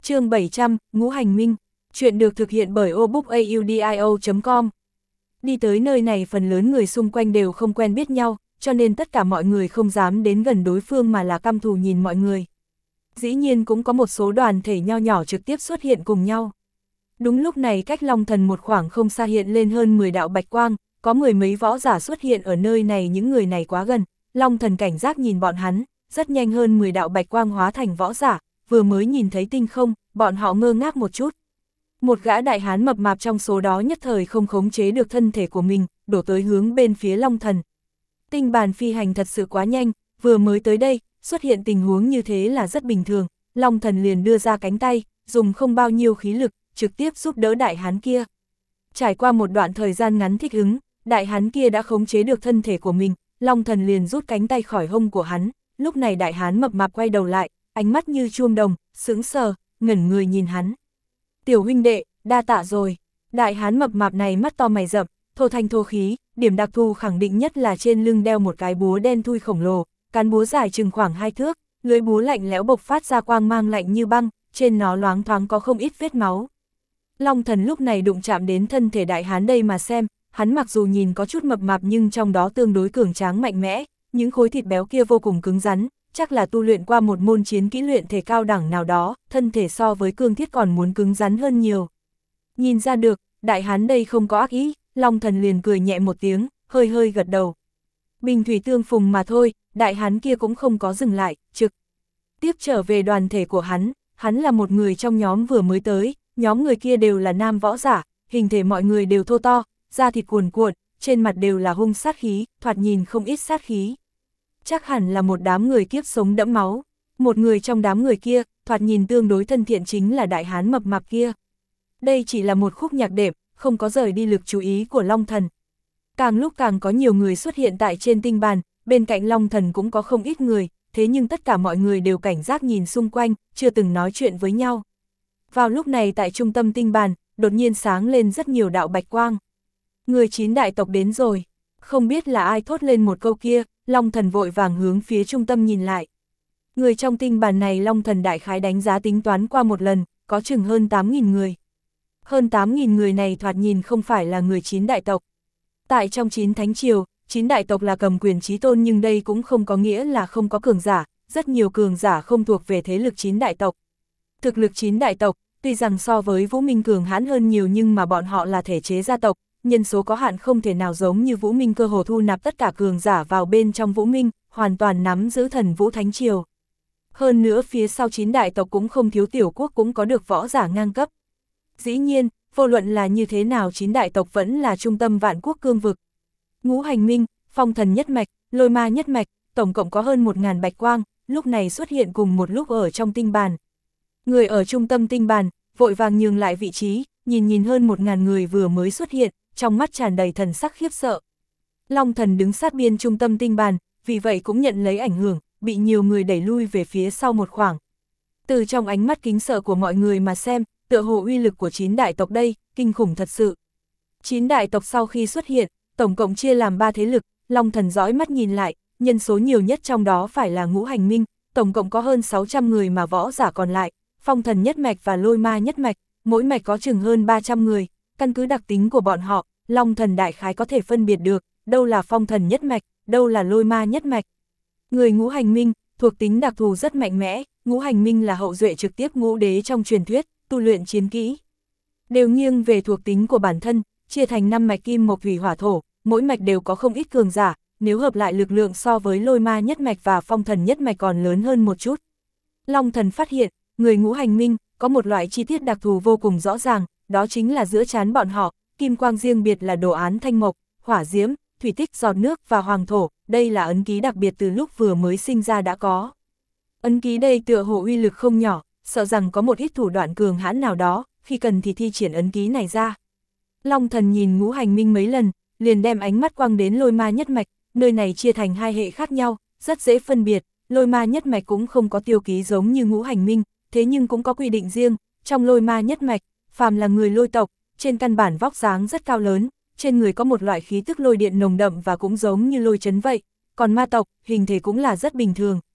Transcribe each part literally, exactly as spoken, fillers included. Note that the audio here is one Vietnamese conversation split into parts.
Chương bảy trăm, Ngũ Hành Minh. Chuyện được thực hiện bởi obookaudio chấm com. Đi tới nơi này phần lớn người xung quanh đều không quen biết nhau, cho nên tất cả mọi người không dám đến gần đối phương mà là căm thù nhìn mọi người. Dĩ nhiên cũng có một số đoàn thể nho nhỏ trực tiếp xuất hiện cùng nhau. Đúng lúc này cách Long Thần một khoảng không xa hiện lên hơn mười đạo bạch quang, có mười mấy võ giả xuất hiện ở nơi này, những người này quá gần, Long Thần cảnh giác nhìn bọn hắn, rất nhanh hơn mười đạo bạch quang hóa thành võ giả, vừa mới nhìn thấy tinh không, bọn họ ngơ ngác một chút. Một gã đại hán mập mạp trong số đó nhất thời không khống chế được thân thể của mình, đổ tới hướng bên phía Long Thần. Tinh bàn phi hành thật sự quá nhanh, vừa mới tới đây, xuất hiện tình huống như thế là rất bình thường, Long Thần liền đưa ra cánh tay, dùng không bao nhiêu khí lực, trực tiếp giúp đỡ đại hán kia. Trải qua một đoạn thời gian ngắn thích ứng, đại hán kia đã khống chế được thân thể của mình, Long Thần liền rút cánh tay khỏi hông của hắn, lúc này đại hán mập mạp quay đầu lại, ánh mắt như chuông đồng, sững sờ, ngẩn người nhìn hắn. Tiểu huynh đệ, đa tạ rồi. Đại hán mập mạp này mắt to mày rậm, thô thanh thô khí, điểm đặc thù khẳng định nhất là trên lưng đeo một cái búa đen thui khổng lồ, cán búa dài chừng khoảng hai thước, lưỡi búa lạnh lẽo bộc phát ra quang mang lạnh như băng, trên nó loáng thoáng có không ít vết máu. Long Thần lúc này đụng chạm đến thân thể đại hán đây mà xem, hắn mặc dù nhìn có chút mập mạp nhưng trong đó tương đối cường tráng mạnh mẽ, những khối thịt béo kia vô cùng cứng rắn, chắc là tu luyện qua một môn chiến kỹ luyện thể cao đẳng nào đó, thân thể so với cương thiết còn muốn cứng rắn hơn nhiều. Nhìn ra được, đại hán đây không có ác ý, Long Thần liền cười nhẹ một tiếng, hơi hơi gật đầu. Bình thủy tương phùng mà thôi, đại hán kia cũng không có dừng lại, trực tiếp trở về đoàn thể của hắn, hắn là một người trong nhóm vừa mới tới, nhóm người kia đều là nam võ giả, hình thể mọi người đều thô to, da thịt cuồn cuộn, trên mặt đều là hung sát khí, thoạt nhìn không ít sát khí. Chắc hẳn là một đám người kiếp sống đẫm máu. Một người trong đám người kia, thoạt nhìn tương đối thân thiện chính là đại hán mập mạp kia. Đây chỉ là một khúc nhạc đệm, không có rời đi lực chú ý của Long Thần. Càng lúc càng có nhiều người xuất hiện tại trên tinh bàn, bên cạnh Long Thần cũng có không ít người, thế nhưng tất cả mọi người đều cảnh giác nhìn xung quanh, chưa từng nói chuyện với nhau. Vào lúc này tại trung tâm tinh bàn, đột nhiên sáng lên rất nhiều đạo bạch quang. Người chín đại tộc đến rồi. Không biết là ai thốt lên một câu kia, Long Thần vội vàng hướng phía trung tâm nhìn lại. Người trong tinh bàn này Long Thần đại khái đánh giá tính toán qua một lần, có chừng hơn tám nghìn người. Hơn tám nghìn người này thoạt nhìn không phải là người chín đại tộc. Tại trong chín thánh triều, chín đại tộc là cầm quyền chí tôn nhưng đây cũng không có nghĩa là không có cường giả, rất nhiều cường giả không thuộc về thế lực chín đại tộc. Thực lực chín đại tộc, tuy rằng so với Vũ Minh cường hãn hơn nhiều nhưng mà bọn họ là thể chế gia tộc, nhân số có hạn không thể nào giống như Vũ Minh cơ hồ thu nạp tất cả cường giả vào bên trong Vũ Minh, hoàn toàn nắm giữ thần Vũ Thánh Triều. Hơn nữa phía sau chín đại tộc cũng không thiếu tiểu quốc cũng có được võ giả ngang cấp. Dĩ nhiên, vô luận là như thế nào chín đại tộc vẫn là trung tâm vạn quốc cương vực. Ngũ Hành Minh, Phong Thần nhất mạch, Lôi Ma nhất mạch, tổng cộng có hơn một ngàn bạch quang, lúc này xuất hiện cùng một lúc ở trong tinh bàn. Người ở trung tâm tinh bàn, vội vàng nhường lại vị trí, nhìn nhìn hơn một ngàn người vừa mới xuất hiện, trong mắt tràn đầy thần sắc khiếp sợ. Long Thần đứng sát biên trung tâm tinh bàn, vì vậy cũng nhận lấy ảnh hưởng, bị nhiều người đẩy lui về phía sau một khoảng. Từ trong ánh mắt kính sợ của mọi người mà xem, tựa hồ uy lực của chín đại tộc đây, kinh khủng thật sự. Chín đại tộc sau khi xuất hiện, tổng cộng chia làm ba thế lực, Long Thần dõi mắt nhìn lại, nhân số nhiều nhất trong đó phải là Ngũ Hành Minh, tổng cộng có hơn sáu trăm người mà võ giả còn lại, Phong Thần nhất mạch và Lôi Ma nhất mạch, mỗi mạch có chừng hơn ba trăm người, căn cứ đặc tính của bọn họ, Long Thần đại khái có thể phân biệt được, đâu là Phong Thần nhất mạch, đâu là Lôi Ma nhất mạch. Người Ngũ Hành Minh, thuộc tính đặc thù rất mạnh mẽ, Ngũ Hành Minh là hậu duệ trực tiếp ngũ đế trong truyền thuyết, tu luyện chiến kỹ. Đều nghiêng về thuộc tính của bản thân, chia thành năm mạch kim mộc thủy hỏa thổ, mỗi mạch đều có không ít cường giả, nếu hợp lại lực lượng so với Lôi Ma nhất mạch và Phong Thần nhất mạch còn lớn hơn một chút. Long Thần phát hiện, người Ngũ Hành Minh có một loại chi tiết đặc thù vô cùng rõ ràng, đó chính là giữa trán bọn họ, kim quang riêng biệt là đồ án thanh mộc, hỏa diễm, thủy tích giọt nước và hoàng thổ, đây là ấn ký đặc biệt từ lúc vừa mới sinh ra đã có. Ấn ký đây tựa hồ uy lực không nhỏ, sợ rằng có một ít thủ đoạn cường hãn nào đó, khi cần thì thi triển ấn ký này ra. Long Thần nhìn Ngũ Hành Minh mấy lần, liền đem ánh mắt quang đến Lôi Ma nhất mạch, nơi này chia thành hai hệ khác nhau, rất dễ phân biệt, Lôi Ma nhất mạch cũng không có tiêu ký giống như Ngũ Hành Minh, thế nhưng cũng có quy định riêng, trong Lôi Ma nhất mạch, phàm là người lôi tộc, trên căn bản vóc dáng rất cao lớn, trên người có một loại khí tức lôi điện nồng đậm và cũng giống như lôi chấn vậy, còn ma tộc, hình thể cũng là rất bình thường,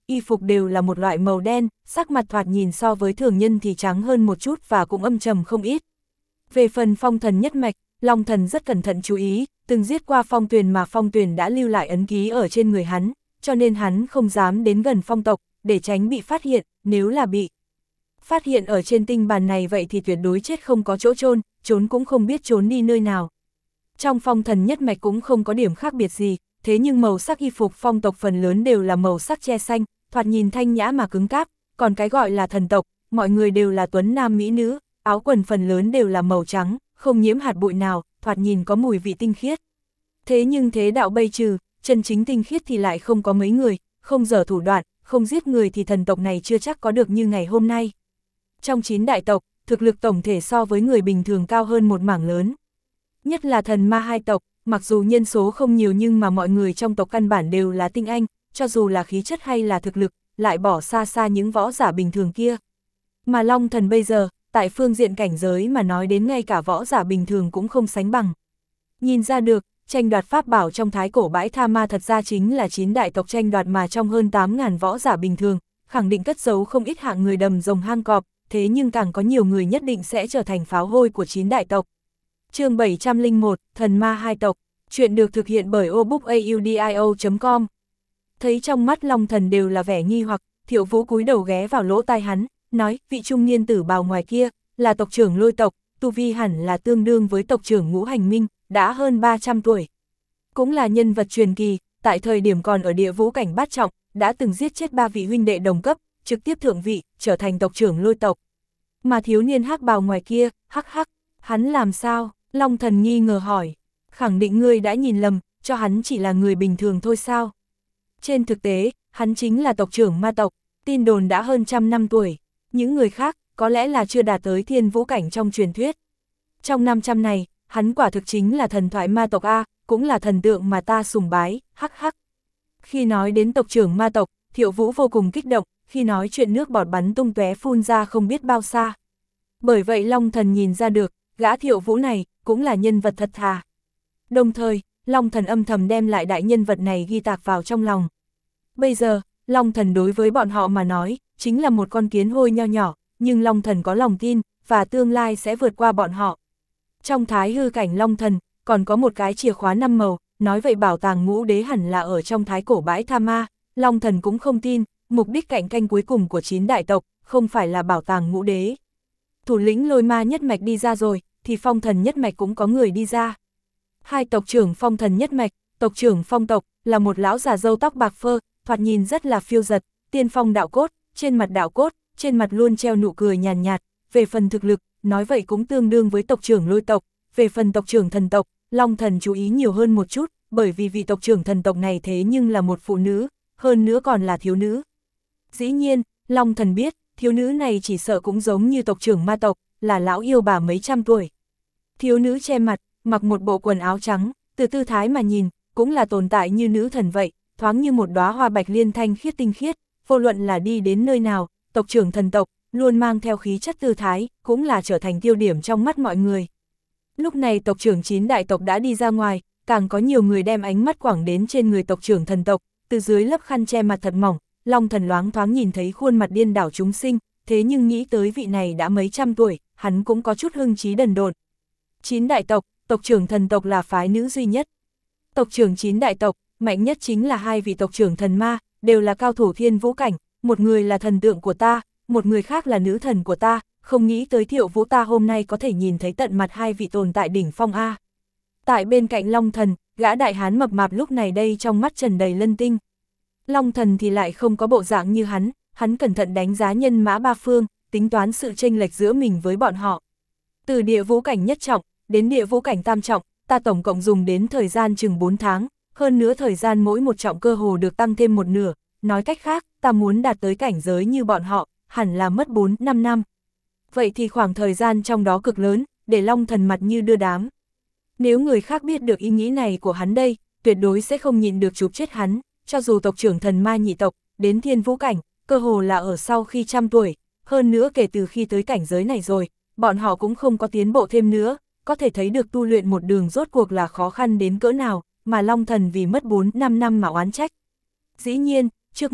y phục đều là một loại màu đen, sắc mặt thoạt nhìn so với thường nhân thì trắng hơn một chút và cũng âm trầm không ít. Về phần phong thần nhất mạch, Long Thần rất cẩn thận chú ý, từng giết qua Phong Tuyền mà Phong Tuyền đã lưu lại ấn ký ở trên người hắn, cho nên hắn không dám đến gần phong tộc, để tránh bị phát hiện, nếu là bị phát hiện ở trên tinh bàn này vậy thì tuyệt đối chết không có chỗ chôn, trốn cũng không biết trốn đi nơi nào. Trong phong thần nhất mạch cũng không có điểm khác biệt gì, thế nhưng màu sắc y phục phong tộc phần lớn đều là màu sắc tre xanh, thoạt nhìn thanh nhã mà cứng cáp, còn cái gọi là thần tộc, mọi người đều là tuấn nam mỹ nữ, áo quần phần lớn đều là màu trắng, không nhiễm hạt bụi nào, thoạt nhìn có mùi vị tinh khiết. Thế nhưng thế đạo bây trừ, chân chính tinh khiết thì lại không có mấy người, không dở thủ đoạn, không giết người thì thần tộc này chưa chắc có được như ngày hôm nay. Trong chín đại tộc, thực lực tổng thể so với người bình thường cao hơn một mảng lớn. Nhất là thần ma hai tộc, mặc dù nhân số không nhiều nhưng mà mọi người trong tộc căn bản đều là tinh anh, cho dù là khí chất hay là thực lực, lại bỏ xa xa những võ giả bình thường kia. Mà Long Thần bây giờ, tại phương diện cảnh giới mà nói đến ngay cả võ giả bình thường cũng không sánh bằng. Nhìn ra được, tranh đoạt pháp bảo trong thái cổ bãi tha ma thật ra chính là chín đại tộc tranh đoạt mà trong hơn tám nghìn võ giả bình thường, khẳng định cất giấu không ít hạng người đầm rồng hang cọp, thế nhưng càng có nhiều người nhất định sẽ trở thành pháo hôi của chín đại tộc. Chương bảy trăm lẻ một, Thần ma hai tộc, chuyện được thực hiện bởi obookaudio chấm com. Thấy trong mắt Long Thần đều là vẻ nghi hoặc, Thiệu Vũ cúi đầu ghé vào lỗ tai hắn, nói, vị trung niên tử bào ngoài kia, là tộc trưởng Lôi tộc, tu vi hẳn là tương đương với tộc trưởng Ngũ Hành Minh, đã hơn ba trăm tuổi. Cũng là nhân vật truyền kỳ, tại thời điểm còn ở địa vũ cảnh bát trọng, đã từng giết chết ba vị huynh đệ đồng cấp, trực tiếp thượng vị, trở thành tộc trưởng Lôi tộc. Mà thiếu niên hắc bào ngoài kia, hắc hắc, hắn làm sao? Long Thần nghi ngờ hỏi, khẳng định ngươi đã nhìn lầm, cho hắn chỉ là người bình thường thôi sao? Trên thực tế, hắn chính là tộc trưởng ma tộc, tin đồn đã hơn trăm năm tuổi, những người khác có lẽ là chưa đạt tới thiên vũ cảnh trong truyền thuyết. Trong năm trăm này, hắn quả thực chính là thần thoại ma tộc A, cũng là thần tượng mà ta sùng bái, hắc hắc. Khi nói đến tộc trưởng ma tộc, Thiệu Vũ vô cùng kích động, khi nói chuyện nước bọt bắn tung tóe phun ra không biết bao xa. Bởi vậy Long Thần nhìn ra được, gã Thiệu Vũ này cũng là nhân vật thật thà. Đồng thời, Long Thần âm thầm đem lại đại nhân vật này ghi tạc vào trong lòng. Bây giờ, Long Thần đối với bọn họ mà nói, chính là một con kiến hôi nho nhỏ, nhưng Long Thần có lòng tin, và tương lai sẽ vượt qua bọn họ. Trong thái hư cảnh Long Thần, còn có một cái chìa khóa năm màu, nói vậy bảo tàng ngũ đế hẳn là ở trong thái cổ bãi tha ma. Long Thần cũng không tin, mục đích cạnh tranh cuối cùng của chín đại tộc, không phải là bảo tàng ngũ đế. Thủ lĩnh Lôi Ma nhất mạch đi ra rồi, thì phong thần nhất mạch cũng có người đi ra. Hai tộc trưởng phong thần nhất mạch, tộc trưởng phong tộc, là một lão già râu tóc bạc phơ, thoạt nhìn rất là phiêu giật, tiên phong đạo cốt, trên mặt đạo cốt, trên mặt luôn treo nụ cười nhàn nhạt, nhạt. Về phần thực lực, nói vậy cũng tương đương với tộc trưởng Lôi tộc. Về phần tộc trưởng thần tộc, Long Thần chú ý nhiều hơn một chút, bởi vì vị tộc trưởng thần tộc này thế nhưng là một phụ nữ, hơn nữa còn là thiếu nữ. Dĩ nhiên, Long Thần biết, thiếu nữ này chỉ sợ cũng giống như tộc trưởng ma tộc, là lão yêu bà mấy trăm tuổi. Thiếu nữ che mặt, mặc một bộ quần áo trắng, từ tư thái mà nhìn, cũng là tồn tại như nữ thần vậy, thoáng như một đóa hoa bạch liên thanh khiết tinh khiết, vô luận là đi đến nơi nào, tộc trưởng thần tộc, luôn mang theo khí chất tư thái, cũng là trở thành tiêu điểm trong mắt mọi người. Lúc này tộc trưởng chín đại tộc đã đi ra ngoài, càng có nhiều người đem ánh mắt quẳng đến trên người tộc trưởng thần tộc, từ dưới lớp khăn che mặt thật mỏng, Long Thần loáng thoáng nhìn thấy khuôn mặt điên đảo chúng sinh, thế nhưng nghĩ tới vị này đã mấy trăm tuổi, hắn cũng có chút hưng trí đần độn. Chín đại tộc, tộc trưởng thần tộc là phái nữ duy nhất. Tộc trưởng chín đại tộc, mạnh nhất chính là hai vị tộc trưởng thần ma, đều là cao thủ thiên vũ cảnh, một người là thần tượng của ta, một người khác là nữ thần của ta, không nghĩ tới Thiệu Vũ ta hôm nay có thể nhìn thấy tận mặt hai vị tồn tại đỉnh phong A. Tại bên cạnh Long Thần, gã đại hán mập mạp lúc này đây trong mắt tràn đầy lân tinh. Long Thần thì lại không có bộ dạng như hắn, hắn cẩn thận đánh giá nhân mã ba phương, tính toán sự chênh lệch giữa mình với bọn họ. Từ địa vũ cảnh nhất trọng, đến địa vũ cảnh tam trọng, ta tổng cộng dùng đến thời gian chừng bốn tháng, hơn nữa thời gian mỗi một trọng cơ hồ được tăng thêm một nửa, nói cách khác, ta muốn đạt tới cảnh giới như bọn họ, hẳn là mất bốn năm năm. Vậy thì khoảng thời gian trong đó cực lớn, để Long Thần mặt như đưa đám. Nếu người khác biết được ý nghĩ này của hắn đây, tuyệt đối sẽ không nhịn được chụp chết hắn, cho dù tộc trưởng thần ma nhị tộc, đến thiên vũ cảnh, cơ hồ là ở sau khi trăm tuổi, hơn nữa kể từ khi tới cảnh giới này rồi, bọn họ cũng không có tiến bộ thêm nữa, có thể thấy được tu luyện một đường rốt cuộc là khó khăn đến cỡ nào, mà Long Thần vì mất bốn năm năm mà oán trách. Dĩ nhiên, trước mắt,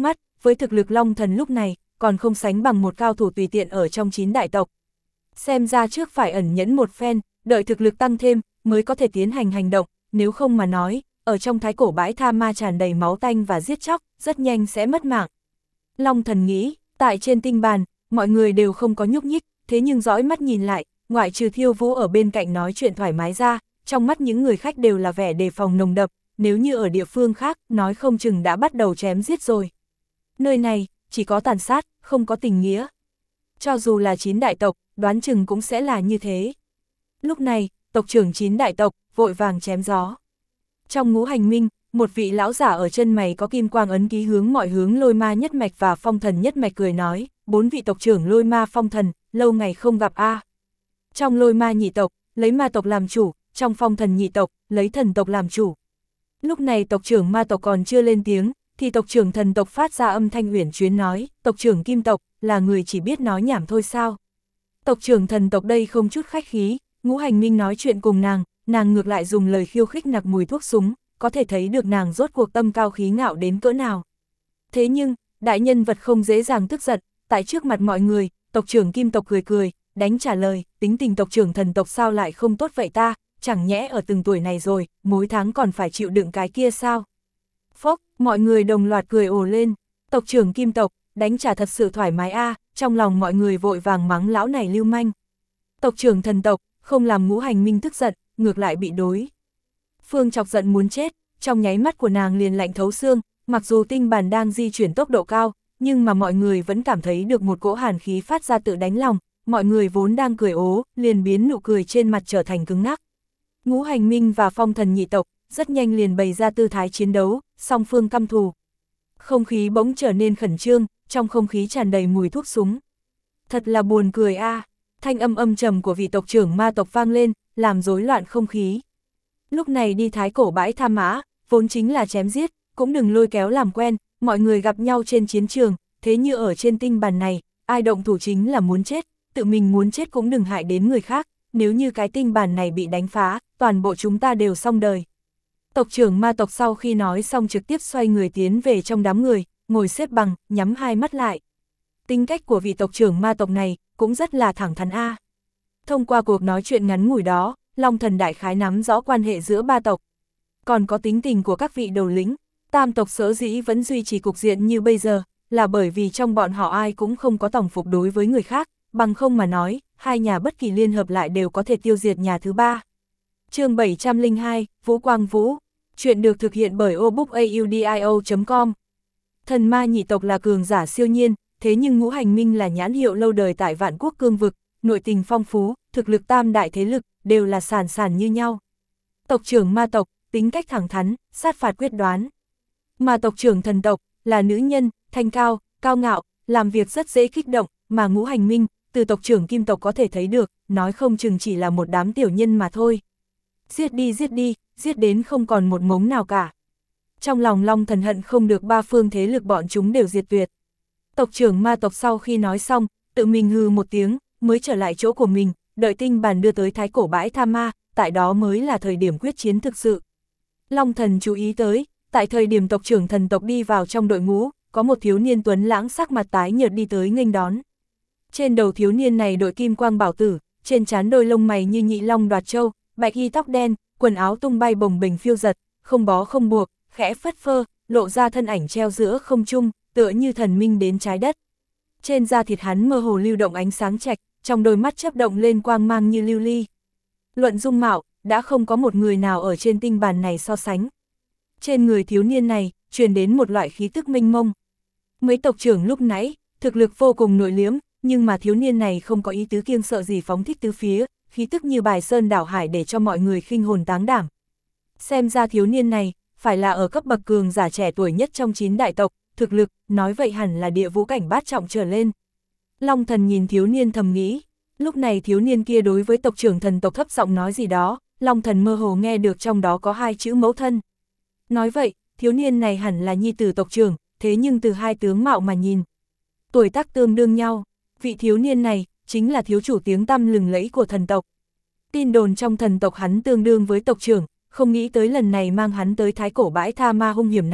với thực lực Long Thần lúc này, còn không sánh bằng một cao thủ tùy tiện ở trong chín đại tộc. Xem ra trước phải ẩn nhẫn một phen, đợi thực lực tăng thêm, mới có thể tiến hành hành động, nếu không mà nói, ở trong thái cổ bãi tha ma tràn đầy máu tanh và giết chóc, rất nhanh sẽ mất mạng. Long Thần nghĩ, tại trên tinh bàn, mọi người đều không có nhúc nhích, thế nhưng dõi mắt nhìn lại, ngoại trừ Thiêu Vũ ở bên cạnh nói chuyện thoải mái ra, trong mắt những người khách đều là vẻ đề phòng nồng đậm, nếu như ở địa phương khác, nói không chừng đã bắt đầu chém giết rồi. Nơi này, chỉ có tàn sát, không có tình nghĩa. Cho dù là chín đại tộc, đoán chừng cũng sẽ là như thế. Lúc này, tộc trưởng chín đại tộc, vội vàng chém gió. Trong ngũ hành minh, một vị lão giả ở chân mày có kim quang ấn ký hướng mọi hướng Lôi Ma nhất mạch và Phong Thần nhất mạch cười nói, bốn vị tộc trưởng Lôi Ma Phong Thần, lâu ngày không gặp a. Trong Lôi Ma nhị tộc, lấy ma tộc làm chủ, trong Phong Thần nhị tộc, lấy thần tộc làm chủ. Lúc này tộc trưởng ma tộc còn chưa lên tiếng, thì tộc trưởng thần tộc phát ra âm thanh uyển chuyến nói, tộc trưởng kim tộc, là người chỉ biết nói nhảm thôi sao. Tộc trưởng thần tộc đây không chút khách khí, ngũ hành minh nói chuyện cùng nàng, nàng ngược lại dùng lời khiêu khích nặc mùi thuốc súng, có thể thấy được nàng rốt cuộc tâm cao khí ngạo đến cỡ nào. Thế nhưng, đại nhân vật không dễ dàng tức giận, tại trước mặt mọi người, tộc trưởng kim tộc cười cười, đánh trả lời, tính tình tộc trưởng thần tộc sao lại không tốt vậy ta, chẳng nhẽ ở từng tuổi này rồi, mỗi tháng còn phải chịu đựng cái kia sao. Phốc, mọi người đồng loạt cười ồ lên, tộc trưởng kim tộc, đánh trả thật sự thoải mái a, trong lòng mọi người vội vàng mắng lão này lưu manh. Tộc trưởng thần tộc, không làm ngũ hành minh tức giận, ngược lại bị đối phương chọc giận muốn chết, trong nháy mắt của nàng liền lạnh thấu xương, mặc dù tinh bàn đang di chuyển tốc độ cao, nhưng mà mọi người vẫn cảm thấy được một cỗ hàn khí phát ra tự đánh lòng, mọi người vốn đang cười ố, liền biến nụ cười trên mặt trở thành cứng ngắc. Ngũ hành minh và Phong Thần nhị tộc, rất nhanh liền bày ra tư thái chiến đấu, song phương căm thù. Không khí bỗng trở nên khẩn trương, trong không khí tràn đầy mùi thuốc súng. Thật là buồn cười a, à. Thanh âm âm trầm của vị tộc trưởng ma tộc vang lên, làm rối loạn không khí. Lúc này đi thái cổ bãi tha mã, vốn chính là chém giết, cũng đừng lôi kéo làm quen, mọi người gặp nhau trên chiến trường, thế như ở trên tinh bàn này, ai động thủ chính là muốn chết, tự mình muốn chết cũng đừng hại đến người khác, nếu như cái tinh bàn này bị đánh phá, toàn bộ chúng ta đều xong đời. Tộc trưởng ma tộc sau khi nói xong trực tiếp xoay người tiến về trong đám người, ngồi xếp bằng, nhắm hai mắt lại. Tính cách của vị tộc trưởng ma tộc này, cũng rất là thẳng thắn a. Thông qua cuộc nói chuyện ngắn ngủi đó, Long Thần đại khái nắm rõ quan hệ giữa ba tộc. Còn có tính tình của các vị đầu lĩnh, tam tộc sở dĩ vẫn duy trì cục diện như bây giờ, là bởi vì trong bọn họ ai cũng không có tổng phục đối với người khác, bằng không mà nói, hai nhà bất kỳ liên hợp lại đều có thể tiêu diệt nhà thứ ba. Chương bảy trăm lẻ hai, Vũ Quang Vũ. Chuyện được thực hiện bởi obookaudio chấm com. Thần ma nhị tộc là cường giả siêu nhiên, thế nhưng ngũ hành minh là nhãn hiệu lâu đời tại vạn quốc cương vực, nội tình phong phú, thực lực tam đại thế lực, đều là sàn sàn như nhau. Tộc trưởng ma tộc, tính cách thẳng thắn, sát phạt quyết đoán. Mà tộc trưởng thần tộc, là nữ nhân, thanh cao, cao ngạo, làm việc rất dễ kích động, mà ngũ hành minh, từ tộc trưởng kim tộc có thể thấy được, nói không chừng chỉ là một đám tiểu nhân mà thôi. Giết đi giết đi, giết đến không còn một mống nào cả. Trong lòng Long Thần hận không được ba phương thế lực bọn chúng đều diệt tuyệt. Tộc trưởng ma tộc sau khi nói xong, tự mình hừ một tiếng, mới trở lại chỗ của mình, đợi tinh bàn đưa tới thái cổ bãi tha ma, tại đó mới là thời điểm quyết chiến thực sự. Long Thần chú ý tới, tại thời điểm tộc trưởng thần tộc đi vào trong đội ngũ, có một thiếu niên tuấn lãng sắc mặt tái nhợt đi tới nghênh đón. Trên đầu thiếu niên này đội kim quang bảo tử, trên trán đôi lông mày như nhị long đoạt châu, bạch y tóc đen, quần áo tung bay bồng bềnh phiêu giật, không bó không buộc, khẽ phất phơ, lộ ra thân ảnh treo giữa không trung, tựa như thần minh đến trái đất. Trên da thịt hắn mơ hồ lưu động ánh sáng trạch, trong đôi mắt chớp động lên quang mang như lưu ly. Luận dung mạo, đã không có một người nào ở trên tinh bàn này so sánh. Trên người thiếu niên này, truyền đến một loại khí tức mênh mông. Mấy tộc trưởng lúc nãy, thực lực vô cùng nội liếm, nhưng mà thiếu niên này không có ý tứ kiêng sợ gì phóng thích tứ phía, khí tức như bài sơn đảo hải để cho mọi người khinh hồn táng đảm. Xem ra thiếu niên này, phải là ở cấp bậc cường giả trẻ tuổi nhất trong chín đại tộc, thực lực, nói vậy hẳn là địa vũ cảnh bát trọng trở lên. Long Thần nhìn thiếu niên thầm nghĩ, lúc này thiếu niên kia đối với tộc trưởng thần tộc thấp giọng nói gì đó, Long Thần mơ hồ nghe được trong đó có hai chữ mẫu thân. Nói vậy, thiếu niên này hẳn là nhi tử tộc trưởng, thế nhưng từ hai tướng mạo mà nhìn, tuổi tác tương đương nhau, vị thiếu niên này, chính là thiếu chủ tiếng tăm lừng lẫy của thần tộc. Tin đồn trong thần tộc hắn tương đương với tộc trưởng, không nghĩ tới lần này mang hắn tới thái cổ bãi tha ma hung hiểm này,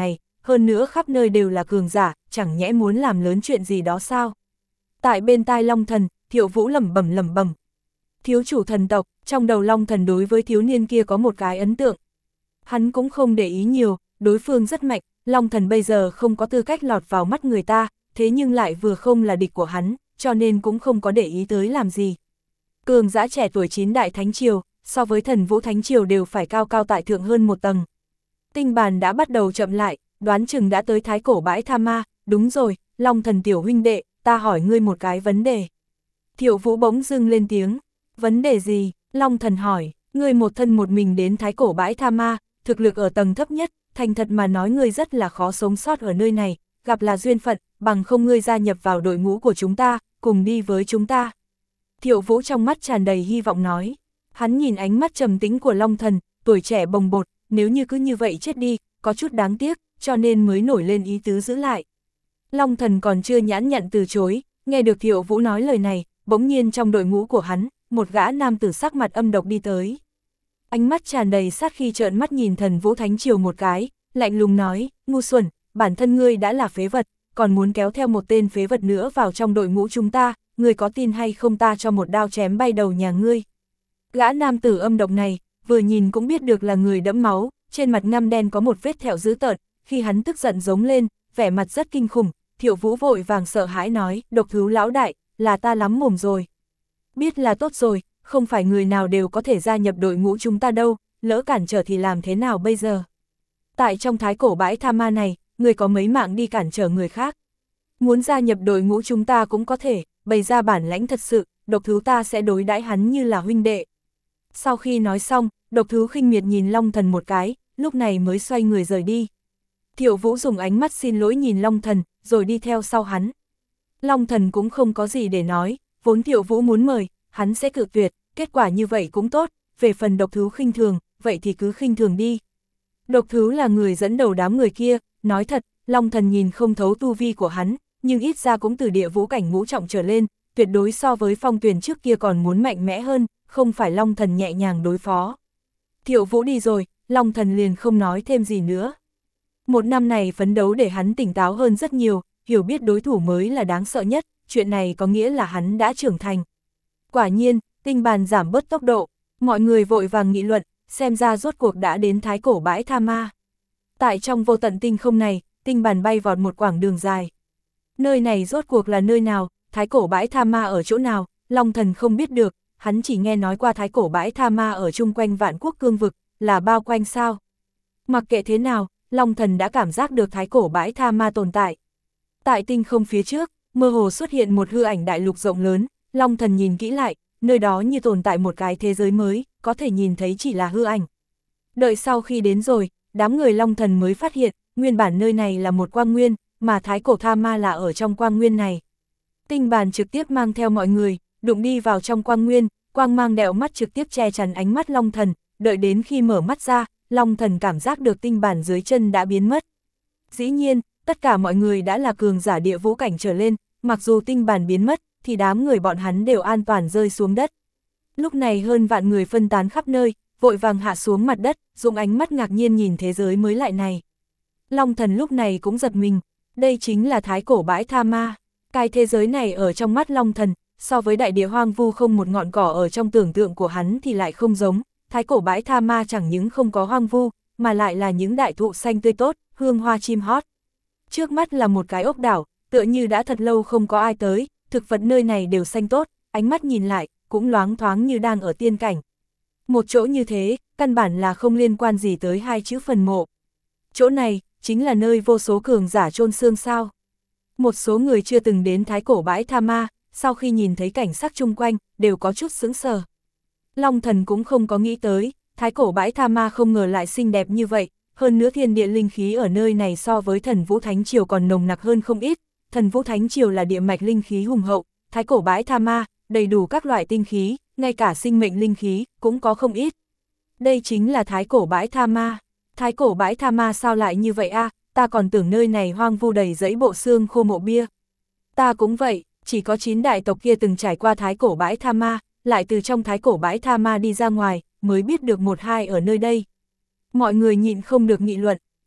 hơn nữa khắp nơi đều là cường giả, chẳng nhẽ muốn làm lớn chuyện gì đó sao? Tại bên tai Long Thần, Thiệu Vũ lẩm bẩm lẩm bẩm. Thiếu chủ thần tộc, trong đầu Long Thần đối với thiếu niên kia có một cái ấn tượng. Hắn cũng không để ý nhiều, đối phương rất mạnh, Long Thần bây giờ không có tư cách lọt vào mắt người ta, thế nhưng lại vừa không là địch của hắn, cho nên cũng không có để ý tới làm gì. Cường giả trẻ tuổi chín đại thánh triều, so với thần vũ thánh triều đều phải cao cao tại thượng hơn một tầng. Tinh bàn đã bắt đầu chậm lại, đoán chừng đã tới thái cổ bãi Tha Ma, đúng rồi, Long Thần tiểu huynh đệ, ta hỏi ngươi một cái vấn đề. Thiệu Vũ bỗng dưng lên tiếng, vấn đề gì? Long Thần hỏi, ngươi một thân một mình đến thái cổ bãi Tha Ma, thực lực ở tầng thấp nhất, thành thật mà nói ngươi rất là khó sống sót ở nơi này, gặp là duyên phận, bằng không ngươi gia nhập vào đội ngũ của chúng ta, cùng đi với chúng ta. Thiệu Vũ trong mắt tràn đầy hy vọng nói, hắn nhìn ánh mắt trầm tĩnh của Long Thần, tuổi trẻ bồng bột, nếu như cứ như vậy chết đi, có chút đáng tiếc, cho nên mới nổi lên ý tứ giữ lại. Long Thần còn chưa nhãn nhận từ chối, nghe được Thiệu Vũ nói lời này, bỗng nhiên trong đội ngũ của hắn, một gã nam tử sắc mặt âm độc đi tới. Ánh mắt tràn đầy sát khi trợn mắt nhìn thần vũ thánh triều một cái, lạnh lùng nói, ngu xuẩn, bản thân ngươi đã là phế vật, còn muốn kéo theo một tên phế vật nữa vào trong đội ngũ chúng ta, ngươi có tin hay không ta cho một đao chém bay đầu nhà ngươi. Gã nam tử âm độc này, vừa nhìn cũng biết được là người đẫm máu, trên mặt ngăm đen có một vết thẹo dữ tợn, khi hắn tức giận giống lên, vẻ mặt rất kinh khủng, Thiệu Vũ vội vàng sợ hãi nói, độc thú lão đại, là ta lắm mồm rồi. Biết là tốt rồi, không phải người nào đều có thể gia nhập đội ngũ chúng ta đâu, lỡ cản trở thì làm thế nào bây giờ? Tại trong thái cổ bãi Tha Ma này, người có mấy mạng đi cản trở người khác. Muốn gia nhập đội ngũ chúng ta cũng có thể, bày ra bản lãnh thật sự, độc thú ta sẽ đối đãi hắn như là huynh đệ. Sau khi nói xong, độc thú khinh miệt nhìn Long Thần một cái, lúc này mới xoay người rời đi. Thiệu Vũ dùng ánh mắt xin lỗi nhìn Long Thần, rồi đi theo sau hắn. Long Thần cũng không có gì để nói, vốn Thiệu Vũ muốn mời, hắn sẽ cự tuyệt, kết quả như vậy cũng tốt, về phần độc thú khinh thường, vậy thì cứ khinh thường đi. Độc thú là người dẫn đầu đám người kia, nói thật, Long Thần nhìn không thấu tu vi của hắn, nhưng ít ra cũng từ địa vũ cảnh ngũ trọng trở lên, tuyệt đối so với Phong Tuyền trước kia còn muốn mạnh mẽ hơn, không phải Long Thần nhẹ nhàng đối phó. Thiệu Vũ đi rồi, Long Thần liền không nói thêm gì nữa. Một năm này phấn đấu để hắn tỉnh táo hơn rất nhiều, hiểu biết đối thủ mới là đáng sợ nhất, chuyện này có nghĩa là hắn đã trưởng thành. Quả nhiên, tinh bàn giảm bớt tốc độ, mọi người vội vàng nghị luận, xem ra rốt cuộc đã đến thái cổ bãi Tha Ma. Tại trong vô tận tinh không này, tinh bàn bay vọt một quãng đường dài. Nơi này rốt cuộc là nơi nào, thái cổ bãi Tha Ma ở chỗ nào, Long Thần không biết được, hắn chỉ nghe nói qua thái cổ bãi Tha Ma ở chung quanh vạn quốc cương vực, là bao quanh sao. Mặc kệ thế nào, Long Thần đã cảm giác được thái cổ bãi Tha Ma tồn tại. Tại tinh không phía trước, mơ hồ xuất hiện một hư ảnh đại lục rộng lớn, Long Thần nhìn kỹ lại, nơi đó như tồn tại một cái thế giới mới, có thể nhìn thấy chỉ là hư ảnh. Đợi sau khi đến rồi, đám người Long Thần mới phát hiện, nguyên bản nơi này là một quang nguyên, mà thái cổ Tha Ma là ở trong quang nguyên này. Tinh bàn trực tiếp mang theo mọi người, đụng đi vào trong quang nguyên, quang mang đẹo mắt trực tiếp che chắn ánh mắt Long Thần, đợi đến khi mở mắt ra, Long Thần cảm giác được tinh bản dưới chân đã biến mất. Dĩ nhiên, tất cả mọi người đã là cường giả địa vũ cảnh trở lên, mặc dù tinh bản biến mất, thì đám người bọn hắn đều an toàn rơi xuống đất. Lúc này hơn vạn người phân tán khắp nơi, vội vàng hạ xuống mặt đất, dùng ánh mắt ngạc nhiên nhìn thế giới mới lại này. Long Thần lúc này cũng giật mình, đây chính là thái cổ bãi Tha Ma. Cái thế giới này ở trong mắt Long Thần, so với đại địa hoang vu không một ngọn cỏ ở trong tưởng tượng của hắn thì lại không giống. Thái cổ bãi Tha Ma chẳng những không có hoang vu, mà lại là những đại thụ xanh tươi tốt, hương hoa chim hót. Trước mắt là một cái ốc đảo, tựa như đã thật lâu không có ai tới, thực vật nơi này đều xanh tốt, ánh mắt nhìn lại, cũng loáng thoáng như đang ở tiên cảnh. Một chỗ như thế, căn bản là không liên quan gì tới hai chữ phần mộ. Chỗ này, chính là nơi vô số cường giả chôn xương sao. Một số người chưa từng đến thái cổ bãi Tha Ma, sau khi nhìn thấy cảnh sắc chung quanh, đều có chút sững sờ. Long Thần cũng không có nghĩ tới, thái cổ bãi Tha Ma không ngờ lại xinh đẹp như vậy, hơn nữa thiên địa linh khí ở nơi này so với thần vũ thánh triều còn nồng nặc hơn không ít. Thần vũ thánh triều là địa mạch linh khí hùng hậu, thái cổ bãi Tha Ma, đầy đủ các loại tinh khí, ngay cả sinh mệnh linh khí, cũng có không ít. Đây chính là thái cổ bãi Tha Ma. Thái cổ bãi Tha Ma sao lại như vậy a? À? Ta còn tưởng nơi này hoang vu đầy dẫy bộ xương khô mộ bia. Ta cũng vậy, chỉ có chín đại tộc kia từng trải qua thái cổ bãi Tha Ma, lại từ trong thái cổ bãi Tha Ma đi ra ngoài, mới biết được một hai ở nơi đây. Mọi người nhịn không được nghị luận,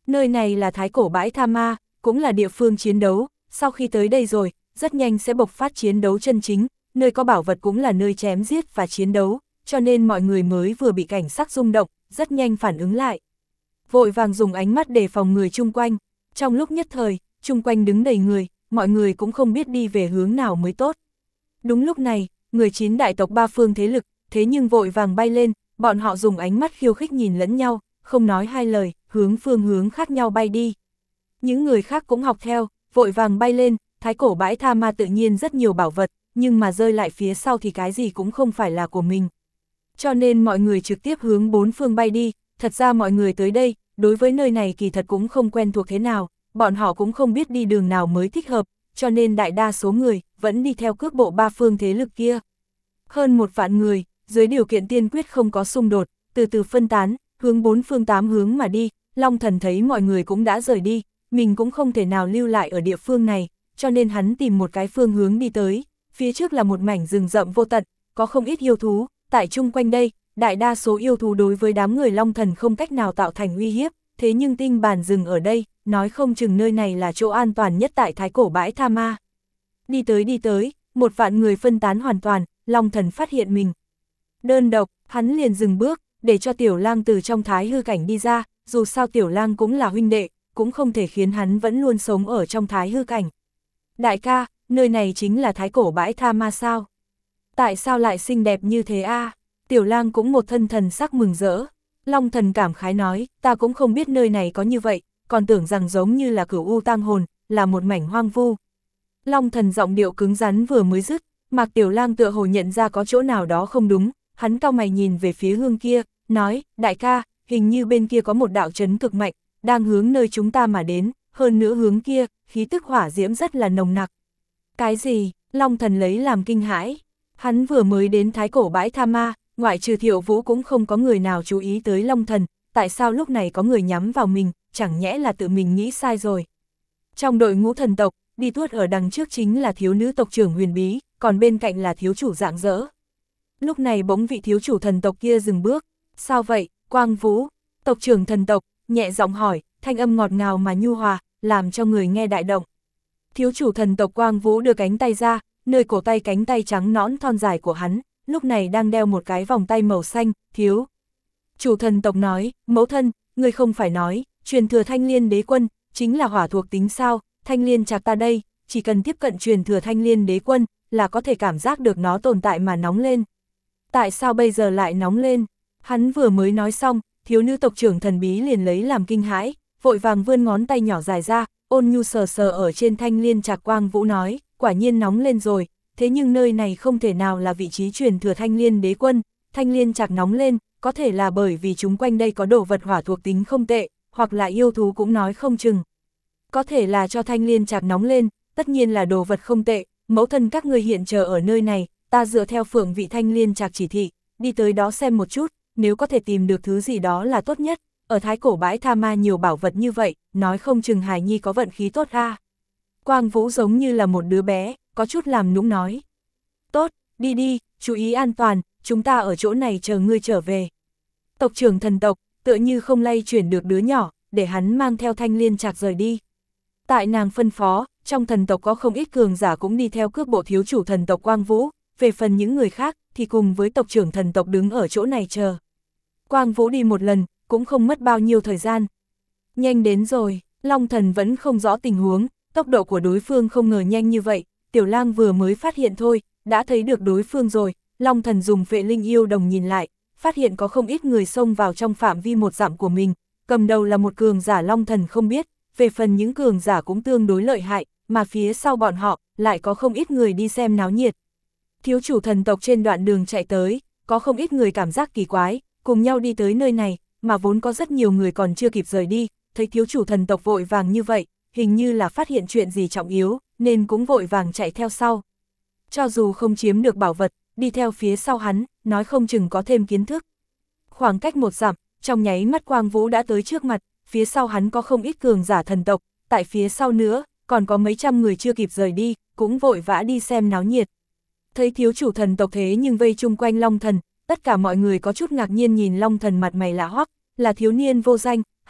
Nơi này là thái cổ bãi tha ma, cũng là địa phương chiến đấu, sau khi tới đây rồi, rất nhanh sẽ bộc phát chiến đấu chân chính, nơi có bảo vật cũng là nơi chém giết và chiến đấu, cho nên mọi người mới vừa bị cảnh sắc rung động, rất nhanh phản ứng lại. Vội vàng dùng ánh mắt đề phòng người chung quanh, trong lúc nhất thời, chung quanh đứng đầy người, mọi người cũng không biết đi về hướng nào mới tốt. Đúng lúc này, người chín đại tộc ba phương thế lực, thế nhưng vội vàng bay lên, bọn họ dùng ánh mắt khiêu khích nhìn lẫn nhau, không nói hai lời, hướng phương hướng khác nhau bay đi. Những người khác cũng học theo, vội vàng bay lên, thái cổ bãi tha ma tự nhiên rất nhiều bảo vật, nhưng mà rơi lại phía sau thì cái gì cũng không phải là của mình. Cho nên mọi người trực tiếp hướng bốn phương bay đi, thật ra mọi người tới đây, đối với nơi này kỳ thật cũng không quen thuộc thế nào, bọn họ cũng không biết đi đường nào mới thích hợp, cho nên đại đa số người vẫn đi theo cước bộ ba phương thế lực kia. Hơn một vạn người, dưới điều kiện tiên quyết không có xung đột, từ từ phân tán, hướng bốn phương tám hướng mà đi, Long Thần thấy mọi người cũng đã rời đi, mình cũng không thể nào lưu lại ở địa phương này, cho nên hắn tìm một cái phương hướng đi tới, phía trước là một mảnh rừng rậm vô tận, có không ít yêu thú, tại chung quanh đây, đại đa số yêu thú đối với đám người Long Thần không cách nào tạo thành uy hiếp, thế nhưng tinh bản rừng ở đây, nói không chừng nơi này là chỗ an toàn nhất tại thái cổ bãi tha ma. Đi tới đi tới, một vạn người phân tán hoàn toàn, Long Thần phát hiện mình đơn độc, hắn liền dừng bước, để cho Tiểu Lang từ trong thái hư cảnh đi ra, dù sao Tiểu Lang cũng là huynh đệ, cũng không thể khiến hắn vẫn luôn sống ở trong thái hư cảnh. Đại ca, nơi này chính là thái cổ bãi tha ma sao? Tại sao lại xinh đẹp như thế a? À? Tiểu Lang cũng một thân thần sắc mừng rỡ. Long Thần cảm khái nói, ta cũng không biết nơi này có như vậy, còn tưởng rằng giống như là Cửu U tang hồn, là một mảnh hoang vu. Long Thần giọng điệu cứng rắn vừa mới dứt, Mạc Tiểu Lang tựa hồ nhận ra có chỗ nào đó không đúng, hắn cau mày nhìn về phía hướng kia, nói, đại ca, hình như bên kia có một đạo chấn cực mạnh, đang hướng nơi chúng ta mà đến, hơn nữa hướng kia, khí tức hỏa diễm rất là nồng nặc. Cái gì? Long Thần lấy làm kinh hãi. Hắn vừa mới đến thái cổ bãi tha ma, ngoại trừ Thiệu Vũ cũng không có người nào chú ý tới Long Thần, tại sao lúc này có người nhắm vào mình, chẳng nhẽ là tự mình nghĩ sai rồi. Trong đội ngũ thần tộc, đi tuốt ở đằng trước chính là thiếu nữ tộc trưởng Huyền Bí, còn bên cạnh là thiếu chủ Rạng Rỡ. Lúc này bỗng vị thiếu chủ thần tộc kia dừng bước, sao vậy, Quang Vũ? Tộc trưởng thần tộc, nhẹ giọng hỏi, thanh âm ngọt ngào mà nhu hòa, làm cho người nghe đại động. Thiếu chủ thần tộc Quang Vũ đưa cánh tay ra, nơi cổ tay cánh tay trắng nõn thon dài của hắn, lúc này đang đeo một cái vòng tay màu xanh, thiếu. Chủ thần tộc nói, mẫu thân, người không phải nói, truyền thừa Thanh Liên Đế Quân, chính là hỏa thuộc tính sao, Thanh Liên Trạc ta đây, chỉ cần tiếp cận truyền thừa Thanh Liên Đế Quân, là có thể cảm giác được nó tồn tại mà nóng lên. Tại sao bây giờ lại nóng lên? Hắn vừa mới nói xong, thiếu nữ tộc trưởng thần bí liền lấy làm kinh hãi, vội vàng vươn ngón tay nhỏ dài ra, ôn nhu sờ sờ ở trên Thanh Liên Trạc. Quang Vũ nói, quả nhiên nóng lên rồi, thế nhưng nơi này không thể nào là vị trí truyền thừa Thanh Liên Đế Quân, Thanh Liên Trạc nóng lên, có thể là bởi vì chúng quanh đây có đồ vật hỏa thuộc tính không tệ, hoặc là yêu thú cũng nói không chừng. Có thể là cho Thanh Liên Trạc nóng lên, tất nhiên là đồ vật không tệ, mẫu thân các ngươi hiện chờ ở nơi này, ta dựa theo phượng vị Thanh Liên Trạc chỉ thị, đi tới đó xem một chút, nếu có thể tìm được thứ gì đó là tốt nhất, ở thái cổ bãi tha ma nhiều bảo vật như vậy, nói không chừng Hải Nhi có vận khí tốt a. Quang Vũ giống như là một đứa bé, có chút làm nũng nói. Tốt, đi đi, chú ý an toàn, chúng ta ở chỗ này chờ ngươi trở về. Tộc trưởng thần tộc, tựa như không lay chuyển được đứa nhỏ, để hắn mang theo Thanh Liên Trạc rời đi. Tại nàng phân phó, trong thần tộc có không ít cường giả cũng đi theo cước bộ thiếu chủ thần tộc Quang Vũ, về phần những người khác, thì cùng với tộc trưởng thần tộc đứng ở chỗ này chờ. Quang Vũ đi một lần, cũng không mất bao nhiêu thời gian. Nhanh đến rồi, Long Thần vẫn không rõ tình huống, tốc độ của đối phương không ngờ nhanh như vậy, Tiểu Lang vừa mới phát hiện thôi, đã thấy được đối phương rồi, Long Thần dùng Vệ Linh Yêu Đồng nhìn lại, phát hiện có không ít người xông vào trong phạm vi một dặm của mình, cầm đầu là một cường giả Long Thần không biết, về phần những cường giả cũng tương đối lợi hại, mà phía sau bọn họ, lại có không ít người đi xem náo nhiệt. Thiếu chủ thần tộc trên đoạn đường chạy tới, có không ít người cảm giác kỳ quái, cùng nhau đi tới nơi này, mà vốn có rất nhiều người còn chưa kịp rời đi, thấy thiếu chủ thần tộc vội vàng như vậy, hình như là phát hiện chuyện gì trọng yếu, nên cũng vội vàng chạy theo sau. Cho dù không chiếm được bảo vật, đi theo phía sau hắn, nói không chừng có thêm kiến thức. Khoảng cách một dặm, trong nháy mắt Quang Vũ đã tới trước mặt, phía sau hắn có không ít cường giả thần tộc, tại phía sau nữa, còn có mấy trăm người chưa kịp rời đi, cũng vội vã đi xem náo nhiệt. Thấy thiếu chủ thần tộc thế nhưng vây chung quanh Long Thần, tất cả mọi người có chút ngạc nhiên nhìn Long Thần mặt mày lạ hoắc, là thiếu niên vô danh,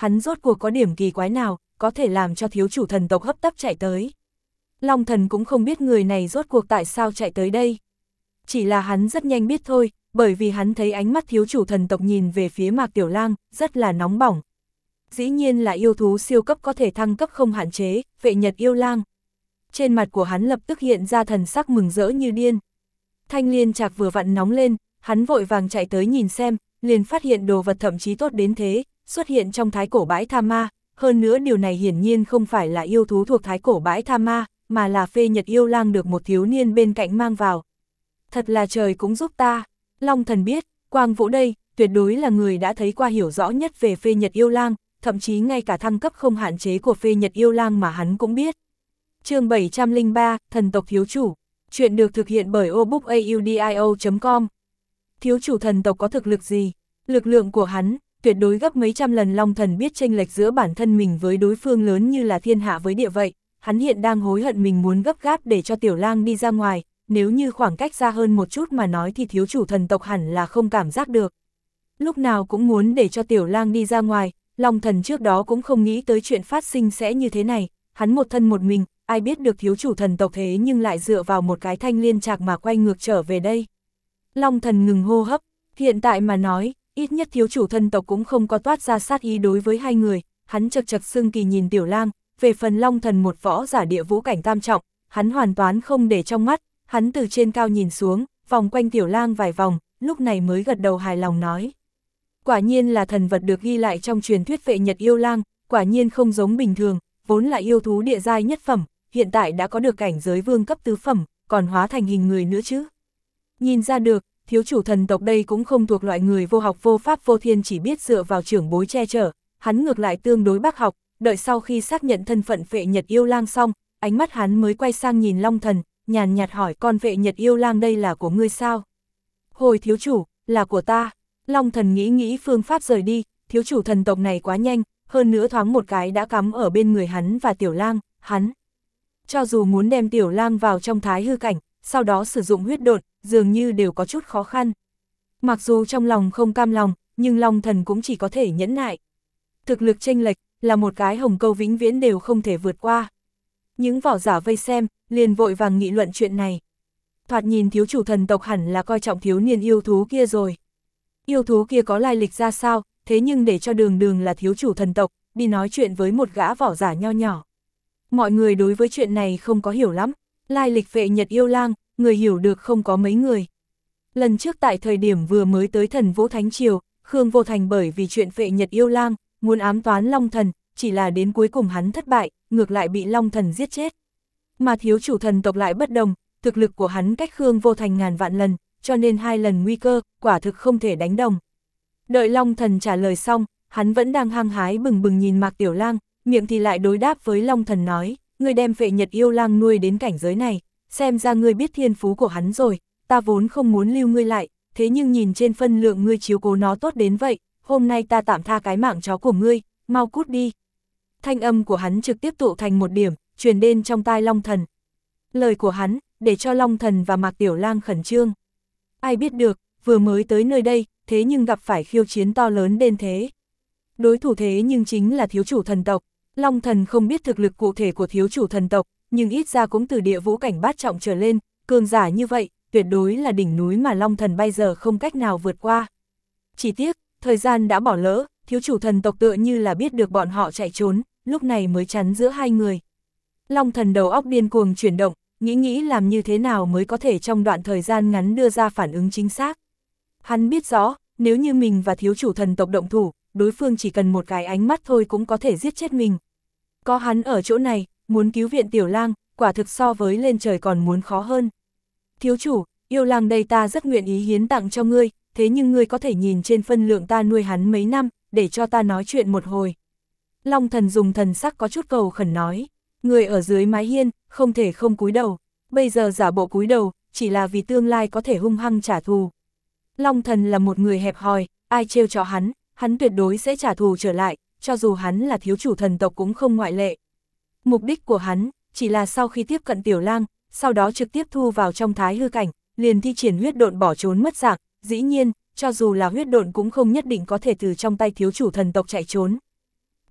hắn rốt cuộc có điểm kỳ quái nào, có thể làm cho thiếu chủ thần tộc hấp tấp chạy tới. Long thần cũng không biết người này rốt cuộc tại sao chạy tới đây. Chỉ là hắn rất nhanh biết thôi, bởi vì hắn thấy ánh mắt thiếu chủ thần tộc nhìn về phía Mạc Tiểu Lang, rất là nóng bỏng. Dĩ nhiên là yêu thú siêu cấp có thể thăng cấp không hạn chế, Vệ Nhật Yêu Lang. Trên mặt của hắn lập tức hiện ra thần sắc mừng rỡ như điên. Thanh liên trạc vừa vặn nóng lên, hắn vội vàng chạy tới nhìn xem, liền phát hiện đồ vật thậm chí tốt đến thế, xuất hiện trong thái cổ bãi Tha Ma. Hơn nữa điều này hiển nhiên không phải là yêu thú thuộc thái cổ bãi Tha Ma, mà là Phê Nhật Yêu Lang được một thiếu niên bên cạnh mang vào. Thật là trời cũng giúp ta. Long thần biết, Quang Vũ đây, tuyệt đối là người đã thấy qua hiểu rõ nhất về Phê Nhật Yêu Lang, thậm chí ngay cả thăng cấp không hạn chế của Phê Nhật Yêu Lang mà hắn cũng biết. Chương bảy trăm lẻ ba, Thần tộc thiếu chủ. Chuyện được thực hiện bởi obookaudio chấm com. Thiếu chủ thần tộc có thực lực gì? Lực lượng của hắn, tuyệt đối gấp mấy trăm lần. Long thần biết chênh lệch giữa bản thân mình với đối phương lớn như là thiên hạ với địa vậy. Hắn hiện đang hối hận mình muốn gấp gáp để cho Tiểu Lang đi ra ngoài, nếu như khoảng cách xa hơn một chút mà nói thì thiếu chủ thần tộc hẳn là không cảm giác được. Lúc nào cũng muốn để cho Tiểu Lang đi ra ngoài, Long thần trước đó cũng không nghĩ tới chuyện phát sinh sẽ như thế này, hắn một thân một mình, ai biết được thiếu chủ thần tộc thế nhưng lại dựa vào một cái thanh liên trạc mà quay ngược trở về đây. Long thần ngừng hô hấp, hiện tại mà nói, ít nhất thiếu chủ thần tộc cũng không có toát ra sát ý đối với hai người, hắn chật chật xưng kỳ nhìn Tiểu Lang, về phần Long thần một võ giả địa vũ cảnh tam trọng, hắn hoàn toàn không để trong mắt, hắn từ trên cao nhìn xuống, vòng quanh Tiểu Lang vài vòng, lúc này mới gật đầu hài lòng nói. Quả nhiên là thần vật được ghi lại trong truyền thuyết Vệ Nhật Yêu Lang, quả nhiên không giống bình thường, vốn là yêu thú địa giai nhất phẩm, hiện tại đã có được cảnh giới vương cấp tứ phẩm, còn hóa thành hình người nữa chứ. Nhìn ra được, thiếu chủ thần tộc đây cũng không thuộc loại người vô học vô pháp vô thiên chỉ biết dựa vào trưởng bối che chở, hắn ngược lại tương đối bác học, đợi sau khi xác nhận thân phận Vệ Nhật Yêu Lang xong, ánh mắt hắn mới quay sang nhìn Long thần, nhàn nhạt hỏi con Vệ Nhật Yêu Lang đây là của ngươi sao? Hồi thiếu chủ, là của ta. Long thần nghĩ nghĩ phương pháp rời đi, thiếu chủ thần tộc này quá nhanh, hơn nữa thoáng một cái đã cắm ở bên người hắn và Tiểu Lang, hắn. Cho dù muốn đem Tiểu Lang vào trong thái hư cảnh, sau đó sử dụng huyết độn, dường như đều có chút khó khăn. Mặc dù trong lòng không cam lòng, nhưng Long thần cũng chỉ có thể nhẫn nại. Thực lực chênh lệch, là một cái hồng câu vĩnh viễn đều không thể vượt qua. Những võ giả vây xem, liền vội vàng nghị luận chuyện này. Thoạt nhìn thiếu chủ thần tộc hẳn là coi trọng thiếu niên yêu thú kia rồi. Yêu thú kia có lai lịch ra sao, thế nhưng để cho đường đường là thiếu chủ thần tộc, đi nói chuyện với một gã võ giả nho nhỏ. Mọi người đối với chuyện này không có hiểu lắm, lai lịch Vệ Nhật Yêu Lang, người hiểu được không có mấy người. Lần trước tại thời điểm vừa mới tới Thần Vũ Thánh Triều, Khương Vô Thành bởi vì chuyện Vệ Nhật Yêu Lang, muốn ám toán Long thần, chỉ là đến cuối cùng hắn thất bại, ngược lại bị Long thần giết chết. Mà thiếu chủ thần tộc lại bất đồng, thực lực của hắn cách Khương Vô Thành ngàn vạn lần, cho nên hai lần nguy cơ, quả thực không thể đánh đồng. Đợi Long thần trả lời xong, hắn vẫn đang hăng hái bừng bừng nhìn Mạc Tiểu Lang, miệng thì lại đối đáp với Long thần nói, ngươi đem Vệ Nhật Yêu Lang nuôi đến cảnh giới này, xem ra ngươi biết thiên phú của hắn rồi, ta vốn không muốn lưu ngươi lại, thế nhưng nhìn trên phân lượng ngươi chiếu cố nó tốt đến vậy, hôm nay ta tạm tha cái mạng chó của ngươi, mau cút đi. Thanh âm của hắn trực tiếp tụ thành một điểm, truyền đến trong tai Long thần. Lời của hắn, để cho Long thần và Mạc Tiểu Lang khẩn trương. Ai biết được, vừa mới tới nơi đây, thế nhưng gặp phải khiêu chiến to lớn đến thế. Đối thủ thế nhưng chính là thiếu chủ thần tộc. Long thần không biết thực lực cụ thể của thiếu chủ thần tộc, nhưng ít ra cũng từ địa vũ cảnh bát trọng trở lên, cường giả như vậy, tuyệt đối là đỉnh núi mà Long thần bây giờ không cách nào vượt qua. Chỉ tiếc, thời gian đã bỏ lỡ, thiếu chủ thần tộc tựa như là biết được bọn họ chạy trốn, lúc này mới chắn giữa hai người. Long thần đầu óc điên cuồng chuyển động, nghĩ nghĩ làm như thế nào mới có thể trong đoạn thời gian ngắn đưa ra phản ứng chính xác. Hắn biết rõ, nếu như mình và thiếu chủ thần tộc động thủ, đối phương chỉ cần một cái ánh mắt thôi cũng có thể giết chết mình. Có hắn ở chỗ này, muốn cứu viện Tiểu Lang, quả thực so với lên trời còn muốn khó hơn. Thiếu chủ, Yêu Lang đây ta rất nguyện ý hiến tặng cho ngươi, thế nhưng ngươi có thể nhìn trên phân lượng ta nuôi hắn mấy năm, để cho ta nói chuyện một hồi. Long thần dùng thần sắc có chút cầu khẩn nói, người ở dưới mái hiên, không thể không cúi đầu, bây giờ giả bộ cúi đầu, chỉ là vì tương lai có thể hung hăng trả thù. Long thần là một người hẹp hòi, ai trêu cho hắn, hắn tuyệt đối sẽ trả thù trở lại, cho dù hắn là thiếu chủ thần tộc cũng không ngoại lệ. Mục đích của hắn, chỉ là sau khi tiếp cận Tiểu Lang, sau đó trực tiếp thu vào trong thái hư cảnh, liền thi triển huyết độn bỏ trốn mất dạng, dĩ nhiên, cho dù là huyết độn cũng không nhất định có thể từ trong tay thiếu chủ thần tộc chạy trốn.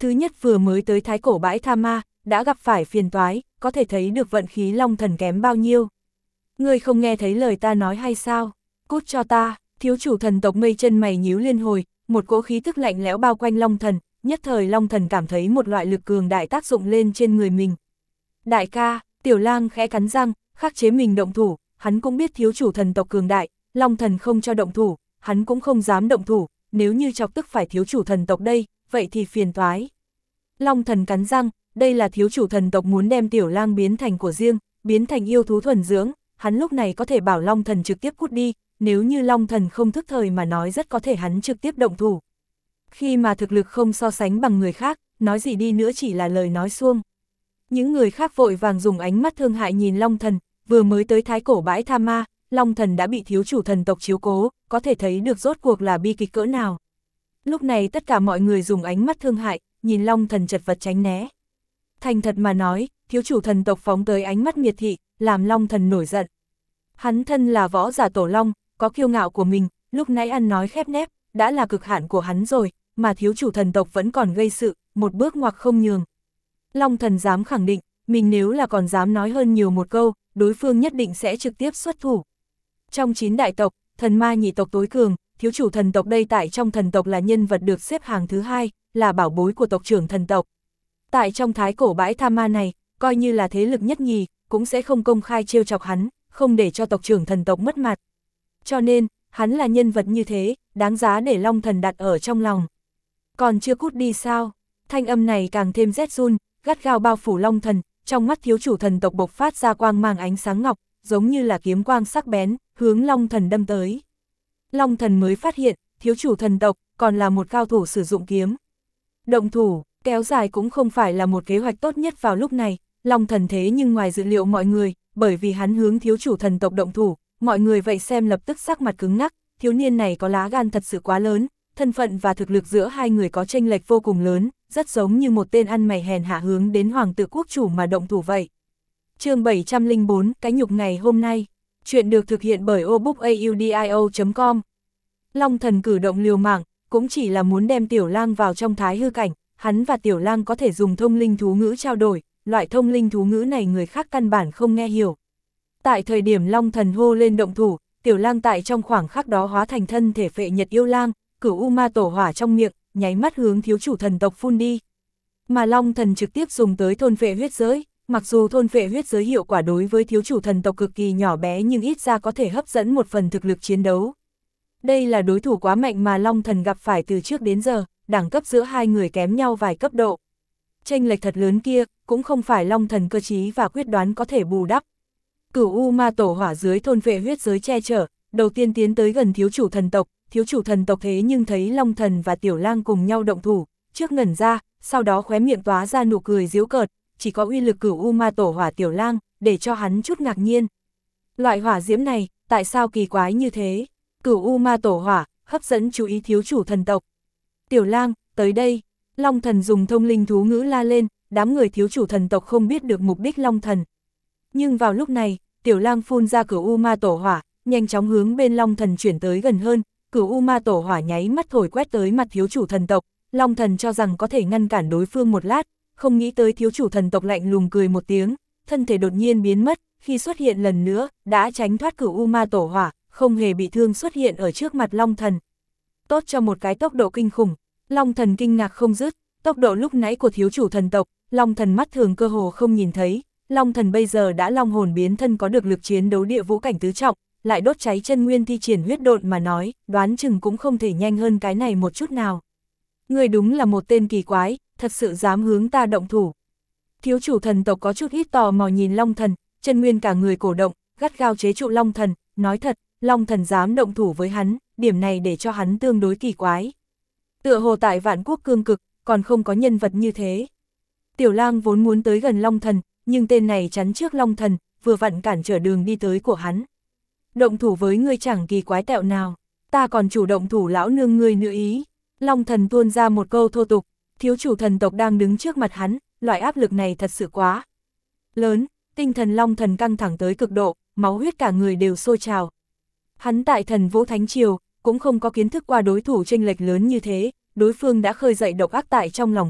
Thứ nhất vừa mới tới thái cổ bãi tha ma, đã gặp phải phiền toái, có thể thấy được vận khí Long Thần kém bao nhiêu. Ngươi không nghe thấy lời ta nói hay sao? Cút cho ta, thiếu chủ thần tộc mây chân mày nhíu liên hồi, một cỗ khí tức lạnh lẽo bao quanh Long Thần, nhất thời Long Thần cảm thấy một loại lực cường đại tác dụng lên trên người mình. Đại ca, Tiểu Lang khẽ cắn răng, khắc chế mình động thủ, hắn cũng biết thiếu chủ thần tộc cường đại, Long Thần không cho động thủ, hắn cũng không dám động thủ, nếu như chọc tức phải thiếu chủ thần tộc đây, vậy thì phiền toái. Long Thần cắn răng, đây là thiếu chủ thần tộc muốn đem Tiểu Lang biến thành của riêng, biến thành yêu thú thuần dưỡng, hắn lúc này có thể bảo Long Thần trực tiếp cút đi, nếu như Long Thần không thức thời mà nói rất có thể hắn trực tiếp động thủ. Khi mà thực lực không so sánh bằng người khác, nói gì đi nữa chỉ là lời nói suông. Những người khác vội vàng dùng ánh mắt thương hại nhìn Long Thần, vừa mới tới thái cổ bãi tha ma, Long Thần đã bị thiếu chủ thần tộc chiếu cố, có thể thấy được rốt cuộc là bi kịch cỡ nào. Lúc này tất cả mọi người dùng ánh mắt thương hại, nhìn Long Thần chật vật tránh né. Thành thật mà nói, thiếu chủ thần tộc phóng tới ánh mắt miệt thị, làm Long Thần nổi giận. Hắn thân là võ giả tổ long, có kiêu ngạo của mình, lúc nãy ăn nói khép nép, đã là cực hạn của hắn rồi, mà thiếu chủ thần tộc vẫn còn gây sự, một bước ngoặc không nhường. Long Thần dám khẳng định, mình nếu là còn dám nói hơn nhiều một câu, đối phương nhất định sẽ trực tiếp xuất thủ. Trong chín đại tộc, thần ma nhị tộc tối cường, thiếu chủ thần tộc đây tại trong thần tộc là nhân vật được xếp hàng thứ hai, là bảo bối của tộc trưởng thần tộc. Tại trong thái cổ bãi tha ma này, coi như là thế lực nhất nhì, cũng sẽ không công khai trêu chọc hắn, không để cho tộc trưởng thần tộc mất mặt. Cho nên, hắn là nhân vật như thế, đáng giá để Long Thần đặt ở trong lòng. Còn chưa cút đi sao? Thanh âm này càng thêm rét run, gắt gao bao phủ Long Thần, trong mắt thiếu chủ thần tộc bộc phát ra quang mang ánh sáng ngọc, giống như là kiếm quang sắc bén, hướng Long Thần đâm tới. Long Thần mới phát hiện, thiếu chủ thần tộc còn là một cao thủ sử dụng kiếm. Động thủ, kéo dài cũng không phải là một kế hoạch tốt nhất vào lúc này, Long Thần thế nhưng ngoài dự liệu mọi người, bởi vì hắn hướng thiếu chủ thần tộc động thủ, mọi người vậy xem lập tức sắc mặt cứng ngắc, thiếu niên này có lá gan thật sự quá lớn, thân phận và thực lực giữa hai người có chênh lệch vô cùng lớn, rất giống như một tên ăn mày hèn hạ hướng đến hoàng tử quốc chủ mà động thủ vậy. Chương bảy trăm lẻ bốn, cái nhục ngày hôm nay. Chuyện được thực hiện bởi obookaudio chấm com. Long Thần cử động liều mạng, cũng chỉ là muốn đem Tiểu Lang vào trong thái hư cảnh, hắn và Tiểu Lang có thể dùng thông linh thú ngữ trao đổi, loại thông linh thú ngữ này người khác căn bản không nghe hiểu. Tại thời điểm Long Thần hô lên động thủ, Tiểu Lang tại trong khoảng khắc đó hóa thành thân thể phệ nhật yêu lang, cửu u ma tổ hỏa trong miệng, nháy mắt hướng thiếu chủ thần tộc phun đi. Mà Long Thần trực tiếp dùng tới thôn phệ huyết giới, mặc dù thôn phệ huyết giới hiệu quả đối với thiếu chủ thần tộc cực kỳ nhỏ bé nhưng ít ra có thể hấp dẫn một phần thực lực chiến đấu. Đây là đối thủ quá mạnh mà Long Thần gặp phải từ trước đến giờ, đẳng cấp giữa hai người kém nhau vài cấp độ. Chênh lệch thật lớn kia, cũng không phải Long Thần cơ trí và quyết đoán có thể bù đắp. Cửu u ma tổ hỏa dưới thôn vệ huyết giới che chở, đầu tiên tiến tới gần thiếu chủ thần tộc, thiếu chủ thần tộc thế nhưng thấy Long Thần và Tiểu Lang cùng nhau động thủ, trước ngẩn ra, sau đó khóe miệng tóa ra nụ cười giễu cợt, chỉ có uy lực cửu u ma tổ hỏa Tiểu Lang, để cho hắn chút ngạc nhiên. Loại hỏa diễm này, tại sao kỳ quái như thế? Cửu u ma tổ hỏa, hấp dẫn chú ý thiếu chủ thần tộc. Tiểu Lang, tới đây. Long Thần dùng thông linh thú ngữ la lên, đám người thiếu chủ thần tộc không biết được mục đích Long Thần. Nhưng vào lúc này, Tiểu Lang phun ra cửu u ma tổ hỏa, nhanh chóng hướng bên Long Thần chuyển tới gần hơn, cửu u ma tổ hỏa nháy mắt thổi quét tới mặt thiếu chủ thần tộc, Long Thần cho rằng có thể ngăn cản đối phương một lát, không nghĩ tới thiếu chủ thần tộc lạnh lùng cười một tiếng, thân thể đột nhiên biến mất, khi xuất hiện lần nữa, đã tránh thoát cửu u ma tổ hỏa, không hề bị thương xuất hiện ở trước mặt Long Thần. Tốt cho một cái tốc độ kinh khủng, Long Thần kinh ngạc không dứt, tốc độ lúc nãy của thiếu chủ thần tộc, Long Thần mắt thường cơ hồ không nhìn thấy, Long Thần bây giờ đã long hồn biến thân có được lực chiến đấu địa vũ cảnh tứ trọng, lại đốt cháy chân nguyên thi triển huyết độn mà nói, đoán chừng cũng không thể nhanh hơn cái này một chút nào. Người đúng là một tên kỳ quái, thật sự dám hướng ta động thủ. Thiếu chủ thần tộc có chút ít tò mò nhìn Long Thần, chân nguyên cả người cổ động, gắt gao chế trụ Long Thần, nói thật, Long Thần dám động thủ với hắn, điểm này để cho hắn tương đối kỳ quái. Tựa hồ tại Vạn Quốc cương cực, còn không có nhân vật như thế. Tiểu Lang vốn muốn tới gần Long Thần, nhưng tên này chắn trước Long Thần, vừa vặn cản trở đường đi tới của hắn. Động thủ với ngươi chẳng kỳ quái tẹo nào, ta còn chủ động thủ lão nương ngươi nữa ý. Long Thần tuôn ra một câu thô tục, thiếu chủ thần tộc đang đứng trước mặt hắn, loại áp lực này thật sự quá lớn, tinh thần Long Thần căng thẳng tới cực độ, máu huyết cả người đều sôi trào. Hắn tại Thần Vũ Thánh Triều, cũng không có kiến thức qua đối thủ chênh lệch lớn như thế, đối phương đã khơi dậy độc ác tại trong lòng hắn,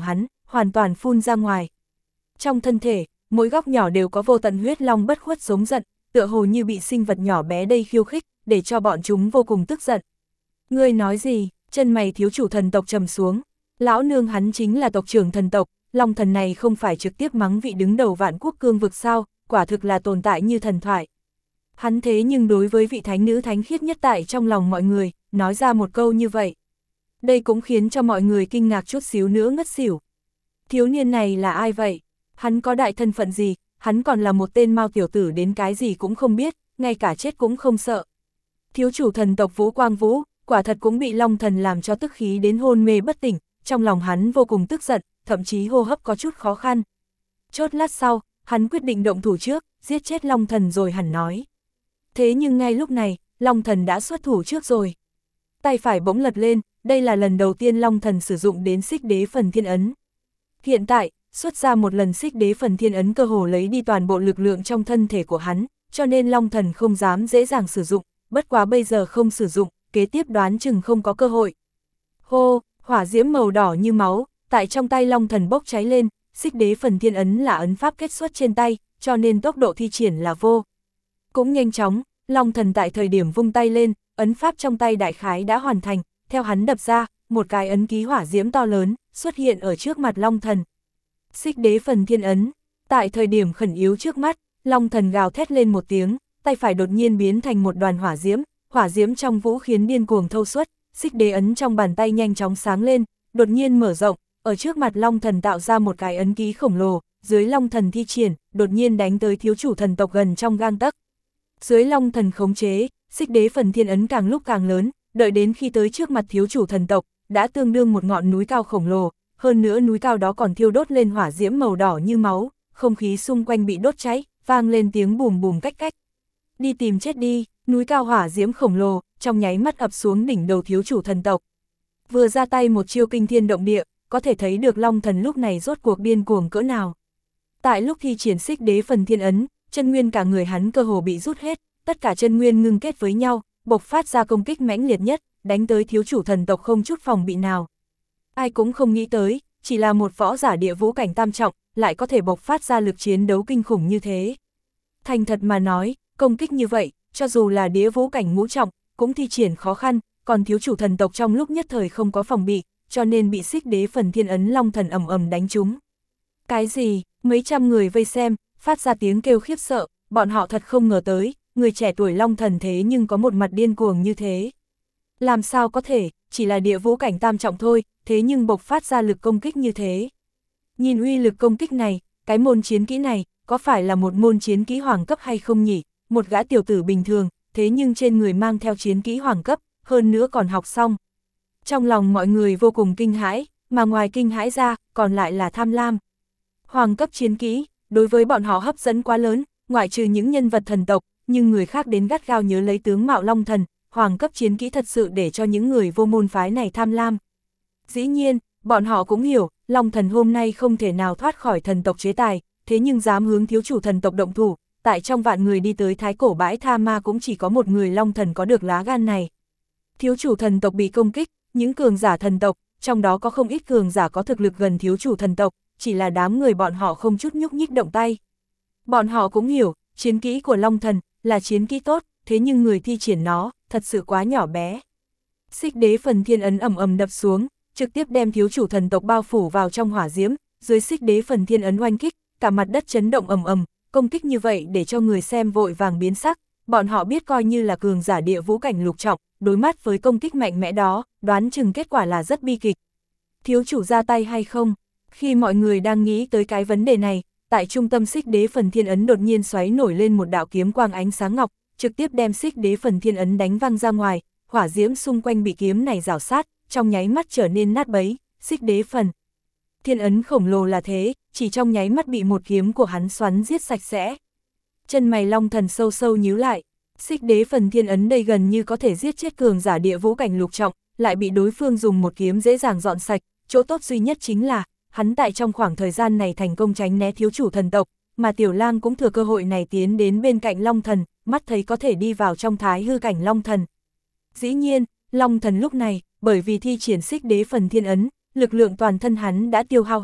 hoàn toàn phun ra ngoài. Trong thân thể, mỗi góc nhỏ đều có vô tận huyết long bất khuất giống giận, tựa hồ như bị sinh vật nhỏ bé đây khiêu khích, để cho bọn chúng vô cùng tức giận. Ngươi nói gì? Chân mày thiếu chủ thần tộc trầm xuống. Lão nương hắn chính là tộc trưởng thần tộc, long thần này không phải trực tiếp mắng vị đứng đầu vạn quốc cương vực sao, quả thực là tồn tại như thần thoại. Hắn thế nhưng đối với vị thánh nữ thánh khiết nhất tại trong lòng mọi người, nói ra một câu như vậy. Đây cũng khiến cho mọi người kinh ngạc chút xíu nữa ngất xỉu. Thiếu niên này là ai vậy? Hắn có đại thân phận gì? Hắn còn là một tên mao tiểu tử đến cái gì cũng không biết, ngay cả chết cũng không sợ. Thiếu chủ thần tộc Vũ Quang Vũ, quả thật cũng bị long thần làm cho tức khí đến hôn mê bất tỉnh, trong lòng hắn vô cùng tức giận, thậm chí hô hấp có chút khó khăn. Chốt lát sau, hắn quyết định động thủ trước, giết chết long thần rồi hẳn nói. Thế nhưng ngay lúc này, long thần đã xuất thủ trước rồi. Tay phải bỗng lật lên, đây là lần đầu tiên long thần sử dụng đến xích đế phần thiên ấn. Hiện tại, xuất ra một lần xích đế phần thiên ấn cơ hồ lấy đi toàn bộ lực lượng trong thân thể của hắn, cho nên long thần không dám dễ dàng sử dụng, bất quá bây giờ không sử dụng, kế tiếp đoán chừng không có cơ hội. Hô, hỏa diễm màu đỏ như máu, tại trong tay long thần bốc cháy lên, xích đế phần thiên ấn là ấn pháp kết xuất trên tay, cho nên tốc độ thi triển là vô. Cũng nhanh chóng, long thần tại thời điểm vung tay lên, ấn pháp trong tay đại khái đã hoàn thành, theo hắn đập ra, một cái ấn ký hỏa diễm to lớn, xuất hiện ở trước mặt long thần. Xích đế phần thiên ấn, tại thời điểm khẩn yếu trước mắt, long thần gào thét lên một tiếng, tay phải đột nhiên biến thành một đoàn hỏa diễm, hỏa diễm trong vũ khiến điên cuồng thâu suất, xích đế ấn trong bàn tay nhanh chóng sáng lên, đột nhiên mở rộng, ở trước mặt long thần tạo ra một cái ấn ký khổng lồ, dưới long thần thi triển, đột nhiên đánh tới thiếu chủ thần tộc gần trong gang tấc. Dưới long thần khống chế, xích đế phần thiên ấn càng lúc càng lớn, đợi đến khi tới trước mặt thiếu chủ thần tộc, đã tương đương một ngọn núi cao khổng lồ, hơn nữa núi cao đó còn thiêu đốt lên hỏa diễm màu đỏ như máu, không khí xung quanh bị đốt cháy, vang lên tiếng bùm bùm cách cách. Đi tìm chết đi, núi cao hỏa diễm khổng lồ, trong nháy mắt ập xuống đỉnh đầu thiếu chủ thần tộc. Vừa ra tay một chiêu kinh thiên động địa, có thể thấy được long thần lúc này rốt cuộc điên cuồng cỡ nào. Tại lúc thi triển xích đế phần thiên ấn, chân nguyên cả người hắn cơ hồ bị rút hết, tất cả chân nguyên ngưng kết với nhau, bộc phát ra công kích mãnh liệt nhất, đánh tới thiếu chủ thần tộc không chút phòng bị nào. Ai cũng không nghĩ tới, chỉ là một võ giả địa vũ cảnh tam trọng, lại có thể bộc phát ra lực chiến đấu kinh khủng như thế. Thành thật mà nói, công kích như vậy, cho dù là đĩa vũ cảnh ngũ trọng, cũng thi triển khó khăn, còn thiếu chủ thần tộc trong lúc nhất thời không có phòng bị, cho nên bị xích đế phần thiên ấn long thần ầm ầm đánh trúng. Cái gì? Mấy trăm người vây xem, phát ra tiếng kêu khiếp sợ, bọn họ thật không ngờ tới, người trẻ tuổi long thần thế nhưng có một mặt điên cuồng như thế. Làm sao có thể, chỉ là địa vũ cảnh tam trọng thôi, thế nhưng bộc phát ra lực công kích như thế. Nhìn uy lực công kích này, cái môn chiến kỹ này, có phải là một môn chiến kỹ hoàng cấp hay không nhỉ? Một gã tiểu tử bình thường, thế nhưng trên người mang theo chiến kỹ hoàng cấp, hơn nữa còn học xong. Trong lòng mọi người vô cùng kinh hãi, mà ngoài kinh hãi ra, còn lại là tham lam. Hoàng cấp chiến kỹ, đối với bọn họ hấp dẫn quá lớn, ngoại trừ những nhân vật thần tộc, nhưng người khác đến gắt gao nhớ lấy tướng mạo long thần, hoàng cấp chiến kỹ thật sự để cho những người vô môn phái này tham lam. Dĩ nhiên, bọn họ cũng hiểu, long thần hôm nay không thể nào thoát khỏi thần tộc chế tài, thế nhưng dám hướng thiếu chủ thần tộc động thủ, tại trong vạn người đi tới thái cổ bãi tha ma cũng chỉ có một người long thần có được lá gan này. Thiếu chủ thần tộc bị công kích, những cường giả thần tộc, trong đó có không ít cường giả có thực lực gần thiếu chủ thần tộc, chỉ là đám người bọn họ không chút nhúc nhích động tay. Bọn họ cũng hiểu, chiến kỹ của long thần là chiến kỹ tốt, thế nhưng người thi triển nó, thật sự quá nhỏ bé. Xích đế phần thiên ấn ầm ầm đập xuống, trực tiếp đem thiếu chủ thần tộc bao phủ vào trong hỏa diễm, dưới xích đế phần thiên ấn oanh kích, cả mặt đất chấn động ầm ầm, công kích như vậy để cho người xem vội vàng biến sắc, bọn họ biết coi như là cường giả địa vũ cảnh lục trọng, đối mắt với công kích mạnh mẽ đó, đoán chừng kết quả là rất bi kịch. Thiếu chủ ra tay hay không? Khi mọi người đang nghĩ tới cái vấn đề này, tại trung tâm xích đế phần thiên ấn đột nhiên xoáy nổi lên một đạo kiếm quang ánh sáng ngọc, trực tiếp đem xích đế phần thiên ấn đánh văng ra ngoài, hỏa diễm xung quanh bị kiếm này rào sát, trong nháy mắt trở nên nát bấy, xích đế phần thiên ấn khổng lồ là thế, chỉ trong nháy mắt bị một kiếm của hắn xoắn giết sạch sẽ. Chân mày long thần sâu sâu nhíu lại, xích đế phần thiên ấn đây gần như có thể giết chết cường giả địa vũ cảnh lục trọng, lại bị đối phương dùng một kiếm dễ dàng dọn sạch, chỗ tốt duy nhất chính là, hắn tại trong khoảng thời gian này thành công tránh né thiếu chủ thần tộc, mà Tiểu Lang cũng thừa cơ hội này tiến đến bên cạnh long thần, mắt thấy có thể đi vào trong thái hư cảnh long thần. Dĩ nhiên, long thần lúc này, bởi vì thi triển xích đế phần thiên ấn, lực lượng toàn thân hắn đã tiêu hao hết,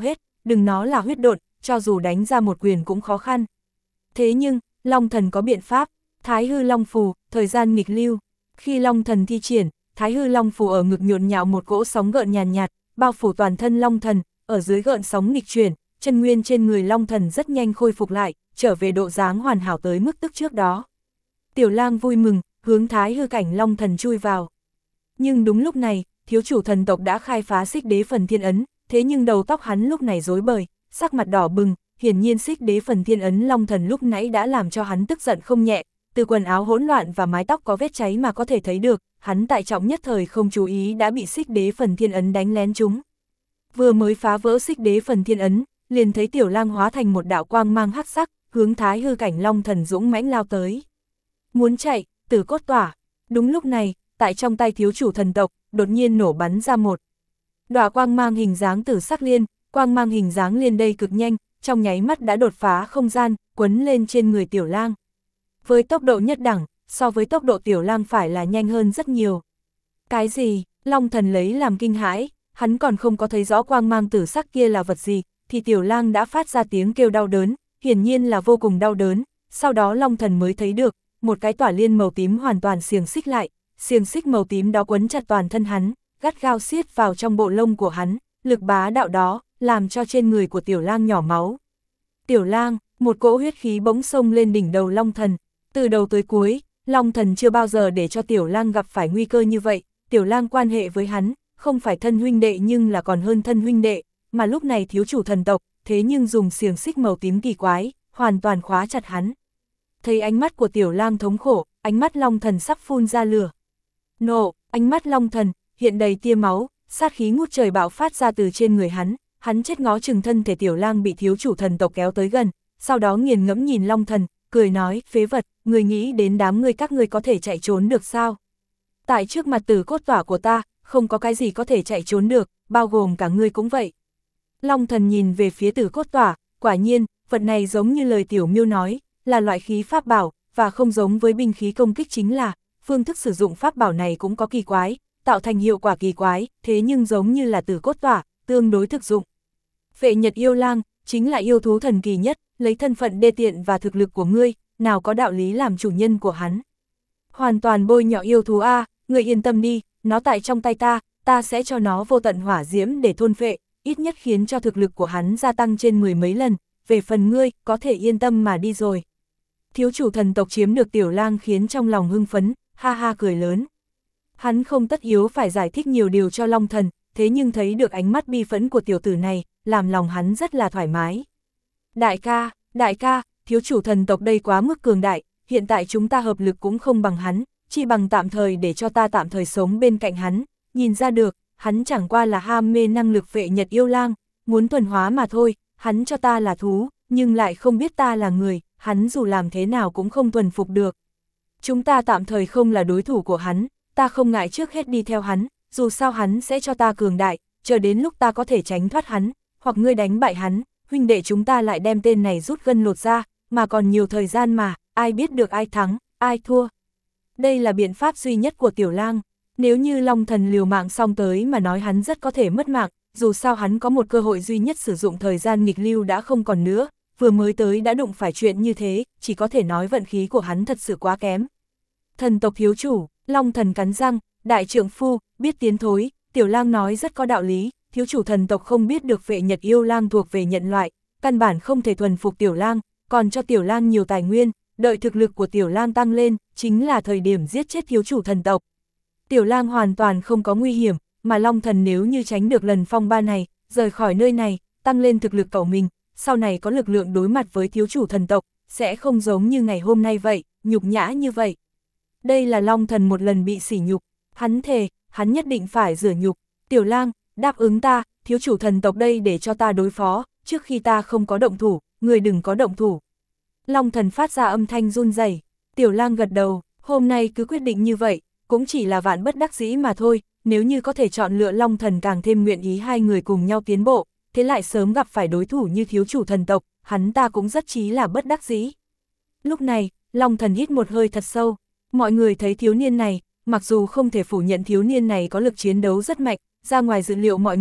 đừng nói là huyết độn, cho dù đánh ra một quyền cũng khó khăn. Thế nhưng, Long Thần có biện pháp, Thái Hư Long Phù, thời gian nghịch lưu. Khi Long Thần thi triển, Thái Hư Long Phù ở ngực nhộn nhạo một cỗ sóng gợn nhàn nhạt, bao phủ toàn thân Long Thần, ở dưới gợn sóng nghịch chuyển, chân nguyên trên người Long Thần rất nhanh khôi phục lại, trở về độ dáng hoàn hảo tới mức tức trước đó. Tiểu Lang vui mừng, hướng Thái Hư cảnh Long Thần chui vào. Nhưng đúng lúc này, thiếu chủ thần tộc đã khai phá Xích Đế Phần Thiên Ấn, thế nhưng đầu tóc hắn lúc này rối bời, sắc mặt đỏ bừng, hiển nhiên Xích Đế Phần Thiên Ấn Long Thần lúc nãy đã làm cho hắn tức giận không nhẹ, từ quần áo hỗn loạn và mái tóc có vết cháy mà có thể thấy được, hắn tại trọng nhất thời không chú ý đã bị Xích Đế Phần Thiên Ấn đánh lén trúng. Vừa mới phá vỡ Xích Đế Phần Thiên Ấn, liền thấy Tiểu Lang hóa thành một đạo quang mang hắc sắc, hướng Thái Hư cảnh Long Thần dũng mãnh lao tới. Muốn chạy, Tử Cốt Tỏa. Đúng lúc này, tại trong tay thiếu chủ thần tộc, đột nhiên nổ bắn ra một đóa quang mang hình dáng tử sắc liên, quang mang hình dáng liên đây cực nhanh, trong nháy mắt đã đột phá không gian, quấn lên trên người Tiểu Lang. Với tốc độ nhất đẳng, so với tốc độ Tiểu Lang phải là nhanh hơn rất nhiều. Cái gì? Long Thần lấy làm kinh hãi, hắn còn không có thấy rõ quang mang tử sắc kia là vật gì, thì Tiểu Lang đã phát ra tiếng kêu đau đớn, hiển nhiên là vô cùng đau đớn, sau đó Long Thần mới thấy được, một cái tỏa liên màu tím hoàn toàn xiềng xích lại, xiềng xích màu tím đó quấn chặt toàn thân hắn, gắt gao siết vào trong bộ lông của hắn, lực bá đạo đó, làm cho trên người của Tiểu Lang nhỏ máu. Tiểu Lang, một cỗ huyết khí bỗng xông lên đỉnh đầu Long Thần, từ đầu tới cuối, Long Thần chưa bao giờ để cho Tiểu Lang gặp phải nguy cơ như vậy, Tiểu Lang quan hệ với hắn, không phải thân huynh đệ nhưng là còn hơn thân huynh đệ, mà lúc này thiếu chủ thần tộc, thế nhưng dùng xiềng xích màu tím kỳ quái, hoàn toàn khóa chặt hắn. Thấy ánh mắt của Tiểu Lang thống khổ, ánh mắt Long Thần sắp phun ra lửa. Nộ, ánh mắt Long Thần, hiện đầy tia máu, sát khí ngút trời bạo phát ra từ trên người hắn, hắn chết ngó chừng thân thể Tiểu Lang bị thiếu chủ thần tộc kéo tới gần, sau đó nghiền ngẫm nhìn Long Thần, cười nói, phế vật, người nghĩ đến đám ngươi các ngươi có thể chạy trốn được sao? Tại trước mặt Tử Cốt Tỏa của ta, không có cái gì có thể chạy trốn được, bao gồm cả ngươi cũng vậy. Long Thần nhìn về phía Tử Cốt Tỏa, quả nhiên, vật này giống như lời Tiểu Miêu nói, là loại khí pháp bảo, và không giống với binh khí công kích chính là, phương thức sử dụng pháp bảo này cũng có kỳ quái, tạo thành hiệu quả kỳ quái, thế nhưng giống như là Tử Cốt Tỏa, tương đối thực dụng. Phệ Nhật Yêu Lang, chính là yêu thú thần kỳ nhất, lấy thân phận đê tiện và thực lực của ngươi, nào có đạo lý làm chủ nhân của hắn. Hoàn toàn bôi nhọ yêu thú a, ngươi yên tâm đi, nó tại trong tay ta, ta sẽ cho nó vô tận hỏa diễm để thôn phệ, ít nhất khiến cho thực lực của hắn gia tăng trên mười mấy lần, về phần ngươi, có thể yên tâm mà đi rồi. Thiếu chủ thần tộc chiếm được Tiểu Lang khiến trong lòng hưng phấn, ha ha cười lớn. Hắn không tất yếu phải giải thích nhiều điều cho Long Thần, thế nhưng thấy được ánh mắt bi phẫn của tiểu tử này, làm lòng hắn rất là thoải mái. Đại ca, đại ca, thiếu chủ thần tộc đây quá mức cường đại, hiện tại chúng ta hợp lực cũng không bằng hắn, chỉ bằng tạm thời để cho ta tạm thời sống bên cạnh hắn, nhìn ra được, hắn chẳng qua là ham mê năng lực Phệ Nhật Yêu Lang, muốn thuần hóa mà thôi, hắn cho ta là thú, nhưng lại không biết ta là người, hắn dù làm thế nào cũng không thuần phục được. Chúng ta tạm thời không là đối thủ của hắn, ta không ngại trước hết đi theo hắn, dù sao hắn sẽ cho ta cường đại, chờ đến lúc ta có thể tránh thoát hắn, hoặc ngươi đánh bại hắn, huynh đệ chúng ta lại đem tên này rút gân lột ra, mà còn nhiều thời gian mà, ai biết được ai thắng, ai thua. Đây là biện pháp duy nhất của Tiểu Lang, nếu như Long Thần liều mạng xong tới mà nói hắn rất có thể mất mạng, dù sao hắn có một cơ hội duy nhất sử dụng thời gian nghịch lưu đã không còn nữa, vừa mới tới đã đụng phải chuyện như thế, chỉ có thể nói vận khí của hắn thật sự quá kém. Thần tộc thiếu chủ, Long Thần cắn răng, đại trượng phu, biết tiến thối, Tiểu Lang nói rất có đạo lý, thiếu chủ thần tộc không biết được Phệ Nhật Yêu Lang thuộc về nhận loại, căn bản không thể thuần phục Tiểu Lang, còn cho Tiểu Lang nhiều tài nguyên, đợi thực lực của Tiểu Lang tăng lên, chính là thời điểm giết chết thiếu chủ thần tộc. Tiểu Lang hoàn toàn không có nguy hiểm, mà Long Thần nếu như tránh được lần phong ba này, rời khỏi nơi này, tăng lên thực lực cậu mình, sau này có lực lượng đối mặt với thiếu chủ thần tộc, sẽ không giống như ngày hôm nay vậy, nhục nhã như vậy. Đây là Long Thần một lần bị sỉ nhục, hắn thề, hắn nhất định phải rửa nhục. Tiểu Lang, đáp ứng ta, thiếu chủ thần tộc đây để cho ta đối phó, trước khi ta không có động thủ, người đừng có động thủ. Long Thần phát ra âm thanh run rẩy. Tiểu Lang gật đầu, hôm nay cứ quyết định như vậy, cũng chỉ là vạn bất đắc dĩ mà thôi, nếu như có thể chọn lựa Long Thần càng thêm nguyện ý hai người cùng nhau tiến bộ, thế lại sớm gặp phải đối thủ như thiếu chủ thần tộc, hắn ta cũng rất chí là bất đắc dĩ. Lúc này, Long Thần hít một hơi thật sâu, mọi người thấy thiếu niên này, mặc dù không thể phủ nhận thiếu niên này có lực chiến đấu rất mạnh, ra ngoài dự liệu mọi người,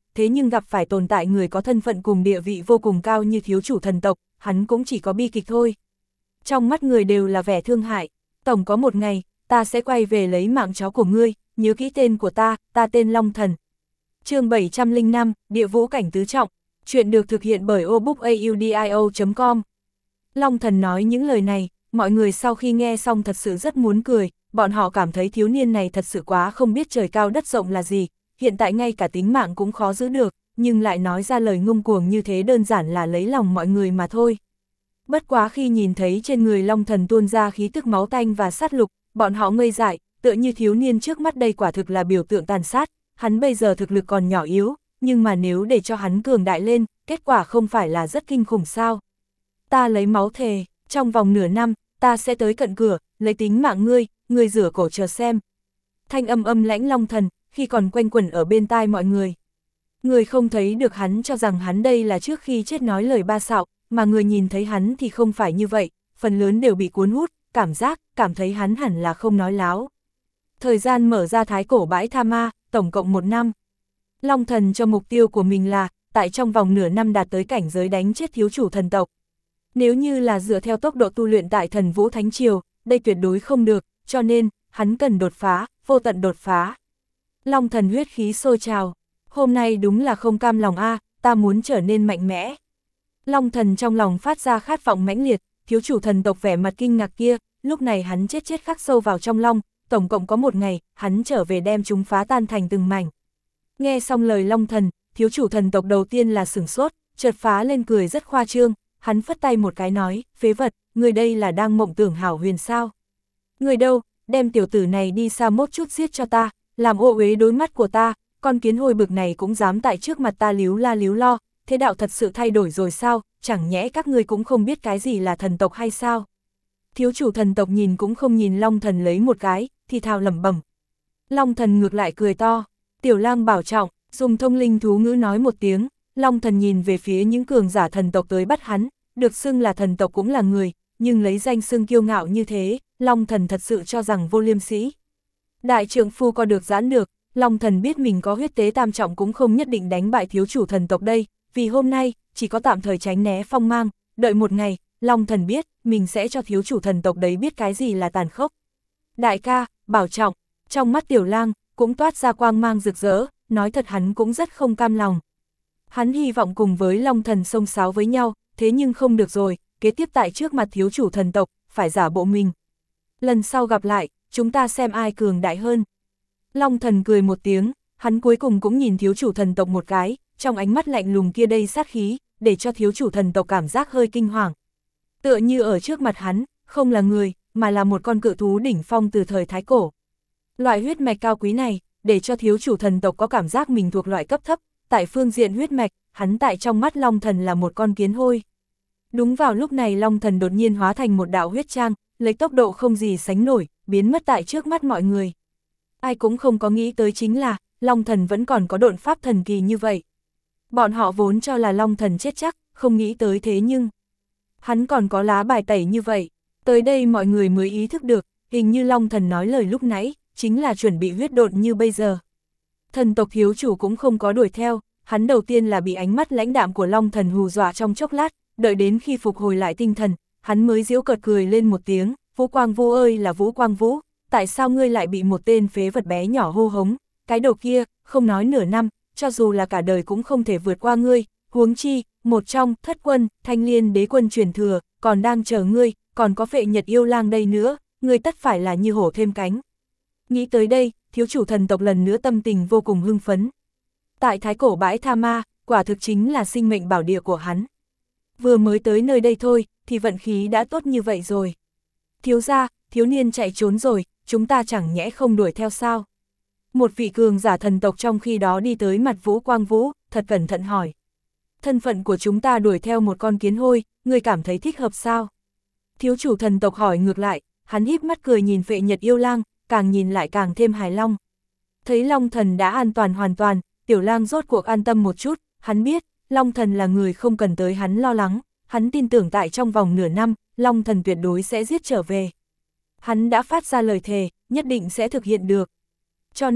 thế nhưng gặp phải tồn tại người có thân phận cùng địa vị vô cùng cao như thiếu chủ thần tộc, hắn cũng chỉ có bi kịch thôi. Trong mắt người đều là vẻ thương hại, tổng có một ngày, ta sẽ quay về lấy mạng chó của ngươi, nhớ kỹ tên của ta, ta tên Long Thần. Chương bảy trăm lẻ năm, Địa Vũ Cảnh Tứ Trọng, chuyện được thực hiện bởi obookaudio chấm com. Long Thần nói những lời này, mọi người sau khi nghe xong thật sự rất muốn cười, bọn họ cảm thấy thiếu niên này thật sự quá không biết trời cao đất rộng là gì, hiện tại ngay cả tính mạng cũng khó giữ được, nhưng lại nói ra lời ngông cuồng như thế đơn giản là lấy lòng mọi người mà thôi. Bất quá khi nhìn thấy trên người Long Thần tuôn ra khí tức máu tanh và sát lục, bọn họ ngây dại, tựa như thiếu niên trước mắt đây quả thực là biểu tượng tàn sát, hắn bây giờ thực lực còn nhỏ yếu, nhưng mà nếu để cho hắn cường đại lên, kết quả không phải là rất kinh khủng sao. Ta lấy máu thề, trong vòng nửa năm, ta sẽ tới cận cửa, lấy tính mạng ngươi, ngươi rửa cổ chờ xem. Thanh âm âm lãnh Long Thần, khi còn quanh quẩn ở bên tai mọi người. Người không thấy được hắn cho rằng hắn đây là trước khi chết nói lời ba xạo, mà người nhìn thấy hắn thì không phải như vậy, phần lớn đều bị cuốn hút, cảm giác, cảm thấy hắn hẳn là không nói láo. Thời gian mở ra thái cổ bãi Tha Ma, tổng cộng một năm. Long Thần cho mục tiêu của mình là, tại trong vòng nửa năm đạt tới cảnh giới đánh chết thiếu chủ thần tộc. Nếu như là dựa theo tốc độ tu luyện tại Thần Vũ Thánh Triều, đây tuyệt đối không được, cho nên, hắn cần đột phá, vô tận đột phá. Long Thần huyết khí sôi trào, hôm nay đúng là không cam lòng a, ta muốn trở nên mạnh mẽ. Long Thần trong lòng phát ra khát vọng mãnh liệt, thiếu chủ thần tộc vẻ mặt kinh ngạc kia, lúc này hắn chết chết khắc sâu vào trong lòng, tổng cộng có một ngày, hắn trở về đem chúng phá tan thành từng mảnh. Nghe xong lời Long Thần, thiếu chủ thần tộc đầu tiên là sửng sốt, chợt phá lên cười rất khoa trương, hắn phất tay một cái nói, phế vật, người đây là đang mộng tưởng hảo huyền sao. Người đâu, đem tiểu tử này đi xa mốt chút giết cho ta, làm ô uế đối mắt của ta, con kiến hôi bực này cũng dám tại trước mặt ta líu la líu lo, thế đạo thật sự thay đổi rồi sao, chẳng nhẽ các ngươi cũng không biết cái gì là thần tộc hay sao. Thiếu chủ thần tộc nhìn cũng không nhìn Long Thần lấy một cái, thì thào lẩm bẩm. Long Thần ngược lại cười to, tiểu lang bảo trọng, dùng thông linh thú ngữ nói một tiếng, Long Thần nhìn về phía những cường giả thần tộc tới bắt hắn, được xưng là thần tộc cũng là người, nhưng lấy danh xưng kiêu ngạo như thế, Long Thần thật sự cho rằng vô liêm sỉ. Đại trượng phu có được giãn được, Long Thần biết mình có huyết tế tam trọng cũng không nhất định đánh bại thiếu chủ thần tộc đây, vì hôm nay, chỉ có tạm thời tránh né phong mang, đợi một ngày, Long Thần biết, mình sẽ cho thiếu chủ thần tộc đấy biết cái gì là tàn khốc. Đại ca, bảo trọng, trong mắt tiểu lang, cũng toát ra quang mang rực rỡ, nói thật hắn cũng rất không cam lòng. Hắn hy vọng cùng với Long Thần xông xáo với nhau, thế nhưng không được rồi, kế tiếp tại trước mặt thiếu chủ thần tộc, phải giả bộ mình. Lần sau gặp lại, chúng ta xem ai cường đại hơn. Long Thần cười một tiếng, hắn cuối cùng cũng nhìn thiếu chủ thần tộc một cái, trong ánh mắt lạnh lùng kia đầy sát khí, để cho thiếu chủ thần tộc cảm giác hơi kinh hoàng. Tựa như ở trước mặt hắn, không là người, mà là một con cự thú đỉnh phong từ thời Thái Cổ. Loại huyết mạch cao quý này, để cho thiếu chủ thần tộc có cảm giác mình thuộc loại cấp thấp, tại phương diện huyết mạch, hắn tại trong mắt Long Thần là một con kiến hôi. Đúng vào lúc này Long Thần đột nhiên hóa thành một đạo huyết trang, lấy tốc độ không gì sánh nổi, biến mất tại trước mắt mọi người. Ai cũng không có nghĩ tới chính là, Long Thần vẫn còn có độn pháp thần kỳ như vậy. Bọn họ vốn cho là Long Thần chết chắc, không nghĩ tới thế nhưng hắn còn có lá bài tẩy như vậy. Tới đây mọi người mới ý thức được, hình như Long Thần nói lời lúc nãy, chính là chuẩn bị huyết độn như bây giờ. Thần tộc thiếu chủ cũng không có đuổi theo, hắn đầu tiên là bị ánh mắt lãnh đạm của Long Thần hù dọa trong chốc lát, đợi đến khi phục hồi lại tinh thần, hắn mới giễu cợt cười lên một tiếng, Vũ Quang Vũ ơi là Vũ Quang Vũ, tại sao ngươi lại bị một tên phế vật bé nhỏ hô hống, cái đầu kia, không nói nửa năm, cho dù là cả đời cũng không thể vượt qua ngươi, huống chi, một trong thất quân, Thanh Liên đế quân truyền thừa, còn đang chờ ngươi, còn có Phệ Nhật yêu lang đây nữa, ngươi tất phải là như hổ thêm cánh. Nghĩ tới đây, thiếu chủ thần tộc lần nữa tâm tình vô cùng hưng phấn. Tại thái cổ bãi Tha Ma, quả thực chính là sinh mệnh bảo địa của hắn. Vừa mới tới nơi đây thôi, thì vận khí đã tốt như vậy rồi. Thiếu gia, thiếu niên chạy trốn rồi, chúng ta chẳng nhẽ không đuổi theo sao? Một vị cường giả thần tộc trong khi đó đi tới mặt Vũ Quang Vũ, thật cẩn thận hỏi. Thân phận của chúng ta đuổi theo một con kiến hôi, ngươi cảm thấy thích hợp sao? Thiếu chủ thần tộc hỏi ngược lại, hắn híp mắt cười nhìn Phệ Nhật yêu lang, càng nhìn lại càng thêm hài long. Thấy Long Thần đã an toàn hoàn toàn, tiểu lang rốt cuộc an tâm một chút, hắn biết, Long Thần là người không cần tới hắn lo lắng, hắn tin tưởng tại trong vòng nửa năm, Long Thần tuyệt đối sẽ giết trở về. Hắn đã phát ra lời thề, nhất định sẽ thực hiện được. Cho nên,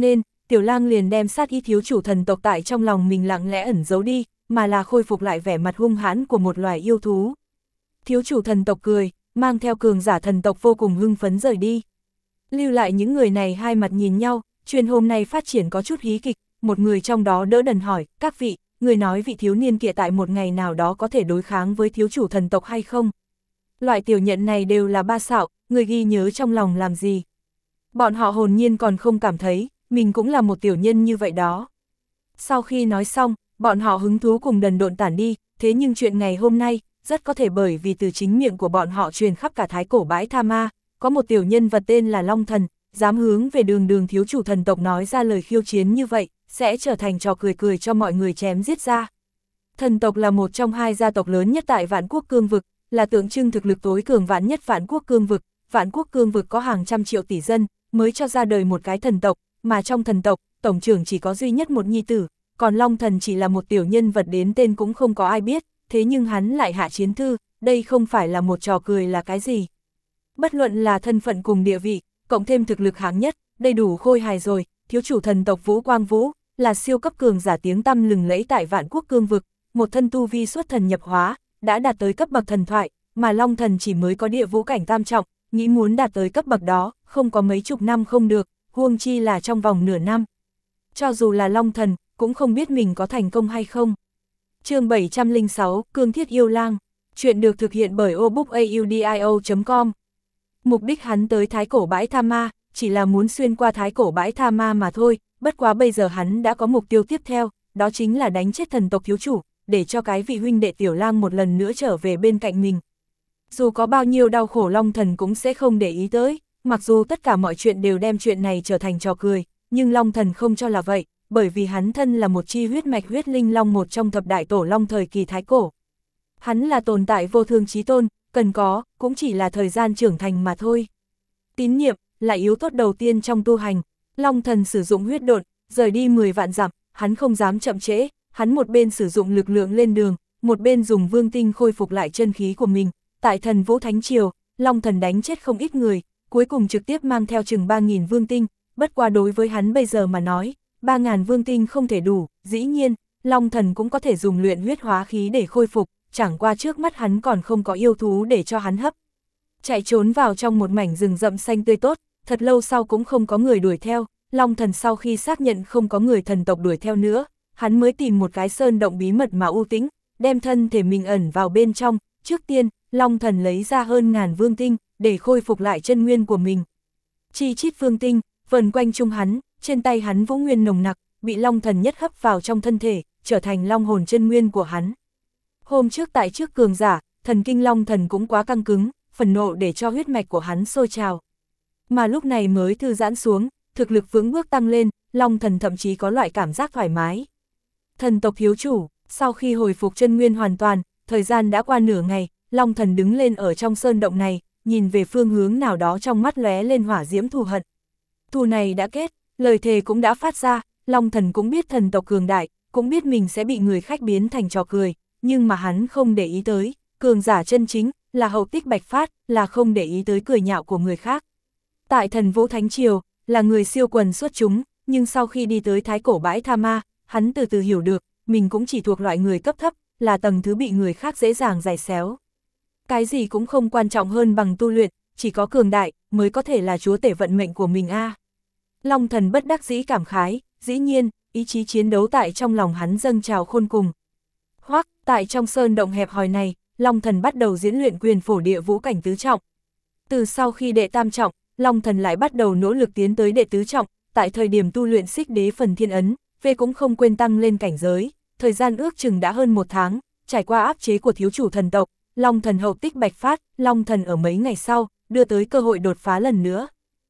Tiểu Lang liền đem sát ý thiếu chủ thần tộc tại trong lòng mình lặng lẽ ẩn giấu đi, mà là khôi phục lại vẻ mặt hung hãn của một loài yêu thú. Thiếu chủ thần tộc cười, mang theo cường giả thần tộc vô cùng hưng phấn rời đi. Lưu lại những người này hai mặt nhìn nhau, chuyện hôm nay phát triển có chút hí kịch, một người trong đó đỡ đần hỏi, các vị, người nói vị thiếu niên kia tại một ngày nào đó có thể đối kháng với thiếu chủ thần tộc hay không? Loại tiểu nhận này đều là ba xạo, người ghi nhớ trong lòng làm gì? Bọn họ hồn nhiên còn không cảm thấy, mình cũng là một tiểu nhân như vậy đó. Sau khi nói xong, bọn họ hứng thú cùng đần độn tản đi, thế nhưng chuyện ngày hôm nay, rất có thể bởi vì từ chính miệng của bọn họ truyền khắp cả thái cổ bãi Tha Ma, có một tiểu nhân vật tên là Long Thần, dám hướng về đường đường thiếu chủ thần tộc nói ra lời khiêu chiến như vậy, sẽ trở thành trò cười cười cho mọi người chém giết ra. Thần tộc là một trong hai gia tộc lớn nhất tại Vạn Quốc Cương Vực, là tượng trưng thực lực tối cường vạn nhất Vạn Quốc Cương Vực. Vạn Quốc Cương Vực có hàng trăm triệu tỷ dân, mới cho ra đời một cái thần tộc, mà trong thần tộc, tổng trưởng chỉ có duy nhất một nhi tử, còn Long Thần chỉ là một tiểu nhân vật đến tên cũng không có ai biết, thế nhưng hắn lại hạ chiến thư, đây không phải là một trò cười là cái gì. Bất luận là thân phận cùng địa vị, cộng thêm thực lực hạng nhất, đầy đủ khôi hài rồi, thiếu chủ thần tộc Vũ Quang Vũ, là siêu cấp cường giả tiếng tăm lừng lẫy tại Vạn Quốc Cương Vực, một thân tu vi xuất thần nhập hóa, đã đạt tới cấp bậc thần thoại, mà Long Thần chỉ mới có địa vũ cảnh tam trọng, nghĩ muốn đạt tới cấp bậc đó, không có mấy chục năm không được, huống chi là trong vòng nửa năm. Cho dù là Long Thần, cũng không biết mình có thành công hay không. Chương bảy trăm lẻ sáu, Cương Thiết Yêu Lang. Chuyện được thực hiện bởi obookaudio chấm com. Mục đích hắn tới thái cổ bãi Tha Ma, chỉ là muốn xuyên qua thái cổ bãi Tha Ma mà thôi, bất quá bây giờ hắn đã có mục tiêu tiếp theo, đó chính là đánh chết thần tộc thiếu chủ, để cho cái vị huynh đệ Tiểu Lang một lần nữa trở về bên cạnh mình. Dù có bao nhiêu đau khổ Long Thần cũng sẽ không để ý tới, mặc dù tất cả mọi chuyện đều đem chuyện này trở thành trò cười, nhưng Long Thần không cho là vậy, bởi vì hắn thân là một chi huyết mạch huyết linh long một trong thập đại tổ long thời kỳ thái cổ. Hắn là tồn tại vô thương chí tôn, cần có, cũng chỉ là thời gian trưởng thành mà thôi. Tín nhiệm, là yếu tố đầu tiên trong tu hành. Long Thần sử dụng huyết độn, rời đi mười vạn dặm, hắn không dám chậm trễ, hắn một bên sử dụng lực lượng lên đường, một bên dùng vương tinh khôi phục lại chân khí của mình. Tại Thần Vũ Thánh Triều, Long Thần đánh chết không ít người, cuối cùng trực tiếp mang theo chừng ba nghìn vương tinh, bất qua đối với hắn bây giờ mà nói, ba nghìn vương tinh không thể đủ, dĩ nhiên, Long Thần cũng có thể dùng luyện huyết hóa khí để khôi phục, chẳng qua trước mắt hắn còn không có yêu thú để cho hắn hấp. Chạy trốn vào trong một mảnh rừng rậm xanh tươi tốt, thật lâu sau cũng không có người đuổi theo, Long Thần sau khi xác nhận không có người thần tộc đuổi theo nữa, hắn mới tìm một cái sơn động bí mật mà u tĩnh, đem thân thể mình ẩn vào bên trong, trước tiên, Long Thần lấy ra hơn ngàn vương tinh, để khôi phục lại chân nguyên của mình. Chi chít vương tinh, vần quanh chung hắn, trên tay hắn vũ nguyên nồng nặc, bị Long Thần nhất hấp vào trong thân thể, trở thành long hồn chân nguyên của hắn. Hôm trước tại trước cường giả, thần kinh Long Thần cũng quá căng cứng, phần nộ để cho huyết mạch của hắn sôi trào. Mà lúc này mới thư giãn xuống, thực lực vững bước tăng lên, Long Thần thậm chí có loại cảm giác thoải mái. Thần tộc thiếu chủ, sau khi hồi phục chân nguyên hoàn toàn, thời gian đã qua nửa ngày, Long Thần đứng lên ở trong sơn động này, nhìn về phương hướng nào đó trong mắt lóe lên hỏa diễm thù hận. Thù này đã kết, lời thề cũng đã phát ra, Long Thần cũng biết thần tộc cường đại, cũng biết mình sẽ bị người khách biến thành trò cười, nhưng mà hắn không để ý tới, cường giả chân chính, là hậu tích bạch phát, là không để ý tới cười nhạo của người khác. Tại Thần Vũ Thánh Triều, là người siêu quần xuất chúng, nhưng sau khi đi tới thái cổ bãi Tha Ma, hắn từ từ hiểu được, mình cũng chỉ thuộc loại người cấp thấp, là tầng thứ bị người khác dễ dàng giày xéo. Cái gì cũng không quan trọng hơn bằng tu luyện, chỉ có cường đại, mới có thể là chúa tể vận mệnh của mình a. À. Long Thần bất đắc dĩ cảm khái, dĩ nhiên, ý chí chiến đấu tại trong lòng hắn dâng trào khôn cùng. Hoắc, tại trong sơn động hẹp hòi này, Long Thần bắt đầu diễn luyện quyền phổ địa vũ cảnh tứ trọng. Từ sau khi đệ tam trọng, Long Thần lại bắt đầu nỗ lực tiến tới đệ tứ trọng, tại thời điểm tu luyện xích đế phần thiên ấn, về cũng không quên tăng lên cảnh giới, thời gian ước chừng đã hơn một tháng, trải qua áp chế của thiếu chủ thần tộc, Long Thần hậu tích bạch phát, Long Thần ở mấy ngày sau, đưa tới cơ hội đột phá lần nữa.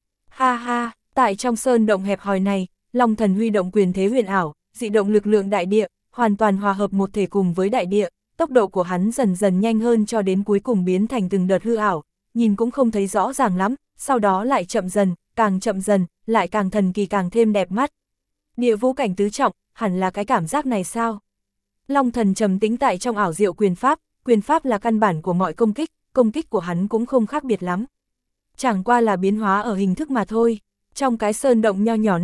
Ha ha, tại trong sơn động hẹp hòi này, Long Thần huy động quyền thế huyền ảo, dị động lực lượng đại địa, hoàn toàn hòa hợp một thể cùng với đại địa, tốc độ của hắn dần dần nhanh hơn cho đến cuối cùng biến thành từng đợt hư ảo, nhìn cũng không thấy rõ ràng lắm, sau đó lại chậm dần, càng chậm dần, lại càng thần kỳ càng thêm đẹp mắt. Địa vũ cảnh tứ trọng, hẳn là cái cảm giác này sao? Long Thần trầm tĩnh tại trong ảo diệu quyền pháp, quyền pháp là căn bản của mọi công kích, công kích của hắn cũng không khác biệt lắm. Chẳng qua là biến hóa ở hình thức mà thôi. Trong cái sơn động nho nhỏ này,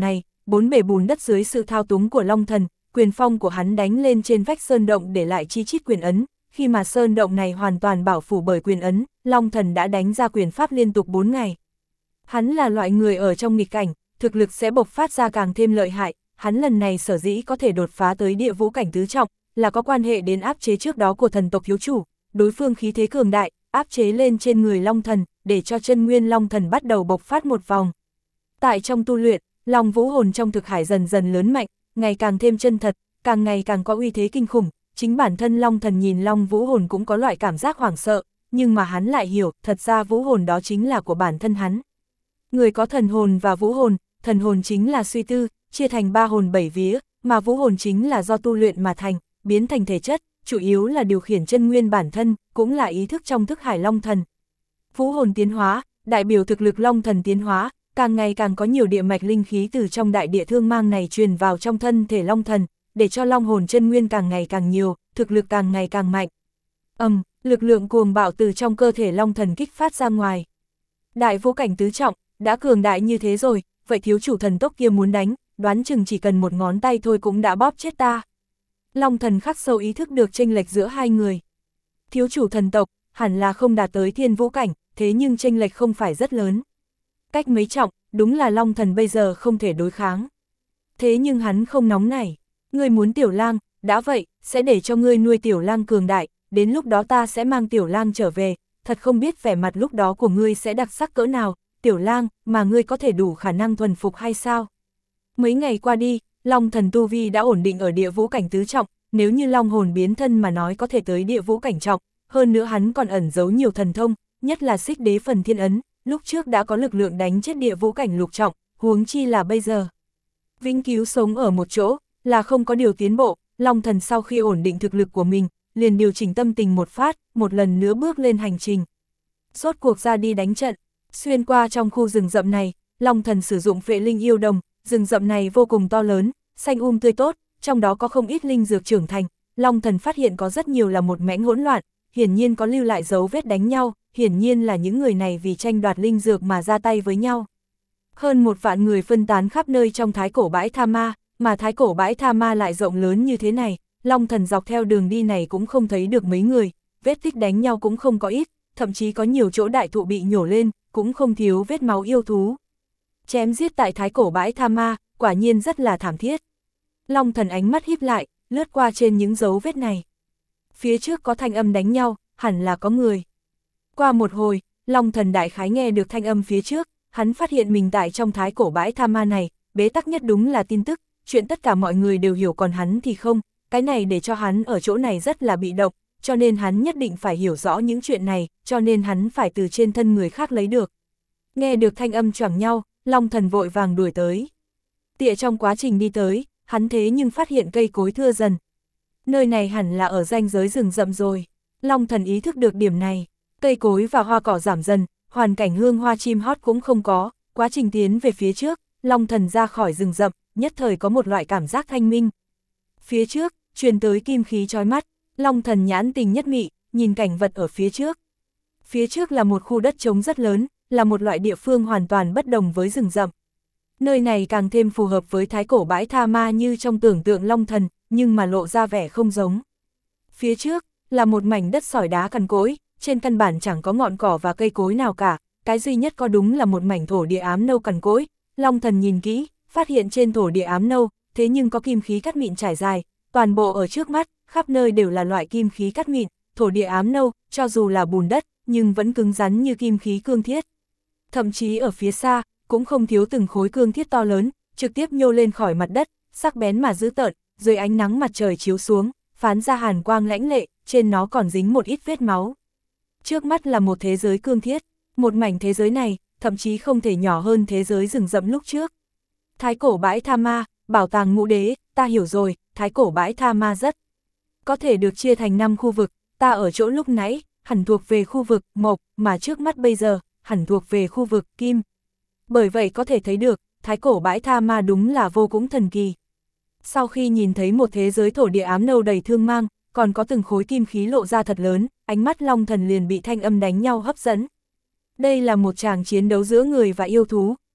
bốn bể bùn đất dưới sự thao túng của Long Thần, quyền phong của hắn đánh lên trên vách sơn động để lại chi chít quyền ấn, khi mà sơn động này hoàn toàn bảo phủ bởi quyền ấn, Long Thần đã đánh ra quyền pháp liên tục bốn ngày. Hắn là loại người ở trong nghịch cảnh, thực lực sẽ bộc phát ra càng thêm lợi hại, hắn lần này sở dĩ có thể đột phá tới địa vũ cảnh tứ trọng, là có quan hệ đến áp chế trước đó của thần tộc thiếu chủ, đối phương khí thế cường đại, áp chế lên trên người Long Thần, để cho chân nguyên Long Thần bắt đầu bộc phát một vòng. Tại trong tu luyện, Long vũ hồn trong thực hải dần dần lớn mạnh, ngày càng thêm chân thật, càng ngày càng có uy thế kinh khủng, chính bản thân Long Thần nhìn Long vũ hồn cũng có loại cảm giác hoảng sợ, nhưng mà hắn lại hiểu, thật ra vũ hồn đó chính là của bản thân hắn. Người có thần hồn và vũ hồn, thần hồn chính là suy tư, chia thành ba hồn bảy vía, mà vũ hồn chính là do tu luyện mà thành, biến thành thể chất, chủ yếu là điều khiển chân nguyên bản thân, cũng là ý thức trong thức hải Long Thần. Vũ hồn tiến hóa, đại biểu thực lực Long Thần tiến hóa, càng ngày càng có nhiều địa mạch linh khí từ trong đại địa thương mang này truyền vào trong thân thể Long Thần, để cho long hồn chân nguyên càng ngày càng nhiều, thực lực càng ngày càng mạnh. Ầm, um, lực lượng cuồng bạo từ trong cơ thể Long Thần kích phát ra ngoài. Đại vũ cảnh tứ trọng, đã cường đại như thế rồi, vậy thiếu chủ thần tốc kia muốn đánh, đoán chừng chỉ cần một ngón tay thôi cũng đã bóp chết ta. Long Thần khắc sâu ý thức được chênh lệch giữa hai người. Thiếu chủ thần tộc, hẳn là không đạt tới thiên vũ cảnh, thế nhưng chênh lệch không phải rất lớn. Cách mấy trọng, đúng là Long Thần bây giờ không thể đối kháng. Thế nhưng hắn không nóng nảy. Ngươi muốn tiểu lang, đã vậy, sẽ để cho ngươi nuôi tiểu lang cường đại, đến lúc đó ta sẽ mang tiểu lang trở về, thật không biết vẻ mặt lúc đó của ngươi sẽ đặc sắc cỡ nào, tiểu lang, mà ngươi có thể đủ khả năng thuần phục hay sao? Mấy ngày qua đi, Long Thần tu vi đã ổn định ở địa vũ cảnh tứ trọng, nếu như long hồn biến thân mà nói có thể tới địa vũ cảnh trọng, hơn nữa hắn còn ẩn giấu nhiều thần thông, nhất là xích đế phần thiên ấn, lúc trước đã có lực lượng đánh chết địa vũ cảnh lục trọng, huống chi là bây giờ. Vĩnh cứu sống ở một chỗ, là không có điều tiến bộ, Long Thần sau khi ổn định thực lực của mình, liền điều chỉnh tâm tình một phát, một lần nữa bước lên hành trình. Rốt cuộc ra đi đánh trận, xuyên qua trong khu rừng rậm này, Long Thần sử dụng phệ linh yêu đồng, rừng rậm này vô cùng to lớn, xanh um tươi tốt, trong đó có không ít linh dược trưởng thành, Long Thần phát hiện có rất nhiều là một mảnh hỗn loạn, hiển nhiên có lưu lại dấu vết đánh nhau, hiển nhiên là những người này vì tranh đoạt linh dược mà ra tay với nhau. Hơn một vạn người phân tán khắp nơi trong thái cổ bãi Tha Ma, mà thái cổ bãi Tha Ma lại rộng lớn như thế này, Long Thần dọc theo đường đi này cũng không thấy được mấy người, vết tích đánh nhau cũng không có ít, thậm chí có nhiều chỗ đại thụ bị nhổ lên, cũng không thiếu vết máu yêu thú. Chém giết tại thái cổ bãi Tha Ma, quả nhiên rất là thảm thiết. Long Thần ánh mắt híp lại, lướt qua trên những dấu vết này. Phía trước có thanh âm đánh nhau, hẳn là có người. Qua một hồi, Long Thần đại khái nghe được thanh âm phía trước, hắn phát hiện mình tại trong thái cổ bãi Tha Ma này, bế tắc nhất đúng là tin tức, chuyện tất cả mọi người đều hiểu còn hắn thì không, cái này để cho hắn ở chỗ này rất là bị động, cho nên hắn nhất định phải hiểu rõ những chuyện này, cho nên hắn phải từ trên thân người khác lấy được. Nghe được thanh âm choảng nhau, Long Thần vội vàng đuổi tới. Tịa trong quá trình đi tới, hắn thế nhưng phát hiện cây cối thưa dần. Nơi này hẳn là ở ranh giới rừng rậm rồi. Long Thần ý thức được điểm này, cây cối và hoa cỏ giảm dần, hoàn cảnh hương hoa chim hót cũng không có, quá trình tiến về phía trước, Long Thần ra khỏi rừng rậm, nhất thời có một loại cảm giác thanh minh. Phía trước, truyền tới kim khí chói mắt, Long Thần nhãn tình nhất mị, nhìn cảnh vật ở phía trước. Phía trước là một khu đất trống rất lớn, là một loại địa phương hoàn toàn bất đồng với rừng rậm. Nơi này càng thêm phù hợp với thái cổ bãi Tha Ma như trong tưởng tượng Long Thần, nhưng mà lộ ra vẻ không giống. Phía trước, là một mảnh đất sỏi đá cằn cỗi, trên căn bản chẳng có ngọn cỏ và cây cối nào cả, cái duy nhất có đúng là một mảnh thổ địa ám nâu cằn cỗi. Long Thần nhìn kỹ, phát hiện trên thổ địa ám nâu, thế nhưng có kim khí cắt mịn trải dài, toàn bộ ở trước mắt, khắp nơi đều là loại kim khí cắt mịn, thổ địa ám nâu, cho dù là bùn đất, nhưng vẫn cứng rắn như kim khí cương thiết. Thậm chí ở phía xa, cũng không thiếu từng khối cương thiết to lớn, trực tiếp nhô lên khỏi mặt đất, sắc bén mà dữ tợn, dưới ánh nắng mặt trời chiếu xuống, phán ra hàn quang lãnh lệ, trên nó còn dính một ít vết máu. Trước mắt là một thế giới cương thiết, một mảnh thế giới này, thậm chí không thể nhỏ hơn thế giới rừng rậm lúc trước. Thái cổ bãi Tha Ma, bảo tàng ngũ đế, ta hiểu rồi, thái cổ bãi Tha Ma rất có thể được chia thành năm khu vực, ta ở chỗ lúc nãy, hẳn thuộc về khu vực mộc, mà trước mắt bây giờ, hẳn thuộc về khu vực kim. Bởi vậy có thể thấy được, thái cổ bãi Tha Ma đúng là vô cùng thần kỳ. Sau khi nhìn thấy một thế giới thổ địa ám nâu đầy thương mang, còn có từng khối kim khí lộ ra thật lớn, ánh mắt Long Thần liền bị thanh âm đánh nhau hấp dẫn. Đây là một tràng chiến đấu giữa người và yêu thú,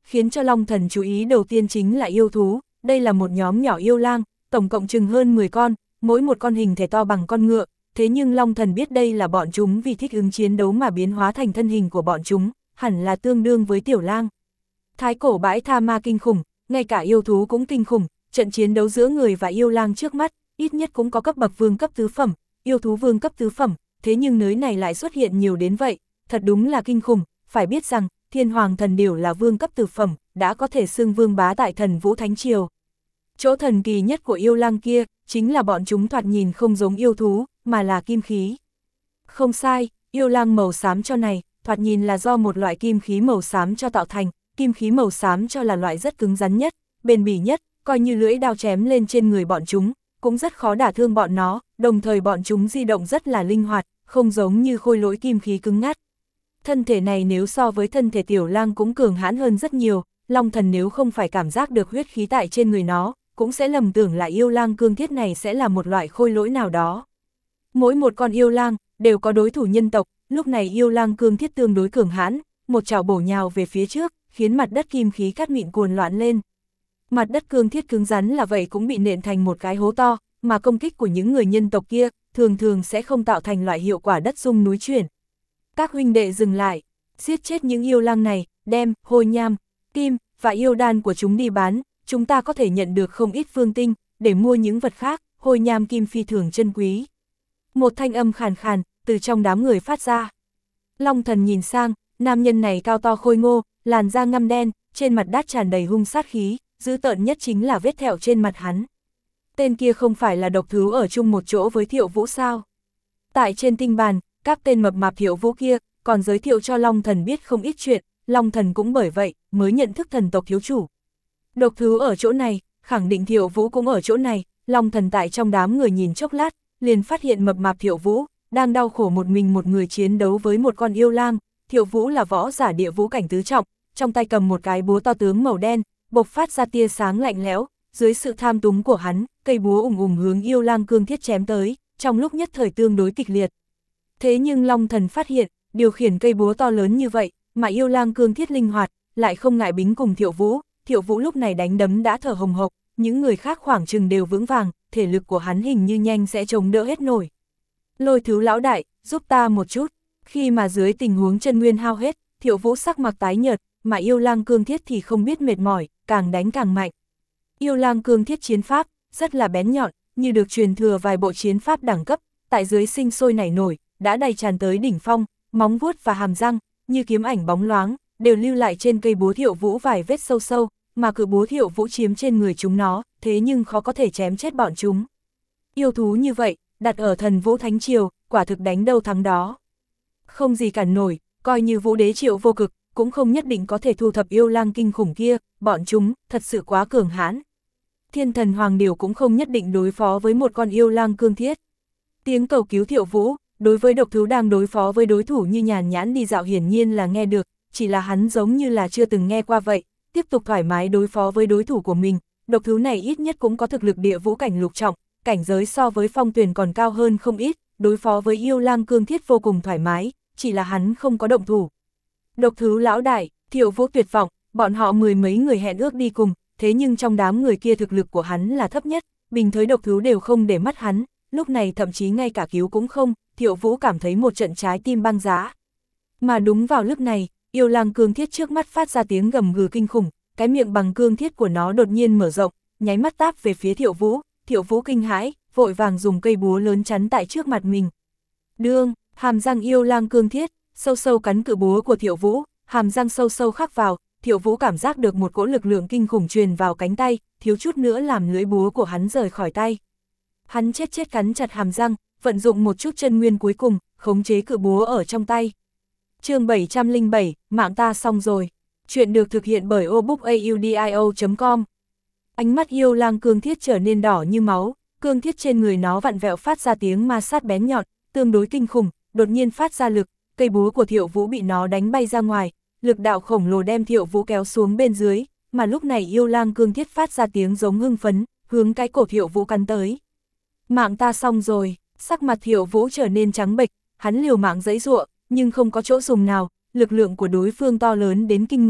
khiến cho Long Thần chú ý đầu tiên chính là yêu thú, đây là một nhóm nhỏ yêu lang, tổng cộng chừng hơn mười con, mỗi một con hình thể to bằng con ngựa, thế nhưng Long Thần biết đây là bọn chúng vì thích ứng chiến đấu mà biến hóa thành thân hình của bọn chúng, hẳn là tương đương với tiểu lang. Thái cổ bãi tha ma kinh khủng, ngay cả yêu thú cũng kinh khủng, trận chiến đấu giữa người và yêu lang trước mắt, ít nhất cũng có cấp bậc vương cấp tứ phẩm, yêu thú vương cấp tứ phẩm, thế nhưng nơi này lại xuất hiện nhiều đến vậy, thật đúng là kinh khủng, phải biết rằng, Thiên Hoàng thần điểu là vương cấp tứ phẩm, đã có thể xưng vương bá tại Thần Vũ Thánh Triều. Chỗ thần kỳ nhất của yêu lang kia, chính là bọn chúng thoạt nhìn không giống yêu thú, mà là kim khí. Không sai, yêu lang màu xám cho này, thoạt nhìn là do một loại kim khí màu xám cho tạo thành, kim khí màu xám cho là loại rất cứng rắn nhất, bền bỉ nhất, coi như lưỡi đao chém lên trên người bọn chúng, cũng rất khó đả thương bọn nó, đồng thời bọn chúng di động rất là linh hoạt, không giống như khôi lỗi kim khí cứng ngắt. Thân thể này nếu so với thân thể tiểu lang cũng cường hãn hơn rất nhiều, Long Thần nếu không phải cảm giác được huyết khí tại trên người nó, cũng sẽ lầm tưởng là yêu lang cương thiết này sẽ là một loại khôi lỗi nào đó. Mỗi một con yêu lang, đều có đối thủ nhân tộc, lúc này yêu lang cương thiết tương đối cường hãn, một chảo bổ nhào về phía trước, khiến mặt đất kim khí cát mịn cuồn loạn lên. Mặt đất cương thiết cứng rắn là vậy cũng bị nện thành một cái hố to, mà công kích của những người nhân tộc kia, thường thường sẽ không tạo thành loại hiệu quả đất rung núi chuyển. Các huynh đệ dừng lại, giết chết những yêu lang này, đem, hôi nham, kim, và yêu đan của chúng đi bán, chúng ta có thể nhận được không ít phương tinh, để mua những vật khác, hôi nham kim phi thường chân quý. Một thanh âm khàn khàn, từ trong đám người phát ra. Long Thần nhìn sang, nam nhân này cao to khôi ngô, làn da ngăm đen, trên mặt đát tràn đầy hung sát khí, dữ tợn nhất chính là vết thẹo trên mặt hắn. Tên kia không phải là độc thú ở chung một chỗ với Thiệu Vũ sao? Tại trên tinh bàn, các tên mập mạp Thiệu Vũ kia, còn giới thiệu cho Long Thần biết không ít chuyện, Long Thần cũng bởi vậy, mới nhận thức thần tộc thiếu chủ. Độc thú ở chỗ này, khẳng định Thiệu Vũ cũng ở chỗ này, Long Thần tại trong đám người nhìn chốc lát, liền phát hiện mập mạp Thiệu Vũ, đang đau khổ một mình một người chiến đấu với một con yêu lang. Thiệu Vũ là võ giả địa vũ cảnh tứ trọng, trong tay cầm một cái búa to tướng màu đen, bộc phát ra tia sáng lạnh lẽo, dưới sự tham túng của hắn, cây búa ùng ùng hướng yêu lang cương thiết chém tới, trong lúc nhất thời tương đối kịch liệt. Thế nhưng Long Thần phát hiện, điều khiển cây búa to lớn như vậy, mà yêu lang cương thiết linh hoạt, lại không ngại bính cùng Thiệu Vũ, Thiệu Vũ lúc này đánh đấm đã thở hồng hộc, những người khác khoảng chừng đều vững vàng, thể lực của hắn hình như nhanh sẽ chống đỡ hết nổi. Lôi Thứ lão đại, giúp ta một chút. Khi mà dưới tình huống chân nguyên hao hết, Thiệu Vũ sắc mặt tái nhợt, mà yêu lang cương thiết thì không biết mệt mỏi, càng đánh càng mạnh. Yêu lang cương thiết chiến pháp, rất là bén nhọn, như được truyền thừa vài bộ chiến pháp đẳng cấp, tại dưới sinh sôi nảy nổi, đã đầy tràn tới đỉnh phong, móng vuốt và hàm răng, như kiếm ảnh bóng loáng, đều lưu lại trên cây búa Thiệu Vũ vài vết sâu sâu, mà cự búa Thiệu Vũ chiếm trên người chúng nó, thế nhưng khó có thể chém chết bọn chúng. Yêu thú như vậy, đặt ở Thần Vũ Thánh Triều, quả thực đánh đâu thắng đó. Không gì cản nổi, coi như Vũ Đế Triệu Vô Cực, cũng không nhất định có thể thu thập yêu lang kinh khủng kia, bọn chúng, thật sự quá cường hãn. Thiên Thần Hoàng Điểu cũng không nhất định đối phó với một con yêu lang cương thiết. Tiếng cầu cứu Thiệu Vũ, đối với độc thú đang đối phó với đối thủ như Nhàn Nhãn đi dạo hiển nhiên là nghe được, chỉ là hắn giống như là chưa từng nghe qua vậy, tiếp tục thoải mái đối phó với đối thủ của mình, độc thú này ít nhất cũng có thực lực địa vũ cảnh lục trọng, cảnh giới so với Phong Tuyền còn cao hơn không ít, đối phó với yêu lang cương thiết vô cùng thoải mái, chỉ là hắn không có động thủ. Độc thú lão đại, Thiệu Vũ tuyệt vọng, bọn họ mười mấy người hẹn ước đi cùng, thế nhưng trong đám người kia thực lực của hắn là thấp nhất, bình thời độc thú đều không để mắt hắn, lúc này thậm chí ngay cả cứu cũng không, Thiệu Vũ cảm thấy một trận trái tim băng giá. Mà đúng vào lúc này, yêu lang cương thiết trước mắt phát ra tiếng gầm gừ kinh khủng, cái miệng bằng cương thiết của nó đột nhiên mở rộng, nháy mắt táp về phía Thiệu Vũ, Thiệu Vũ kinh hãi, vội vàng dùng cây búa lớn chắn tại trước mặt mình. Đương, hàm răng yêu lang cương thiết, sâu sâu cắn cự búa của Thiệu Vũ, hàm răng sâu sâu khắc vào, Thiệu Vũ cảm giác được một cỗ lực lượng kinh khủng truyền vào cánh tay, thiếu chút nữa làm lưỡi búa của hắn rời khỏi tay. Hắn chết chết cắn chặt hàm răng, vận dụng một chút chân nguyên cuối cùng, khống chế cự búa ở trong tay. Chương bảy trăm lẻ bảy, mạng ta xong rồi. Chuyện được thực hiện bởi obookaudio chấm com. Ánh mắt yêu lang cương thiết trở nên đỏ như máu, cương thiết trên người nó vặn vẹo phát ra tiếng ma sát bén nhọn, tương đối kinh khủng, đột nhiên phát ra lực, cây búa của Thiệu Vũ bị nó đánh bay ra ngoài, lực đạo khổng lồ đem Thiệu Vũ kéo xuống bên dưới, mà lúc này yêu lang cương thiết phát ra tiếng giống hưng phấn, hướng cái cổ Thiệu Vũ cắn tới. Mạng ta xong rồi, sắc mặt Thiệu Vũ trở nên trắng bệch, hắn liều mạng giãy giụa, nhưng không có chỗ dùng nào, lực lượng của đối phương to lớn đến kinh người,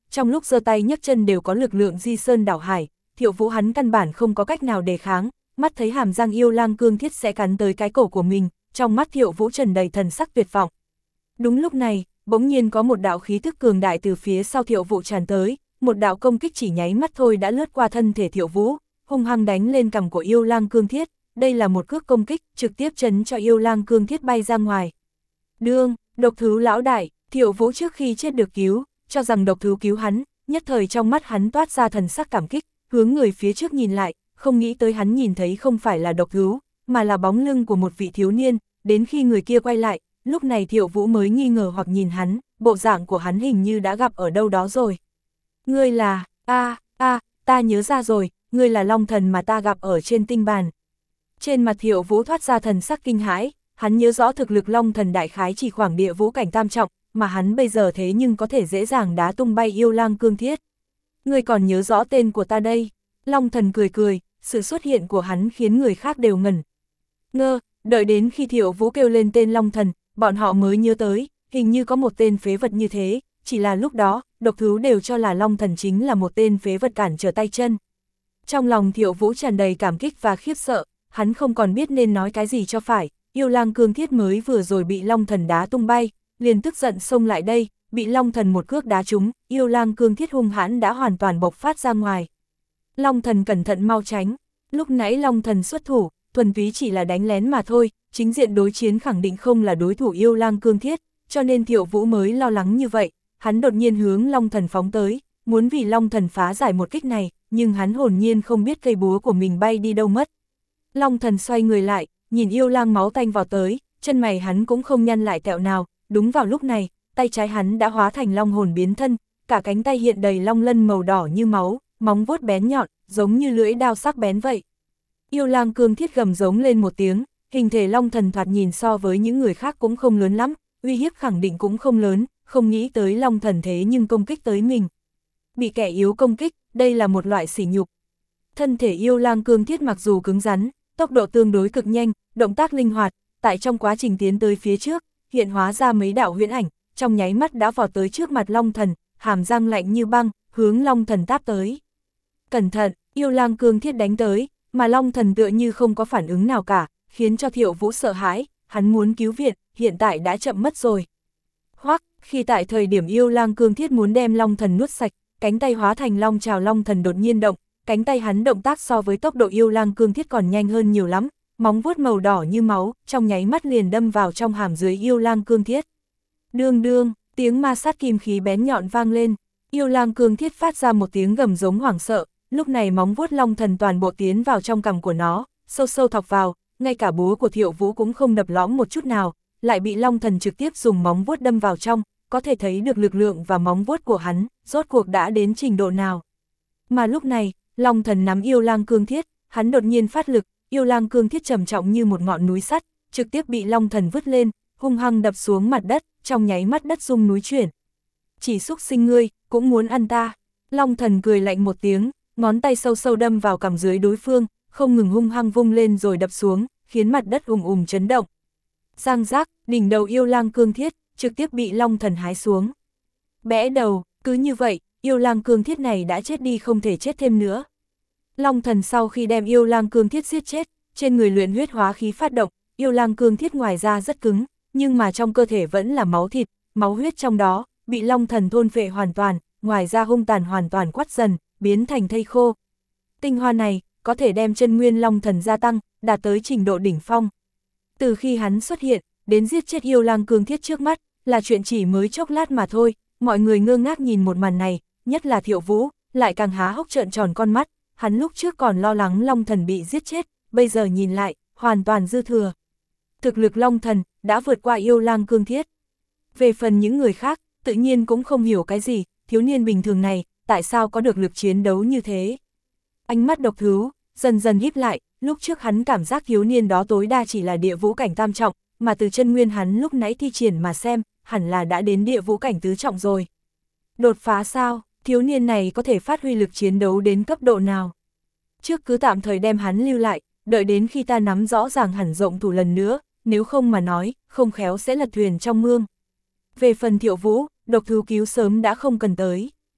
trong lúc giơ tay nhấc chân đều có lực lượng di sơn đảo hải, Thiệu Vũ hắn căn bản không có cách nào đề kháng, mắt thấy hàm răng yêu lang cương thiết sẽ cắn tới cái cổ của mình, trong mắt Thiệu Vũ tràn đầy thần sắc tuyệt vọng. Đúng lúc này, bỗng nhiên có một đạo khí thức cường đại từ phía sau Thiệu Vũ tràn tới, một đạo công kích chỉ nháy mắt thôi đã lướt qua thân thể Thiệu Vũ, hung hăng đánh lên cằm của yêu lang cương thiết, đây là một cước công kích trực tiếp chấn cho yêu lang cương thiết bay ra ngoài. Đương, độc thú lão đại, Thiệu Vũ trước khi chết được cứu, cho rằng độc thú cứu hắn, nhất thời trong mắt hắn toát ra thần sắc cảm kích, hướng người phía trước nhìn lại, không nghĩ tới hắn nhìn thấy không phải là độc thú, mà là bóng lưng của một vị thiếu niên, đến khi người kia quay lại, lúc này Thiệu Vũ mới nghi ngờ hoặc nhìn hắn, bộ dạng của hắn hình như đã gặp ở đâu đó rồi. Ngươi là, a a ta nhớ ra rồi, ngươi là Long Thần mà ta gặp ở trên tinh bàn. Trên mặt Thiệu Vũ thoát ra thần sắc kinh hãi, hắn nhớ rõ thực lực Long Thần đại khái chỉ khoảng địa vũ cảnh tam trọng, mà hắn bây giờ thế nhưng có thể dễ dàng đá tung bay yêu lang cương thiết. Ngươi còn nhớ rõ tên của ta đây. Long Thần cười cười, sự xuất hiện của hắn khiến người khác đều ngẩn ngơ, đợi đến khi Thiệu Vũ kêu lên tên Long Thần, bọn họ mới nhớ tới, hình như có một tên phế vật như thế, chỉ là lúc đó, độc thú đều cho là Long Thần chính là một tên phế vật cản trở tay chân. Trong lòng Thiệu Vũ tràn đầy cảm kích và khiếp sợ, hắn không còn biết nên nói cái gì cho phải, yêu lang cương thiết mới vừa rồi bị Long Thần đá tung bay, liền tức giận xông lại đây, bị Long Thần một cước đá trúng, yêu lang cương thiết hung hãn đã hoàn toàn bộc phát ra ngoài. Long Thần cẩn thận mau tránh, lúc nãy Long Thần xuất thủ, thuần túy chỉ là đánh lén mà thôi, chính diện đối chiến khẳng định không là đối thủ yêu lang cương thiết, cho nên Thiệu Vũ mới lo lắng như vậy, hắn đột nhiên hướng Long Thần phóng tới, muốn vì Long Thần phá giải một kích này, nhưng hắn hồn nhiên không biết cây búa của mình bay đi đâu mất. Long Thần xoay người lại, nhìn yêu lang máu tanh vào tới, chân mày hắn cũng không nhăn lại tẹo nào, đúng vào lúc này, tay trái hắn đã hóa thành long hồn biến thân, cả cánh tay hiện đầy long lân màu đỏ như máu, móng vuốt bén nhọn, giống như lưỡi đao sắc bén vậy. Yêu lang cương thiết gầm giống lên một tiếng, hình thể Long Thần thoạt nhìn so với những người khác cũng không lớn lắm, uy hiếp khẳng định cũng không lớn, không nghĩ tới Long Thần thế nhưng công kích tới mình. Bị kẻ yếu công kích, đây là một loại sỉ nhục. Thân thể yêu lang cương thiết mặc dù cứng rắn, tốc độ tương đối cực nhanh, động tác linh hoạt, tại trong quá trình tiến tới phía trước, hiện hóa ra mấy đạo huyễn ảnh, trong nháy mắt đã vọt tới trước mặt Long Thần, hàm răng lạnh như băng, hướng Long Thần táp tới. Cẩn thận, yêu lang cương thiết đánh tới, mà Long Thần tựa như không có phản ứng nào cả, khiến cho Thiệu Vũ sợ hãi, hắn muốn cứu viện, hiện tại đã chậm mất rồi. Hoắc, khi tại thời điểm yêu lang cương thiết muốn đem Long Thần nuốt sạch, cánh tay hóa thành long trào Long Thần đột nhiên động, cánh tay hắn động tác so với tốc độ yêu lang cương thiết còn nhanh hơn nhiều lắm, móng vuốt màu đỏ như máu, trong nháy mắt liền đâm vào trong hàm dưới yêu lang cương thiết. Đương đương, tiếng ma sát kim khí bén nhọn vang lên, yêu lang cương thiết phát ra một tiếng gầm giống hoảng sợ, lúc này móng vuốt Long Thần toàn bộ tiến vào trong cằm của nó, sâu sâu thọc vào, ngay cả búa của Thiệu Vũ cũng không đập lõm một chút nào, lại bị Long Thần trực tiếp dùng móng vuốt đâm vào trong, có thể thấy được lực lượng và móng vuốt của hắn, rốt cuộc đã đến trình độ nào. Mà lúc này, Long Thần nắm yêu lang cương thiết, hắn đột nhiên phát lực, yêu lang cương thiết trầm trọng như một ngọn núi sắt, trực tiếp bị Long Thần vứt lên, hung hăng đập xuống mặt đất, trong nháy mắt đất rung núi chuyển. Chỉ xúc sinh ngươi, cũng muốn ăn ta. Long Thần cười lạnh một tiếng, ngón tay sâu sâu đâm vào cằm dưới đối phương, không ngừng hung hăng vung lên rồi đập xuống, khiến mặt đất ùm ùm chấn động. Giang giác, đỉnh đầu yêu lang cương thiết, trực tiếp bị Long Thần hái xuống. Bẽ đầu, cứ như vậy, yêu lang cương thiết này đã chết đi không thể chết thêm nữa. Long Thần sau khi đem yêu lang cương thiết giết chết, trên người luyện huyết hóa khí phát động, yêu lang cương thiết ngoài ra rất cứng, nhưng mà trong cơ thể vẫn là máu thịt, máu huyết trong đó, bị Long Thần thôn phệ hoàn toàn, ngoài ra hung tàn hoàn toàn quắt dần, biến thành thây khô. Tinh hoa này, có thể đem chân nguyên Long Thần gia tăng, đạt tới trình độ đỉnh phong. Từ khi hắn xuất hiện, đến giết chết yêu lang cương thiết trước mắt, là chuyện chỉ mới chốc lát mà thôi, mọi người ngơ ngác nhìn một màn này, nhất là Thiệu Vũ, lại càng há hốc trợn tròn con mắt, hắn lúc trước còn lo lắng Long Thần bị giết chết, bây giờ nhìn lại, hoàn toàn dư thừa. Thực lực Long Thần, đã vượt qua yêu lang cương thiết. Về phần những người khác, tự nhiên cũng không hiểu cái gì, thiếu niên bình thường này, tại sao có được lực chiến đấu như thế. Ánh mắt độc thú, dần dần híp lại, lúc trước hắn cảm giác thiếu niên đó tối đa chỉ là địa vũ cảnh tam trọng, mà từ chân nguyên hắn lúc nãy thi triển mà xem, hẳn là đã đến địa vũ cảnh tứ trọng rồi. Đột phá sao, thiếu niên này có thể phát huy lực chiến đấu đến cấp độ nào? Trước cứ tạm thời đem hắn lưu lại, đợi đến khi ta nắm rõ ràng hẳn rộng thủ lần nữa, nếu không mà nói, không khéo sẽ lật thuyền trong mương. Về phần Thiệu Vũ, độc thú cứu sớm đã không cần tới.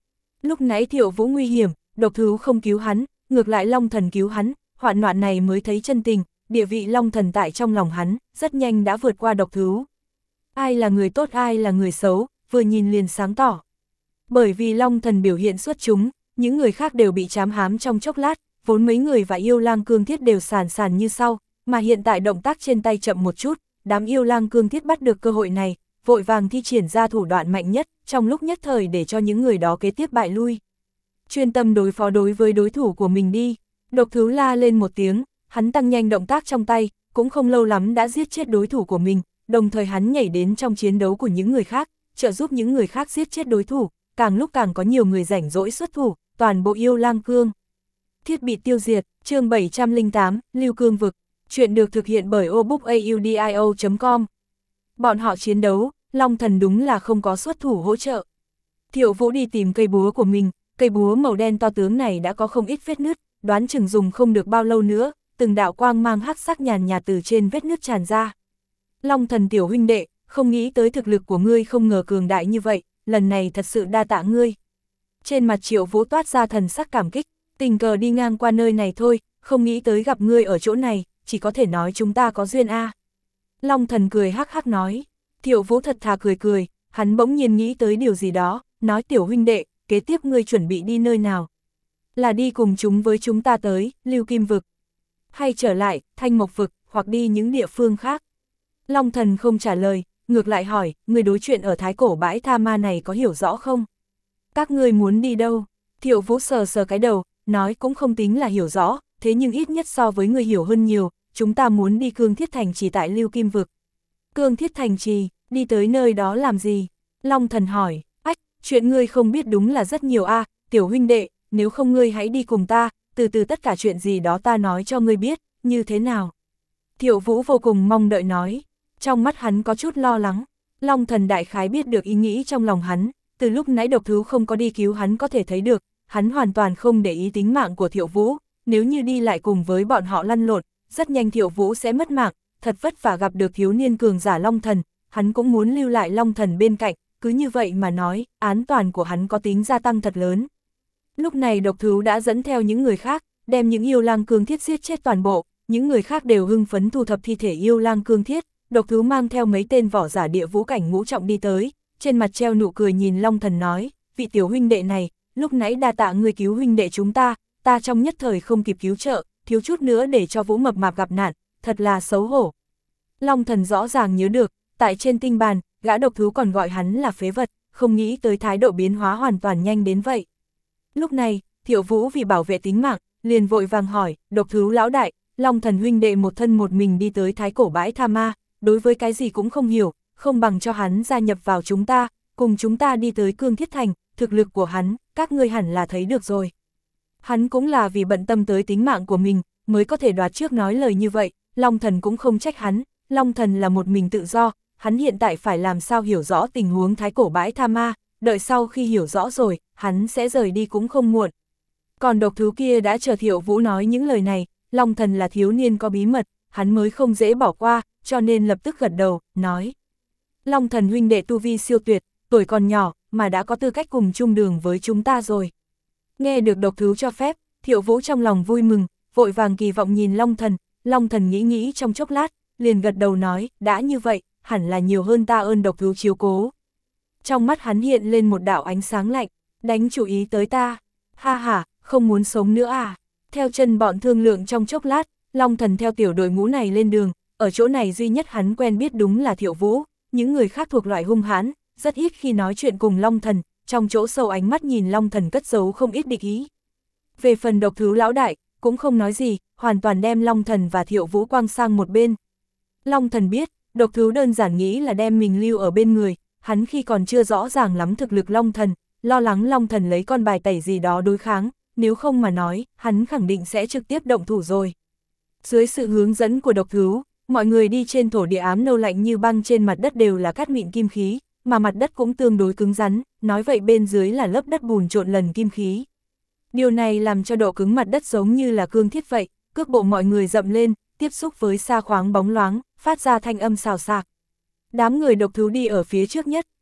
Lúc nãy Thiệu Vũ nguy hiểm, độc thú không cứu hắn, ngược lại Long Thần cứu hắn, hoạn nạn này mới thấy chân tình, địa vị Long Thần tại trong lòng hắn, rất nhanh đã vượt qua độc thú. Ai là người tốt ai là người xấu, vừa nhìn liền sáng tỏ. Bởi vì Long Thần biểu hiện xuất chúng, những người khác đều bị trám hám trong chốc lát, vốn mấy người và yêu lang cương thiết đều sàn sàn như sau, mà hiện tại động tác trên tay chậm một chút, đám yêu lang cương thiết bắt được cơ hội này, vội vàng thi triển ra thủ đoạn mạnh nhất, trong lúc nhất thời để cho những người đó kế tiếp bại lui. Chuyên tâm đối phó đối với đối thủ của mình đi, độc thú la lên một tiếng, hắn tăng nhanh động tác trong tay, cũng không lâu lắm đã giết chết đối thủ của mình, đồng thời hắn nhảy đến trong chiến đấu của những người khác, trợ giúp những người khác giết chết đối thủ, càng lúc càng có nhiều người rảnh rỗi xuất thủ, toàn bộ yêu lang cương. Thiết bị tiêu diệt, chương bảy trăm lẻ tám, Lưu Cương Vực, chuyện được thực hiện bởi obookaudio chấm com. Bọn họ chiến đấu, Long Thần đúng là không có xuất thủ hỗ trợ. Thiệu Vũ đi tìm cây búa của mình, cây búa màu đen to tướng này đã có không ít vết nứt, đoán chừng dùng không được bao lâu nữa, từng đạo quang mang hắc sắc nhàn nhạt từ trên vết nứt tràn ra. Long Thần tiểu huynh đệ, không nghĩ tới thực lực của ngươi không ngờ cường đại như vậy, lần này thật sự đa tạ ngươi. Trên mặt Triệu Vũ toát ra thần sắc cảm kích, tình cờ đi ngang qua nơi này thôi, không nghĩ tới gặp ngươi ở chỗ này, chỉ có thể nói chúng ta có duyên a. À. Long Thần cười hắc hắc nói, Thiệu Vũ thật thà cười cười, hắn bỗng nhiên nghĩ tới điều gì đó, nói tiểu huynh đệ, kế tiếp ngươi chuẩn bị đi nơi nào? Là đi cùng chúng với chúng ta tới, Lưu Kim Vực, hay trở lại, Thanh Mộc Vực, hoặc đi những địa phương khác? Long Thần không trả lời, ngược lại hỏi, ngươi đối chuyện ở Thái Cổ bãi tha ma này có hiểu rõ không? Các ngươi muốn đi đâu? Thiệu Vũ sờ sờ cái đầu, nói cũng không tính là hiểu rõ, thế nhưng ít nhất so với ngươi hiểu hơn nhiều, chúng ta muốn đi Cương Thiết Thành Trì tại Lưu Kim Vực. Cương Thiết Thành Trì, đi tới nơi đó làm gì? Long Thần hỏi, ách, chuyện ngươi không biết đúng là rất nhiều a, à, tiểu huynh đệ, nếu không ngươi hãy đi cùng ta, từ từ tất cả chuyện gì đó ta nói cho ngươi biết, như thế nào? Thiệu Vũ vô cùng mong đợi nói, trong mắt hắn có chút lo lắng, Long Thần đại khái biết được ý nghĩ trong lòng hắn, từ lúc nãy độc thú không có đi cứu hắn có thể thấy được, hắn hoàn toàn không để ý tính mạng của Thiệu Vũ, nếu như đi lại cùng với bọn họ lăn lộn, rất nhanh Thiệu Vũ sẽ mất mạng, thật vất vả gặp được thiếu niên cường giả Long Thần, hắn cũng muốn lưu lại Long Thần bên cạnh, cứ như vậy mà nói, án toàn của hắn có tính gia tăng thật lớn. Lúc này độc thú đã dẫn theo những người khác, đem những yêu lang cương thiết giết chết toàn bộ, những người khác đều hưng phấn thu thập thi thể yêu lang cương thiết, độc thú mang theo mấy tên võ giả địa vũ cảnh ngũ trọng đi tới, trên mặt treo nụ cười nhìn Long Thần nói, vị tiểu huynh đệ này, lúc nãy đa tạ người cứu huynh đệ chúng ta, ta trong nhất thời không kịp cứu trợ, thiếu chút nữa để cho Vũ mập mạp gặp nạn, thật là xấu hổ. Long Thần rõ ràng nhớ được, tại trên tinh bàn, gã độc thú còn gọi hắn là phế vật, không nghĩ tới thái độ biến hóa hoàn toàn nhanh đến vậy. Lúc này, Thiệu Vũ vì bảo vệ tính mạng, liền vội vàng hỏi, độc thú lão đại, Long Thần huynh đệ một thân một mình đi tới Thái Cổ bãi tha ma, đối với cái gì cũng không hiểu, không bằng cho hắn gia nhập vào chúng ta, cùng chúng ta đi tới Cương Thiết Thành, thực lực của hắn, các ngươi hẳn là thấy được rồi. Hắn cũng là vì bận tâm tới tính mạng của mình, mới có thể đoạt trước nói lời như vậy, Long Thần cũng không trách hắn, Long Thần là một mình tự do, hắn hiện tại phải làm sao hiểu rõ tình huống Thái Cổ bãi tha ma, đợi sau khi hiểu rõ rồi, hắn sẽ rời đi cũng không muộn. Còn độc thú kia đã chờ Thiệu Vũ nói những lời này, Long Thần là thiếu niên có bí mật, hắn mới không dễ bỏ qua, cho nên lập tức gật đầu, nói. Long Thần huynh đệ tu vi siêu tuyệt, tuổi còn nhỏ, mà đã có tư cách cùng chung đường với chúng ta rồi. Nghe được độc thú cho phép, Thiệu Vũ trong lòng vui mừng, vội vàng kỳ vọng nhìn Long Thần, Long Thần nghĩ nghĩ trong chốc lát, liền gật đầu nói, đã như vậy, hẳn là nhiều hơn ta ơn độc thú chiếu cố. Trong mắt hắn hiện lên một đạo ánh sáng lạnh, đánh chủ ý tới ta, ha ha, không muốn sống nữa à. Theo chân bọn thương lượng trong chốc lát, Long Thần theo tiểu đội ngũ này lên đường, ở chỗ này duy nhất hắn quen biết đúng là Thiệu Vũ, những người khác thuộc loại hung hãn, rất ít khi nói chuyện cùng Long Thần, trong chỗ sâu ánh mắt nhìn Long Thần cất giấu không ít địch ý. Về phần độc thú lão đại, cũng không nói gì, hoàn toàn đem Long Thần và Thiệu Vũ quăng sang một bên. Long Thần biết, độc thú đơn giản nghĩ là đem mình lưu ở bên người, hắn khi còn chưa rõ ràng lắm thực lực Long Thần, lo lắng Long Thần lấy con bài tẩy gì đó đối kháng, nếu không mà nói, hắn khẳng định sẽ trực tiếp động thủ rồi. Dưới sự hướng dẫn của độc thú, mọi người đi trên thổ địa ám nâu lạnh như băng, trên mặt đất đều là cát mịn kim khí, mà mặt đất cũng tương đối cứng rắn, nói vậy bên dưới là lớp đất bùn trộn lần kim khí. Điều này làm cho độ cứng mặt đất giống như là cương thiết vậy, cước bộ mọi người dậm lên, tiếp xúc với sa khoáng bóng loáng, phát ra thanh âm xào xạc. Đám người độc thú đi ở phía trước nhất,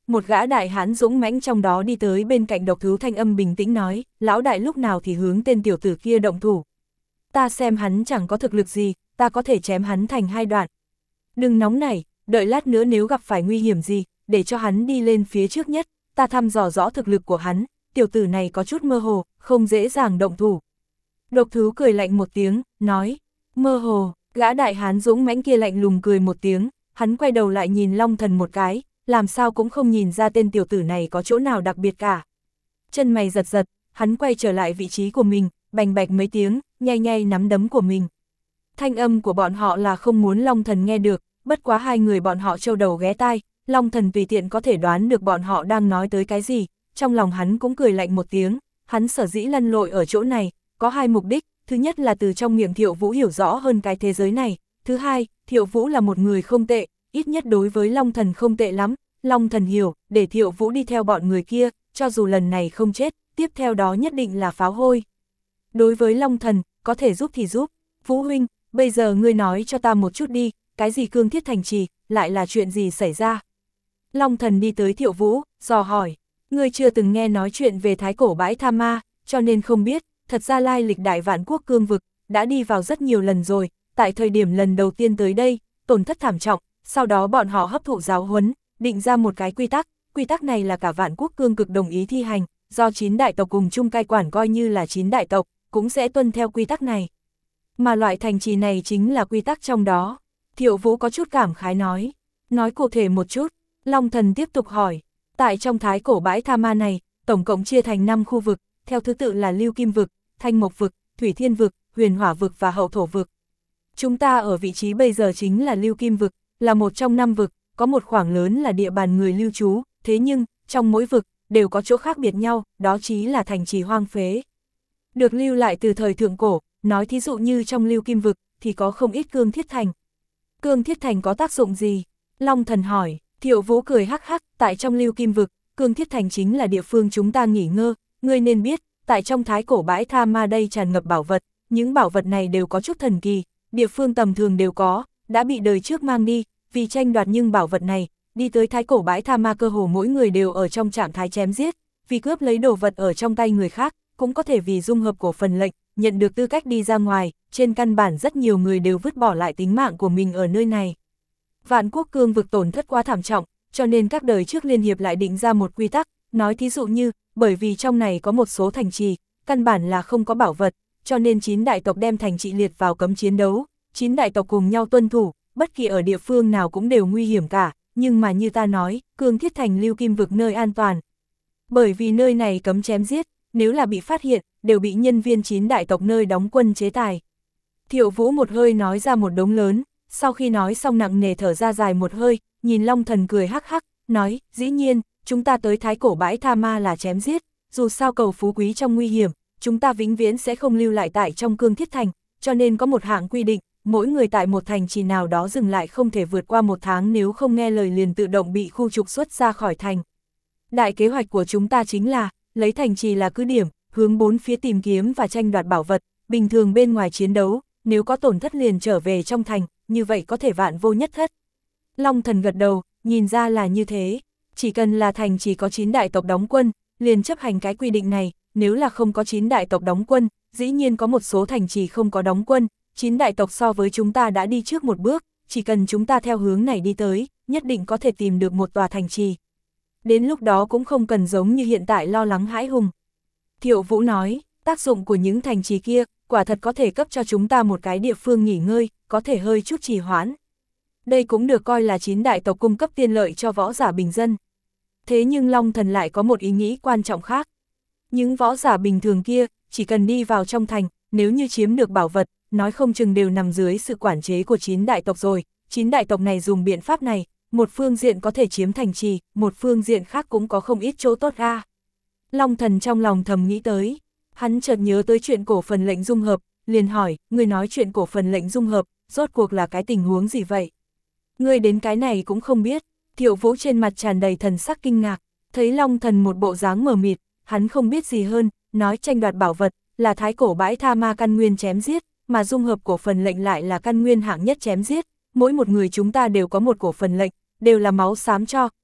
một gã đại hán dũng mãnh trong đó đi tới bên cạnh độc thú, thanh âm bình tĩnh nói, lão đại lúc nào thì hướng tên tiểu tử kia động thủ. Ta xem hắn chẳng có thực lực gì, ta có thể chém hắn thành hai đoạn. Đừng nóng nảy, đợi lát nữa nếu gặp phải nguy hiểm gì, để cho hắn đi lên phía trước nhất, ta thăm dò rõ thực lực của hắn, tiểu tử này có chút mơ hồ, không dễ dàng động thủ. Độc thú cười lạnh một tiếng, nói, mơ hồ, gã đại hán dũng mãnh kia lạnh lùng cười một tiếng, hắn quay đầu lại nhìn Long Thần một cái, làm sao cũng không nhìn ra tên tiểu tử này có chỗ nào đặc biệt cả. Chân mày giật giật, hắn quay trở lại vị trí của mình, bành bạch mấy tiếng, nhay nhay nắm đấm của mình. Thanh âm của bọn họ là không muốn Long Thần nghe được, bất quá hai người bọn họ trâu đầu ghé tai, Long Thần tùy tiện có thể đoán được bọn họ đang nói tới cái gì, trong lòng hắn cũng cười lạnh một tiếng, hắn sở dĩ lăn lội ở chỗ này, có hai mục đích, thứ nhất là từ trong miệng Thiệu Vũ hiểu rõ hơn cái thế giới này, thứ hai, Thiệu Vũ là một người không tệ, ít nhất đối với Long Thần không tệ lắm, Long Thần hiểu, để Thiệu Vũ đi theo bọn người kia, cho dù lần này không chết, tiếp theo đó nhất định là pháo hôi. Đối với Long Thần, có thể giúp thì giúp, Vũ huynh, bây giờ ngươi nói cho ta một chút đi, cái gì cương thiết thành trì, lại là chuyện gì xảy ra? Long Thần đi tới Thiệu Vũ, dò hỏi, ngươi chưa từng nghe nói chuyện về thái cổ bãi Tha Ma, cho nên không biết, thật ra lai lịch đại vạn quốc cương vực, đã đi vào rất nhiều lần rồi, tại thời điểm lần đầu tiên tới đây, tổn thất thảm trọng, sau đó bọn họ hấp thụ giáo huấn, định ra một cái quy tắc, quy tắc này là cả vạn quốc cương cực đồng ý thi hành, do chín đại tộc cùng chung cai quản coi như là chín đại tộc, cũng sẽ tuân theo quy tắc này. Mà loại thành trì này chính là quy tắc trong đó. Thiệu Vũ có chút cảm khái nói, nói cụ thể một chút, Long Thần tiếp tục hỏi, tại trong thái cổ bãi Tha Ma này, tổng cộng chia thành năm khu vực, theo thứ tự là Lưu Kim vực, Thanh Mộc vực, Thủy Thiên vực, Huyền Hỏa vực và Hậu Thổ vực. Chúng ta ở vị trí bây giờ chính là Lưu Kim vực, là một trong năm vực, có một khoảng lớn là địa bàn người lưu trú, thế nhưng, trong mỗi vực, đều có chỗ khác biệt nhau, đó chính là thành trì hoang phế. Được lưu lại từ thời thượng cổ, nói thí dụ như trong Lưu Kim vực, thì có không ít cương thiết thành. Cương thiết thành có tác dụng gì? Long Thần hỏi. Thiệu Vũ cười hắc hắc, tại trong Lưu Kim vực, cương thiết thành chính là địa phương chúng ta nghỉ ngơi, ngươi nên biết, tại trong thái cổ bãi Tha Ma đây tràn ngập bảo vật, những bảo vật này đều có chút thần kỳ, địa phương tầm thường đều có, đã bị đời trước mang đi, vì tranh đoạt nhưng bảo vật này, đi tới thái cổ bãi Tha Ma cơ hồ mỗi người đều ở trong trạng thái chém giết, vì cướp lấy đồ vật ở trong tay người khác, cũng có thể vì dung hợp cổ phần lệnh, nhận được tư cách đi ra ngoài, trên căn bản rất nhiều người đều vứt bỏ lại tính mạng của mình ở nơi này. Vạn quốc cương vực tổn thất quá thảm trọng, cho nên các đời trước liên hiệp lại định ra một quy tắc, nói thí dụ như, bởi vì trong này có một số thành trì, căn bản là không có bảo vật, cho nên chín đại tộc đem thành trì liệt vào cấm chiến đấu, chín đại tộc cùng nhau tuân thủ, bất kỳ ở địa phương nào cũng đều nguy hiểm cả, nhưng mà như ta nói, cương thiết thành Lưu Kim vực nơi an toàn. Bởi vì nơi này cấm chém giết, nếu là bị phát hiện, đều bị nhân viên chín đại tộc nơi đóng quân chế tài. Thiệu Vũ một hơi nói ra một đống lớn, sau khi nói xong nặng nề thở ra dài một hơi, nhìn Long Thần cười hắc hắc, nói, dĩ nhiên, chúng ta tới thái cổ bãi Tha Ma là chém giết, dù sao cầu phú quý trong nguy hiểm, chúng ta vĩnh viễn sẽ không lưu lại tại trong cương thiết thành, cho nên có một hạng quy định, mỗi người tại một thành trì nào đó dừng lại không thể vượt qua một tháng, nếu không nghe lời liền tự động bị khu trục xuất ra khỏi thành. Đại kế hoạch của chúng ta chính là, lấy thành trì là cứ điểm, hướng bốn phía tìm kiếm và tranh đoạt bảo vật, bình thường bên ngoài chiến đấu, nếu có tổn thất liền trở về trong thành, như vậy có thể vạn vô nhất thất. Long Thần gật đầu, nhìn ra là như thế, chỉ cần là thành chỉ có chín đại tộc đóng quân, liền chấp hành cái quy định này, nếu là không có chín đại tộc đóng quân, dĩ nhiên có một số thành trì không có đóng quân, chín đại tộc so với chúng ta đã đi trước một bước, chỉ cần chúng ta theo hướng này đi tới, nhất định có thể tìm được một tòa thành trì. Đến lúc đó cũng không cần giống như hiện tại lo lắng hãi hùng. Thiệu Vũ nói, tác dụng của những thành trì kia, quả thật có thể cấp cho chúng ta một cái địa phương nghỉ ngơi, có thể hơi chút trì hoãn. Đây cũng được coi là chín đại tộc cung cấp tiên lợi cho võ giả bình dân. Thế nhưng Long Thần lại có một ý nghĩ quan trọng khác. Những võ giả bình thường kia, chỉ cần đi vào trong thành, nếu như chiếm được bảo vật, nói không chừng đều nằm dưới sự quản chế của chín đại tộc rồi. Chín đại tộc này dùng biện pháp này, một phương diện có thể chiếm thành trì, một phương diện khác cũng có không ít chỗ tốt ra. Long Thần trong lòng thầm nghĩ tới, hắn chợt nhớ tới chuyện cổ phần lệnh dung hợp, liền hỏi, người nói chuyện cổ phần lệnh dung hợp, rốt cuộc là cái tình huống gì vậy? Ngươi đến cái này cũng không biết. Thiệu Vũ trên mặt tràn đầy thần sắc kinh ngạc, thấy Long Thần một bộ dáng mờ mịt, hắn không biết gì hơn, nói tranh đoạt bảo vật, là thái cổ bãi Tha Ma căn nguyên chém giết, mà dung hợp cổ phần lệnh lại là căn nguyên hạng nhất chém giết, mỗi một người chúng ta đều có một cổ phần lệnh, đều là máu xám cho,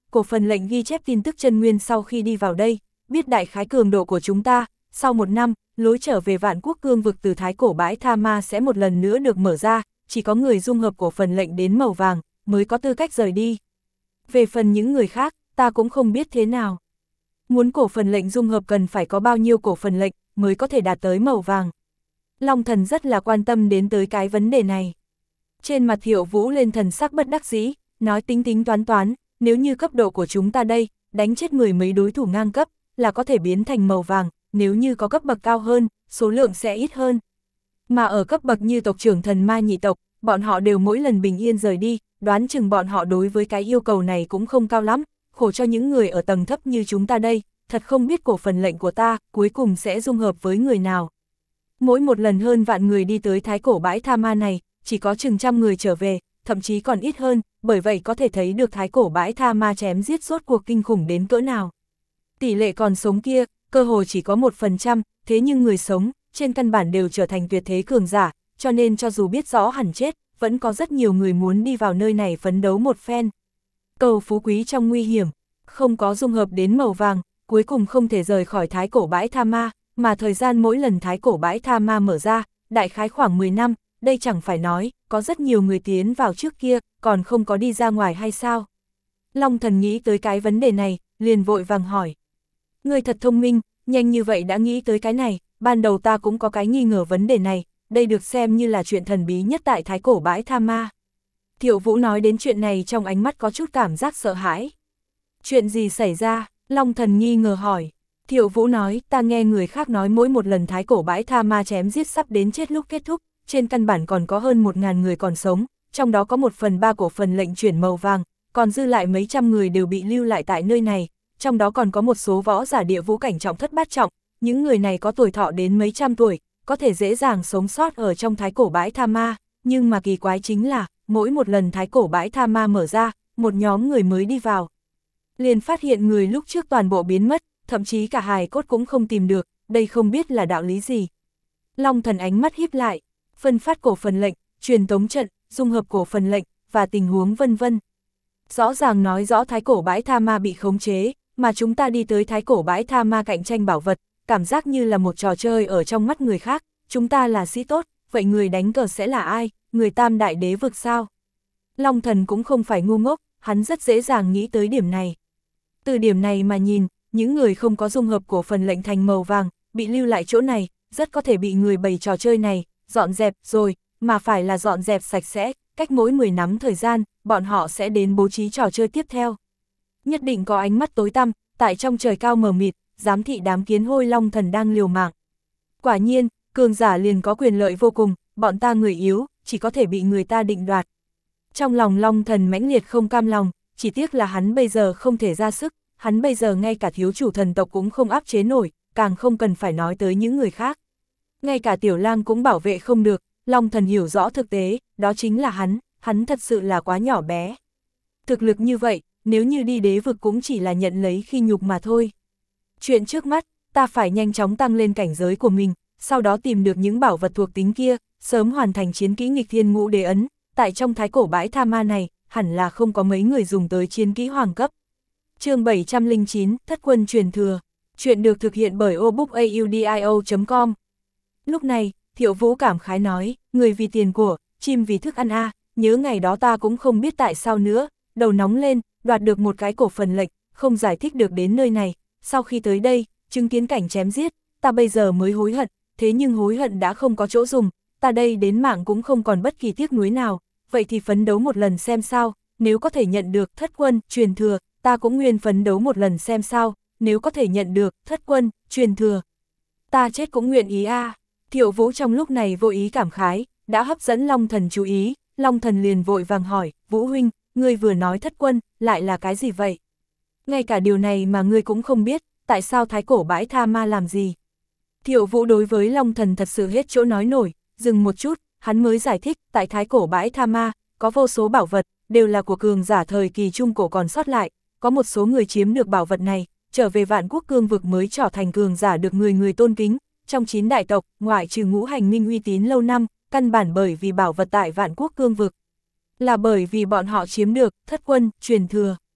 cổ phần lệnh ghi chép tin tức chân nguyên sau khi đi vào đây, biết đại khái cường độ của chúng ta, sau một năm, lối trở về Vạn Quốc cương vực từ thái cổ bãi tha ma sẽ một lần nữa được mở ra, chỉ có người dung hợp cổ phần lệnh đến màu vàng, mới có tư cách rời đi. Về phần những người khác, ta cũng không biết thế nào. Muốn cổ phần lệnh dung hợp cần phải có bao nhiêu cổ phần lệnh, mới có thể đạt tới màu vàng. Long Thần rất là quan tâm đến tới cái vấn đề này. Trên mặt Thiệu Vũ lên thần sắc bất đắc dĩ, nói tính tính toán toán, nếu như cấp độ của chúng ta đây, đánh chết mười mấy đối thủ ngang cấp, là có thể biến thành màu vàng, nếu như có cấp bậc cao hơn, số lượng sẽ ít hơn. Mà ở cấp bậc như tộc trưởng thần ma nhị tộc, bọn họ đều mỗi lần bình yên rời đi, đoán chừng bọn họ đối với cái yêu cầu này cũng không cao lắm, khổ cho những người ở tầng thấp như chúng ta đây, thật không biết cổ phần lệnh của ta, cuối cùng sẽ dung hợp với người nào. Mỗi một lần hơn vạn người đi tới thái cổ bãi tha ma này, chỉ có chừng trăm người trở về, thậm chí còn ít hơn, bởi vậy có thể thấy được thái cổ bãi tha ma chém giết rốt cuộc kinh khủng đến cỡ nào. Tỷ lệ còn sống kia, cơ hồ chỉ có một phần trăm, thế nhưng người sống, trên căn bản đều trở thành tuyệt thế cường giả, cho nên cho dù biết rõ hẳn chết, vẫn có rất nhiều người muốn đi vào nơi này phấn đấu một phen. Cầu phú quý trong nguy hiểm, không có dung hợp đến màu vàng, cuối cùng không thể rời khỏi thái cổ bãi tha ma, mà thời gian mỗi lần thái cổ bãi tha ma mở ra, đại khái khoảng mười năm, đây chẳng phải nói, có rất nhiều người tiến vào trước kia, còn không có đi ra ngoài hay sao? Long Thần nghĩ tới cái vấn đề này, liền vội vàng hỏi. Ngươi thật thông minh, nhanh như vậy đã nghĩ tới cái này, ban đầu ta cũng có cái nghi ngờ vấn đề này, đây được xem như là chuyện thần bí nhất tại thái cổ bãi tha ma. Thiệu Vũ nói đến chuyện này trong ánh mắt có chút cảm giác sợ hãi. Chuyện gì xảy ra? Long Thần nghi ngờ hỏi. Thiệu Vũ nói, ta nghe người khác nói mỗi một lần thái cổ bãi tha ma chém giết sắp đến chết lúc kết thúc, trên căn bản còn có hơn một ngàn người còn sống, trong đó có một phần ba cổ phần lệnh chuyển màu vàng, còn dư lại mấy trăm người đều bị lưu lại tại nơi này, trong đó còn có một số võ giả địa vũ cảnh trọng thất bát trọng, những người này có tuổi thọ đến mấy trăm tuổi, có thể dễ dàng sống sót ở trong thái cổ bãi tha ma, nhưng mà kỳ quái chính là, mỗi một lần thái cổ bãi tha ma mở ra, một nhóm người mới đi vào. Liền phát hiện người lúc trước toàn bộ biến mất, thậm chí cả hài cốt cũng không tìm được, đây không biết là đạo lý gì. Long Thần ánh mắt híp lại, phân phát cổ phần lệnh, truyền tống trận, dung hợp cổ phần lệnh, và tình huống vân vân. Rõ ràng nói rõ thái cổ bãi tha ma bị khống chế, mà chúng ta đi tới thái cổ bãi tha ma cạnh tranh bảo vật, cảm giác như là một trò chơi ở trong mắt người khác, chúng ta là sĩ tốt, vậy người đánh cờ sẽ là ai, người tam đại đế vực sao? Long Thần cũng không phải ngu ngốc, hắn rất dễ dàng nghĩ tới điểm này. Từ điểm này mà nhìn, những người không có dung hợp cổ phần lệnh thành màu vàng, bị lưu lại chỗ này, rất có thể bị người bày trò chơi này, dọn dẹp rồi, mà phải là dọn dẹp sạch sẽ, cách mỗi mười năm thời gian, bọn họ sẽ đến bố trí trò chơi tiếp theo. Nhất định có ánh mắt tối tăm, tại trong trời cao mờ mịt, giám thị đám kiến hôi Long Thần đang liều mạng. Quả nhiên, cường giả liền có quyền lợi vô cùng, bọn ta người yếu, chỉ có thể bị người ta định đoạt. Trong lòng Long Thần mãnh liệt không cam lòng, chỉ tiếc là hắn bây giờ không thể ra sức, hắn bây giờ ngay cả thiếu chủ thần tộc cũng không áp chế nổi, càng không cần phải nói tới những người khác. Ngay cả Tiểu Lang cũng bảo vệ không được, Long Thần hiểu rõ thực tế, đó chính là hắn, hắn thật sự là quá nhỏ bé. Thực lực như vậy, nếu như đi đế vực cũng chỉ là nhận lấy khi nhục mà thôi. Chuyện trước mắt, ta phải nhanh chóng tăng lên cảnh giới của mình, sau đó tìm được những bảo vật thuộc tính kia, sớm hoàn thành chiến kỹ nghịch thiên ngũ đế ấn, tại trong thái cổ bãi tha ma này, hẳn là không có mấy người dùng tới chiến kỹ hoàng cấp. Chương bảy trăm lẻ chín, Thất quân truyền thừa. Chuyện được thực hiện bởi obookaudio chấm com. Lúc này, Thiệu Vũ cảm khái nói, người vì tiền của, chim vì thức ăn a, nhớ ngày đó ta cũng không biết tại sao nữa, đầu nóng lên, đoạt được một cái cổ phần lệnh, không giải thích được đến nơi này, sau khi tới đây, chứng kiến cảnh chém giết, ta bây giờ mới hối hận, thế nhưng hối hận đã không có chỗ dùng, ta đây đến mạng cũng không còn bất kỳ tiếc nuối nào, vậy thì phấn đấu một lần xem sao, nếu có thể nhận được thất quân, truyền thừa, ta cũng nguyên phấn đấu một lần xem sao, nếu có thể nhận được thất quân, truyền thừa. Ta chết cũng nguyện ý a. Thiệu Vũ trong lúc này vô ý cảm khái, đã hấp dẫn Long Thần chú ý, Long Thần liền vội vàng hỏi, Vũ huynh, ngươi vừa nói thất quân, lại là cái gì vậy? Ngay cả điều này mà ngươi cũng không biết, tại sao thái cổ bãi tha ma làm gì? Thiệu Vũ đối với Long Thần thật sự hết chỗ nói nổi, dừng một chút, hắn mới giải thích, tại thái cổ bãi tha ma, có vô số bảo vật, đều là của cường giả thời kỳ trung cổ còn sót lại, có một số người chiếm được bảo vật này, trở về Vạn Quốc cương vực mới trở thành cường giả được người người tôn kính, trong chín đại tộc, ngoại trừ Ngũ Hành Minh uy tín lâu năm, căn bản bởi vì bảo vật tại Vạn Quốc cương vực. Là bởi vì bọn họ chiếm được thất quân, truyền thừa.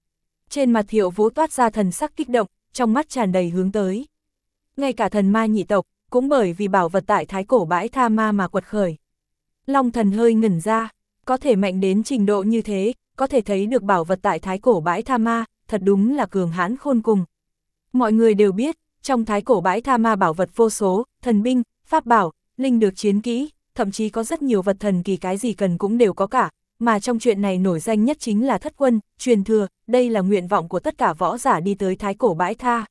Trên mặt Thiệu Vũ toát ra thần sắc kích động, trong mắt tràn đầy hướng tới. Ngay cả thần ma nhị tộc, cũng bởi vì bảo vật tại thái cổ bãi tha ma mà quật khởi. Long thần hơi ngẩn ra, có thể mạnh đến trình độ như thế, có thể thấy được bảo vật tại thái cổ bãi tha ma, thật đúng là cường hãn khôn cùng. Mọi người đều biết, trong thái cổ bãi tha ma bảo vật vô số, thần binh, pháp bảo, linh được chiến kỹ, thậm chí có rất nhiều vật thần kỳ cái gì cần cũng đều có cả, mà trong chuyện này nổi danh nhất chính là thất quân, truyền thừa, đây là nguyện vọng của tất cả võ giả đi tới thái cổ bãi tha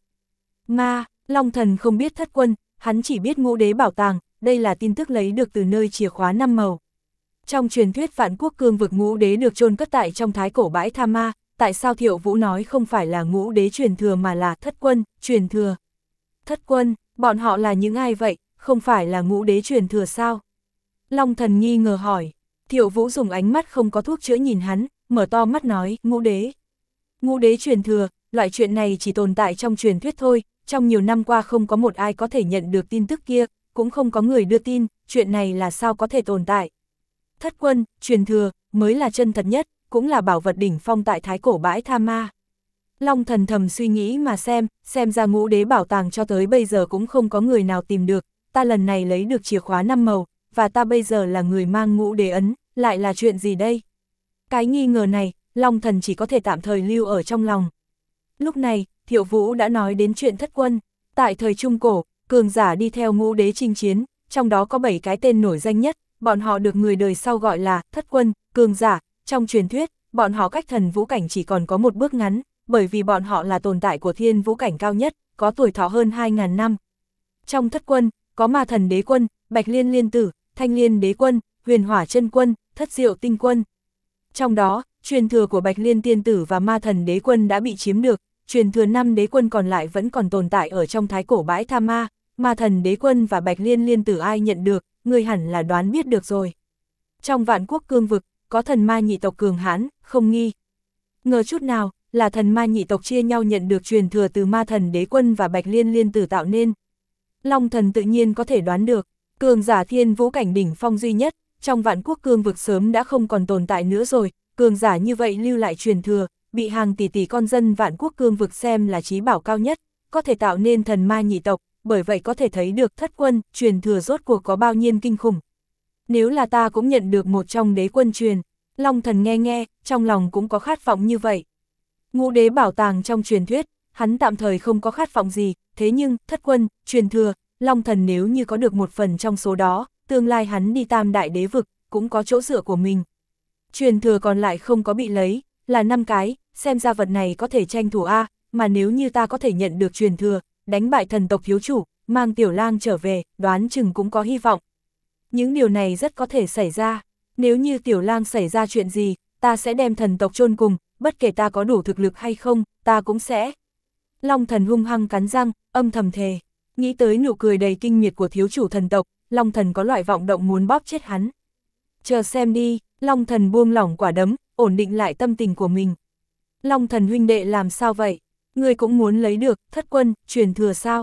ma. Long thần không biết thất quân, hắn chỉ biết ngũ đế bảo tàng, đây là tin tức lấy được từ nơi chìa khóa năm màu. Trong truyền thuyết vạn quốc cương vực ngũ đế được chôn cất tại trong thái cổ bãi tha ma, tại sao Thiệu Vũ nói không phải là ngũ đế truyền thừa mà là thất quân, truyền thừa? Thất quân, bọn họ là những ai vậy, không phải là ngũ đế truyền thừa sao? Long thần nghi ngờ hỏi. Thiệu Vũ dùng ánh mắt không có thuốc chữa nhìn hắn, mở to mắt nói, ngũ đế. Ngũ đế truyền thừa, loại chuyện này chỉ tồn tại trong truyền thuyết thôi, trong nhiều năm qua không có một ai có thể nhận được tin tức kia, cũng không có người đưa tin, chuyện này là sao có thể tồn tại. Thất quân, truyền thừa, mới là chân thật nhất, cũng là bảo vật đỉnh phong tại thái cổ bãi tha ma. Long thần thầm suy nghĩ mà xem, xem ra ngũ đế bảo tàng cho tới bây giờ cũng không có người nào tìm được, ta lần này lấy được chìa khóa năm màu, và ta bây giờ là người mang ngũ đế ấn, lại là chuyện gì đây? Cái nghi ngờ này, Long thần chỉ có thể tạm thời lưu ở trong lòng. Lúc này, Thiệu Vũ đã nói đến chuyện thất quân. Tại thời Trung Cổ, cường giả đi theo ngũ đế chinh chiến, trong đó có bảy cái tên nổi danh nhất, bọn họ được người đời sau gọi là thất quân, cường giả. Trong truyền thuyết, bọn họ cách thần vũ cảnh chỉ còn có một bước ngắn, bởi vì bọn họ là tồn tại của thiên vũ cảnh cao nhất, có tuổi thọ hơn hai nghìn năm. Trong thất quân, có ma thần đế quân, bạch liên liên tử, thanh liên đế quân, huyền hỏa chân quân, thất diệu tinh quân. Trong đó, truyền thừa của bạch liên tiên tử và ma thần đế quân đã bị chiếm được, truyền thừa năm đế quân còn lại vẫn còn tồn tại ở trong thái cổ bãi tha ma, ma thần đế quân và bạch liên liên tử ai nhận được, người hẳn là đoán biết được rồi. Trong vạn quốc cương vực, có thần ma nhị tộc cường hãn, không nghi ngờ chút nào, là thần ma nhị tộc chia nhau nhận được truyền thừa từ ma thần đế quân và bạch liên liên tử tạo nên. Long thần tự nhiên có thể đoán được, cường giả thiên vũ cảnh đỉnh phong duy nhất, trong vạn quốc cương vực sớm đã không còn tồn tại nữa rồi, cường giả như vậy lưu lại truyền thừa, bị hàng tỷ tỷ con dân vạn quốc cương vực xem là chí bảo cao nhất, có thể tạo nên thần ma nhị tộc, bởi vậy có thể thấy được thất quân, truyền thừa rốt cuộc có bao nhiêu kinh khủng. Nếu là ta cũng nhận được một trong đế quân truyền, Long thần nghe nghe, trong lòng cũng có khát vọng như vậy. Ngũ đế bảo tàng trong truyền thuyết, hắn tạm thời không có khát vọng gì, thế nhưng, thất quân, truyền thừa, Long thần nếu như có được một phần trong số đó, tương lai hắn đi tam đại đế vực, cũng có chỗ dựa của mình. Truyền thừa còn lại không có bị lấy, là năm cái, xem ra vật này có thể tranh thủ A, mà nếu như ta có thể nhận được truyền thừa, đánh bại thần tộc thiếu chủ, mang tiểu lang trở về, đoán chừng cũng có hy vọng. Những điều này rất có thể xảy ra, nếu như tiểu lang xảy ra chuyện gì, ta sẽ đem thần tộc chôn cùng, bất kể ta có đủ thực lực hay không, ta cũng sẽ. Long thần hung hăng cắn răng, âm thầm thề, nghĩ tới nụ cười đầy kinh miệt của thiếu chủ thần tộc, Long thần có loại vọng động muốn bóp chết hắn. Chờ xem đi, Long thần buông lỏng quả đấm, ổn định lại tâm tình của mình. Long thần huynh đệ làm sao vậy? Ngươi cũng muốn lấy được thất quân, truyền thừa sao?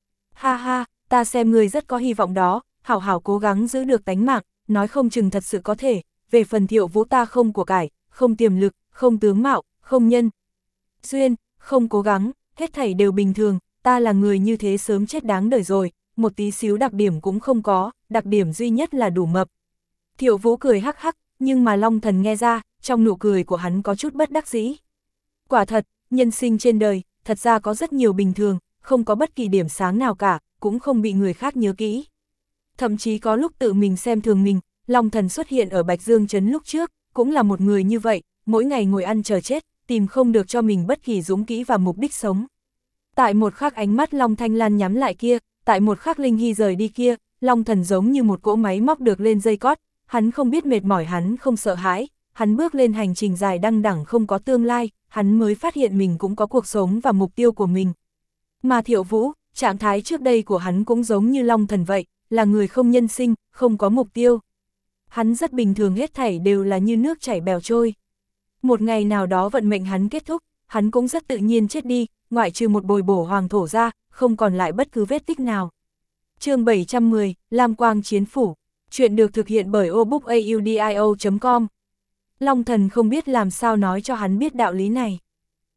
Ha ha, ta xem ngươi rất có hy vọng đó, hảo hảo cố gắng giữ được tánh mạng, nói không chừng thật sự có thể. Về phần Thiệu Vũ ta không của cải, không tiềm lực, không tướng mạo, không nhân duyên, không cố gắng, hết thảy đều bình thường, ta là người như thế sớm chết đáng đời rồi, một tí xíu đặc điểm cũng không có, đặc điểm duy nhất là đủ mập. Thiệu Vũ cười hắc hắc, nhưng mà Long thần nghe ra, trong nụ cười của hắn có chút bất đắc dĩ. Quả thật, nhân sinh trên đời, thật ra có rất nhiều bình thường, không có bất kỳ điểm sáng nào cả, cũng không bị người khác nhớ kỹ. Thậm chí có lúc tự mình xem thường mình, Long thần xuất hiện ở Bạch Dương Trấn lúc trước, cũng là một người như vậy, mỗi ngày ngồi ăn chờ chết, tìm không được cho mình bất kỳ dũng kỹ và mục đích sống. Tại một khắc ánh mắt Long Thanh Lan nhắm lại kia, tại một khắc Linh Hy rời đi kia, Long thần giống như một cỗ máy móc được lên dây cót, hắn không biết mệt mỏi, hắn không sợ hãi, hắn bước lên hành trình dài đăng đẳng không có tương lai, hắn mới phát hiện mình cũng có cuộc sống và mục tiêu của mình. Mà Thiệu Vũ, trạng thái trước đây của hắn cũng giống như Long thần vậy, là người không nhân sinh, không có mục tiêu. Hắn rất bình thường, hết thảy đều là như nước chảy bèo trôi. Một ngày nào đó vận mệnh hắn kết thúc, hắn cũng rất tự nhiên chết đi, ngoại trừ một bồi bổ hoàng thổ ra, không còn lại bất cứ vết tích nào. Chương bảy trăm mười, Lam Quang Chiến Phủ. Chuyện được thực hiện bởi obookaudio chấm com. Long thần không biết làm sao nói cho hắn biết đạo lý này.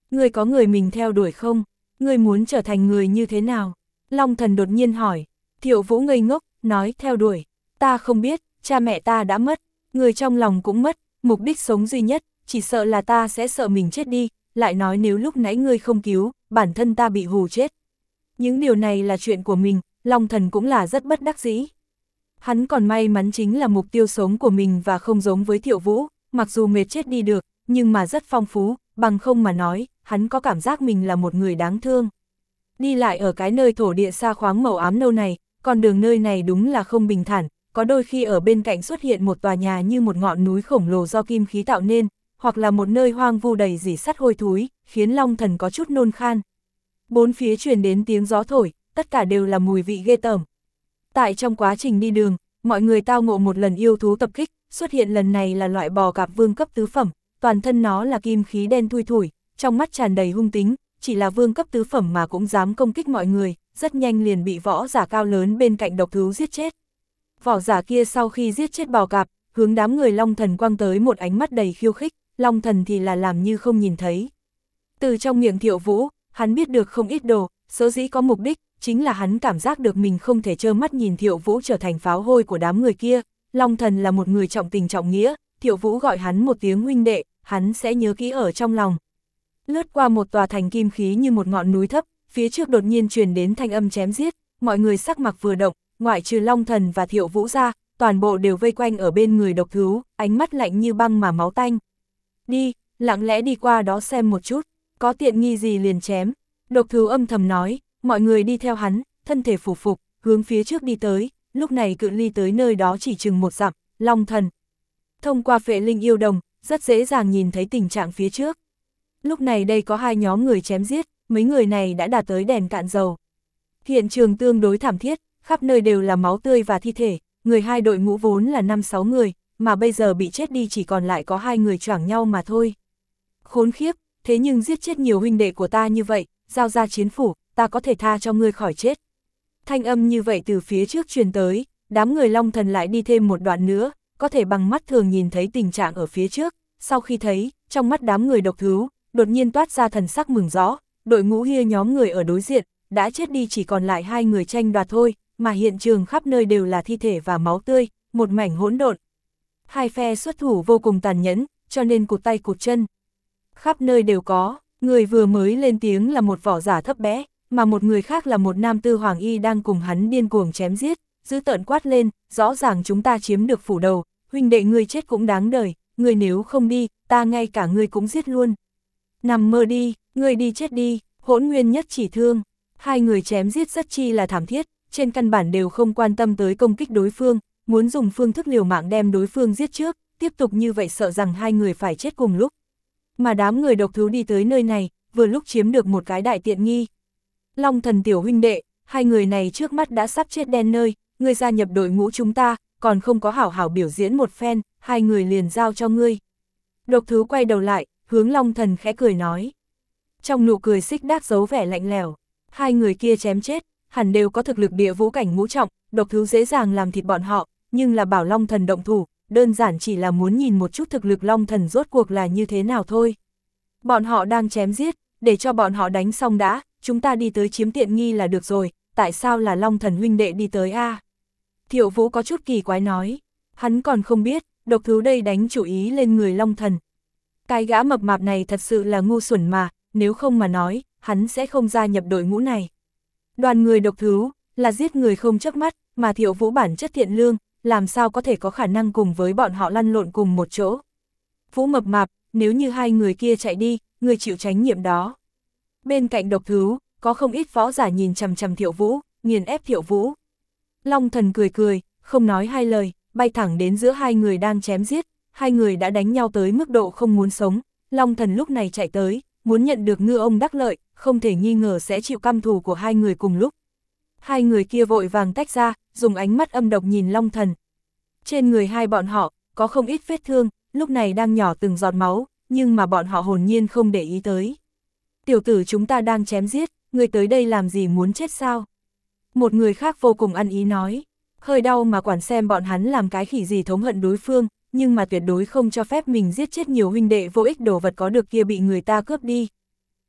Ngươi có người mình theo đuổi không? Ngươi muốn trở thành người như thế nào? Long Thần đột nhiên hỏi. Thiệu Vũ ngây ngốc, nói theo đuổi. Ta không biết, cha mẹ ta đã mất, người trong lòng cũng mất, mục đích sống duy nhất, chỉ sợ là ta sẽ sợ mình chết đi, lại nói nếu lúc nãy ngươi không cứu, bản thân ta bị hù chết. Những điều này là chuyện của mình, Long Thần cũng là rất bất đắc dĩ. Hắn còn may mắn chính là mục tiêu sống của mình và không giống với Thiệu Vũ, mặc dù mệt chết đi được, nhưng mà rất phong phú, bằng không mà nói, hắn có cảm giác mình là một người đáng thương. Đi lại ở cái nơi thổ địa xa khoáng màu ám nâu này, con đường nơi này đúng là không bình thản, có đôi khi ở bên cạnh xuất hiện một tòa nhà như một ngọn núi khổng lồ do kim khí tạo nên, hoặc là một nơi hoang vu đầy rỉ sắt hôi thối, khiến Long Thần có chút nôn khan. Bốn phía truyền đến tiếng gió thổi, tất cả đều là mùi vị ghê tởm. Tại trong quá trình đi đường, mọi người tao ngộ một lần yêu thú tập kích, xuất hiện lần này là loại bò cạp vương cấp tứ phẩm, toàn thân nó là kim khí đen thui thủi, trong mắt tràn đầy hung tính, chỉ là vương cấp tứ phẩm mà cũng dám công kích mọi người, rất nhanh liền bị võ giả cao lớn bên cạnh độc thú giết chết. Võ giả kia sau khi giết chết bò cạp, hướng đám người Long Thần quăng tới một ánh mắt đầy khiêu khích, Long Thần thì là làm như không nhìn thấy. Từ trong miệng Thiệu Vũ, hắn biết được không ít đồ, sở dĩ có mục đích, chính là hắn cảm giác được mình không thể trơ mắt nhìn Thiệu Vũ trở thành pháo hôi của đám người kia. Long Thần là một người trọng tình trọng nghĩa, Thiệu Vũ gọi hắn một tiếng huynh đệ, hắn sẽ nhớ kỹ ở trong lòng. Lướt qua một tòa thành kim khí như một ngọn núi thấp, phía trước đột nhiên truyền đến thanh âm chém giết, mọi người sắc mặt vừa động, ngoại trừ Long Thần và Thiệu Vũ ra, toàn bộ đều vây quanh ở bên người độc thú, ánh mắt lạnh như băng mà máu tanh. Đi, lặng lẽ đi qua đó xem một chút, có tiện nghi gì liền chém. Độc thú âm thầm nói, mọi người đi theo hắn, thân thể phủ phục, hướng phía trước đi tới, lúc này cự ly tới nơi đó chỉ chừng một dặm, Long Thần. Thông qua phệ linh yêu đồng, rất dễ dàng nhìn thấy tình trạng phía trước. Lúc này đây có hai nhóm người chém giết, mấy người này đã đạt tới đèn cạn dầu. Hiện trường tương đối thảm thiết, khắp nơi đều là máu tươi và thi thể, người hai đội ngũ vốn là năm sáu người, mà bây giờ bị chết đi chỉ còn lại có hai người choảng nhau mà thôi. Khốn khiếp, thế nhưng giết chết nhiều huynh đệ của ta như vậy, giao ra chiến phủ, ta có thể tha cho ngươi khỏi chết. Thanh âm như vậy từ phía trước truyền tới, đám người Long Thần lại đi thêm một đoạn nữa, có thể bằng mắt thường nhìn thấy tình trạng ở phía trước, sau khi thấy, trong mắt đám người độc thú, đột nhiên toát ra thần sắc mừng rõ, đội ngũ hia nhóm người ở đối diện, đã chết đi chỉ còn lại hai người tranh đoạt thôi, mà hiện trường khắp nơi đều là thi thể và máu tươi, một mảnh hỗn độn. Hai phe xuất thủ vô cùng tàn nhẫn, cho nên cụt tay cụt chân. Khắp nơi đều có, người vừa mới lên tiếng là một võ giả thấp bé, mà một người khác là một nam tư hoàng y đang cùng hắn điên cuồng chém giết, dữ tợn quát lên, rõ ràng chúng ta chiếm được phủ đầu, huynh đệ ngươi chết cũng đáng đời, ngươi nếu không đi, ta ngay cả ngươi cũng giết luôn. Nằm mơ đi, ngươi đi chết đi, Hỗn Nguyên nhất chỉ thương. Hai người chém giết rất chi là thảm thiết, trên căn bản đều không quan tâm tới công kích đối phương, muốn dùng phương thức liều mạng đem đối phương giết trước, tiếp tục như vậy sợ rằng hai người phải chết cùng lúc. Mà đám người độc thú đi tới nơi này, vừa lúc chiếm được một cái đại tiện nghi. Long Thần tiểu huynh đệ, hai người này trước mắt đã sắp chết đen nơi, ngươi gia nhập đội ngũ chúng ta, còn không có hảo hảo biểu diễn một phen, hai người liền giao cho ngươi. Độc thú quay đầu lại, hướng Long Thần khẽ cười nói. Trong nụ cười xích đác giấu vẻ lạnh lẽo, hai người kia chém chết, hẳn đều có thực lực địa vũ cảnh ngũ trọng, độc thú dễ dàng làm thịt bọn họ, nhưng là bảo Long Thần động thủ, đơn giản chỉ là muốn nhìn một chút thực lực Long Thần rốt cuộc là như thế nào thôi. Bọn họ đang chém giết, để cho bọn họ đánh xong đã, chúng ta đi tới chiếm tiện nghi là được rồi, tại sao là Long Thần huynh đệ đi tới a? À? Thiệu Vũ có chút kỳ quái nói, hắn còn không biết, độc thú đây đánh chủ ý lên người Long Thần. Cái gã mập mạp này thật sự là ngu xuẩn mà, nếu không mà nói, hắn sẽ không gia nhập đội ngũ này. Đoàn người độc thú, là giết người không chớp mắt, mà Thiệu Vũ bản chất thiện lương, làm sao có thể có khả năng cùng với bọn họ lăn lộn cùng một chỗ. Vũ mập mạp, nếu như hai người kia chạy đi, người chịu trách nhiệm đó. Bên cạnh độc thú, có không ít võ giả nhìn chằm chằm Thiệu Vũ, nghiền ép Thiệu Vũ. Long Thần cười cười, không nói hai lời, bay thẳng đến giữa hai người đang chém giết, hai người đã đánh nhau tới mức độ không muốn sống. Long Thần lúc này chạy tới, muốn nhận được ngư ông đắc lợi, không thể nghi ngờ sẽ chịu căm thù của hai người cùng lúc. Hai người kia vội vàng tách ra, dùng ánh mắt âm độc nhìn Long Thần. Trên người hai bọn họ, có không ít vết thương, lúc này đang nhỏ từng giọt máu, nhưng mà bọn họ hồn nhiên không để ý tới. Tiểu tử chúng ta đang chém giết, người tới đây làm gì muốn chết sao? Một người khác vô cùng ăn ý nói, hơi đau mà quản xem bọn hắn làm cái khỉ gì thống hận đối phương, nhưng mà tuyệt đối không cho phép mình giết chết nhiều huynh đệ vô ích đồ vật có được kia bị người ta cướp đi.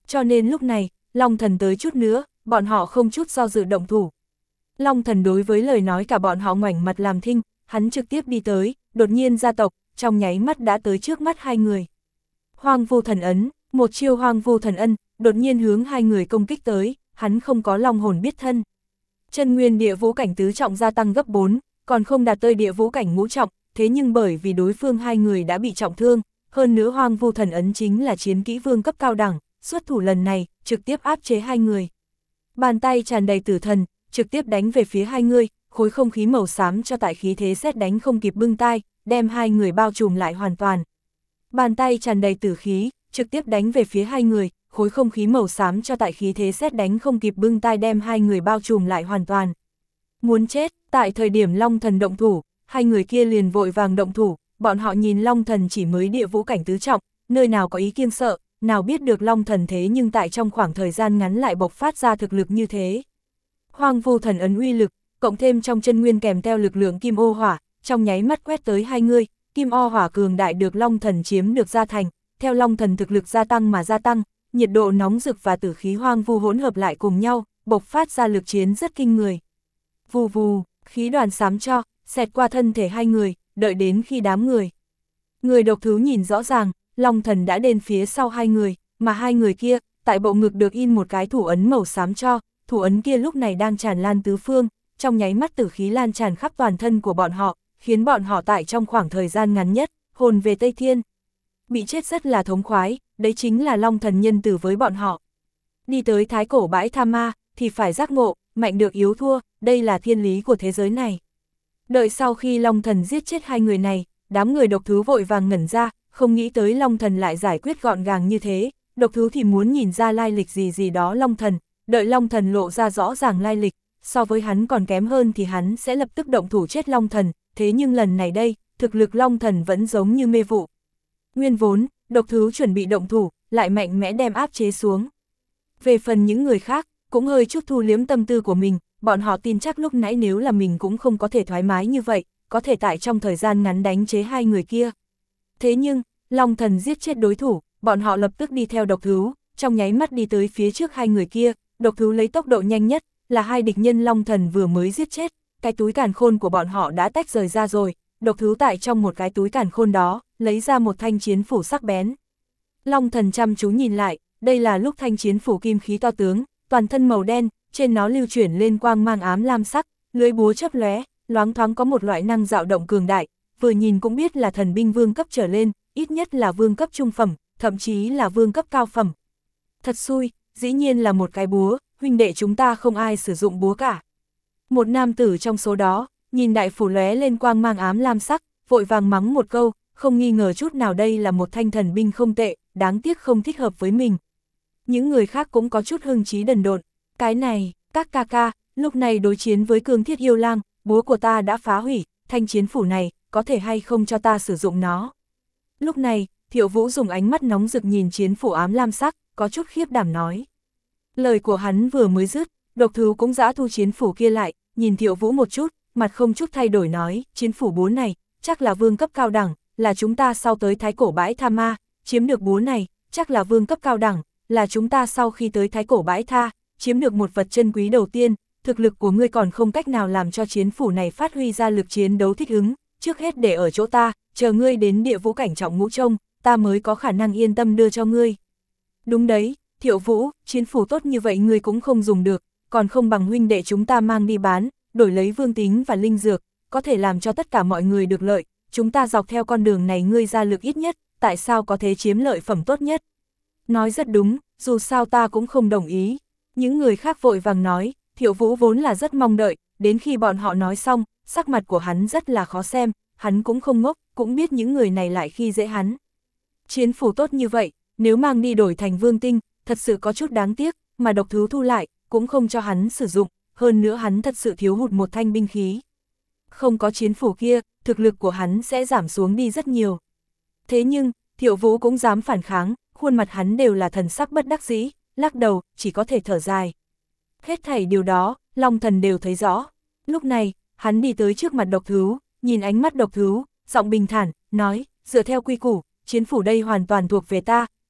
cho nên lúc này, Long Thần tới chút nữa, bọn họ không chút do dự động thủ. Long Thần đối với lời nói cả bọn họ ngoảnh mặt làm thinh, hắn trực tiếp đi tới, đột nhiên gia tộc, trong nháy mắt đã tới trước mắt hai người. Hoang Vu Thần Ấn, một chiêu Hoang Vu Thần Ân, đột nhiên hướng hai người công kích tới, hắn không có long hồn biết thân. Chân nguyên địa vũ cảnh tứ trọng gia tăng gấp bốn, còn không đạt tới địa vũ cảnh ngũ trọng, thế nhưng bởi vì đối phương hai người đã bị trọng thương, hơn nữa Hoang Vu Thần Ấn chính là chiến kỹ vương cấp cao đẳng, xuất thủ lần này, trực tiếp áp chế hai người. Bàn tay tràn đầy tử thần, trực tiếp đánh về phía hai người, khối không khí màu xám cho tại khí thế sét đánh không kịp bưng tai, đem hai người bao trùm lại hoàn toàn. Bàn tay tràn đầy tử khí, trực tiếp đánh về phía hai người, khối không khí màu xám cho tại khí thế sét đánh không kịp bưng tai đem hai người bao trùm lại hoàn toàn. Muốn chết, tại thời điểm Long Thần động thủ, hai người kia liền vội vàng động thủ, bọn họ nhìn Long Thần chỉ mới địa vũ cảnh tứ trọng, nơi nào có ý kiêng sợ, nào biết được Long Thần thế nhưng tại trong khoảng thời gian ngắn lại bộc phát ra thực lực như thế. Hoang Vu Thần Ấn uy lực, cộng thêm trong chân nguyên kèm theo lực lượng kim ô hỏa, trong nháy mắt quét tới hai người, kim ô hỏa cường đại được Long Thần chiếm được gia thành, theo Long Thần thực lực gia tăng mà gia tăng, nhiệt độ nóng rực và tử khí hoang vu hỗn hợp lại cùng nhau, bộc phát ra lực chiến rất kinh người. Vù vù, khí đoàn xám cho, xẹt qua thân thể hai người, đợi đến khi đám người. Người độc thú nhìn rõ ràng, Long Thần đã đến phía sau hai người, mà hai người kia, tại bộ ngực được in một cái thủ ấn màu xám cho, thủ ấn kia lúc này đang tràn lan tứ phương, trong nháy mắt tử khí lan tràn khắp toàn thân của bọn họ, khiến bọn họ tại trong khoảng thời gian ngắn nhất, hồn về Tây Thiên. Bị chết rất là thống khoái, đấy chính là Long Thần nhân từ với bọn họ. Đi tới thái cổ bãi tha ma, thì phải giác ngộ, mạnh được yếu thua, đây là thiên lý của thế giới này. Đợi sau khi Long Thần giết chết hai người này, đám người độc thú vội vàng ngẩn ra, không nghĩ tới Long Thần lại giải quyết gọn gàng như thế, độc thú thì muốn nhìn ra lai lịch gì gì đó Long Thần, đợi Long Thần lộ ra rõ ràng lai lịch, so với hắn còn kém hơn thì hắn sẽ lập tức động thủ chết Long Thần, thế nhưng lần này đây, thực lực Long Thần vẫn giống như mê vụ. Nguyên vốn, độc thú chuẩn bị động thủ, lại mạnh mẽ đem áp chế xuống. Về phần những người khác, cũng hơi chút thu liếm tâm tư của mình, bọn họ tin chắc lúc nãy nếu là mình cũng không có thể thoải mái như vậy, có thể tại trong thời gian ngắn đánh chế hai người kia. Thế nhưng, Long Thần giết chết đối thủ, bọn họ lập tức đi theo độc thú, trong nháy mắt đi tới phía trước hai người kia, độc thú lấy tốc độ nhanh nhất, là hai địch nhân Long Thần vừa mới giết chết, cái túi càn khôn của bọn họ đã tách rời ra rồi, độc thú tại trong một cái túi càn khôn đó, lấy ra một thanh chiến phủ sắc bén. Long Thần chăm chú nhìn lại, đây là lúc thanh chiến phủ kim khí to tướng, toàn thân màu đen, trên nó lưu chuyển lên quang mang ám lam sắc, lưỡi búa chớp lóe, loáng thoáng có một loại năng dao động cường đại, vừa nhìn cũng biết là thần binh vương cấp trở lên, ít nhất là vương cấp trung phẩm, thậm chí là vương cấp cao phẩm. Thật xui, dĩ nhiên là một cái búa, huynh đệ chúng ta không ai sử dụng búa cả. Một nam tử trong số đó, nhìn đại phủ lóe lên quang mang ám lam sắc, vội vàng mắng một câu, không nghi ngờ chút nào đây là một thanh thần binh không tệ, đáng tiếc không thích hợp với mình. Những người khác cũng có chút hưng trí đần độn, cái này, các ca ca, lúc này đối chiến với Cương Thiết Yêu Lang, búa của ta đã phá hủy, thanh chiến phủ này, có thể hay không cho ta sử dụng nó. Lúc này, Thiệu Vũ dùng ánh mắt nóng rực nhìn chiến phủ ám lam sắc, có chút khiếp đảm nói. Lời của hắn vừa mới dứt, độc thú cũng dã thu chiến phủ kia lại, nhìn Thiệu Vũ một chút, mặt không chút thay đổi nói, chiến phủ búa này, chắc là vương cấp cao đẳng, là chúng ta sau tới thái cổ bãi tha ma, chiếm được búa này, chắc là vương cấp cao đẳng, là chúng ta sau khi tới thái cổ bãi tha, chiếm được một vật chân quý đầu tiên, thực lực của ngươi còn không cách nào làm cho chiến phủ này phát huy ra lực chiến đấu thích ứng, trước hết để ở chỗ ta, chờ ngươi đến địa vũ cảnh trọng ngũ trông, ta mới có khả năng yên tâm đưa cho ngươi. Đúng đấy, Thiệu Vũ, chiến phủ tốt như vậy ngươi cũng không dùng được, còn không bằng huynh đệ chúng ta mang đi bán, đổi lấy vương tính và linh dược, có thể làm cho tất cả mọi người được lợi, chúng ta dọc theo con đường này ngươi ra lực ít nhất, tại sao có thể chiếm lợi phẩm tốt nhất. Nói rất đúng, dù sao ta cũng không đồng ý. Những người khác vội vàng nói, Thiệu Vũ vốn là rất mong đợi, đến khi bọn họ nói xong, sắc mặt của hắn rất là khó xem, hắn cũng không ngốc, cũng biết những người này lại khi dễ hắn. Chiến phủ tốt như vậy, nếu mang đi đổi thành vương tinh, thật sự có chút đáng tiếc, mà độc thú thu lại, cũng không cho hắn sử dụng, hơn nữa hắn thật sự thiếu hụt một thanh binh khí. Không có chiến phủ kia, thực lực của hắn sẽ giảm xuống đi rất nhiều. Thế nhưng, Thiệu Vũ cũng dám phản kháng, khuôn mặt hắn đều là thần sắc bất đắc dĩ, lắc đầu, chỉ có thể thở dài. Hết thảy điều đó, Long Thần đều thấy rõ. Lúc này, hắn đi tới trước mặt độc thú, nhìn ánh mắt độc thú, giọng bình thản, nói, dựa theo quy củ, chiến phủ đây hoàn toàn thuộc về ta,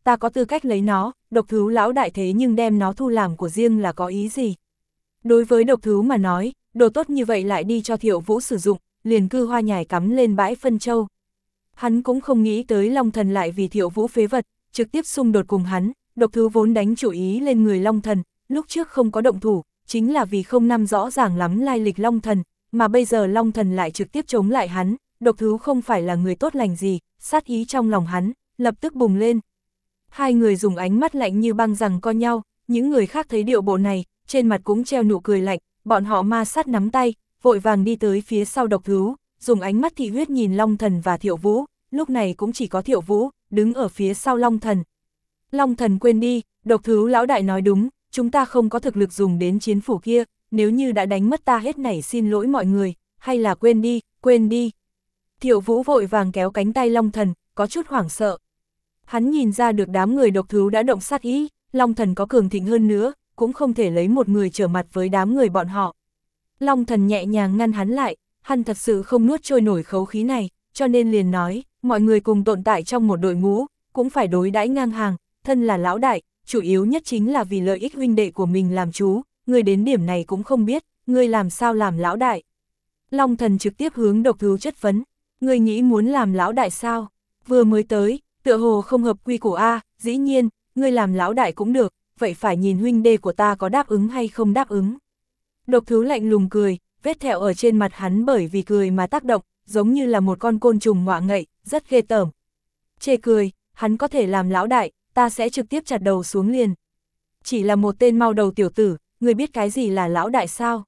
ta có tư cách lấy nó, độc thú lão đại thế nhưng đem nó thu làm của riêng là có ý gì? Đối với độc thú mà nói, đồ tốt như vậy lại đi cho Thiệu Vũ sử dụng, liền cư hoa nhài cắm lên bãi phân châu. Hắn cũng không nghĩ tới Long Thần lại vì Thiệu Vũ phế vật, trực tiếp xung đột cùng hắn, độc thú vốn đánh chủ ý lên người Long Thần, lúc trước không có động thủ, chính là vì không nắm rõ ràng lắm lai lịch Long Thần, mà bây giờ Long Thần lại trực tiếp chống lại hắn, độc thú không phải là người tốt lành gì, sát ý trong lòng hắn, lập tức bùng lên. Hai người dùng ánh mắt lạnh như băng giằng co nhau, những người khác thấy điệu bộ này, trên mặt cũng treo nụ cười lạnh, bọn họ ma sát nắm tay, vội vàng đi tới phía sau độc thú, dùng ánh mắt thị huyết nhìn Long Thần và Thiệu Vũ, lúc này cũng chỉ có Thiệu Vũ, đứng ở phía sau Long Thần. Long Thần quên đi, độc thú lão đại nói đúng, chúng ta không có thực lực dùng đến chiến phủ kia, nếu như đã đánh mất ta hết nảy xin lỗi mọi người, hay là quên đi, quên đi. Thiệu Vũ vội vàng kéo cánh tay Long Thần, có chút hoảng sợ. Hắn nhìn ra được đám người độc thú đã động sát ý, Long Thần có cường thịnh hơn nữa, cũng không thể lấy một người trở mặt với đám người bọn họ. Long Thần nhẹ nhàng ngăn hắn lại, hắn thật sự không nuốt trôi nổi khẩu khí này, cho nên liền nói, mọi người cùng tồn tại trong một đội ngũ, cũng phải đối đãi ngang hàng, thân là lão đại, chủ yếu nhất chính là vì lợi ích huynh đệ của mình làm chú, người đến điểm này cũng không biết, người làm sao làm lão đại. Long Thần trực tiếp hướng độc thú chất vấn, người nghĩ muốn làm lão đại sao? Vừa mới tới, tựa hồ không hợp quy củ A, dĩ nhiên, người làm lão đại cũng được, vậy phải nhìn huynh đệ của ta có đáp ứng hay không đáp ứng. Độc thú lạnh lùng cười, vết thẹo ở trên mặt hắn bởi vì cười mà tác động, giống như là một con côn trùng ngoạ ngậy, rất ghê tởm. Chê cười, hắn có thể làm lão đại, ta sẽ trực tiếp chặt đầu xuống liền. Chỉ là một tên mau đầu tiểu tử, người biết cái gì là lão đại sao?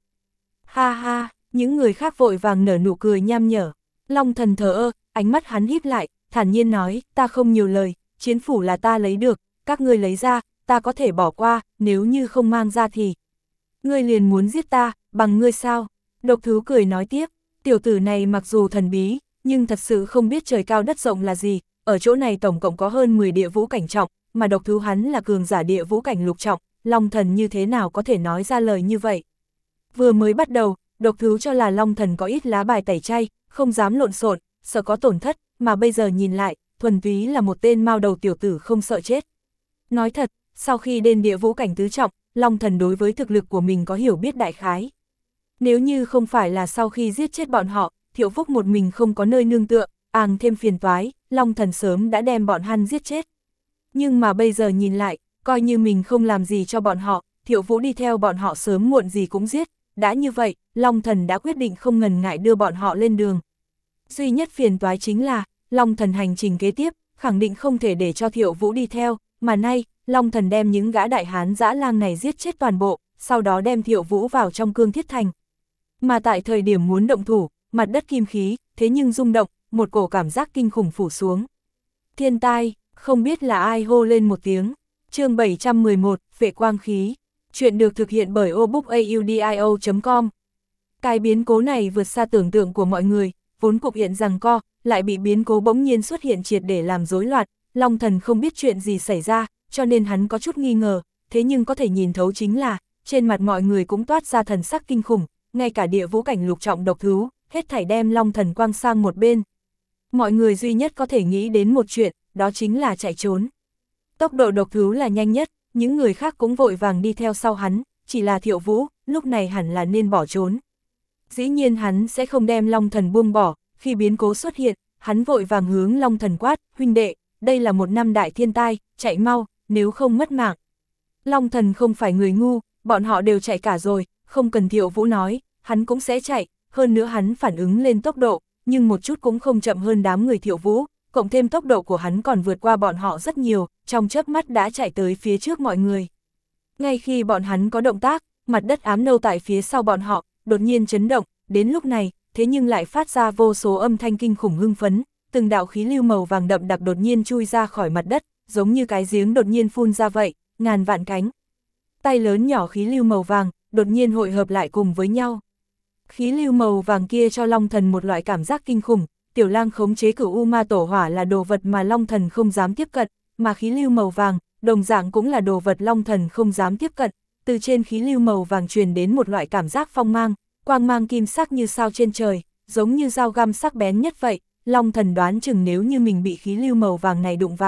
Ha ha, những người khác vội vàng nở nụ cười nham nhở. Long Thần thờ ơ, ánh mắt hắn híp lại, thản nhiên nói, ta không nhiều lời, chiến phủ là ta lấy được, các ngươi lấy ra, ta có thể bỏ qua, nếu như không mang ra thì. Ngươi liền muốn giết ta, bằng ngươi sao? Độc thú cười nói tiếp, tiểu tử này mặc dù thần bí, nhưng thật sự không biết trời cao đất rộng là gì, ở chỗ này tổng cộng có hơn mười địa vũ cảnh trọng, mà độc thú hắn là cường giả địa vũ cảnh lục trọng, Long Thần như thế nào có thể nói ra lời như vậy? Vừa mới bắt đầu, độc thú cho là Long Thần có ít lá bài tẩy chay, không dám lộn xộn, sợ có tổn thất, mà bây giờ nhìn lại, thuần túy là một tên mao đầu tiểu tử không sợ chết. Nói thật, sau khi đến địa vũ cảnh tứ trọng, Long Thần đối với thực lực của mình có hiểu biết đại khái. Nếu như không phải là sau khi giết chết bọn họ, Thiệu Phúc một mình không có nơi nương tựa, àng thêm phiền toái, Long Thần sớm đã đem bọn hắn giết chết. Nhưng mà bây giờ nhìn lại, coi như mình không làm gì cho bọn họ, Thiệu Vũ đi theo bọn họ sớm muộn gì cũng giết, đã như vậy, Long Thần đã quyết định không ngần ngại đưa bọn họ lên đường. Duy nhất phiền toái chính là, Long Thần hành trình kế tiếp, khẳng định không thể để cho Thiệu Vũ đi theo, mà nay, Long Thần đem những gã đại hán dã lang này giết chết toàn bộ, sau đó đem Thiệu Vũ vào trong cương thiết thành. Mà tại thời điểm muốn động thủ, mặt đất kim khí, thế nhưng rung động, một cổ cảm giác kinh khủng phủ xuống. Thiên tai, không biết là ai hô lên một tiếng. Chương bảy trăm mười một, Phệ quang khí. Chuyện được thực hiện bởi obookaudio chấm com. Cái biến cố này vượt xa tưởng tượng của mọi người, vốn cục hiện giằng co, lại bị biến cố bỗng nhiên xuất hiện triệt để làm rối loạn. Long Thần không biết chuyện gì xảy ra, cho nên hắn có chút nghi ngờ, thế nhưng có thể nhìn thấu chính là, trên mặt mọi người cũng toát ra thần sắc kinh khủng, ngay cả địa vũ cảnh lục trọng độc thú, hết thảy đem Long Thần quang sang một bên. Mọi người duy nhất có thể nghĩ đến một chuyện, đó chính là chạy trốn. Tốc độ độc thú là nhanh nhất, những người khác cũng vội vàng đi theo sau hắn, chỉ là Thiệu Vũ, lúc này hẳn là nên bỏ trốn. Dĩ nhiên hắn sẽ không đem Long Thần buông bỏ, khi biến cố xuất hiện, hắn vội vàng hướng Long Thần quát, huynh đệ, đây là một năm đại thiên tai, chạy mau, nếu không mất mạng. Long Thần không phải người ngu, bọn họ đều chạy cả rồi, không cần Thiệu Vũ nói, hắn cũng sẽ chạy, hơn nữa hắn phản ứng lên tốc độ, nhưng một chút cũng không chậm hơn đám người Thiệu Vũ, cộng thêm tốc độ của hắn còn vượt qua bọn họ rất nhiều, trong chớp mắt đã chạy tới phía trước mọi người. Ngay khi bọn hắn có động tác, mặt đất ám nâu tại phía sau bọn họ, đột nhiên chấn động, đến lúc này, thế nhưng lại phát ra vô số âm thanh kinh khủng hưng phấn, từng đạo khí lưu màu vàng đậm đặc đột nhiên chui ra khỏi mặt đất, giống như cái giếng đột nhiên phun ra vậy, ngàn vạn cánh. Tay lớn nhỏ khí lưu màu vàng, đột nhiên hội hợp lại cùng với nhau. Khí lưu màu vàng kia cho Long Thần một loại cảm giác kinh khủng, Tiểu Lang khống chế Cửu U Ma Tổ Hỏa là đồ vật mà Long Thần không dám tiếp cận, mà khí lưu màu vàng, đồng dạng cũng là đồ vật Long Thần không dám tiếp cận, từ trên khí lưu màu vàng truyền đến một loại cảm giác phong mang, quang mang kim sắc như sao trên trời, giống như dao găm sắc bén nhất vậy, Long Thần đoán chừng nếu như mình bị khí lưu màu vàng này đụng vào,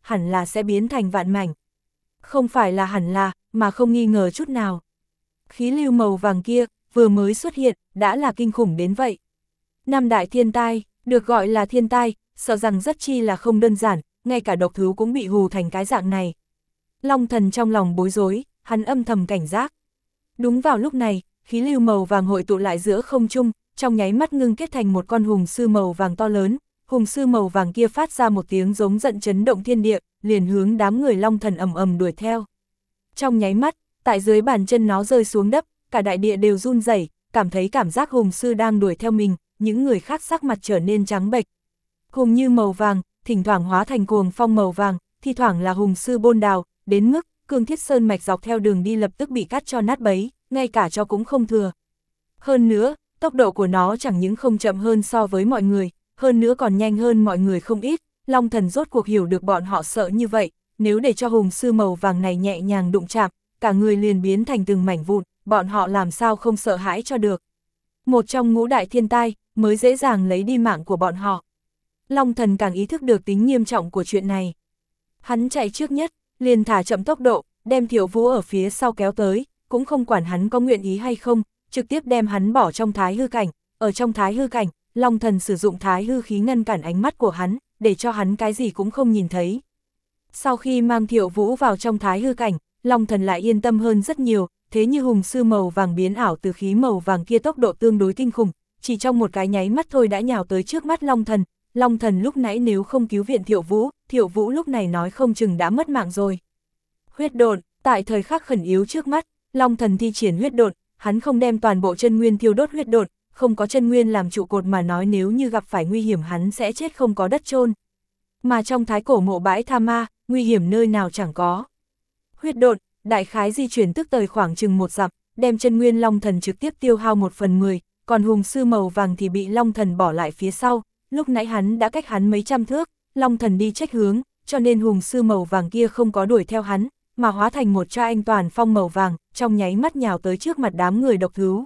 hẳn là sẽ biến thành vạn mảnh. Không phải là hẳn là, mà không nghi ngờ chút nào. Khí lưu màu vàng kia, vừa mới xuất hiện, đã là kinh khủng đến vậy. Năm đại thiên tai, được gọi là thiên tai, sợ rằng rất chi là không đơn giản, ngay cả độc thú cũng bị hù thành cái dạng này. Long thần trong lòng bối rối, hắn âm thầm cảnh giác. Đúng vào lúc này, khí lưu màu vàng hội tụ lại giữa không trung, trong nháy mắt ngưng kết thành một con hùng sư màu vàng to lớn. Hùng sư màu vàng kia phát ra một tiếng giống giận chấn động thiên địa, liền hướng đám người long thần ầm ầm đuổi theo. Trong nháy mắt, tại dưới bàn chân nó rơi xuống đất, cả đại địa đều run rẩy, cảm thấy cảm giác hùng sư đang đuổi theo mình, những người khác sắc mặt trở nên trắng bệch. Hùng như màu vàng, thỉnh thoảng hóa thành cuồng phong màu vàng, thi thoảng là hùng sư bôn đào, đến mức cương thiết sơn mạch dọc theo đường đi lập tức bị cắt cho nát bấy, ngay cả cho cũng không thừa. Hơn nữa, tốc độ của nó chẳng những không chậm hơn so với mọi người, hơn nữa còn nhanh hơn mọi người không ít. Long thần rốt cuộc hiểu được bọn họ sợ như vậy, nếu để cho hùng sư màu vàng này nhẹ nhàng đụng chạm, cả người liền biến thành từng mảnh vụn, bọn họ làm sao không sợ hãi cho được. Một trong ngũ đại thiên tai, mới dễ dàng lấy đi mạng của bọn họ. Long thần càng ý thức được tính nghiêm trọng của chuyện này. Hắn chạy trước nhất, liền thả chậm tốc độ, đem Thiệu Vũ ở phía sau kéo tới, cũng không quản hắn có nguyện ý hay không, trực tiếp đem hắn bỏ trong thái hư cảnh. Ở trong thái hư cảnh, Long thần sử dụng thái hư khí ngăn cản ánh mắt của hắn, để cho hắn cái gì cũng không nhìn thấy. Sau khi mang Thiệu Vũ vào trong thái hư cảnh, Long thần lại yên tâm hơn rất nhiều, thế như hùng sư màu vàng biến ảo từ khí màu vàng kia tốc độ tương đối kinh khủng, chỉ trong một cái nháy mắt thôi đã nhào tới trước mắt Long thần. Long thần lúc nãy nếu không cứu viện Thiệu Vũ, Thiệu Vũ lúc này nói không chừng đã mất mạng rồi. Huyết độn, tại thời khắc khẩn yếu trước mắt, Long thần thi triển huyết độn, hắn không đem toàn bộ chân nguyên thiêu đốt huyết độn, không có chân nguyên làm trụ cột mà nói nếu như gặp phải nguy hiểm hắn sẽ chết không có đất chôn. Mà trong thái cổ mộ bãi Tha Ma, nguy hiểm nơi nào chẳng có. Huyết độn, đại khái di chuyển tức thời khoảng chừng một dặm, đem chân nguyên Long thần trực tiếp tiêu hao một phần mười, còn hùng sư màu vàng thì bị Long thần bỏ lại phía sau. Lúc nãy hắn đã cách hắn mấy trăm thước, Long thần đi trách hướng, cho nên hùng sư màu vàng kia không có đuổi theo hắn, mà hóa thành một tra anh toàn phong màu vàng, trong nháy mắt nhào tới trước mặt đám người độc thú.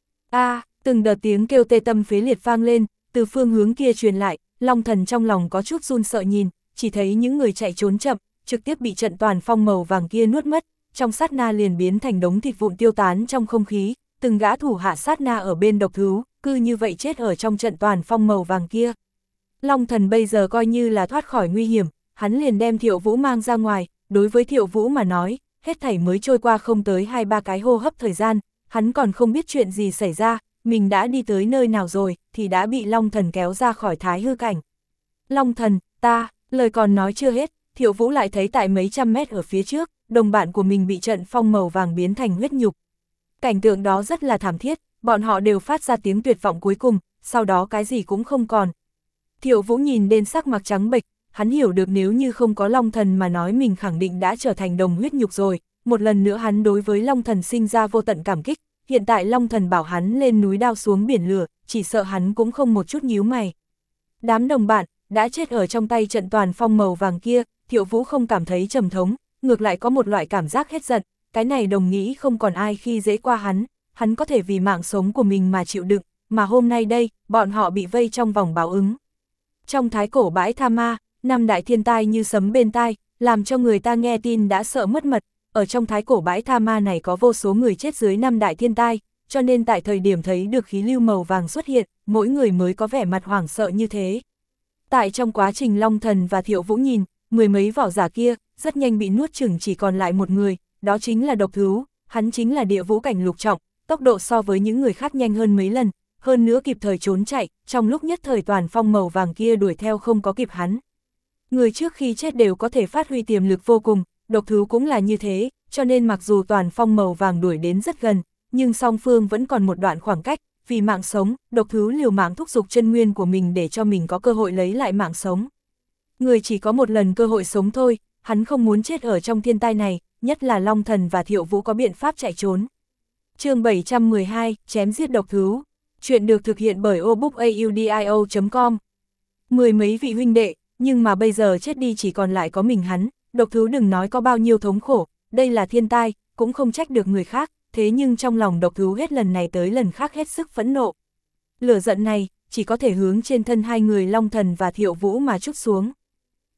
A, à, từng đợt tiếng kêu tê tâm phế liệt vang lên, từ phương hướng kia truyền lại, Long thần trong lòng có chút run sợ nhìn, chỉ thấy những người chạy trốn chậm, trực tiếp bị trận toàn phong màu vàng kia nuốt mất, trong sát na liền biến thành đống thịt vụn tiêu tán trong không khí, từng gã thủ hạ sát na ở bên độc thú, cứ như vậy chết ở trong trận toàn phong màu vàng kia. Long thần bây giờ coi như là thoát khỏi nguy hiểm, hắn liền đem Thiệu Vũ mang ra ngoài, đối với Thiệu Vũ mà nói, hết thảy mới trôi qua không tới hai ba cái hô hấp thời gian, hắn còn không biết chuyện gì xảy ra, mình đã đi tới nơi nào rồi, thì đã bị Long thần kéo ra khỏi thái hư cảnh. Long thần, ta, lời còn nói chưa hết, Thiệu Vũ lại thấy tại mấy trăm mét ở phía trước, đồng bạn của mình bị trận phong màu vàng biến thành huyết nhục. Cảnh tượng đó rất là thảm thiết, bọn họ đều phát ra tiếng tuyệt vọng cuối cùng, sau đó cái gì cũng không còn. Thiệu Vũ nhìn đến sắc mặt trắng bệch, hắn hiểu được nếu như không có Long thần mà nói mình khẳng định đã trở thành đồng huyết nhục rồi, một lần nữa hắn đối với Long thần sinh ra vô tận cảm kích, hiện tại Long thần bảo hắn lên núi đao xuống biển lửa, chỉ sợ hắn cũng không một chút nhíu mày. Đám đồng bạn, đã chết ở trong tay trận toàn phong màu vàng kia, Thiệu Vũ không cảm thấy trầm thống, ngược lại có một loại cảm giác hết giận, cái này đồng nghĩ không còn ai khi dễ qua hắn, hắn có thể vì mạng sống của mình mà chịu đựng, mà hôm nay đây, bọn họ bị vây trong vòng báo ứng. Trong thái cổ bãi Tha Ma, năm đại thiên tai như sấm bên tai, làm cho người ta nghe tin đã sợ mất mật, ở trong thái cổ bãi Tha Ma này có vô số người chết dưới năm đại thiên tai, cho nên tại thời điểm thấy được khí lưu màu vàng xuất hiện, mỗi người mới có vẻ mặt hoảng sợ như thế. Tại trong quá trình Long thần và Thiệu Vũ nhìn, mười mấy võ giả kia, rất nhanh bị nuốt chửng chỉ còn lại một người, đó chính là độc thú, hắn chính là địa vũ cảnh lục trọng, tốc độ so với những người khác nhanh hơn mấy lần, hơn nữa kịp thời trốn chạy, trong lúc nhất thời toàn phong màu vàng kia đuổi theo không có kịp hắn. Người trước khi chết đều có thể phát huy tiềm lực vô cùng, độc thú cũng là như thế, cho nên mặc dù toàn phong màu vàng đuổi đến rất gần, nhưng song phương vẫn còn một đoạn khoảng cách, vì mạng sống, độc thú liều mạng thúc giục chân nguyên của mình để cho mình có cơ hội lấy lại mạng sống. Người chỉ có một lần cơ hội sống thôi, hắn không muốn chết ở trong thiên tai này, nhất là Long thần và Thiệu Vũ có biện pháp chạy trốn. Chương bảy trăm mười hai, chém giết độc thú. Chuyện được thực hiện bởi obookaudio chấm com. Mười mấy vị huynh đệ, nhưng mà bây giờ chết đi chỉ còn lại có mình hắn, độc thú đừng nói có bao nhiêu thống khổ, đây là thiên tai, cũng không trách được người khác, thế nhưng trong lòng độc thú hết lần này tới lần khác hết sức phẫn nộ. Lửa giận này, chỉ có thể hướng trên thân hai người Long thần và Thiệu Vũ mà trút xuống.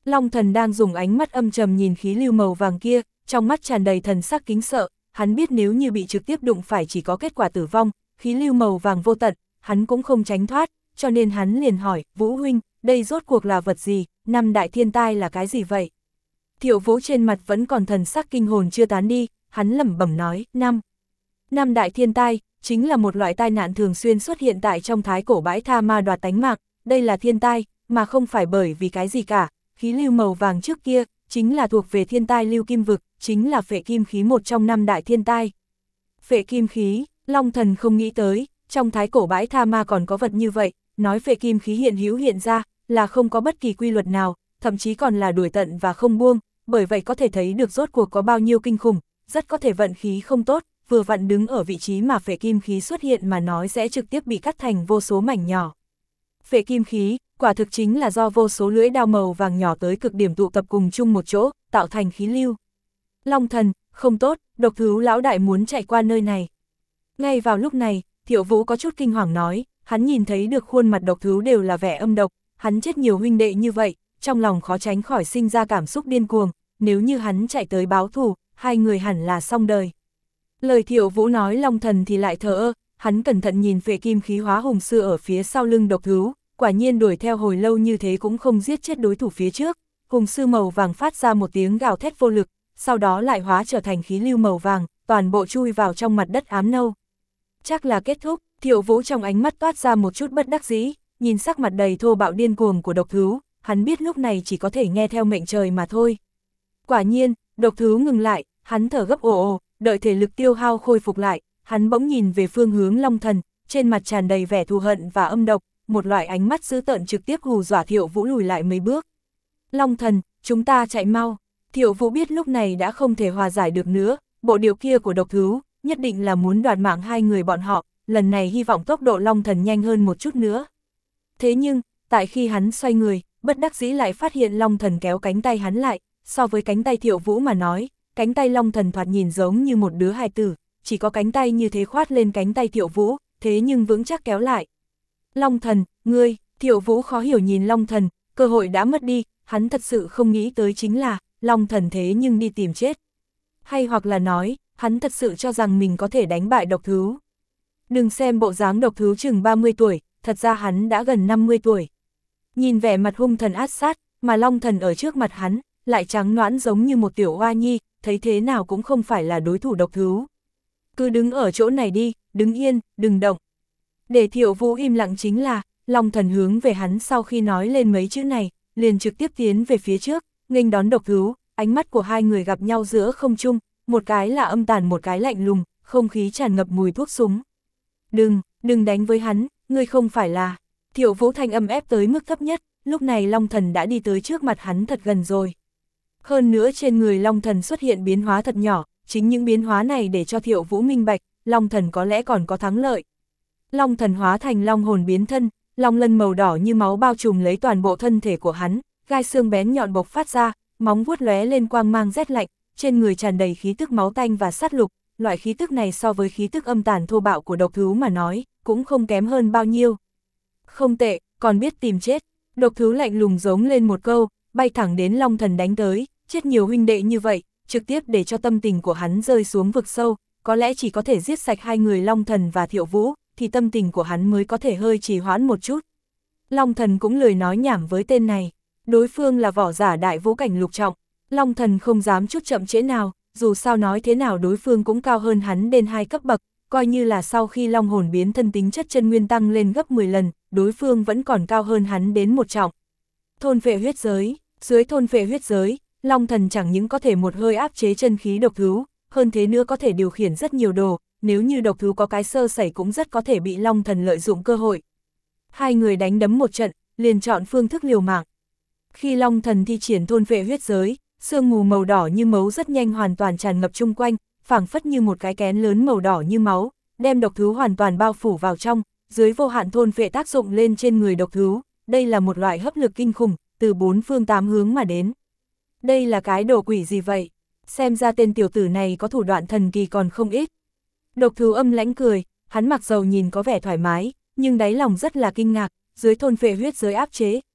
Long Thần đang dùng ánh mắt âm trầm nhìn khí lưu màu vàng kia, trong mắt tràn đầy thần sắc kính sợ, hắn biết nếu như bị trực tiếp đụng phải chỉ có kết quả tử vong, khí lưu màu vàng vô tận, hắn cũng không tránh thoát, cho nên hắn liền hỏi, Vũ huynh, đây rốt cuộc là vật gì, năm đại thiên tai là cái gì vậy? Thiệu Vũ trên mặt vẫn còn thần sắc kinh hồn chưa tán đi, hắn lẩm bẩm nói, năm. Năm đại thiên tai, chính là một loại tai nạn thường xuyên xuất hiện tại trong thái cổ bãi tha ma đoạt tánh mạng, đây là thiên tai, mà không phải bởi vì cái gì cả, khí lưu màu vàng trước kia, chính là thuộc về thiên tai lưu kim vực, chính là phệ kim khí một trong năm đại thiên tai. Phệ kim khí, Long Thần không nghĩ tới, trong thái cổ bãi tha ma còn có vật như vậy, nói phệ kim khí hiện hữu hiện ra, là không có bất kỳ quy luật nào, thậm chí còn là đuổi tận và không buông, bởi vậy có thể thấy được rốt cuộc có bao nhiêu kinh khủng, rất có thể vận khí không tốt, vừa vặn đứng ở vị trí mà phệ kim khí xuất hiện mà nói sẽ trực tiếp bị cắt thành vô số mảnh nhỏ. Phệ kim khí, quả thực chính là do vô số lưỡi đao màu vàng nhỏ tới cực điểm tụ tập cùng chung một chỗ, tạo thành khí lưu. Long Thần, không tốt, độc thú lão đại muốn chạy qua nơi này. Ngay vào lúc này, Thiệu Vũ có chút kinh hoàng nói, hắn nhìn thấy được khuôn mặt độc thú đều là vẻ âm độc, hắn chết nhiều huynh đệ như vậy, trong lòng khó tránh khỏi sinh ra cảm xúc điên cuồng, nếu như hắn chạy tới báo thù, hai người hẳn là xong đời. Lời Thiệu Vũ nói Long Thần thì lại thờ ơ, hắn cẩn thận nhìn phệ kim khí hóa hùng sư ở phía sau lưng độc thú, quả nhiên đuổi theo hồi lâu như thế cũng không giết chết đối thủ phía trước, hùng sư màu vàng phát ra một tiếng gào thét vô lực, sau đó lại hóa trở thành khí lưu màu vàng, toàn bộ chui vào trong mặt đất ám nâu. Chắc là kết thúc, Thiệu Vũ trong ánh mắt toát ra một chút bất đắc dĩ, nhìn sắc mặt đầy thô bạo điên cuồng của độc thú, hắn biết lúc này chỉ có thể nghe theo mệnh trời mà thôi. Quả nhiên, độc thú ngừng lại, hắn thở gấp ồ ồ, đợi thể lực tiêu hao khôi phục lại, hắn bỗng nhìn về phương hướng Long Thần, trên mặt tràn đầy vẻ thù hận và âm độc, một loại ánh mắt dữ tợn trực tiếp hù dọa Thiệu Vũ lùi lại mấy bước. Long Thần, chúng ta chạy mau. Thiệu Vũ biết lúc này đã không thể hòa giải được nữa, bộ điều kia của độc thú, nhất định là muốn đoạt mạng hai người bọn họ, lần này hy vọng tốc độ Long Thần nhanh hơn một chút nữa. Thế nhưng, tại khi hắn xoay người, bất đắc dĩ lại phát hiện Long Thần kéo cánh tay hắn lại, so với cánh tay Thiệu Vũ mà nói, cánh tay Long Thần thoạt nhìn giống như một đứa hài tử, chỉ có cánh tay như thế khoát lên cánh tay Thiệu Vũ, thế nhưng vững chắc kéo lại. Long Thần, ngươi, Thiệu Vũ khó hiểu nhìn Long Thần, cơ hội đã mất đi, hắn thật sự không nghĩ tới chính là, Long Thần thế nhưng đi tìm chết. Hay hoặc là nói, hắn thật sự cho rằng mình có thể đánh bại độc thú. Đừng xem bộ dáng độc thú chừng ba mươi tuổi, thật ra hắn đã gần năm mươi tuổi. Nhìn vẻ mặt hung thần ác sát, mà Long Thần ở trước mặt hắn, lại trắng nõn giống như một tiểu hoa nhi, thấy thế nào cũng không phải là đối thủ độc thú. Cứ đứng ở chỗ này đi, đứng yên, đừng động. Để Thiệu Vũ im lặng chính là, Long Thần hướng về hắn sau khi nói lên mấy chữ này, liền trực tiếp tiến về phía trước, nghênh đón độc thú, ánh mắt của hai người gặp nhau giữa không trung, một cái là âm tàn một cái lạnh lùng, không khí tràn ngập mùi thuốc súng. Đừng, đừng đánh với hắn, ngươi không phải là. Thiệu Vũ thanh âm ép tới mức thấp nhất, lúc này Long Thần đã đi tới trước mặt hắn thật gần rồi. Hơn nữa trên người Long Thần xuất hiện biến hóa thật nhỏ, chính những biến hóa này để cho Thiệu Vũ minh bạch, Long Thần có lẽ còn có thắng lợi. Long Thần hóa thành long hồn biến thân, long lân màu đỏ như máu bao trùm lấy toàn bộ thân thể của hắn, gai xương bén nhọn bộc phát ra, móng vuốt lóe lên quang mang rét lạnh, trên người tràn đầy khí tức máu tanh và sát lục, loại khí tức này so với khí tức âm tàn thô bạo của độc thú mà nói, cũng không kém hơn bao nhiêu. Không tệ, còn biết tìm chết. Độc thú lạnh lùng giống lên một câu, bay thẳng đến Long Thần đánh tới, chết nhiều huynh đệ như vậy, trực tiếp để cho tâm tình của hắn rơi xuống vực sâu, có lẽ chỉ có thể giết sạch hai người Long Thần và Thiệu Vũ, thì tâm tình của hắn mới có thể hơi trì hoãn một chút. Long Thần cũng lười nói nhảm với tên này, đối phương là võ giả đại vũ cảnh lục trọng, Long Thần không dám chút chậm trễ nào, dù sao nói thế nào đối phương cũng cao hơn hắn đến hai cấp bậc, coi như là sau khi long hồn biến thân tính chất chân nguyên tăng lên gấp mười lần, đối phương vẫn còn cao hơn hắn đến một trọng. Thôn phệ huyết giới, dưới thôn phệ huyết giới, Long Thần chẳng những có thể một hơi áp chế chân khí độc thú, hơn thế nữa có thể điều khiển rất nhiều đồ, nếu như độc thú có cái sơ sẩy cũng rất có thể bị Long Thần lợi dụng cơ hội. Hai người đánh đấm một trận, liền chọn phương thức liều mạng. Khi Long Thần thi triển thôn phệ huyết giới, sương mù màu đỏ như máu rất nhanh hoàn toàn tràn ngập chung quanh, phảng phất như một cái kén lớn màu đỏ như máu, đem độc thú hoàn toàn bao phủ vào trong, dưới vô hạn thôn phệ tác dụng lên trên người độc thú, đây là một loại hấp lực kinh khủng, từ bốn phương tám hướng mà đến. Đây là cái đồ quỷ gì vậy? Xem ra tên tiểu tử này có thủ đoạn thần kỳ còn không ít. Độc thú âm lãnh cười, hắn mặc dầu nhìn có vẻ thoải mái, nhưng đáy lòng rất là kinh ngạc, dưới thôn phệ huyết giới áp chế,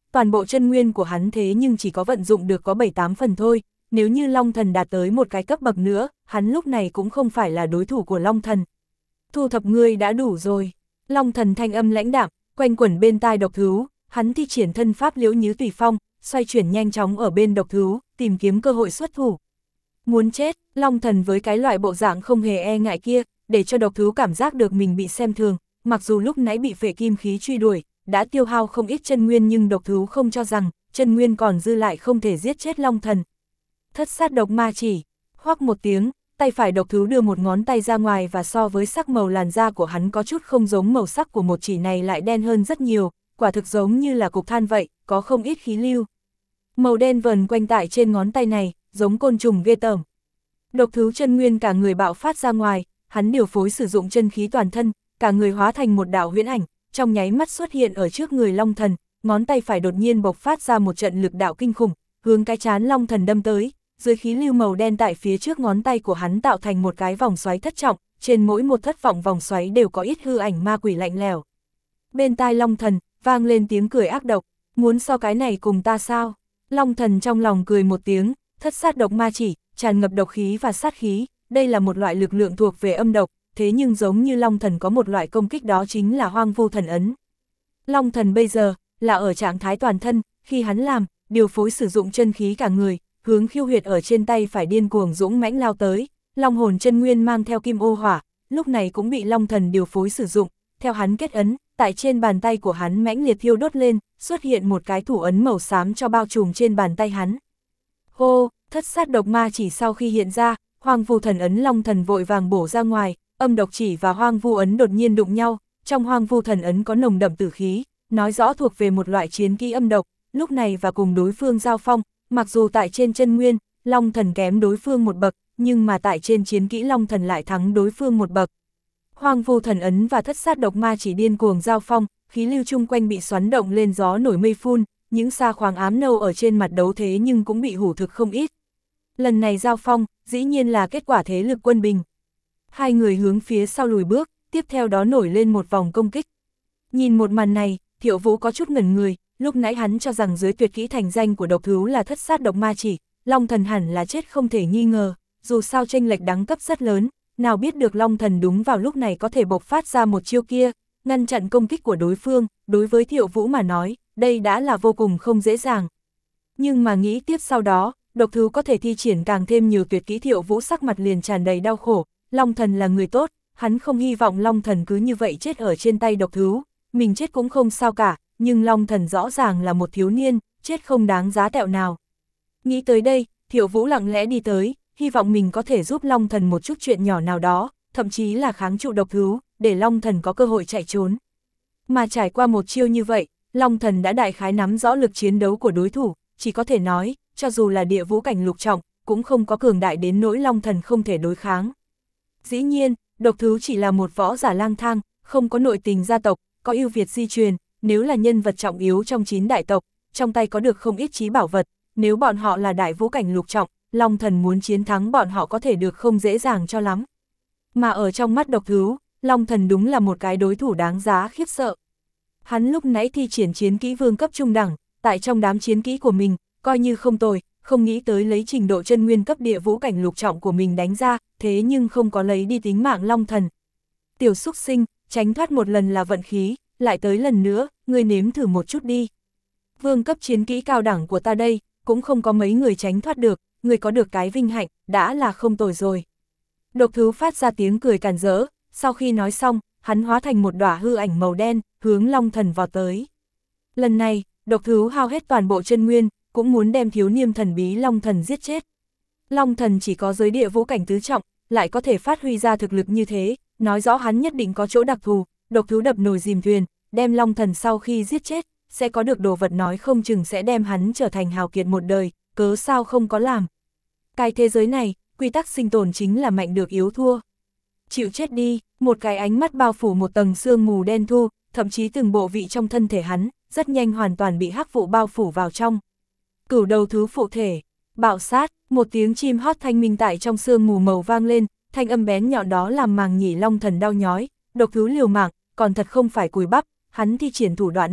toàn bộ chân nguyên của hắn thế nhưng chỉ có vận dụng được có bảy tám phần thôi, nếu như Long Thần đạt tới một cái cấp bậc nữa, hắn lúc này cũng không phải là đối thủ của Long Thần. Thu thập ngươi đã đủ rồi. Long Thần thanh âm lãnh đạm, quanh quẩn bên tai độc thú, hắn thi triển thân pháp Liễu Nhứ Tùy Phong, xoay chuyển nhanh chóng ở bên độc thú, tìm kiếm cơ hội xuất thủ. Muốn chết, Long Thần với cái loại bộ dạng không hề e ngại kia, để cho độc thú cảm giác được mình bị xem thường, mặc dù lúc nãy bị phệ kim khí truy đuổi, đã tiêu hao không ít chân nguyên nhưng độc thú không cho rằng, chân nguyên còn dư lại không thể giết chết Long Thần. Thất sát độc ma chỉ, hoắc một tiếng, tay phải độc thú đưa một ngón tay ra ngoài và so với sắc màu làn da của hắn có chút không giống màu sắc của một chỉ này lại đen hơn rất nhiều, quả thực giống như là cục than vậy, có không ít khí lưu. Màu đen vờn quanh tại trên ngón tay này, giống côn trùng ghê tởm. Độc thú chân nguyên cả người bạo phát ra ngoài, hắn điều phối sử dụng chân khí toàn thân, cả người hóa thành một đạo huyễn ảnh, trong nháy mắt xuất hiện ở trước người Long Thần, ngón tay phải đột nhiên bộc phát ra một trận lực đạo kinh khủng, hướng cái trán Long Thần đâm tới, dưới khí lưu màu đen tại phía trước ngón tay của hắn tạo thành một cái vòng xoáy thất trọng, trên mỗi một thất vọng vòng xoáy đều có ít hư ảnh ma quỷ lạnh lẽo. Bên tai Long Thần, vang lên tiếng cười ác độc, muốn so cái này cùng ta sao? Long Thần trong lòng cười một tiếng, thất sát độc ma chỉ, tràn ngập độc khí và sát khí, đây là một loại lực lượng thuộc về âm độc, thế nhưng giống như Long Thần có một loại công kích đó chính là hoang vu thần ấn. Long Thần bây giờ, là ở trạng thái toàn thân, khi hắn làm, điều phối sử dụng chân khí cả người, hướng khiêu huyệt ở trên tay phải điên cuồng dũng mãnh lao tới, long hồn chân nguyên mang theo kim ô hỏa, lúc này cũng bị Long Thần điều phối sử dụng, theo hắn kết ấn, tại trên bàn tay của hắn mãnh liệt thiêu đốt lên, xuất hiện một cái thủ ấn màu xám cho bao trùm trên bàn tay hắn. Hô, thất sát độc ma chỉ sau khi hiện ra, hoang vu thần ấn Long Thần vội vàng bổ ra ngoài, âm độc chỉ và hoang vu ấn đột nhiên đụng nhau, trong hoang vu thần ấn có nồng đậm tử khí, nói rõ thuộc về một loại chiến kỹ âm độc, lúc này và cùng đối phương giao phong, mặc dù tại trên chân nguyên, Long Thần kém đối phương một bậc, nhưng mà tại trên chiến kỹ Long Thần lại thắng đối phương một bậc. Hoang vu thần ấn và thất sát độc ma chỉ điên cuồng giao phong, khí lưu chung quanh bị xoắn động lên gió nổi mây phun, những sa khoáng ám nâu ở trên mặt đấu thế nhưng cũng bị hủ thực không ít. Lần này giao phong, dĩ nhiên là kết quả thế lực quân bình. Hai người hướng phía sau lùi bước, tiếp theo đó nổi lên một vòng công kích. Nhìn một màn này, Thiệu Vũ có chút ngẩn người, lúc nãy hắn cho rằng dưới tuyệt kỹ thành danh của độc thú là thất sát độc ma chỉ, Long Thần hẳn là chết không thể nghi ngờ, dù sao chênh lệch đẳng cấp rất lớn, nào biết được Long Thần đúng vào lúc này có thể bộc phát ra một chiêu kia, ngăn chặn công kích của đối phương, đối với Thiệu Vũ mà nói, đây đã là vô cùng không dễ dàng. Nhưng mà nghĩ tiếp sau đó, độc thú có thể thi triển càng thêm nhiều tuyệt kỹ, Thiệu Vũ sắc mặt liền tràn đầy đau khổ, Long Thần là người tốt, hắn không hy vọng Long Thần cứ như vậy chết ở trên tay độc thú, mình chết cũng không sao cả, nhưng Long Thần rõ ràng là một thiếu niên, chết không đáng giá tẹo nào. Nghĩ tới đây, Thiệu Vũ lặng lẽ đi tới, hy vọng mình có thể giúp Long Thần một chút chuyện nhỏ nào đó, thậm chí là kháng trụ độc thú, để Long Thần có cơ hội chạy trốn. Mà trải qua một chiêu như vậy, Long Thần đã đại khái nắm rõ lực chiến đấu của đối thủ, chỉ có thể nói, cho dù là địa vũ cảnh lục trọng, cũng không có cường đại đến nỗi Long Thần không thể đối kháng. Dĩ nhiên, độc thú chỉ là một võ giả lang thang, không có nội tình gia tộc, có ưu việt di truyền, nếu là nhân vật trọng yếu trong chín đại tộc, trong tay có được không ít trí bảo vật, nếu bọn họ là đại vũ cảnh lục trọng, Long Thần muốn chiến thắng bọn họ có thể được không dễ dàng cho lắm. Mà ở trong mắt độc thú, Long Thần đúng là một cái đối thủ đáng giá khiếp sợ. Hắn lúc nãy thi triển chiến kỹ vương cấp trung đẳng, tại trong đám chiến kỹ của mình, coi như không tồi, không nghĩ tới lấy trình độ chân nguyên cấp địa vũ cảnh lục trọng của mình đánh ra, thế nhưng không có lấy đi tính mạng Long Thần. Tiểu xúc sinh, tránh thoát một lần là vận khí, lại tới lần nữa, ngươi nếm thử một chút đi. Vương cấp chiến kỹ cao đẳng của ta đây, cũng không có mấy người tránh thoát được, người có được cái vinh hạnh, đã là không tồi rồi. Độc thú phát ra tiếng cười càn rỡ, sau khi nói xong, hắn hóa thành một đóa hư ảnh màu đen, hướng Long Thần vào tới. Lần này, độc thú hao hết toàn bộ chân nguyên, cũng muốn đem thiếu niêm thần bí Long Thần giết chết. Long Thần chỉ có giới địa vũ cảnh tứ trọng, lại có thể phát huy ra thực lực như thế, nói rõ hắn nhất định có chỗ đặc thù, độc thú đập nồi dìm thuyền, đem Long Thần sau khi giết chết, sẽ có được đồ vật nói không chừng sẽ đem hắn trở thành hào kiệt một đời, cớ sao không có làm. Cái thế giới này, quy tắc sinh tồn chính là mạnh được yếu thua. Chịu chết đi, một cái ánh mắt bao phủ một tầng sương mù đen thu, thậm chí từng bộ vị trong thân thể hắn, rất nhanh hoàn toàn bị hắc vụ bao phủ vào trong. Cửu đầu thú phụ thể, bạo sát, một tiếng chim hót thanh minh tại trong sương mù màu vang lên, thanh âm bén nhọn đó làm màng nhĩ Long Thần đau nhói, độc thú liều mạng, còn thật không phải cùi bắp, hắn thi triển thủ đoạn này,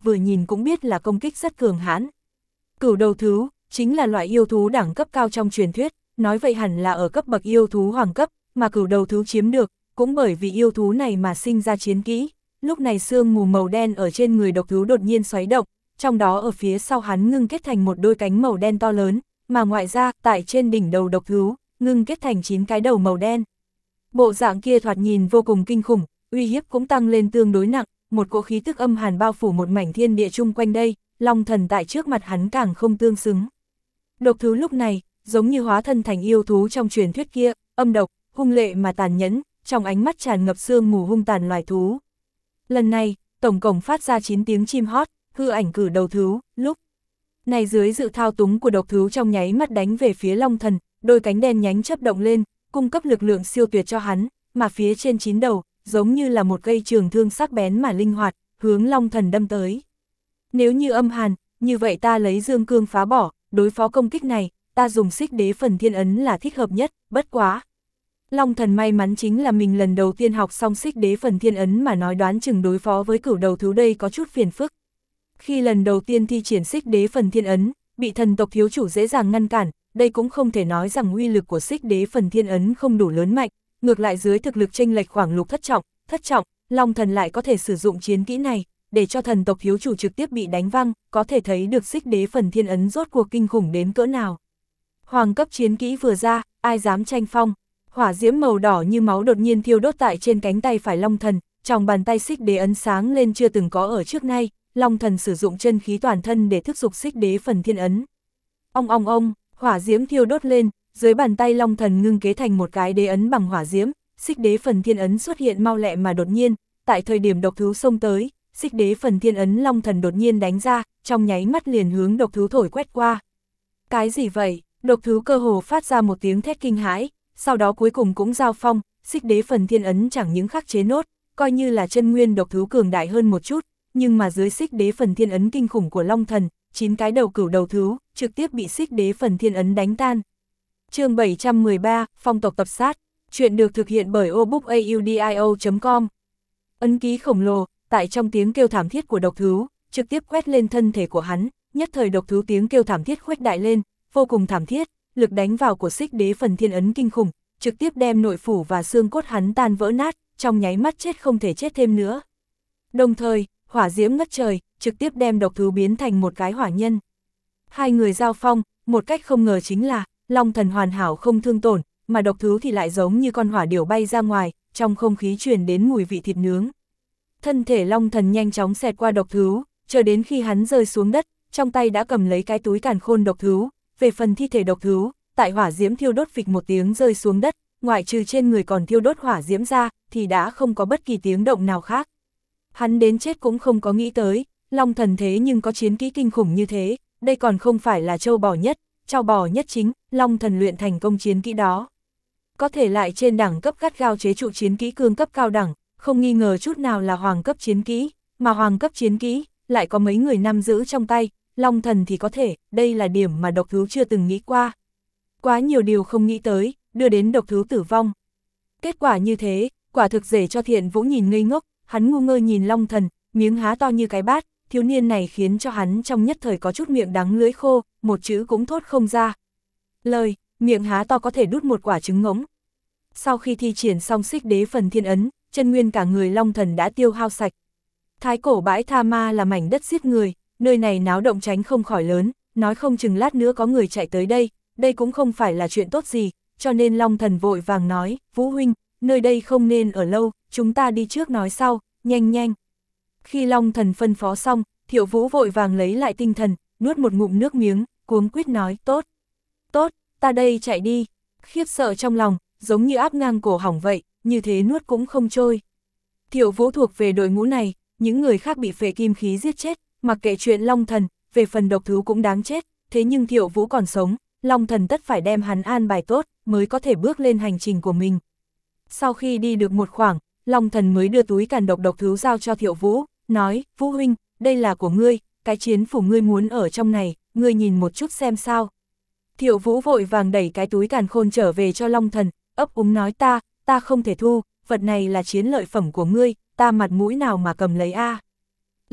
vừa nhìn cũng biết là công kích rất cường hãn. Cửu đầu thú, chính là loại yêu thú đẳng cấp cao trong truyền thuyết, nói vậy hẳn là ở cấp bậc yêu thú hoàng cấp, mà cửu đầu thú chiếm được, cũng bởi vì yêu thú này mà sinh ra chiến kỹ. Lúc này sương mù màu đen ở trên người độc thú đột nhiên xoáy động, trong đó ở phía sau hắn ngưng kết thành một đôi cánh màu đen to lớn, mà ngoại ra, tại trên đỉnh đầu độc thú, ngưng kết thành chín cái đầu màu đen. Bộ dạng kia thoạt nhìn vô cùng kinh khủng, uy hiếp cũng tăng lên tương đối nặng, một cỗ khí tức âm hàn bao phủ một mảnh thiên địa chung quanh đây, Long Thần tại trước mặt hắn càng không tương xứng. Độc thú lúc này, giống như hóa thân thành yêu thú trong truyền thuyết kia, âm độc, hung lệ mà tàn nhẫn, trong ánh mắt tràn ngập sương mù hung tàn loài thú. Lần này, tổng cộng phát ra chín tiếng chim hót, hư ảnh cử đầu thú, lúc này dưới sự thao túng của độc thú trong nháy mắt đánh về phía Long Thần, đôi cánh đen nhánh chớp động lên, cung cấp lực lượng siêu tuyệt cho hắn, mà phía trên chín đầu, giống như là một cây trường thương sắc bén mà linh hoạt, hướng Long Thần đâm tới. Nếu như âm hàn, như vậy ta lấy dương cương phá bỏ, đối phó công kích này, ta dùng xích đế phần thiên ấn là thích hợp nhất, bất quá. Long Thần may mắn chính là mình lần đầu tiên học xong xích đế phần thiên ấn mà nói đoán chừng đối phó với cửu đầu thú đây có chút phiền phức. Khi lần đầu tiên thi triển xích đế phần thiên ấn, bị thần tộc thiếu chủ dễ dàng ngăn cản, đây cũng không thể nói rằng uy lực của xích đế phần thiên ấn không đủ lớn mạnh, ngược lại dưới thực lực chênh lệch khoảng lục thất trọng, thất trọng, Long Thần lại có thể sử dụng chiến kỹ này, để cho thần tộc thiếu chủ trực tiếp bị đánh văng, có thể thấy được xích đế phần thiên ấn rốt cuộc kinh khủng đến cỡ nào. Hoàng cấp chiến kỹ vừa ra, ai dám tranh phong, hỏa diễm màu đỏ như máu đột nhiên thiêu đốt tại trên cánh tay phải Long Thần, trong bàn tay xích đế ấn sáng lên chưa từng có ở trước nay, Long Thần sử dụng chân khí toàn thân để thúc giục xích đế phần thiên ấn. Ong ong ong, hỏa diễm thiêu đốt lên, dưới bàn tay Long Thần ngưng kế thành một cái đế ấn bằng hỏa diễm, xích đế phần thiên ấn xuất hiện mau lẹ mà đột nhiên, tại thời điểm độc thú xông tới, xích đế phần thiên ấn Long Thần đột nhiên đánh ra, trong nháy mắt liền hướng độc thú thổi quét qua. Cái gì vậy? Độc thú cơ hồ phát ra một tiếng thét kinh hãi, sau đó cuối cùng cũng giao phong, xích đế phần thiên ấn chẳng những khắc chế nốt, coi như là chân nguyên độc thú cường đại hơn một chút, nhưng mà dưới xích đế phần thiên ấn kinh khủng của Long Thần, chín cái đầu cửu đầu thú, trực tiếp bị xích đế phần thiên ấn đánh tan. Chương bảy trăm mười ba, phong tộc tập sát, chuyện được thực hiện bởi obookaudio chấm com. Ấn ký khổng lồ, tại trong tiếng kêu thảm thiết của độc thú, trực tiếp quét lên thân thể của hắn, nhất thời độc thú tiếng kêu thảm thiết khuếch đại lên, vô cùng thảm thiết, lực đánh vào của xích đế phần thiên ấn kinh khủng, trực tiếp đem nội phủ và xương cốt hắn tan vỡ nát, trong nháy mắt chết không thể chết thêm nữa. Đồng thời, hỏa diễm ngất trời, trực tiếp đem độc thú biến thành một cái hỏa nhân. Hai người giao phong, một cách không ngờ chính là, Long Thần hoàn hảo không thương tổn, mà độc thú thì lại giống như con hỏa điểu bay ra ngoài, trong không khí truyền đến mùi vị thịt nướng. Thân thể Long Thần nhanh chóng xẹt qua độc thú, chờ đến khi hắn rơi xuống đất, trong tay đã cầm lấy cái túi càn khôn độc thú. Về phần thi thể độc thú, tại hỏa diễm thiêu đốt phịch một tiếng rơi xuống đất, ngoại trừ trên người còn thiêu đốt hỏa diễm ra, thì đã không có bất kỳ tiếng động nào khác. Hắn đến chết cũng không có nghĩ tới, Long Thần thế nhưng có chiến kỹ kinh khủng như thế, đây còn không phải là châu bò nhất, trâu bò nhất chính, Long Thần luyện thành công chiến kỹ đó. Có thể lại trên đẳng cấp gắt gao chế trụ chiến kỹ cương cấp cao đẳng, không nghi ngờ chút nào là hoàng cấp chiến kỹ, mà hoàng cấp chiến kỹ, lại có mấy người nắm giữ trong tay, Long Thần thì có thể, đây là điểm mà độc thú chưa từng nghĩ qua. Quá nhiều điều không nghĩ tới, đưa đến độc thú tử vong. Kết quả như thế, quả thực để cho Thiện Vũ nhìn ngây ngốc, hắn ngu ngơ nhìn Long Thần, miếng há to như cái bát, thiếu niên này khiến cho hắn trong nhất thời có chút miệng đắng lưỡi khô, một chữ cũng thốt không ra. Lời, miệng há to có thể đút một quả trứng ngỗng. Sau khi thi triển xong xích đế phần thiên ấn, chân nguyên cả người Long Thần đã tiêu hao sạch. Thái cổ bãi Tha Ma là mảnh đất giết người, nơi này náo động tránh không khỏi lớn, nói không chừng lát nữa có người chạy tới đây, đây cũng không phải là chuyện tốt gì, cho nên Long Thần vội vàng nói, Vũ huynh, nơi đây không nên ở lâu, chúng ta đi trước nói sau, nhanh nhanh. Khi Long Thần phân phó xong, Thiệu Vũ vội vàng lấy lại tinh thần, nuốt một ngụm nước miếng, cuống quýt nói, tốt, tốt, ta đây chạy đi, khiếp sợ trong lòng, giống như áp ngang cổ hỏng vậy, như thế nuốt cũng không trôi. Thiệu Vũ thuộc về đội ngũ này, những người khác bị phệ kim khí giết chết, mặc kệ chuyện Long Thần, về phần độc thú cũng đáng chết, thế nhưng Thiệu Vũ còn sống, Long Thần tất phải đem hắn an bài tốt, mới có thể bước lên hành trình của mình. Sau khi đi được một khoảng, Long Thần mới đưa túi càn độc độc thú giao cho Thiệu Vũ, nói, Vũ huynh, đây là của ngươi, cái chiến phủ ngươi muốn ở trong này, ngươi nhìn một chút xem sao. Thiệu Vũ vội vàng đẩy cái túi càn khôn trở về cho Long Thần, ấp úng nói ta, ta không thể thu, vật này là chiến lợi phẩm của ngươi, ta mặt mũi nào mà cầm lấy a.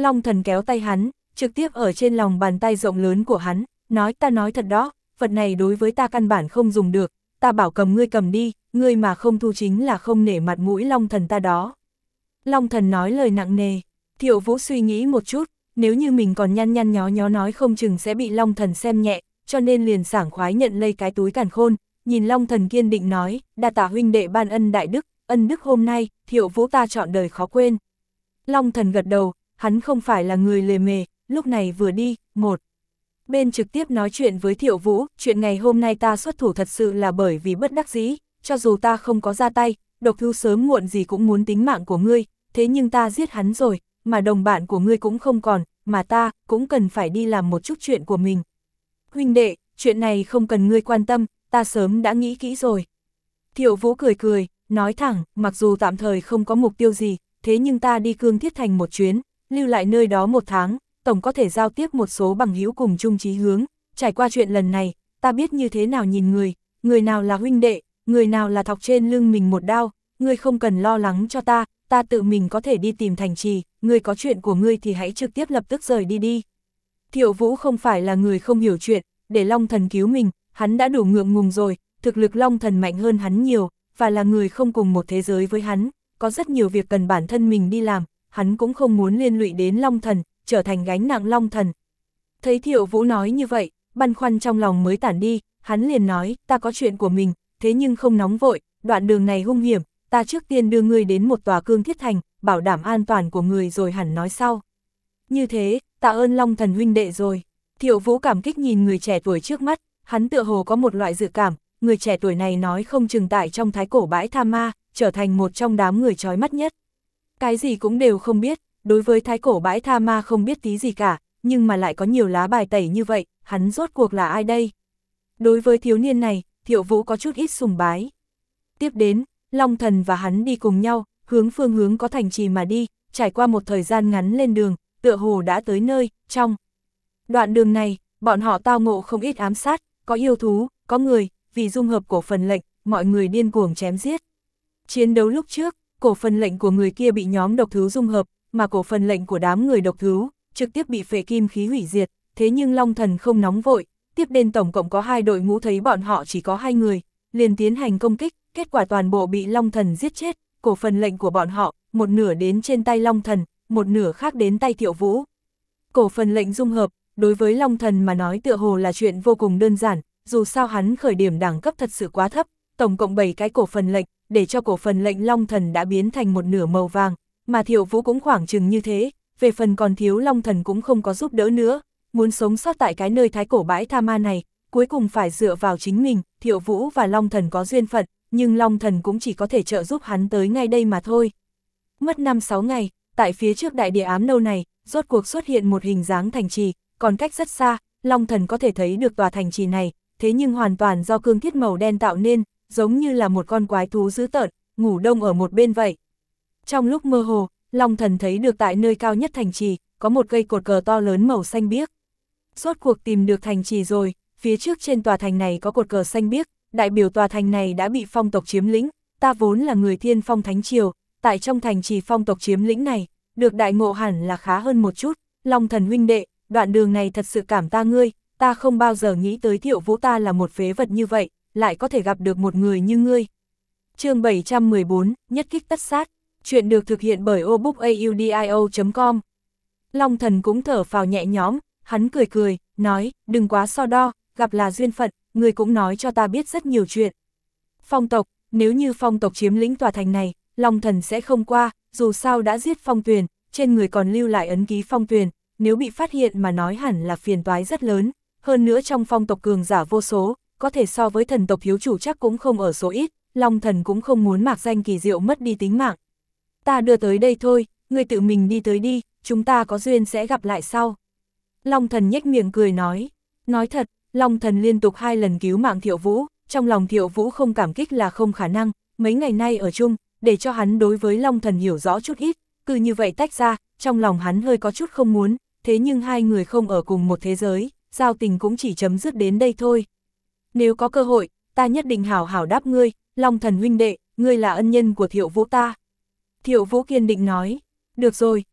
Long Thần kéo tay hắn, trực tiếp ở trên lòng bàn tay rộng lớn của hắn, nói ta nói thật đó, vật này đối với ta căn bản không dùng được, ta bảo cầm ngươi cầm đi, ngươi mà không thu chính là không nể mặt mũi Long Thần ta đó. Long Thần nói lời nặng nề, Thiệu Vũ suy nghĩ một chút, nếu như mình còn nhăn nhăn nhó nhó nói không chừng sẽ bị Long Thần xem nhẹ, cho nên liền sảng khoái nhận lấy cái túi càn khôn, nhìn Long Thần kiên định nói, đa tạ huynh đệ ban ân đại đức, ân đức hôm nay, Thiệu Vũ ta chọn đời khó quên. Long Thần gật đầu, hắn không phải là người lề mề, lúc này vừa đi, một bên trực tiếp nói chuyện với Thiệu Vũ, chuyện ngày hôm nay ta xuất thủ thật sự là bởi vì bất đắc dĩ, cho dù ta không có ra tay, độc thú sớm muộn gì cũng muốn tính mạng của ngươi, thế nhưng ta giết hắn rồi, mà đồng bạn của ngươi cũng không còn, mà ta cũng cần phải đi làm một chút chuyện của mình. Huynh đệ, chuyện này không cần ngươi quan tâm, ta sớm đã nghĩ kỹ rồi. Thiệu Vũ cười cười, nói thẳng, mặc dù tạm thời không có mục tiêu gì, thế nhưng ta đi Cương Thiết Thành một chuyến, lưu lại nơi đó một tháng, tổng có thể giao tiếp một số bằng hữu cùng chung chí hướng, trải qua chuyện lần này, ta biết như thế nào nhìn người, người nào là huynh đệ, người nào là thọc trên lưng mình một đao, ngươi không cần lo lắng cho ta, ta tự mình có thể đi tìm thành trì, ngươi có chuyện của ngươi thì hãy trực tiếp lập tức rời đi đi. Thiệu Vũ không phải là người không hiểu chuyện, để Long Thần cứu mình, hắn đã đủ ngượng ngùng rồi, thực lực Long Thần mạnh hơn hắn nhiều, và là người không cùng một thế giới với hắn, có rất nhiều việc cần bản thân mình đi làm, hắn cũng không muốn liên lụy đến Long Thần, trở thành gánh nặng Long Thần. Thấy Thiệu Vũ nói như vậy, băn khoăn trong lòng mới tản đi, hắn liền nói, ta có chuyện của mình, thế nhưng không nóng vội, đoạn đường này hung hiểm, ta trước tiên đưa ngươi đến một tòa Cương Thiết Thành, bảo đảm an toàn của người rồi hẳn nói sau. Như thế, tạ ơn Long Thần huynh đệ rồi. Thiệu Vũ cảm kích nhìn người trẻ tuổi trước mắt, hắn tựa hồ có một loại dự cảm, người trẻ tuổi này nói không chừng tại trong thái cổ bãi tha ma, trở thành một trong đám người chói mắt nhất. Cái gì cũng đều không biết, đối với thái cổ bãi tha ma không biết tí gì cả, nhưng mà lại có nhiều lá bài tẩy như vậy, hắn rốt cuộc là ai đây? Đối với thiếu niên này, Thiệu Vũ có chút ít sùng bái. Tiếp đến, Long Thần và hắn đi cùng nhau, hướng phương hướng có thành trì mà đi, trải qua một thời gian ngắn lên đường, tựa hồ đã tới nơi, trong đoạn đường này, bọn họ tao ngộ không ít ám sát, có yêu thú, có người, vì dung hợp cổ phần lệnh, mọi người điên cuồng chém giết. Chiến đấu lúc trước, cổ phần lệnh của người kia bị nhóm độc thú dung hợp, mà cổ phần lệnh của đám người độc thú, trực tiếp bị phệ kim khí hủy diệt, thế nhưng Long Thần không nóng vội, tiếp đến tổng cộng có hai đội ngũ thấy bọn họ chỉ có hai người, liền tiến hành công kích, kết quả toàn bộ bị Long Thần giết chết, cổ phần lệnh của bọn họ, một nửa đến trên tay Long Thần, một nửa khác đến tay Thiệu Vũ. Cổ phần lệnh dung hợp, đối với Long Thần mà nói tựa hồ là chuyện vô cùng đơn giản, dù sao hắn khởi điểm đẳng cấp thật sự quá thấp, tổng cộng bảy cái cổ phần lệnh, để cho cổ phần lệnh Long Thần đã biến thành một nửa màu vàng, mà Thiệu Vũ cũng khoảng chừng như thế, về phần còn thiếu Long Thần cũng không có giúp đỡ nữa, muốn sống sót tại cái nơi thái cổ bãi tha ma này, cuối cùng phải dựa vào chính mình. Thiệu Vũ và Long Thần có duyên phận, nhưng Long Thần cũng chỉ có thể trợ giúp hắn tới ngay đây mà thôi. Mất năm sáu ngày, tại phía trước đại địa ám nâu này, rốt cuộc xuất hiện một hình dáng thành trì, còn cách rất xa, Long Thần có thể thấy được tòa thành trì này, thế nhưng hoàn toàn do cương thiết màu đen tạo nên, giống như là một con quái thú dữ tợn, ngủ đông ở một bên vậy. Trong lúc mơ hồ, Long Thần thấy được tại nơi cao nhất thành trì, có một cây cột cờ to lớn màu xanh biếc. Rốt cuộc tìm được thành trì rồi, phía trước trên tòa thành này có cột cờ xanh biếc, đại biểu tòa thành này đã bị phong tộc chiếm lĩnh, ta vốn là người Thiên Phong Thánh Triều, tại trong thành trì phong tộc chiếm lĩnh này, được đại ngộ hẳn là khá hơn một chút. Long Thần huynh đệ, đoạn đường này thật sự cảm ta ngươi, ta không bao giờ nghĩ tới Thiệu Vũ ta là một phế vật như vậy, lại có thể gặp được một người như ngươi. Chương bảy trăm mười bốn, nhất kích tất sát. Chuyện được thực hiện bởi o book audio chấm com. Long Thần cũng thở phào nhẹ nhõm, hắn cười cười, nói, đừng quá so đo, gặp là duyên phận, người cũng nói cho ta biết rất nhiều chuyện. Phong tộc, nếu như phong tộc chiếm lĩnh tòa thành này, Long Thần sẽ không qua, dù sao đã giết Phong Tuyền, trên người còn lưu lại ấn ký Phong Tuyền, nếu bị phát hiện mà nói hẳn là phiền toái rất lớn, hơn nữa trong phong tộc cường giả vô số, có thể so với thần tộc thiếu chủ chắc cũng không ở số ít, Long Thần cũng không muốn mạc danh kỳ diệu mất đi tính mạng. Ta đưa tới đây thôi, ngươi tự mình đi tới đi, chúng ta có duyên sẽ gặp lại sau. Long Thần nhếch miệng cười nói, nói thật, Long Thần liên tục hai lần cứu mạng Thiệu Vũ, trong lòng Thiệu Vũ không cảm kích là không khả năng, mấy ngày nay ở chung, để cho hắn đối với Long Thần hiểu rõ chút ít, cứ như vậy tách ra, trong lòng hắn hơi có chút không muốn, thế nhưng hai người không ở cùng một thế giới, giao tình cũng chỉ chấm dứt đến đây thôi. Nếu có cơ hội, ta nhất định hảo hảo đáp ngươi, Long Thần huynh đệ, ngươi là ân nhân của Thiệu Vũ ta. Thiệu Vũ kiên định nói, được rồi,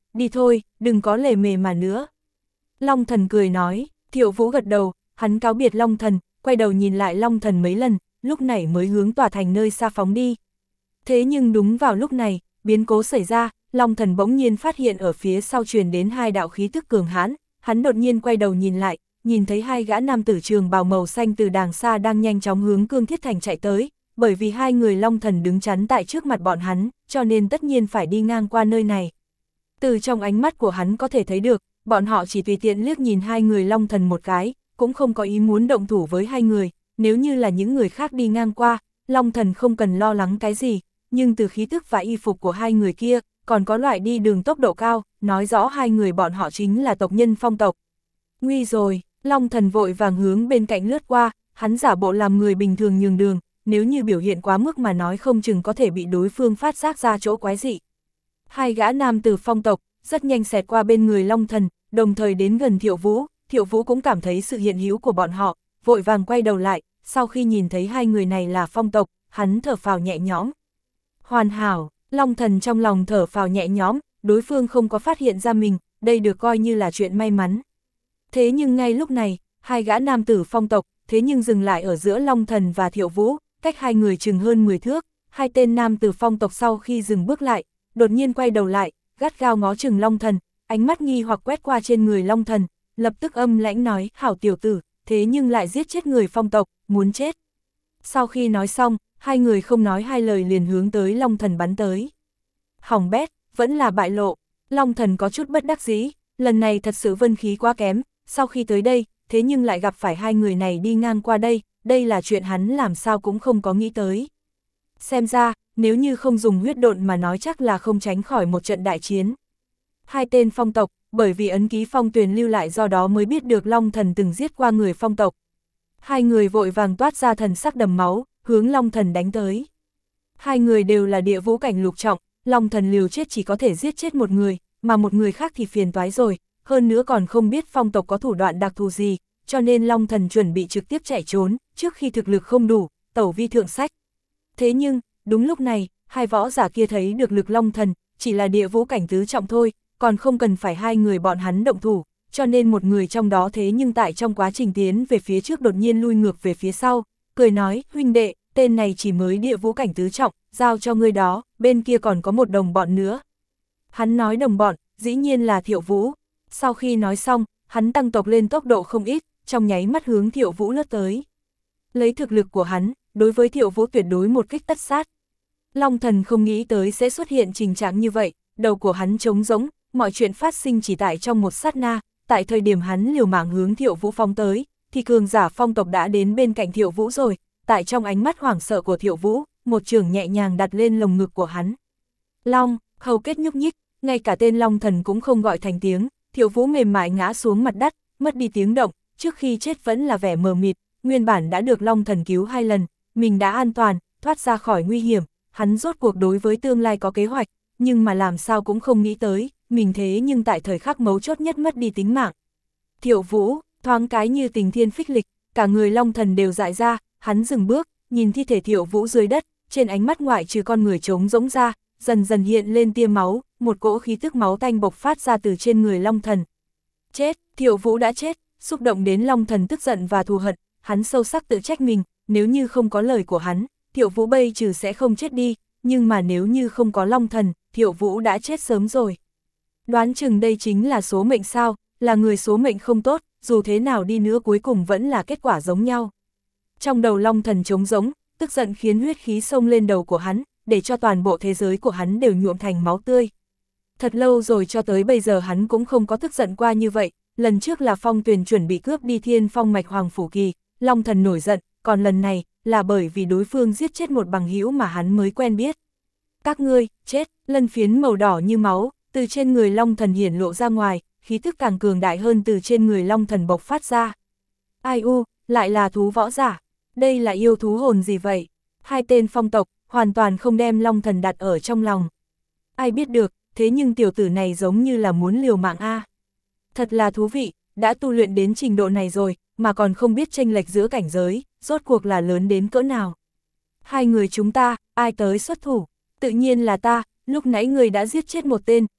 đi thôi, đừng có lề mề mà nữa. Long Thần cười nói, Thiệu Vũ gật đầu, hắn cáo biệt Long Thần, quay đầu nhìn lại Long Thần mấy lần, lúc này mới hướng tòa thành nơi xa phóng đi. Thế nhưng đúng vào lúc này, biến cố xảy ra, Long Thần bỗng nhiên phát hiện ở phía sau truyền đến hai đạo khí tức cường hãn, hắn đột nhiên quay đầu nhìn lại, nhìn thấy hai gã nam tử trường bào màu xanh từ đàng xa đang nhanh chóng hướng Cương Thiết Thành chạy tới, bởi vì hai người Long Thần đứng chắn tại trước mặt bọn hắn, cho nên tất nhiên phải đi ngang qua nơi này. Từ trong ánh mắt của hắn có thể thấy được, bọn họ chỉ tùy tiện liếc nhìn hai người Long Thần một cái, cũng không có ý muốn động thủ với hai người, nếu như là những người khác đi ngang qua, Long Thần không cần lo lắng cái gì, nhưng từ khí tức và y phục của hai người kia, còn có loại đi đường tốc độ cao, nói rõ hai người bọn họ chính là tộc nhân Phong tộc. Nguy rồi, Long Thần vội vàng hướng bên cạnh lướt qua, hắn giả bộ làm người bình thường nhường đường, nếu như biểu hiện quá mức mà nói không chừng có thể bị đối phương phát giác ra chỗ quái dị. Hai gã nam từ Phong tộc, rất nhanh xẹt qua bên người Long Thần, đồng thời đến gần Thiệu Vũ, Thiệu Vũ cũng cảm thấy sự hiện hữu của bọn họ, vội vàng quay đầu lại, sau khi nhìn thấy hai người này là Phong tộc, hắn thở phào nhẹ nhõm. Hoàn hảo, Long Thần trong lòng thở phào nhẹ nhõm, đối phương không có phát hiện ra mình, đây được coi như là chuyện may mắn. Thế nhưng ngay lúc này, hai gã nam tử Phong tộc, thế nhưng dừng lại ở giữa Long Thần và Thiệu Vũ, cách hai người chừng hơn mười thước, hai tên nam tử Phong tộc sau khi dừng bước lại, đột nhiên quay đầu lại, gắt gao ngó chừng Long Thần, ánh mắt nghi hoặc quét qua trên người Long Thần, lập tức âm lãnh nói, hảo tiểu tử, thế nhưng lại giết chết người Phong tộc, muốn chết. Sau khi nói xong, hai người không nói hai lời liền hướng tới Long Thần bắn tới. Hỏng bét, vẫn là bại lộ, Long Thần có chút bất đắc dĩ, lần này thật sự vân khí quá kém, sau khi tới đây, thế nhưng lại gặp phải hai người này đi ngang qua đây, đây là chuyện hắn làm sao cũng không có nghĩ tới. Xem ra, nếu như không dùng huyết độn mà nói chắc là không tránh khỏi một trận đại chiến. Hai tên Phong tộc, bởi vì ấn ký Phong Tuyền lưu lại do đó mới biết được Long Thần từng giết qua người Phong tộc. Hai người vội vàng toát ra thần sắc đầm máu, hướng Long Thần đánh tới. Hai người đều là địa vũ cảnh lục trọng, Long Thần liều chết chỉ có thể giết chết một người, mà một người khác thì phiền toái rồi, hơn nữa còn không biết Phong tộc có thủ đoạn đặc thù gì, cho nên Long Thần chuẩn bị trực tiếp chạy trốn, trước khi thực lực không đủ, tẩu vi thượng sách. Thế nhưng, đúng lúc này, hai võ giả kia thấy được lực Long Thần, chỉ là địa vũ cảnh tứ trọng thôi, còn không cần phải hai người bọn hắn động thủ, cho nên một người trong đó thế nhưng tại trong quá trình tiến về phía trước đột nhiên lui ngược về phía sau, cười nói, huynh đệ, tên này chỉ mới địa vũ cảnh tứ trọng, giao cho ngươi đó, bên kia còn có một đồng bọn nữa. Hắn nói đồng bọn, dĩ nhiên là Thiệu Vũ. Sau khi nói xong, hắn tăng tốc lên tốc độ không ít, trong nháy mắt hướng Thiệu Vũ lướt tới. Lấy thực lực của hắn, đối với Thiệu Vũ tuyệt đối một kích tất sát. Long Thần không nghĩ tới sẽ xuất hiện tình trạng như vậy, đầu của hắn trống rỗng, mọi chuyện phát sinh chỉ tại trong một sát na, tại thời điểm hắn liều mạng hướng Thiệu Vũ phóng tới, thì cường giả Phong tộc đã đến bên cạnh Thiệu Vũ rồi, tại trong ánh mắt hoảng sợ của Thiệu Vũ, một chưởng nhẹ nhàng đặt lên lồng ngực của hắn. Long, hầu kết nhúc nhích, ngay cả tên Long Thần cũng không gọi thành tiếng, Thiệu Vũ mềm mại ngã xuống mặt đất, mất đi tiếng động, trước khi chết vẫn là vẻ mờ mịt, nguyên bản đã được Long Thần cứu hai lần, mình đã an toàn, thoát ra khỏi nguy hiểm, hắn rốt cuộc đối với tương lai có kế hoạch, nhưng mà làm sao cũng không nghĩ tới, mình thế nhưng tại thời khắc mấu chốt nhất mất đi tính mạng. Thiệu Vũ, thoáng cái như tình thiên phích lịch, cả người Long Thần đều dại ra, hắn dừng bước, nhìn thi thể Thiệu Vũ dưới đất, trên ánh mắt ngoại trừ con người trống rỗng ra, dần dần hiện lên tia máu, một cỗ khí tức máu tanh bộc phát ra từ trên người Long Thần. Chết, Thiệu Vũ đã chết, xúc động đến Long Thần tức giận và thù hận, hắn sâu sắc tự trách mình, nếu như không có lời của hắn, Thiệu Vũ bây trừ sẽ không chết đi, nhưng mà nếu như không có Long Thần, Thiệu Vũ đã chết sớm rồi. Đoán chừng đây chính là số mệnh sao, là người số mệnh không tốt, dù thế nào đi nữa cuối cùng vẫn là kết quả giống nhau. Trong đầu Long Thần trống rỗng, tức giận khiến huyết khí xông lên đầu của hắn, để cho toàn bộ thế giới của hắn đều nhuộm thành máu tươi. Thật lâu rồi cho tới bây giờ hắn cũng không có tức giận qua như vậy, lần trước là Phong Tuyền chuẩn bị cướp đi Thiên Phong mạch Hoàng Phủ Kỳ, Long Thần nổi giận, còn lần này là bởi vì đối phương giết chết một bằng hữu mà hắn mới quen biết. Các ngươi, chết, lân phiến màu đỏ như máu, từ trên người Long Thần hiển lộ ra ngoài, khí tức càng cường đại hơn từ trên người Long Thần bộc phát ra. Ai u, lại là thú võ giả, đây là yêu thú hồn gì vậy? Hai tên Phong tộc, hoàn toàn không đem Long Thần đặt ở trong lòng. Ai biết được, thế nhưng tiểu tử này giống như là muốn liều mạng a. Thật là thú vị, đã tu luyện đến trình độ này rồi, mà còn không biết chênh lệch giữa cảnh giới, rốt cuộc là lớn đến cỡ nào. Hai người chúng ta, ai tới xuất thủ? Tự nhiên là ta, lúc nãy người đã giết chết một tên,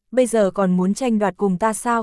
bây giờ còn muốn tranh đoạt cùng ta sao?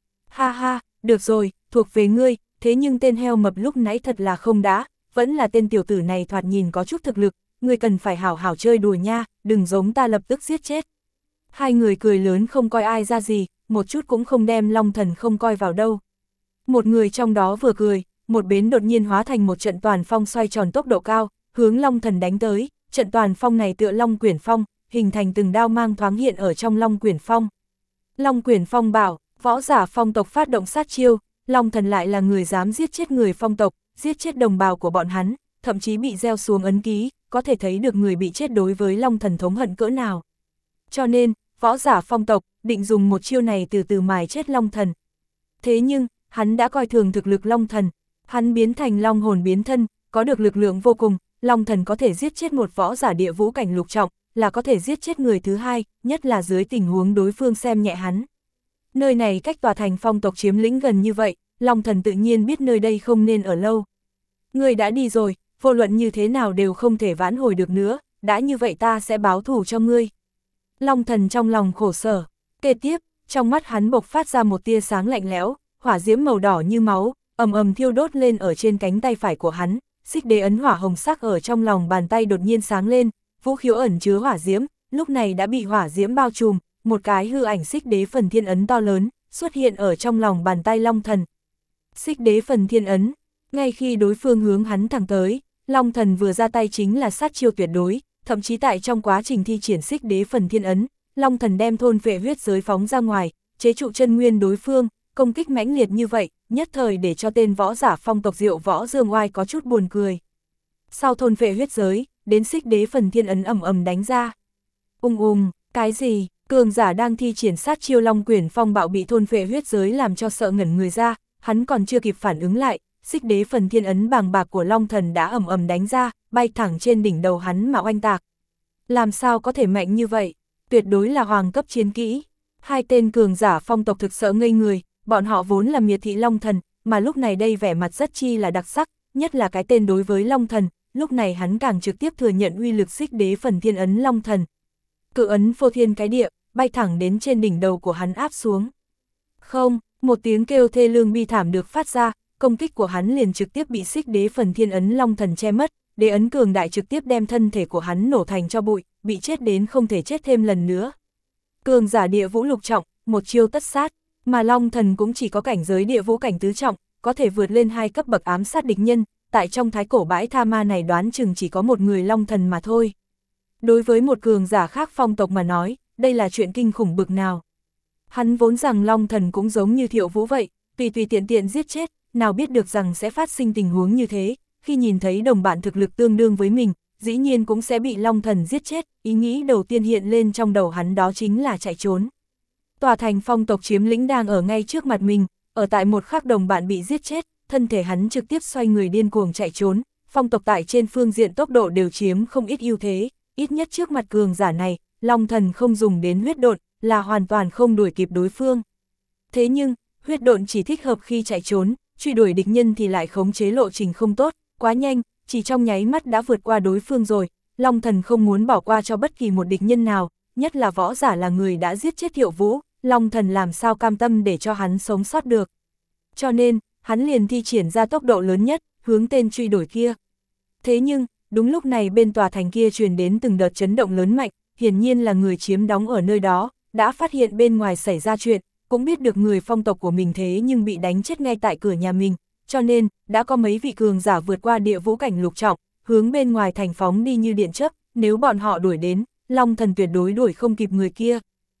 Ha ha, được rồi, thuộc về ngươi, thế nhưng tên heo mập lúc nãy thật là không đã, vẫn là tên tiểu tử này thoạt nhìn có chút thực lực, ngươi cần phải hảo hảo chơi đùa nha, đừng giống ta lập tức giết chết. Hai người cười lớn không coi ai ra gì, một chút cũng không đem Long Thần không coi vào đâu. Một người trong đó vừa cười, một bến đột nhiên hóa thành một trận toàn phong xoay tròn tốc độ cao, hướng Long Thần đánh tới, trận toàn phong này tựa Long Quyển Phong, hình thành từng đao mang thoáng hiện ở trong Long Quyển Phong. Long Quyển Phong bảo, võ giả phong tộc phát động sát chiêu, Long Thần lại là người dám giết chết người phong tộc, giết chết đồng bào của bọn hắn, thậm chí bị gieo xuống ấn ký, có thể thấy được người bị chết đối với Long Thần thống hận cỡ nào. Cho nên, võ giả phong tộc định dùng một chiêu này từ từ mài chết Long Thần. Thế nhưng, hắn đã coi thường thực lực Long Thần, hắn biến thành long hồn biến thân, có được lực lượng vô cùng, Long Thần có thể giết chết một võ giả địa vũ cảnh lục trọng, là có thể giết chết người thứ hai, nhất là dưới tình huống đối phương xem nhẹ hắn. Nơi này cách tòa thành phong tộc chiếm lĩnh gần như vậy, Long Thần tự nhiên biết nơi đây không nên ở lâu. Người đã đi rồi, vô luận như thế nào đều không thể vãn hồi được nữa, đã như vậy ta sẽ báo thù cho ngươi. Long Thần trong lòng khổ sở, kế tiếp, trong mắt hắn bộc phát ra một tia sáng lạnh lẽo, hỏa diễm màu đỏ như máu, ầm ầm thiêu đốt lên ở trên cánh tay phải của hắn, xích đế ấn hỏa hồng sắc ở trong lòng bàn tay đột nhiên sáng lên, vũ khiếu ẩn chứa hỏa diễm, lúc này đã bị hỏa diễm bao trùm, một cái hư ảnh xích đế phần thiên ấn to lớn, xuất hiện ở trong lòng bàn tay Long Thần. Xích đế phần thiên ấn, ngay khi đối phương hướng hắn thẳng tới, Long Thần vừa ra tay chính là sát chiêu tuyệt đối, thậm chí tại trong quá trình thi triển xích đế phần thiên ấn, Long Thần đem thôn phệ huyết giới phóng ra ngoài, chế trụ chân nguyên đối phương, công kích mãnh liệt như vậy, nhất thời để cho tên võ giả phong tộc Diệu Võ Dương Oai có chút buồn cười. Sau thôn phệ huyết giới, đến xích đế phần thiên ấn ầm ầm đánh ra. Ung ung, cái gì? Cường giả đang thi triển sát chiêu Long Quyển Phong bạo bị thôn phệ huyết giới làm cho sợ ngẩn người ra, hắn còn chưa kịp phản ứng lại, xích đế phần thiên ấn bàng bạc của Long Thần đã ầm ầm đánh ra, bay thẳng trên đỉnh đầu hắn mà oanh tạc. Làm sao có thể mạnh như vậy? Tuyệt đối là hoàng cấp chiến kỹ. Hai tên cường giả phong tộc thực sợ ngây người, bọn họ vốn là miệt thị Long Thần, mà lúc này đây vẻ mặt rất chi là đặc sắc, nhất là cái tên đối với Long Thần, lúc này hắn càng trực tiếp thừa nhận uy lực xích đế phần thiên ấn Long Thần. Cự ấn phô thiên cái địa, bay thẳng đến trên đỉnh đầu của hắn áp xuống. Không, một tiếng kêu thê lương bi thảm được phát ra, công kích của hắn liền trực tiếp bị xích đế phần thiên ấn Long Thần che mất, đế ấn cường đại trực tiếp đem thân thể của hắn nổ thành cho bụi, bị chết đến không thể chết thêm lần nữa. Cường giả địa vũ lục trọng, một chiêu tất sát, mà Long Thần cũng chỉ có cảnh giới địa vũ cảnh tứ trọng, có thể vượt lên hai cấp bậc ám sát địch nhân, tại trong thái cổ bãi tha ma này đoán chừng chỉ có một người Long Thần mà thôi. Đối với một cường giả khác phong tộc mà nói, đây là chuyện kinh khủng bực nào. Hắn vốn rằng Long Thần cũng giống như Thiệu Vũ vậy, tùy tùy tiện tiện giết chết, nào biết được rằng sẽ phát sinh tình huống như thế, khi nhìn thấy đồng bạn thực lực tương đương với mình, dĩ nhiên cũng sẽ bị Long Thần giết chết, ý nghĩ đầu tiên hiện lên trong đầu hắn đó chính là chạy trốn. Tòa thành phong tộc chiếm lĩnh đang ở ngay trước mặt mình, ở tại một khắc đồng bạn bị giết chết, thân thể hắn trực tiếp xoay người điên cuồng chạy trốn, phong tộc tại trên phương diện tốc độ đều chiếm không ít ưu thế, ít nhất trước mặt cường giả này, Long Thần không dùng đến huyết độn, là hoàn toàn không đuổi kịp đối phương. Thế nhưng, huyết độn chỉ thích hợp khi chạy trốn, truy đuổi địch nhân thì lại khống chế lộ trình không tốt, quá nhanh, chỉ trong nháy mắt đã vượt qua đối phương rồi, Long Thần không muốn bỏ qua cho bất kỳ một địch nhân nào, nhất là võ giả là người đã giết chết Thiệu Vũ, Long Thần làm sao cam tâm để cho hắn sống sót được. Cho nên, hắn liền thi triển ra tốc độ lớn nhất, hướng tên truy đuổi kia. Thế nhưng, đúng lúc này bên tòa thành kia truyền đến từng đợt chấn động lớn mạnh, hiển nhiên là người chiếm đóng ở nơi đó, đã phát hiện bên ngoài xảy ra chuyện, cũng biết được người phong tộc của mình thế nhưng bị đánh chết ngay tại cửa nhà mình, cho nên, đã có mấy vị cường giả vượt qua địa vũ cảnh lục trọng, hướng bên ngoài thành phóng đi như điện chớp, nếu bọn họ đuổi đến, Long Thần tuyệt đối đuổi không kịp người kia.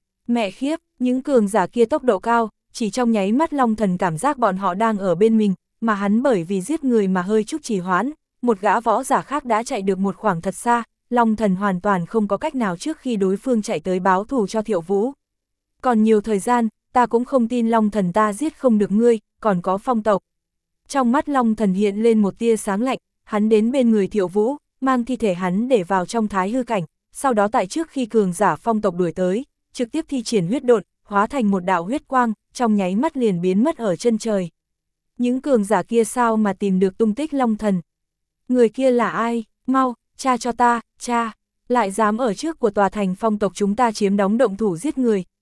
Mẹ khiếp, những cường giả kia tốc độ cao, chỉ trong nháy mắt Long Thần cảm giác bọn họ đang ở bên mình, mà hắn bởi vì giết người mà hơi chút trì hoãn, một gã võ giả khác đã chạy được một khoảng thật xa, Long Thần hoàn toàn không có cách nào trước khi đối phương chạy tới báo thù cho Thiệu Vũ. Còn nhiều thời gian, ta cũng không tin Long Thần ta giết không được ngươi, còn có phong tộc. Trong mắt Long Thần hiện lên một tia sáng lạnh, hắn đến bên người Thiệu Vũ, mang thi thể hắn để vào trong thái hư cảnh, sau đó tại trước khi cường giả phong tộc đuổi tới, trực tiếp thi triển huyết độn, hóa thành một đạo huyết quang, trong nháy mắt liền biến mất ở chân trời. Những cường giả kia sao mà tìm được tung tích Long Thần? Người kia là ai? Mau, tra cho ta, cha, lại dám ở trước của tòa thành phong tộc chúng ta chiếm đóng động thủ giết người,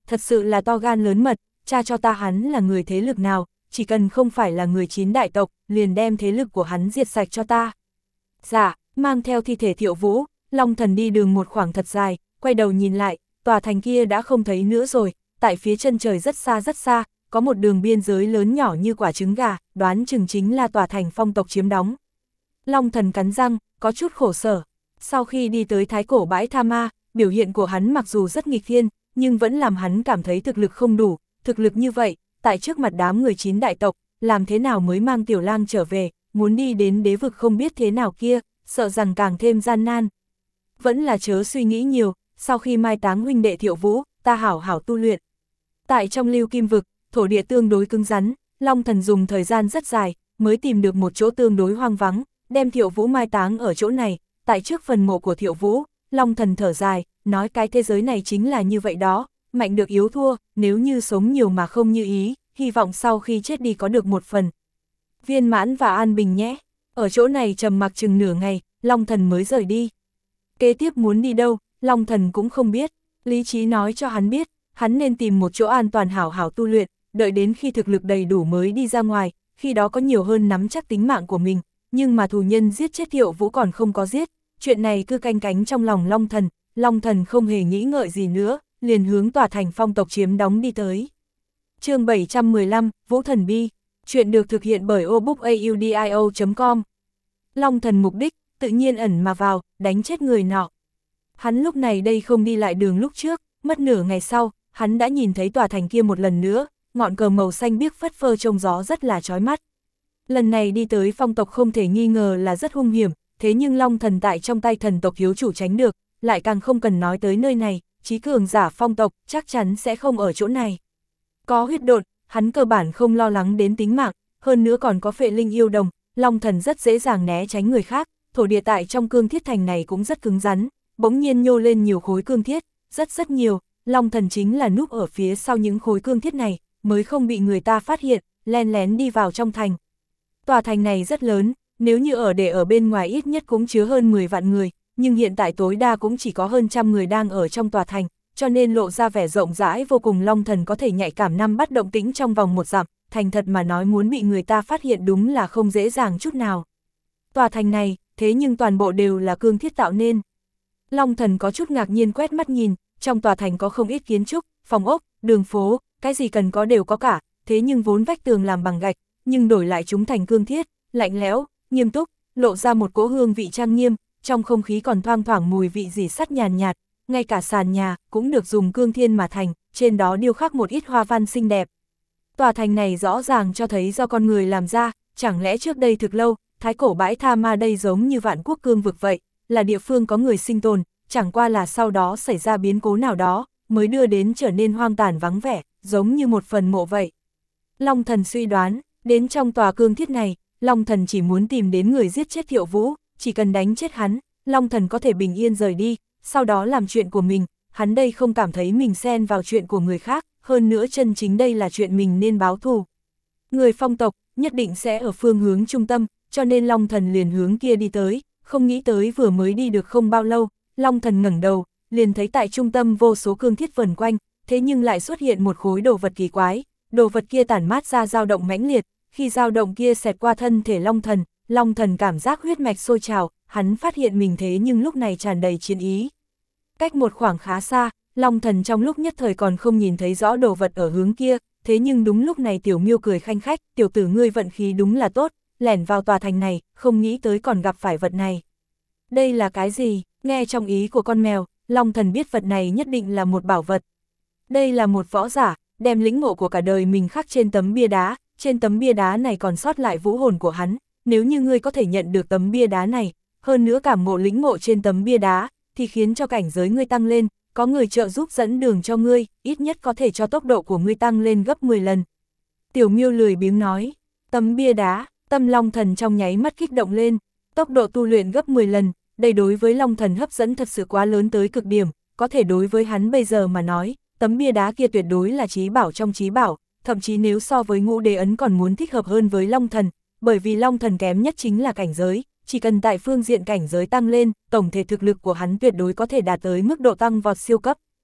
thật sự là to gan lớn mật, cha cho ta hắn là người thế lực nào, chỉ cần không phải là người chín đại tộc, liền đem thế lực của hắn diệt sạch cho ta. Dạ, mang theo thi thể Thiệu Vũ, Long Thần đi đường một khoảng thật dài, quay đầu nhìn lại, tòa thành kia đã không thấy nữa rồi, tại phía chân trời rất xa rất xa, có một đường biên giới lớn nhỏ như quả trứng gà, đoán chừng chính là tòa thành Phong tộc chiếm đóng. Long Thần cắn răng, có chút khổ sở. Sau khi đi tới thái cổ bãi Tha Ma, biểu hiện của hắn mặc dù rất nghịch thiên, nhưng vẫn làm hắn cảm thấy thực lực không đủ, thực lực như vậy, tại trước mặt đám người chín đại tộc, làm thế nào mới mang Tiểu Lang trở về, muốn đi đến đế vực không biết thế nào kia, sợ rằng càng thêm gian nan. Vẫn là chớ suy nghĩ nhiều, sau khi mai táng huynh đệ Thiệu Vũ, ta hảo hảo tu luyện. Tại trong lưu kim vực, thổ địa tương đối cứng rắn, Long Thần dùng thời gian rất dài, mới tìm được một chỗ tương đối hoang vắng, đem Thiệu Vũ mai táng ở chỗ này, tại trước phần mộ của Thiệu Vũ, Long Thần thở dài, nói cái thế giới này chính là như vậy đó, mạnh được yếu thua, nếu như sống nhiều mà không như ý, hy vọng sau khi chết đi có được một phần viên mãn và an bình nhé. Ở chỗ này trầm mặc chừng nửa ngày, Long Thần mới rời đi. Kế tiếp muốn đi đâu, Long Thần cũng không biết, lý trí nói cho hắn biết, hắn nên tìm một chỗ an toàn hảo hảo tu luyện, đợi đến khi thực lực đầy đủ mới đi ra ngoài, khi đó có nhiều hơn nắm chắc tính mạng của mình, nhưng mà thù nhân giết chết Thiệu Vũ còn không có giết, chuyện này cứ canh cánh trong lòng Long Thần, Long Thần không hề nghĩ ngợi gì nữa, liền hướng tòa thành Phong tộc chiếm đóng đi tới. Chương bảy trăm mười lăm, Vũ Thần Bi, chuyện được thực hiện bởi obookaudio chấm com. Long Thần mục đích, tự nhiên ẩn mà vào, đánh chết người nọ. Hắn lúc này đây không đi lại đường lúc trước, mất nửa ngày sau, hắn đã nhìn thấy tòa thành kia một lần nữa, ngọn cờ màu xanh biếc phất phơ trong gió rất là chói mắt. Lần này đi tới Phong tộc không thể nghi ngờ là rất hung hiểm, thế nhưng Long Thần tại trong tay thần tộc hiếu chủ tránh được, lại càng không cần nói tới nơi này, chí cường giả Phong tộc chắc chắn sẽ không ở chỗ này. Có huyết độn, hắn cơ bản không lo lắng đến tính mạng, hơn nữa còn có phệ linh yêu đồng, Long Thần rất dễ dàng né tránh người khác, thổ địa tại trong cương thiết thành này cũng rất cứng rắn, bỗng nhiên nhô lên nhiều khối cương thiết, rất rất nhiều, Long Thần chính là núp ở phía sau những khối cương thiết này, mới không bị người ta phát hiện, len lén đi vào trong thành. Tòa thành này rất lớn, nếu như ở để ở bên ngoài ít nhất cũng chứa hơn mười vạn người, nhưng hiện tại tối đa cũng chỉ có hơn trăm người đang ở trong tòa thành, cho nên lộ ra vẻ rộng rãi vô cùng. Long Thần có thể nhạy cảm năm bắt động tĩnh trong vòng một dặm, thành thật mà nói muốn bị người ta phát hiện đúng là không dễ dàng chút nào. Tòa thành này, thế nhưng toàn bộ đều là cương thiết tạo nên. Long Thần có chút ngạc nhiên quét mắt nhìn, trong tòa thành có không ít kiến trúc, phòng ốc, đường phố, cái gì cần có đều có cả, thế nhưng vốn vách tường làm bằng gạch, nhưng đổi lại chúng thành cương thiết, lạnh lẽo, nghiêm túc, lộ ra một cỗ hương vị trang nghiêm, trong không khí còn thoang thoảng mùi vị rỉ sắt nhàn nhạt, ngay cả sàn nhà cũng được dùng cương thiên mà thành, trên đó điêu khắc một ít hoa văn xinh đẹp. Tòa thành này rõ ràng cho thấy do con người làm ra, chẳng lẽ trước đây thực lâu, thái cổ bãi Tha Ma đây giống như vạn quốc cương vực vậy, là địa phương có người sinh tồn, chẳng qua là sau đó xảy ra biến cố nào đó, mới đưa đến trở nên hoang tàn vắng vẻ, giống như một phần mộ vậy. Long Thần suy đoán, đến trong tòa cương thiết này, Long Thần chỉ muốn tìm đến người giết chết Thiệu Vũ, chỉ cần đánh chết hắn, Long Thần có thể bình yên rời đi, sau đó làm chuyện của mình, hắn đây không cảm thấy mình xen vào chuyện của người khác, hơn nữa chân chính đây là chuyện mình nên báo thù. Người Phong tộc nhất định sẽ ở phương hướng trung tâm, cho nên Long Thần liền hướng kia đi tới, không nghĩ tới vừa mới đi được không bao lâu, Long Thần ngẩng đầu, liền thấy tại trung tâm vô số cương thiết vần quanh, thế nhưng lại xuất hiện một khối đồ vật kỳ quái, đồ vật kia tản mát ra dao động mãnh liệt, khi dao động kia xẹt qua thân thể Long Thần, Long Thần cảm giác huyết mạch sôi trào, hắn phát hiện mình thế nhưng lúc này tràn đầy chiến ý. Cách một khoảng khá xa, Long Thần trong lúc nhất thời còn không nhìn thấy rõ đồ vật ở hướng kia, thế nhưng đúng lúc này Tiểu Miêu cười khanh khách, tiểu tử ngươi vận khí đúng là tốt, lẻn vào tòa thành này, không nghĩ tới còn gặp phải vật này. Đây là cái gì? Nghe trong ý của con mèo, Long Thần biết vật này nhất định là một bảo vật. Đây là một võ giả, đem lĩnh ngộ của cả đời mình khắc trên tấm bia đá, trên tấm bia đá này còn sót lại vũ hồn của hắn, nếu như ngươi có thể nhận được tấm bia đá này, hơn nữa cảm ngộ lĩnh ngộ trên tấm bia đá, thì khiến cho cảnh giới ngươi tăng lên, có người trợ giúp dẫn đường cho ngươi, ít nhất có thể cho tốc độ của ngươi tăng lên gấp mười lần. Tiểu Miêu lười biếng nói, tấm bia đá, tâm Long Thần trong nháy mắt kích động lên, tốc độ tu luyện gấp mười lần, đây đối với Long Thần hấp dẫn thật sự quá lớn tới cực điểm, có thể đối với hắn bây giờ mà nói, tấm bia đá kia tuyệt đối là chí bảo trong chí bảo, thậm chí nếu so với ngũ đế ấn còn muốn thích hợp hơn với Long Thần, bởi vì Long Thần kém nhất chính là cảnh giới, chỉ cần tại phương diện cảnh giới tăng lên, tổng thể thực lực của hắn tuyệt đối có thể đạt tới mức độ tăng vọt siêu cấp.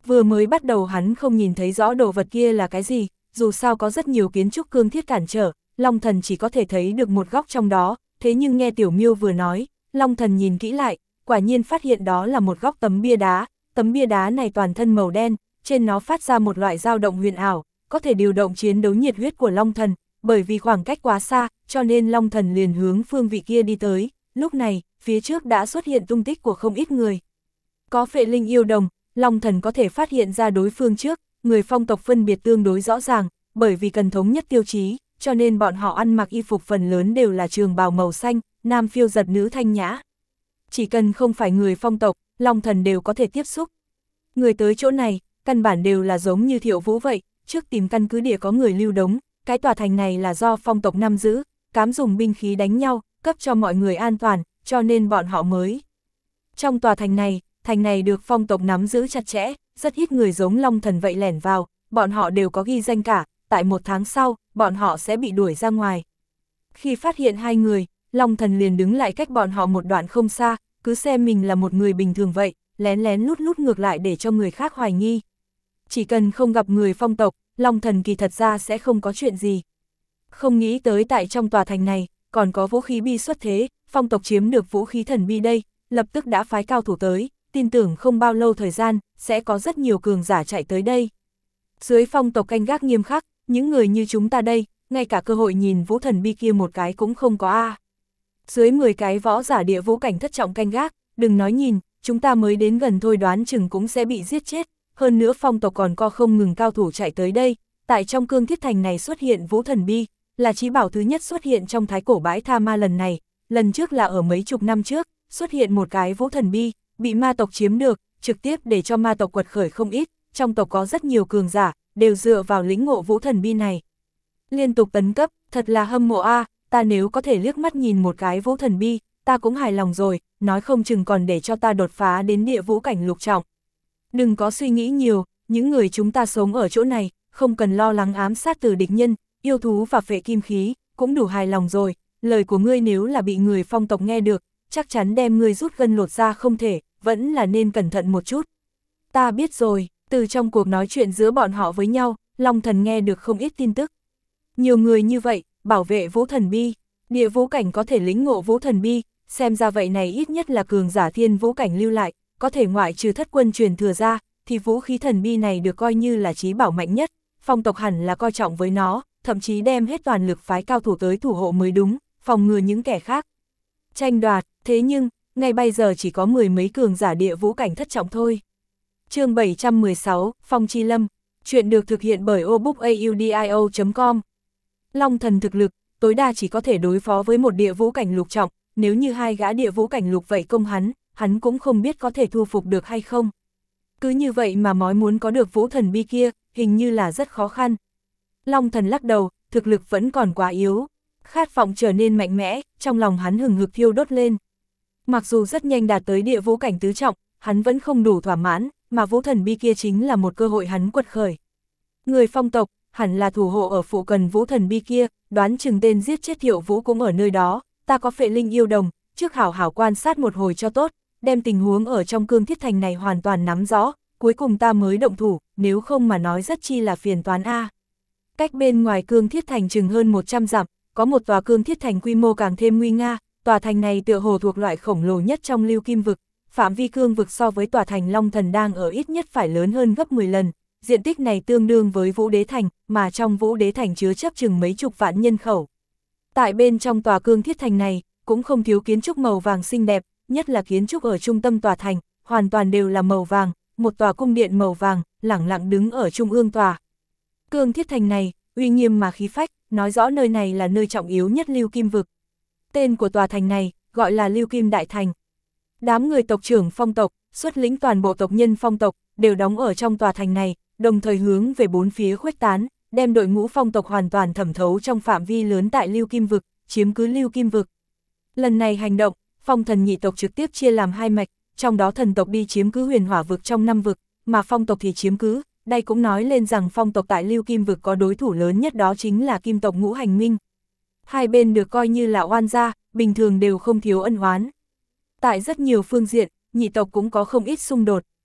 Vừa mới bắt đầu hắn không nhìn thấy rõ đồ vật kia là cái gì, dù sao có rất nhiều kiến trúc cương thiết cản trở, Long Thần chỉ có thể thấy được một góc trong đó, thế nhưng nghe Tiểu Miêu vừa nói, Long Thần nhìn kỹ lại, quả nhiên phát hiện đó là một góc tấm bia đá, tấm bia đá này toàn thân màu đen, trên nó phát ra một loại dao động huyền ảo, có thể điều động chiến đấu nhiệt huyết của Long Thần, bởi vì khoảng cách quá xa, cho nên Long Thần liền hướng phương vị kia đi tới, lúc này, phía trước đã xuất hiện tung tích của không ít người. Có phệ linh yêu đồng, Long Thần có thể phát hiện ra đối phương trước, người phong tộc phân biệt tương đối rõ ràng, bởi vì cần thống nhất tiêu chí, cho nên bọn họ ăn mặc y phục phần lớn đều là trường bào màu xanh, nam phiêu giật nữ thanh nhã. Chỉ cần không phải người phong tộc, Long Thần đều có thể tiếp xúc. Người tới chỗ này, căn bản đều là giống như Thiệu Vũ vậy, trước tìm căn cứ địa có người lưu đống, cái tòa thành này là do phong tộc nắm giữ, cám dùng binh khí đánh nhau, cấp cho mọi người an toàn, cho nên bọn họ mới. Trong tòa thành này, thành này được phong tộc nắm giữ chặt chẽ, rất ít người giống Long Thần vậy lẻn vào, bọn họ đều có ghi danh cả, tại một tháng sau, bọn họ sẽ bị đuổi ra ngoài. Khi phát hiện hai người, Long Thần liền đứng lại cách bọn họ một đoạn không xa, cứ xem mình là một người bình thường vậy, lén lén lút lút ngược lại để cho người khác hoài nghi. Chỉ cần không gặp người phong tộc, Long Thần kỳ thật ra sẽ không có chuyện gì. Không nghĩ tới tại trong tòa thành này, còn có vũ khí bi xuất thế, phong tộc chiếm được vũ khí thần bi đây, lập tức đã phái cao thủ tới, tin tưởng không bao lâu thời gian, sẽ có rất nhiều cường giả chạy tới đây. Dưới phong tộc canh gác nghiêm khắc, những người như chúng ta đây, ngay cả cơ hội nhìn vũ thần bi kia một cái cũng không có a. Dưới mười cái võ giả địa vũ cảnh thất trọng canh gác, đừng nói nhìn, chúng ta mới đến gần thôi đoán chừng cũng sẽ bị giết chết, hơn nữa phong tộc còn co không ngừng cao thủ chạy tới đây, tại trong cương thiết thành này xuất hiện vũ thần bi, là chí bảo thứ nhất xuất hiện trong thái cổ bãi tha ma lần này, lần trước là ở mấy chục năm trước, xuất hiện một cái vũ thần bi, bị ma tộc chiếm được, trực tiếp để cho ma tộc quật khởi không ít, trong tộc có rất nhiều cường giả, đều dựa vào lĩnh ngộ vũ thần bi này. Liên tục tấn cấp, thật là hâm mộ a, ta nếu có thể liếc mắt nhìn một cái vũ thần bi, ta cũng hài lòng rồi, nói không chừng còn để cho ta đột phá đến địa vũ cảnh lục trọng. Đừng có suy nghĩ nhiều, những người chúng ta sống ở chỗ này, không cần lo lắng ám sát từ địch nhân, yêu thú và phệ kim khí, cũng đủ hài lòng rồi, lời của ngươi nếu là bị người phong tộc nghe được, chắc chắn đem ngươi rút gân lột ra không thể, vẫn là nên cẩn thận một chút. Ta biết rồi, từ trong cuộc nói chuyện giữa bọn họ với nhau, Long Thần nghe được không ít tin tức. Nhiều người như vậy, bảo vệ vũ thần bi, địa vũ cảnh có thể lĩnh ngộ vũ thần bi, xem ra vậy này ít nhất là cường giả thiên vũ cảnh lưu lại, có thể ngoại trừ thất quân truyền thừa ra, thì vũ khí thần bi này được coi như là chí bảo mạnh nhất, phong tộc hẳn là coi trọng với nó, thậm chí đem hết toàn lực phái cao thủ tới thủ hộ mới đúng, phòng ngừa những kẻ khác. Tranh đoạt, thế nhưng, ngay bây giờ chỉ có mười mấy cường giả địa vũ cảnh thất trọng thôi. Chương bảy trăm mười sáu, Phong Chi Lâm, chuyện được thực hiện bởi obookaudio chấm com. Long Thần thực lực, tối đa chỉ có thể đối phó với một địa vũ cảnh lục trọng, nếu như hai gã địa vũ cảnh lục vậy công hắn, hắn cũng không biết có thể thu phục được hay không. Cứ như vậy mà nói muốn có được vũ thần bi kia, hình như là rất khó khăn. Long Thần lắc đầu, thực lực vẫn còn quá yếu. Khát vọng trở nên mạnh mẽ, trong lòng hắn hừng hực thiêu đốt lên. Mặc dù rất nhanh đạt tới địa vũ cảnh tứ trọng, hắn vẫn không đủ thỏa mãn, mà vũ thần bi kia chính là một cơ hội hắn quật khởi. Người phong tộc, hẳn là thủ hộ ở phụ cận vũ thần bi kia, đoán chừng tên giết chết Thiệu Vũ cũng ở nơi đó, ta có phệ linh yêu đồng, trước hảo hảo quan sát một hồi cho tốt, đem tình huống ở trong cương thiết thành này hoàn toàn nắm rõ, cuối cùng ta mới động thủ, nếu không mà nói rất chi là phiền toán a. Cách bên ngoài cương thiết thành chừng hơn một trăm dặm, có một tòa cương thiết thành quy mô càng thêm nguy nga, tòa thành này tựa hồ thuộc loại khổng lồ nhất trong lưu kim vực, phạm vi cương vực so với tòa thành Long Thần đang ở ít nhất phải lớn hơn gấp mười lần, diện tích này tương đương với Vũ Đế Thành, mà trong Vũ Đế Thành chứa chấp chừng mấy chục vạn nhân khẩu. Tại bên trong tòa cương thiết thành này, cũng không thiếu kiến trúc màu vàng xinh đẹp, nhất là kiến trúc ở trung tâm tòa thành, hoàn toàn đều là màu vàng, một tòa cung điện màu vàng, lẳng lặng đứng ở trung ương tòa. Cương thiết thành này, uy nghiêm mà khí phách, nói rõ nơi này là nơi trọng yếu nhất lưu kim vực. Tên của tòa thành này, gọi là Lưu Kim Đại Thành. Đám người tộc trưởng phong tộc, xuất lĩnh toàn bộ tộc nhân phong tộc, đều đóng ở trong tòa thành này, đồng thời hướng về bốn phía khuếch tán, đem đội ngũ phong tộc hoàn toàn thẩm thấu trong phạm vi lớn tại Lưu Kim Vực, chiếm cứ Lưu Kim Vực. Lần này hành động, phong thần nhị tộc trực tiếp chia làm hai mạch, trong đó thần tộc đi chiếm cứ Huyền Hỏa Vực trong năm vực, mà phong tộc thì chiếm cứ, đây cũng nói lên rằng phong tộc tại Lưu Kim Vực có đối thủ lớn nhất, đó chính là Kim tộc Ngũ Hành Minh. Hai bên được coi như là oan gia, bình thường đều không thiếu ân oán. Tại rất nhiều phương diện, nhị tộc cũng có không ít xung đột.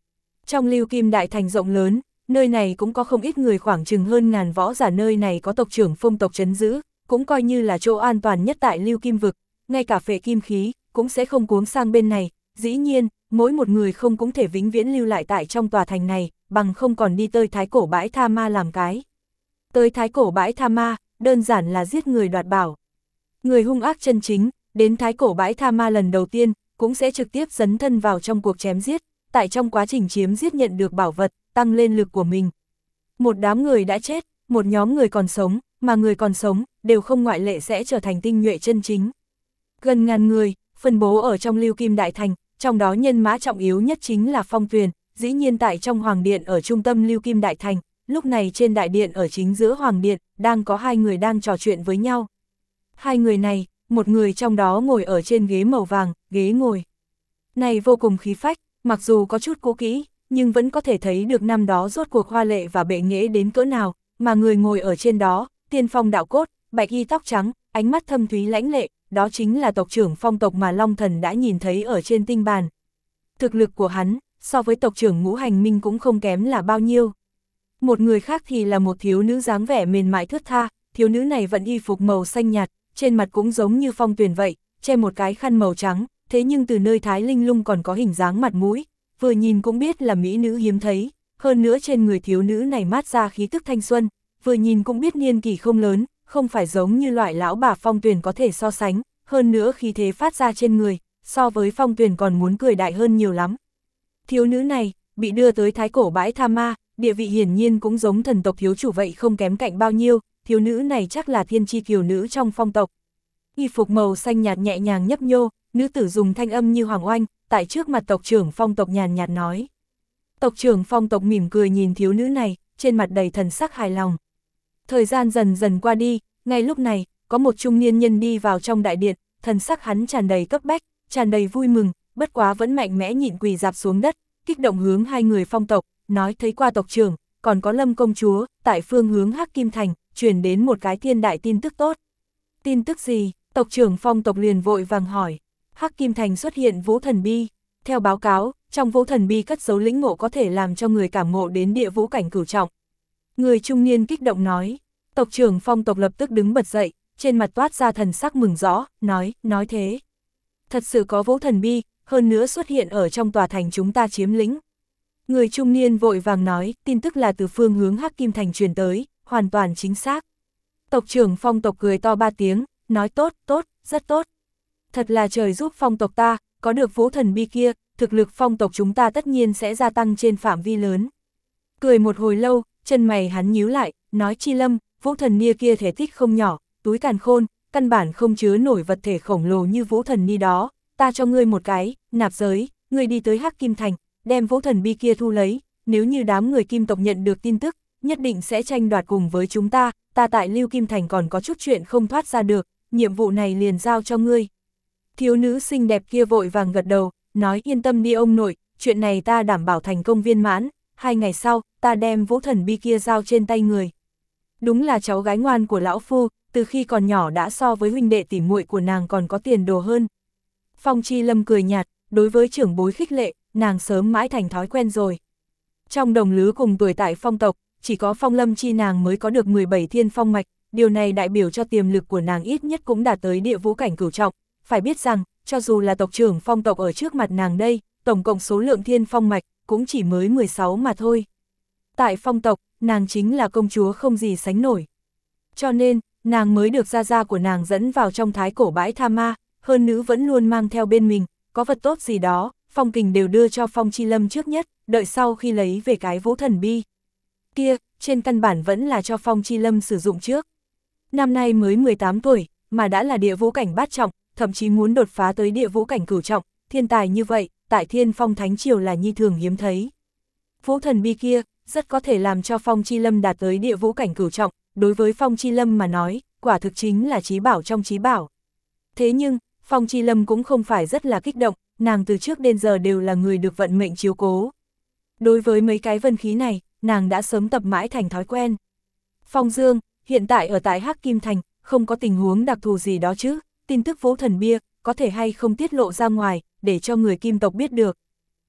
Trong Lưu Kim Đại Thành rộng lớn, nơi này cũng có không ít người, khoảng chừng hơn ngàn võ giả, nơi này có tộc trưởng Phong tộc trấn giữ, cũng coi như là chỗ an toàn nhất tại Lưu Kim vực, ngay cả phệ kim khí cũng sẽ không cuống sang bên này. Dĩ nhiên, mỗi một người không cũng thể vĩnh viễn lưu lại tại trong tòa thành này, bằng không còn đi tới Thái Cổ Bãi Tha Ma làm cái. Tới Thái Cổ Bãi Tha Ma, đơn giản là giết người đoạt bảo. Người hung ác chân chính, đến Thái Cổ Bãi Tha Ma lần đầu tiên, cũng sẽ trực tiếp dấn thân vào trong cuộc chém giết, tại trong quá trình chiếm giết nhận được bảo vật, tăng lên lực của mình. Một đám người đã chết, một nhóm người còn sống, mà người còn sống, đều không ngoại lệ sẽ trở thành tinh nhuệ chân chính. Gần ngàn người, phân bố ở trong Lưu Kim Đại Thành, trong đó nhân mã trọng yếu nhất chính là Phong Tuyền, dĩ nhiên tại trong Hoàng Điện ở trung tâm Lưu Kim Đại Thành, lúc này trên đại điện ở chính giữa Hoàng Điện, đang có hai người đang trò chuyện với nhau. Hai người này, một người trong đó ngồi ở trên ghế màu vàng, ghế ngồi này vô cùng khí phách, mặc dù có chút cũ kỹ, nhưng vẫn có thể thấy được năm đó rốt cuộc hoa lệ và bệ nghệ đến cỡ nào, mà người ngồi ở trên đó, tiên phong đạo cốt, bạch y tóc trắng, ánh mắt thâm thúy lãnh lệ, đó chính là tộc trưởng Phong tộc mà Long Thần đã nhìn thấy ở trên tinh bàn. Thực lực của hắn, so với tộc trưởng Ngũ Hành Minh cũng không kém là bao nhiêu. Một người khác thì là một thiếu nữ dáng vẻ mềm mại thướt tha, thiếu nữ này vẫn y phục màu xanh nhạt, trên mặt cũng giống như Phong Tuyền vậy, che một cái khăn màu trắng, thế nhưng từ nơi Thái Linh Lung còn có hình dáng mặt mũi, vừa nhìn cũng biết là mỹ nữ hiếm thấy, hơn nữa trên người thiếu nữ này mát ra khí tức thanh xuân, vừa nhìn cũng biết niên kỷ không lớn, không phải giống như loại lão bà Phong Tuyền có thể so sánh, hơn nữa khí thế phát ra trên người, so với Phong Tuyền còn muốn cười đại hơn nhiều lắm. Thiếu nữ này, bị đưa tới Thái Cổ Bãi Tha Ma, địa vị hiển nhiên cũng giống thần tộc thiếu chủ vậy, không kém cạnh bao nhiêu, thiếu nữ này chắc là thiên chi kiều nữ trong Phong tộc. Y phục màu xanh nhạt nhẹ nhàng nhấp nhô, nữ tử dùng thanh âm như hoàng oanh, tại trước mặt tộc trưởng Phong tộc nhàn nhạt nói. Tộc trưởng Phong tộc mỉm cười nhìn thiếu nữ này, trên mặt đầy thần sắc hài lòng. Thời gian dần dần qua đi, ngay lúc này, có một trung niên nhân đi vào trong đại điện, thần sắc hắn tràn đầy cấp bách, tràn đầy vui mừng, bất quá vẫn mạnh mẽ nhịn quỳ dạp xuống đất, kích động hướng hai người Phong tộc, nói thấy qua tộc trưởng, còn có Lâm công chúa, tại phương hướng Hắc Kim Thành, truyền đến một cái thiên đại tin tức tốt. Tin tức gì? Tộc trưởng Phong tộc liền vội vàng hỏi. Hắc Kim Thành xuất hiện Vũ Thần Bi. Theo báo cáo, trong Vũ Thần Bi cất giấu lĩnh ngộ có thể làm cho người cảm ngộ đến địa vũ cảnh cửu trọng. Người trung niên kích động nói. Tộc trưởng Phong tộc lập tức đứng bật dậy, trên mặt toát ra thần sắc mừng rõ, nói, nói thế. Thật sự có Vũ Thần Bi, hơn nữa xuất hiện ở trong tòa thành chúng ta chiếm lĩnh. Người trung niên vội vàng nói, tin tức là từ phương hướng Hắc Kim Thành truyền tới, hoàn toàn chính xác. Tộc trưởng Phong tộc cười to ba tiếng, nói tốt, tốt, rất tốt. Thật là trời giúp Phong tộc ta, có được Vũ Thần Bi kia, thực lực Phong tộc chúng ta tất nhiên sẽ gia tăng trên phạm vi lớn. Cười một hồi lâu, chân mày hắn nhíu lại, nói Chi Lâm, Vũ Thần Nia kia thể tích không nhỏ, túi càn khôn, căn bản không chứa nổi vật thể khổng lồ như Vũ Thần Ni đó, ta cho ngươi một cái, nạp giới, ngươi đi tới Hắc Kim Thành, đem Vũ Thần Bi kia thu lấy, nếu như đám người Kim tộc nhận được tin tức, nhất định sẽ tranh đoạt cùng với chúng ta, ta tại Lưu Kim Thành còn có chút chuyện không thoát ra được, nhiệm vụ này liền giao cho ngươi. Thiếu nữ xinh đẹp kia vội vàng gật đầu, nói yên tâm đi ông nội, chuyện này ta đảm bảo thành công viên mãn, hai ngày sau, ta đem Vũ Thần Bi kia giao trên tay người. Đúng là cháu gái ngoan của lão phu, từ khi còn nhỏ đã so với huynh đệ tỉ muội của nàng còn có tiền đồ hơn. Phong Chi Lâm cười nhạt, đối với trưởng bối khích lệ, nàng sớm mãi thành thói quen rồi. Trong đồng lứa cùng tuổi tại Phong tộc, chỉ có Phong Lâm Chi nàng mới có được mười bảy thiên phong mạch, điều này đại biểu cho tiềm lực của nàng ít nhất cũng đạt tới địa vũ cảnh cửu trọng. Phải biết rằng, cho dù là tộc trưởng Phong tộc ở trước mặt nàng đây, tổng cộng số lượng thiên phong mạch cũng chỉ mới mười sáu mà thôi. Tại Phong tộc, nàng chính là công chúa không gì sánh nổi. Cho nên, nàng mới được gia gia của nàng dẫn vào trong Thái Cổ Bãi Tha Ma, hơn nữ vẫn luôn mang theo bên mình, có vật tốt gì đó, Phong Kình đều đưa cho Phong Chi Lâm trước nhất, đợi sau khi lấy về cái Vũ Thần Bi kia, trên căn bản vẫn là cho Phong Chi Lâm sử dụng trước. Năm nay mới mười tám tuổi, mà đã là địa vũ cảnh bát trọng, thậm chí muốn đột phá tới địa vũ cảnh cửu trọng, thiên tài như vậy, tại Thiên Phong Thánh Triều là nhi thường hiếm thấy. Vũ Thần Bi kia, rất có thể làm cho Phong Chi Lâm đạt tới địa vũ cảnh cửu trọng, đối với Phong Chi Lâm mà nói, quả thực chính là chí bảo trong chí bảo. Thế nhưng, Phong Chi Lâm cũng không phải rất là kích động, nàng từ trước đến giờ đều là người được vận mệnh chiếu cố. Đối với mấy cái vân khí này, nàng đã sớm tập mãi thành thói quen. Phong Dương, hiện tại ở tại Hắc Kim Thành, không có tình huống đặc thù gì đó chứ, tin tức Vũ Thần Bia, có thể hay không tiết lộ ra ngoài, để cho người Kim tộc biết được.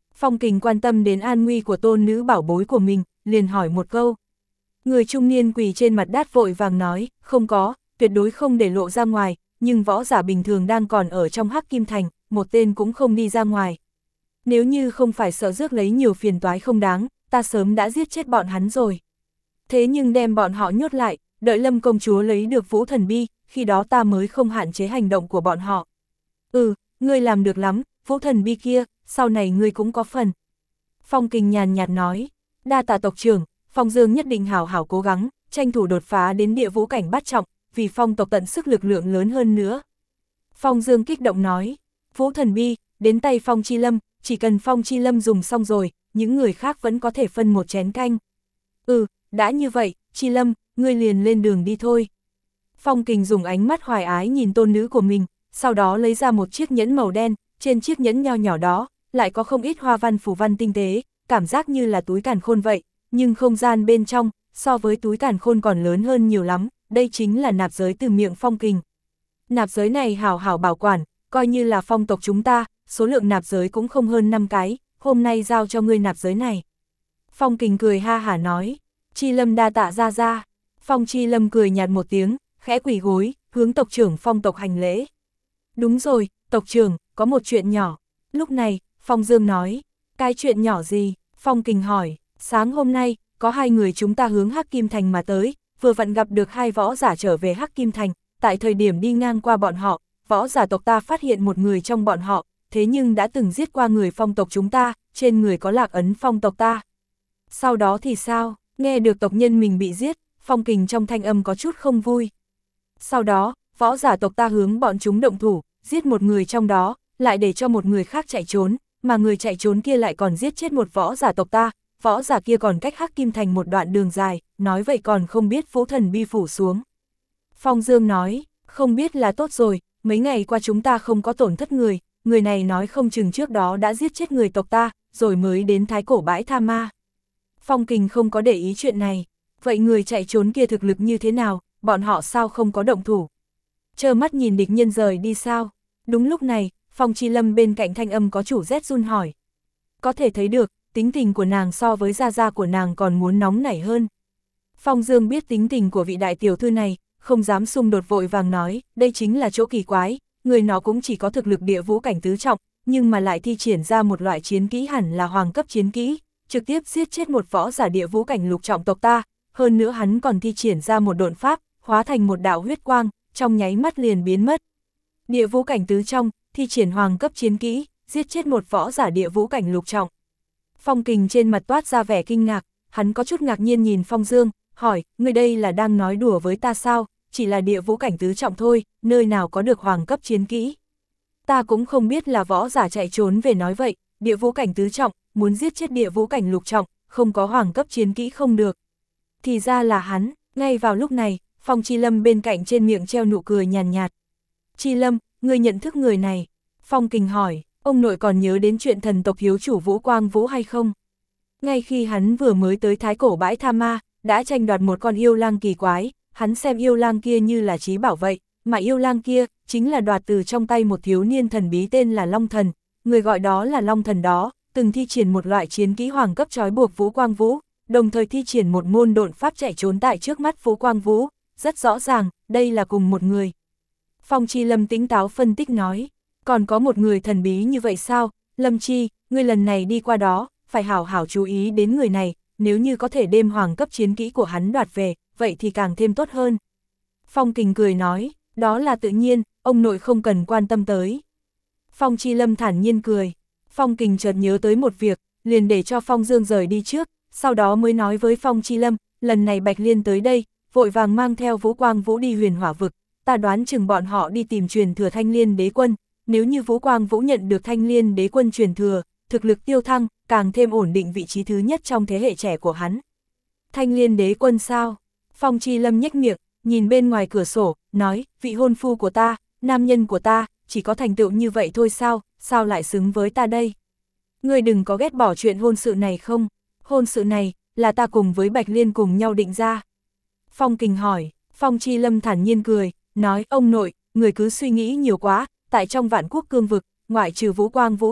Phong Kình quan tâm đến an nguy của tôn nữ bảo bối của mình, liền hỏi một câu. Người trung niên quỳ trên mặt đát vội vàng nói, không có, tuyệt đối không để lộ ra ngoài, nhưng võ giả bình thường đang còn ở trong Hắc Kim Thành, một tên cũng không đi ra ngoài. Nếu như không phải sợ rước lấy nhiều phiền toái không đáng, ta sớm đã giết chết bọn hắn rồi. Thế nhưng đem bọn họ nhốt lại, đợi Lâm công chúa lấy được Vũ Thần Bi, khi đó ta mới không hạn chế hành động của bọn họ. Ừ, ngươi làm được lắm, Vũ Thần Bi kia, sau này ngươi cũng có phần. Phong Kình nhàn nhạt nói, đa tạ tộc trưởng, Phong Dương nhất định hảo hảo cố gắng, tranh thủ đột phá đến địa vũ cảnh bát trọng, vì Phong tộc tận sức lực lượng lớn hơn nữa. Phong Dương kích động nói, Vũ Thần Bi, đến tay Phong Chi Lâm, chỉ cần Phong Chi Lâm dùng xong rồi, những người khác vẫn có thể phân một chén canh. Ừ, đã như vậy, Chi Lâm, ngươi liền lên đường đi thôi. Phong Kình dùng ánh mắt hoài ái nhìn tôn nữ của mình, sau đó lấy ra một chiếc nhẫn màu đen, trên chiếc nhẫn nho nhỏ đó, lại có không ít hoa văn phù văn tinh tế, cảm giác như là túi càn khôn vậy, nhưng không gian bên trong, so với túi càn khôn còn lớn hơn nhiều lắm, đây chính là nạp giới từ miệng Phong Kình. Nạp giới này hảo hảo bảo quản, coi như là phong tộc chúng ta, số lượng nạp giới cũng không hơn năm cái, hôm nay giao cho ngươi nạp giới này. Phong Kình cười ha hả nói, Chi Lâm đa tạ ra ra. Phong Chi Lâm cười nhạt một tiếng, khẽ quỳ gối, hướng tộc trưởng Phong tộc hành lễ. Đúng rồi, tộc trưởng, có một chuyện nhỏ. Lúc này, Phong Dương nói, cái chuyện nhỏ gì? Phong Kình hỏi, sáng hôm nay, có hai người chúng ta hướng Hắc Kim Thành mà tới, vừa vặn gặp được hai võ giả trở về Hắc Kim Thành, tại thời điểm đi ngang qua bọn họ, võ giả tộc ta phát hiện một người trong bọn họ, thế nhưng đã từng giết qua người Phong tộc chúng ta, trên người có lạc ấn Phong tộc ta. Sau đó thì sao? Nghe được tộc nhân mình bị giết, Phong Kình trong thanh âm có chút không vui. Sau đó, võ giả tộc ta hướng bọn chúng động thủ, giết một người trong đó, lại để cho một người khác chạy trốn, mà người chạy trốn kia lại còn giết chết một võ giả tộc ta, võ giả kia còn cách Hắc Kim Thành một đoạn đường dài, nói vậy còn không biết Vũ Thần Bi phủ xuống. Phong Dương nói, không biết là tốt rồi, mấy ngày qua chúng ta không có tổn thất người, người này nói không chừng trước đó đã giết chết người tộc ta, rồi mới đến Thái Cổ Bãi Tha Ma. Phong Kình không có để ý chuyện này, vậy người chạy trốn kia thực lực như thế nào, bọn họ sao không có động thủ? Trơ mắt nhìn địch nhân rời đi sao? Đúng lúc này, Phong Chi Lâm bên cạnh thanh âm có chủ rét run hỏi. Có thể thấy được, tính tình của nàng so với gia gia của nàng còn muốn nóng nảy hơn. Phong Dương biết tính tình của vị đại tiểu thư này, không dám xung đột vội vàng nói, đây chính là chỗ kỳ quái, người nó cũng chỉ có thực lực địa vũ cảnh tứ trọng, nhưng mà lại thi triển ra một loại chiến kỹ hẳn là hoàng cấp chiến kỹ, trực tiếp giết chết một võ giả địa vũ cảnh lục trọng tộc ta, hơn nữa hắn còn thi triển ra một độn pháp, hóa thành một đạo huyết quang, trong nháy mắt liền biến mất. Địa vũ cảnh tứ trọng, thi triển hoàng cấp chiến kỹ, giết chết một võ giả địa vũ cảnh lục trọng. Phong Kình trên mặt toát ra vẻ kinh ngạc, hắn có chút ngạc nhiên nhìn Phong Dương, hỏi, người đây là đang nói đùa với ta sao, chỉ là địa vũ cảnh tứ trọng thôi, nơi nào có được hoàng cấp chiến kỹ. Ta cũng không biết là võ giả chạy trốn về nói vậy, địa vũ cảnh tứ trọng, muốn giết chết địa vũ cảnh lục trọng, không có hoàng cấp chiến kỹ không được. Thì ra là hắn, ngay vào lúc này, Phong Chi Lâm bên cạnh trên miệng treo nụ cười nhàn nhạt. Chi Lâm, ngươi nhận thức người này? Phong Kình hỏi, ông nội còn nhớ đến chuyện thần tộc hiếu chủ Vũ Quang Vũ hay không? Ngay khi hắn vừa mới tới Thái Cổ Bãi Tha Ma, đã tranh đoạt một con yêu lang kỳ quái, hắn xem yêu lang kia như là trí bảo vậy, mà yêu lang kia chính là đoạt từ trong tay một thiếu niên thần bí tên là Long Thần, người gọi đó là Long Thần đó, từng thi triển một loại chiến kỹ hoàng cấp trói buộc Vũ Quang Vũ, đồng thời thi triển một môn độn pháp chạy trốn tại trước mắt Vũ Quang Vũ, rất rõ ràng, đây là cùng một người. Phong Chi Lâm tĩnh táo phân tích nói, còn có một người thần bí như vậy sao, Lâm Chi, ngươi lần này đi qua đó, phải hảo hảo chú ý đến người này, nếu như có thể đem hoàng cấp chiến kỹ của hắn đoạt về, vậy thì càng thêm tốt hơn. Phong Kình cười nói, đó là tự nhiên, ông nội không cần quan tâm tới. Phong Chi Lâm thản nhiên cười, Phong Kình chợt nhớ tới một việc, liền để cho Phong Dương rời đi trước, sau đó mới nói với Phong Chi Lâm, lần này Bạch Liên tới đây, vội vàng mang theo Vũ Quang Vũ đi Huyền Hỏa Vực, ta đoán chừng bọn họ đi tìm truyền thừa Thanh Liên Đế Quân, nếu như Vũ Quang Vũ nhận được Thanh Liên Đế Quân truyền thừa, thực lực tiêu thăng, càng thêm ổn định vị trí thứ nhất trong thế hệ trẻ của hắn. Thanh Liên Đế Quân sao? Phong Chi Lâm nhếch miệng, nhìn bên ngoài cửa sổ, nói, vị hôn phu của ta, nam nhân của ta, chỉ có thành tựu như vậy thôi sao, sao lại xứng với ta đây? Ngươi đừng có ghét bỏ chuyện hôn sự này không? Hôn sự này, là ta cùng với Bạch Liên cùng nhau định ra. Phong Kình hỏi, Phong Chi Lâm thản nhiên cười, nói, ông nội, người cứ suy nghĩ nhiều quá, tại trong Vạn Quốc Cương Vực, ngoại trừ Vũ Quang Vũ ra,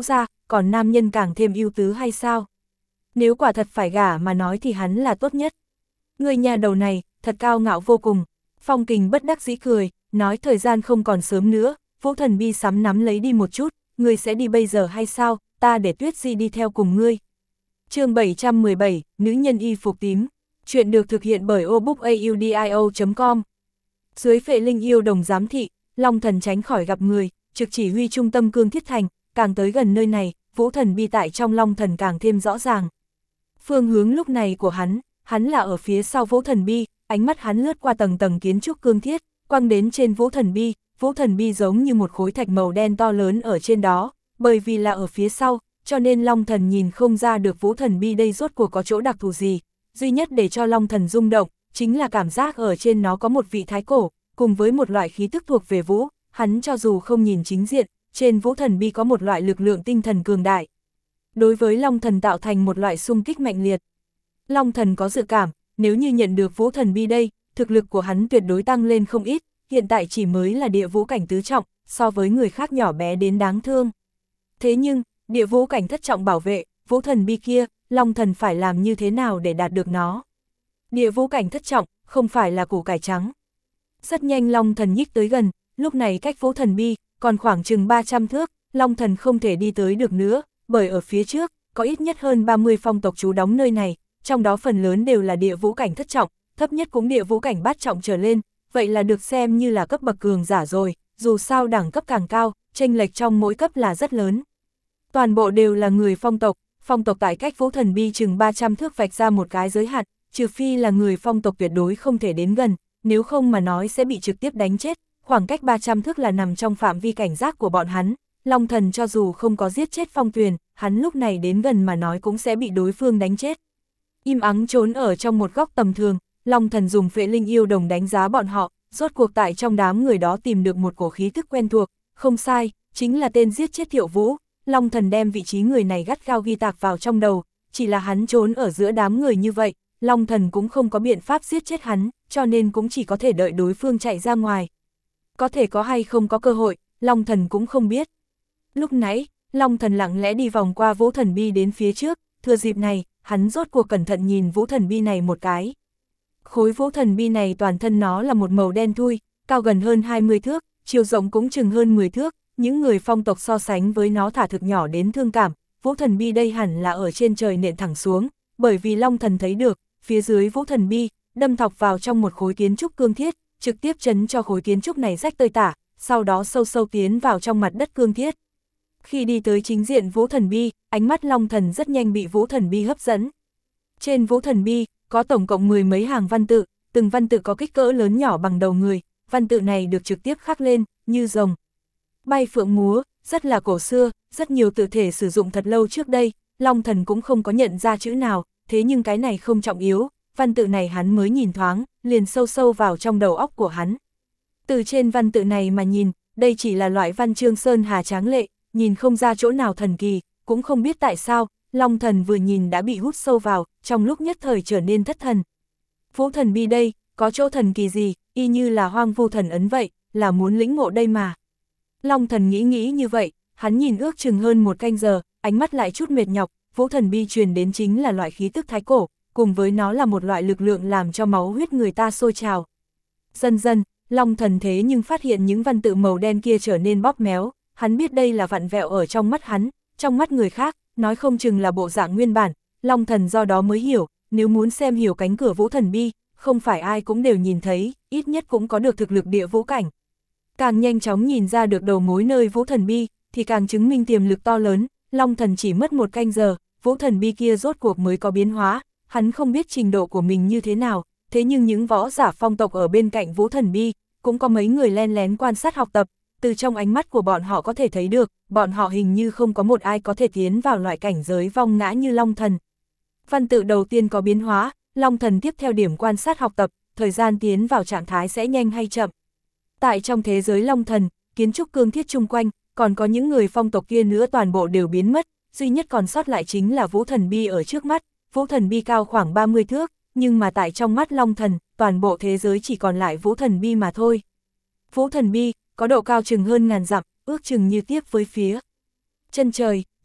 còn nam nhân càng thêm ưu tứ hay sao? Nếu quả thật phải gả mà nói thì hắn là tốt nhất. Người nhà đầu này, thật cao ngạo vô cùng. Phong Kình bất đắc dĩ cười, nói thời gian không còn sớm nữa, Vũ Thần Bi sắm nắm lấy đi một chút, ngươi sẽ đi bây giờ hay sao, ta để Tuyết Di đi theo cùng ngươi. Chương bảy trăm mười bảy, Nữ nhân y phục tím. Chuyện được thực hiện bởi obookaudio chấm com. Dưới Phệ Linh yêu đồng giám thị, Long Thần tránh khỏi gặp người, trực chỉ huy trung tâm Cương Thiết Thành, càng tới gần nơi này, Vũ Thần Bi tại trong Long Thần càng thêm rõ ràng. Phương hướng lúc này của hắn, hắn là ở phía sau Vũ Thần Bi, ánh mắt hắn lướt qua tầng tầng kiến trúc cương thiết, quăng đến trên Vũ Thần Bi, Vũ Thần Bi giống như một khối thạch màu đen to lớn ở trên đó, bởi vì là ở phía sau, cho nên Long Thần nhìn không ra được Vũ Thần Bi đây rốt cuộc có chỗ đặc thù gì, duy nhất để cho Long Thần rung động, chính là cảm giác ở trên nó có một vị thái cổ, cùng với một loại khí tức thuộc về Vũ, hắn cho dù không nhìn chính diện, trên Vũ Thần Bi có một loại lực lượng tinh thần cường đại. Đối với Long Thần tạo thành một loại xung kích mạnh liệt. Long Thần có dự cảm, nếu như nhận được Vũ Thần Bi đây, thực lực của hắn tuyệt đối tăng lên không ít, hiện tại chỉ mới là địa vũ cảnh tứ trọng, so với người khác nhỏ bé đến đáng thương. Thế nhưng, địa vũ cảnh thất trọng bảo vệ, Vũ Thần Bi kia, Long Thần phải làm như thế nào để đạt được nó? Địa vũ cảnh thất trọng, không phải là củ cải trắng. Rất nhanh Long Thần nhích tới gần, lúc này cách Vũ Thần Bi, còn khoảng chừng ba trăm thước, Long Thần không thể đi tới được nữa, bởi ở phía trước, có ít nhất hơn ba mươi phong tộc trú đóng nơi này, trong đó phần lớn đều là địa vũ cảnh thất trọng, thấp nhất cũng địa vũ cảnh bát trọng trở lên, vậy là được xem như là cấp bậc cường giả rồi, dù sao đẳng cấp càng cao, chênh lệch trong mỗi cấp là rất lớn. Toàn bộ đều là người phong tộc, phong tộc tại cách Vũ Thần Bi chừng ba trăm thước vạch ra một cái giới hạn, trừ phi là người phong tộc tuyệt đối không thể đến gần, nếu không mà nói sẽ bị trực tiếp đánh chết, khoảng cách ba trăm thước là nằm trong phạm vi cảnh giác của bọn hắn. Long Thần cho dù không có giết chết Phong Tuyền, hắn lúc này đến gần mà nói cũng sẽ bị đối phương đánh chết. Im ắng trốn ở trong một góc tầm thường, Long Thần dùng Phệ Linh yêu đồng đánh giá bọn họ, rốt cuộc tại trong đám người đó tìm được một cổ khí tức quen thuộc, không sai, chính là tên giết chết Thiệu Vũ. Long Thần đem vị trí người này gắt gao ghi tạc vào trong đầu, chỉ là hắn trốn ở giữa đám người như vậy, Long Thần cũng không có biện pháp giết chết hắn, cho nên cũng chỉ có thể đợi đối phương chạy ra ngoài. Có thể có hay không có cơ hội, Long Thần cũng không biết. Lúc nãy, Long Thần lặng lẽ đi vòng qua Vũ Thần Bi đến phía trước, thừa dịp này, hắn rốt cuộc cẩn thận nhìn Vũ Thần Bi này một cái. Khối Vũ Thần Bi này toàn thân nó là một màu đen thui, cao gần hơn hai mươi thước, chiều rộng cũng chừng hơn mười thước, những người phong tộc so sánh với nó thả thực nhỏ đến thương cảm, Vũ Thần Bi đây hẳn là ở trên trời nện thẳng xuống, bởi vì Long Thần thấy được, phía dưới Vũ Thần Bi, đâm thọc vào trong một khối kiến trúc cương thiết, trực tiếp chấn cho khối kiến trúc này rách tơi tả, sau đó sâu sâu tiến vào trong mặt đất cương thiết. Khi đi tới chính diện Vũ Thần Bi, ánh mắt Long Thần rất nhanh bị Vũ Thần Bi hấp dẫn. Trên Vũ Thần Bi, có tổng cộng mười mấy hàng văn tự, từng văn tự có kích cỡ lớn nhỏ bằng đầu người, văn tự này được trực tiếp khắc lên, như rồng bay phượng múa, rất là cổ xưa, rất nhiều tự thể sử dụng thật lâu trước đây, Long Thần cũng không có nhận ra chữ nào, thế nhưng cái này không trọng yếu, văn tự này hắn mới nhìn thoáng, liền sâu sâu vào trong đầu óc của hắn. Từ trên văn tự này mà nhìn, đây chỉ là loại văn chương sơn hà tráng lệ, nhìn không ra chỗ nào thần kỳ, cũng không biết tại sao, Long Thần vừa nhìn đã bị hút sâu vào, trong lúc nhất thời trở nên thất thần. Vũ Thần Bi đây, có chỗ thần kỳ gì, y như là Hoang Vu Thần ấn vậy, là muốn lĩnh ngộ đây mà. Long Thần nghĩ nghĩ như vậy, hắn nhìn ước chừng hơn một canh giờ, ánh mắt lại chút mệt nhọc, Vũ Thần Bi truyền đến chính là loại khí tức thái cổ, cùng với nó là một loại lực lượng làm cho máu huyết người ta sôi trào. Dần dần, Long Thần thế nhưng phát hiện những văn tự màu đen kia trở nên bóp méo, hắn biết đây là vặn vẹo ở trong mắt hắn, trong mắt người khác, nói không chừng là bộ dạng nguyên bản, Long Thần do đó mới hiểu, nếu muốn xem hiểu cánh cửa Vũ Thần Bi, không phải ai cũng đều nhìn thấy, ít nhất cũng có được thực lực địa vũ cảnh. Càng nhanh chóng nhìn ra được đầu mối nơi Vũ Thần Bi, thì càng chứng minh tiềm lực to lớn, Long Thần chỉ mất một canh giờ, Vũ Thần Bi kia rốt cuộc mới có biến hóa, hắn không biết trình độ của mình như thế nào, thế nhưng những võ giả phong tộc ở bên cạnh Vũ Thần Bi, cũng có mấy người len lén quan sát học tập, từ trong ánh mắt của bọn họ có thể thấy được, bọn họ hình như không có một ai có thể tiến vào loại cảnh giới vong ngã như Long Thần. Văn tự đầu tiên có biến hóa, Long Thần tiếp theo điểm quan sát học tập, thời gian tiến vào trạng thái sẽ nhanh hay chậm. Tại trong thế giới Long Thần, kiến trúc cương thiết chung quanh, còn có những người phong tộc kia nữa toàn bộ đều biến mất, duy nhất còn sót lại chính là Vũ Thần Bi ở trước mắt, Vũ Thần Bi cao khoảng ba mươi thước, nhưng mà tại trong mắt Long Thần, toàn bộ thế giới chỉ còn lại Vũ Thần Bi mà thôi. Vũ Thần Bi có độ cao chừng hơn ngàn dặm, ước chừng như tiếp với phía chân trời,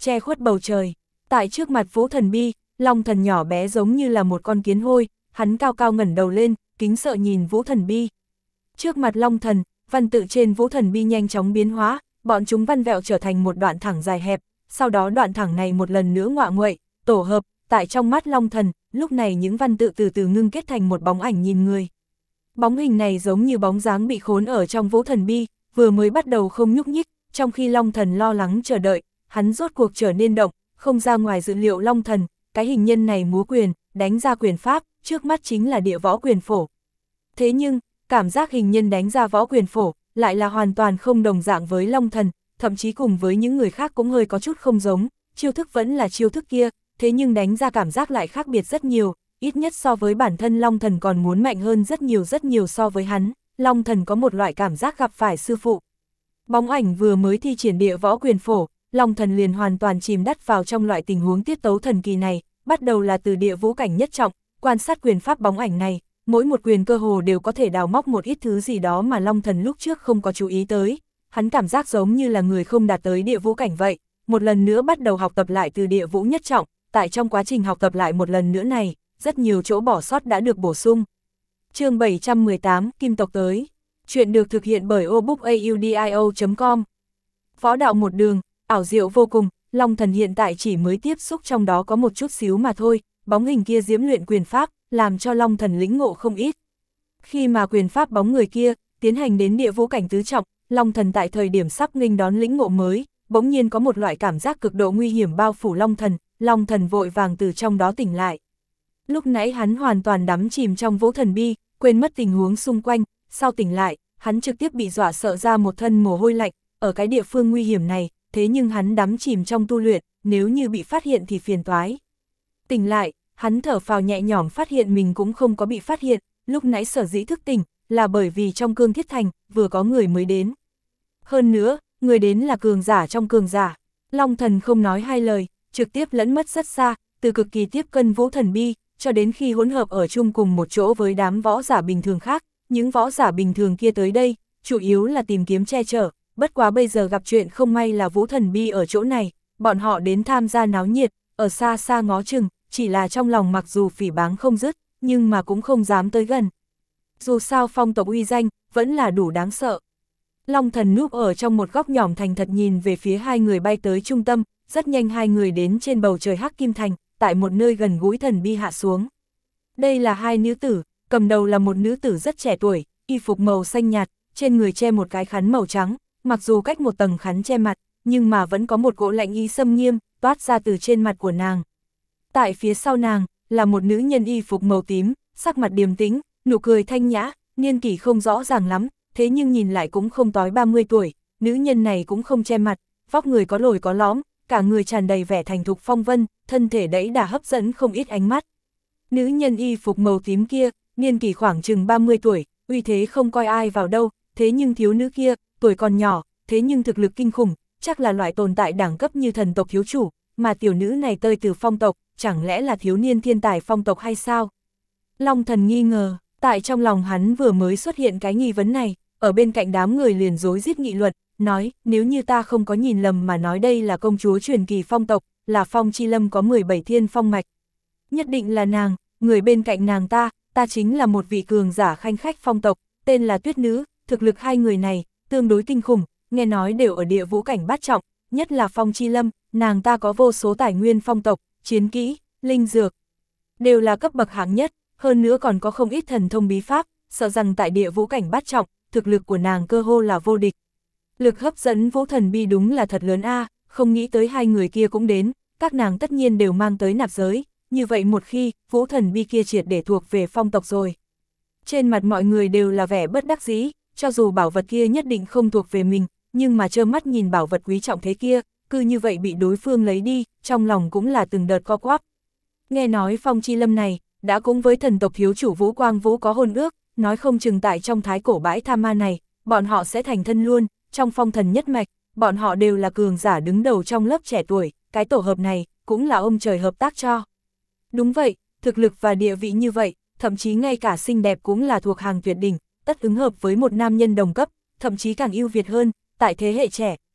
che khuất bầu trời. Tại trước mặt Vũ Thần Bi, Long Thần nhỏ bé giống như là một con kiến hôi, hắn cao cao ngẩng đầu lên, kính sợ nhìn Vũ Thần Bi. Trước mặt Long Thần, văn tự trên Vũ Thần Bi nhanh chóng biến hóa, bọn chúng văn vẹo trở thành một đoạn thẳng dài hẹp, sau đó đoạn thẳng này một lần nữa ngọa nguậy, tổ hợp, tại trong mắt Long Thần, lúc này những văn tự từ từ ngưng kết thành một bóng ảnh nhìn người. Bóng hình này giống như bóng dáng bị khốn ở trong Vũ Thần Bi, vừa mới bắt đầu không nhúc nhích, trong khi Long Thần lo lắng chờ đợi, hắn rốt cuộc trở nên động, không ra ngoài dự liệu Long Thần, cái hình nhân này múa quyền, đánh ra quyền pháp, trước mắt chính là địa võ quyền phổ. Thế nhưng, cảm giác hình nhân đánh ra võ quyền phổ, lại là hoàn toàn không đồng dạng với Long Thần, thậm chí cùng với những người khác cũng hơi có chút không giống, chiêu thức vẫn là chiêu thức kia, thế nhưng đánh ra cảm giác lại khác biệt rất nhiều, ít nhất so với bản thân Long Thần còn muốn mạnh hơn rất nhiều rất nhiều so với hắn, Long Thần có một loại cảm giác gặp phải sư phụ. Bóng ảnh vừa mới thi triển địa võ quyền phổ, Long Thần liền hoàn toàn chìm đắt vào trong loại tình huống tiết tấu thần kỳ này, bắt đầu là từ địa vũ cảnh nhất trọng, quan sát quyền pháp bóng ảnh này, mỗi một quyền cơ hồ đều có thể đào móc một ít thứ gì đó mà Long Thần lúc trước không có chú ý tới, hắn cảm giác giống như là người không đạt tới địa vũ cảnh vậy, một lần nữa bắt đầu học tập lại từ địa vũ nhất trọng, tại trong quá trình học tập lại một lần nữa này, rất nhiều chỗ bỏ sót đã được bổ sung. Chương bảy trăm mười tám, Kim tộc tới. Chuyện được thực hiện bởi obookaudio chấm com. Võ đạo một đường, ảo diệu vô cùng, Long Thần hiện tại chỉ mới tiếp xúc trong đó có một chút xíu mà thôi, bóng hình kia diễm luyện quyền pháp, làm cho Long Thần lĩnh ngộ không ít. Khi mà quyền pháp bóng người kia tiến hành đến địa vũ cảnh tứ trọng, Long Thần tại thời điểm sắp nghênh đón lĩnh ngộ mới, bỗng nhiên có một loại cảm giác cực độ nguy hiểm bao phủ Long Thần, Long Thần vội vàng từ trong đó tỉnh lại. Lúc nãy hắn hoàn toàn đắm chìm trong Vũ Thần Bi, quên mất tình huống xung quanh, sau tỉnh lại, hắn trực tiếp bị dọa sợ ra một thân mồ hôi lạnh, ở cái địa phương nguy hiểm này, thế nhưng hắn đắm chìm trong tu luyện, nếu như bị phát hiện thì phiền toái. Tỉnh lại, hắn thở phào nhẹ nhõm phát hiện mình cũng không có bị phát hiện, lúc nãy sở dĩ thức tỉnh, là bởi vì trong Cương Thiết Thành, vừa có người mới đến. Hơn nữa, người đến là cường giả trong cường giả. Long Thần không nói hai lời, trực tiếp lẫn mất rất xa, từ cực kỳ tiếp cận Vũ Thần Bi, cho đến khi hỗn hợp ở chung cùng một chỗ với đám võ giả bình thường khác, những võ giả bình thường kia tới đây, chủ yếu là tìm kiếm che chở, bất quá bây giờ gặp chuyện không may là Vũ Thần Bi ở chỗ này, bọn họ đến tham gia náo nhiệt, ở xa xa ngó chừng, chỉ là trong lòng mặc dù phỉ báng không dứt, nhưng mà cũng không dám tới gần. Dù sao phong tộc uy danh, vẫn là đủ đáng sợ. Long Thần núp ở trong một góc nhỏm thành thật nhìn về phía hai người bay tới trung tâm, rất nhanh hai người đến trên bầu trời Hắc Kim Thành, tại một nơi gần gũi Thần Bi hạ xuống. Đây là hai nữ tử, cầm đầu là một nữ tử rất trẻ tuổi, y phục màu xanh nhạt, trên người che một cái khăn màu trắng, mặc dù cách một tầng khăn che mặt, nhưng mà vẫn có một cỗ lạnh ý xâm nghiêm, toát ra từ trên mặt của nàng. Tại phía sau nàng, là một nữ nhân y phục màu tím, sắc mặt điềm tĩnh, nụ cười thanh nhã, niên kỷ không rõ ràng lắm, thế nhưng nhìn lại cũng không tối ba mươi tuổi, nữ nhân này cũng không che mặt, vóc người có lồi có lõm, cả người tràn đầy vẻ thành thục phong vân, thân thể đẫy đà hấp dẫn không ít ánh mắt. Nữ nhân y phục màu tím kia, niên kỷ khoảng chừng ba mươi tuổi, uy thế không coi ai vào đâu, thế nhưng thiếu nữ kia, tuổi còn nhỏ, thế nhưng thực lực kinh khủng, chắc là loại tồn tại đẳng cấp như thần tộc thiếu chủ, mà tiểu nữ này tơi từ phong tộc, chẳng lẽ là thiếu niên thiên tài phong tộc hay sao? Long Thần nghi ngờ, tại trong lòng hắn vừa mới xuất hiện cái nghi vấn này, ở bên cạnh đám người liền rối rít nghị luận, nói, nếu như ta không có nhìn lầm mà nói đây là công chúa truyền kỳ phong tộc, là Phong Chi Lâm có mười bảy thiên phong mạch. Nhất định là nàng, người bên cạnh nàng ta, ta chính là một vị cường giả khanh khách phong tộc, tên là Tuyết Nữ, thực lực hai người này, tương đối kinh khủng, nghe nói đều ở địa vũ cảnh bát trọng, nhất là Phong Chi Lâm, nàng ta có vô số tài nguyên phong tộc, chiến kỹ, linh dược, đều là cấp bậc hạng nhất, hơn nữa còn có không ít thần thông bí pháp, sợ rằng tại địa vũ cảnh bát trọng, thực lực của nàng cơ hồ là vô địch. Lực hấp dẫn Vũ Thần Bi đúng là thật lớn a, à, không nghĩ tới hai người kia cũng đến, các nàng tất nhiên đều mang tới nạp giới, như vậy một khi, Vũ Thần Bi kia triệt để thuộc về phong tộc rồi. Trên mặt mọi người đều là vẻ bất đắc dĩ, cho dù bảo vật kia nhất định không thuộc về mình, nhưng mà trơ mắt nhìn bảo vật quý trọng thế kia, cứ như vậy bị đối phương lấy đi, trong lòng cũng là từng đợt co quắp. Nghe nói Phong Chi Lâm này, đã cũng với thần tộc thiếu chủ Vũ Quang Vũ có hôn ước, nói không chừng tại trong thái cổ bãi Tha Ma này, bọn họ sẽ thành thân luôn, trong phong thần nhất mạch, bọn họ đều là cường giả đứng đầu trong lớp trẻ tuổi, cái tổ hợp này, cũng là ông trời hợp tác cho. Đúng vậy, thực lực và địa vị như vậy, thậm chí ngay cả xinh đẹp cũng là thuộc hàng tuyệt đỉnh, tất ứng hợp với một nam nhân đồng cấp, thậm chí càng ưu việt hơn, tại thế hệ trẻ,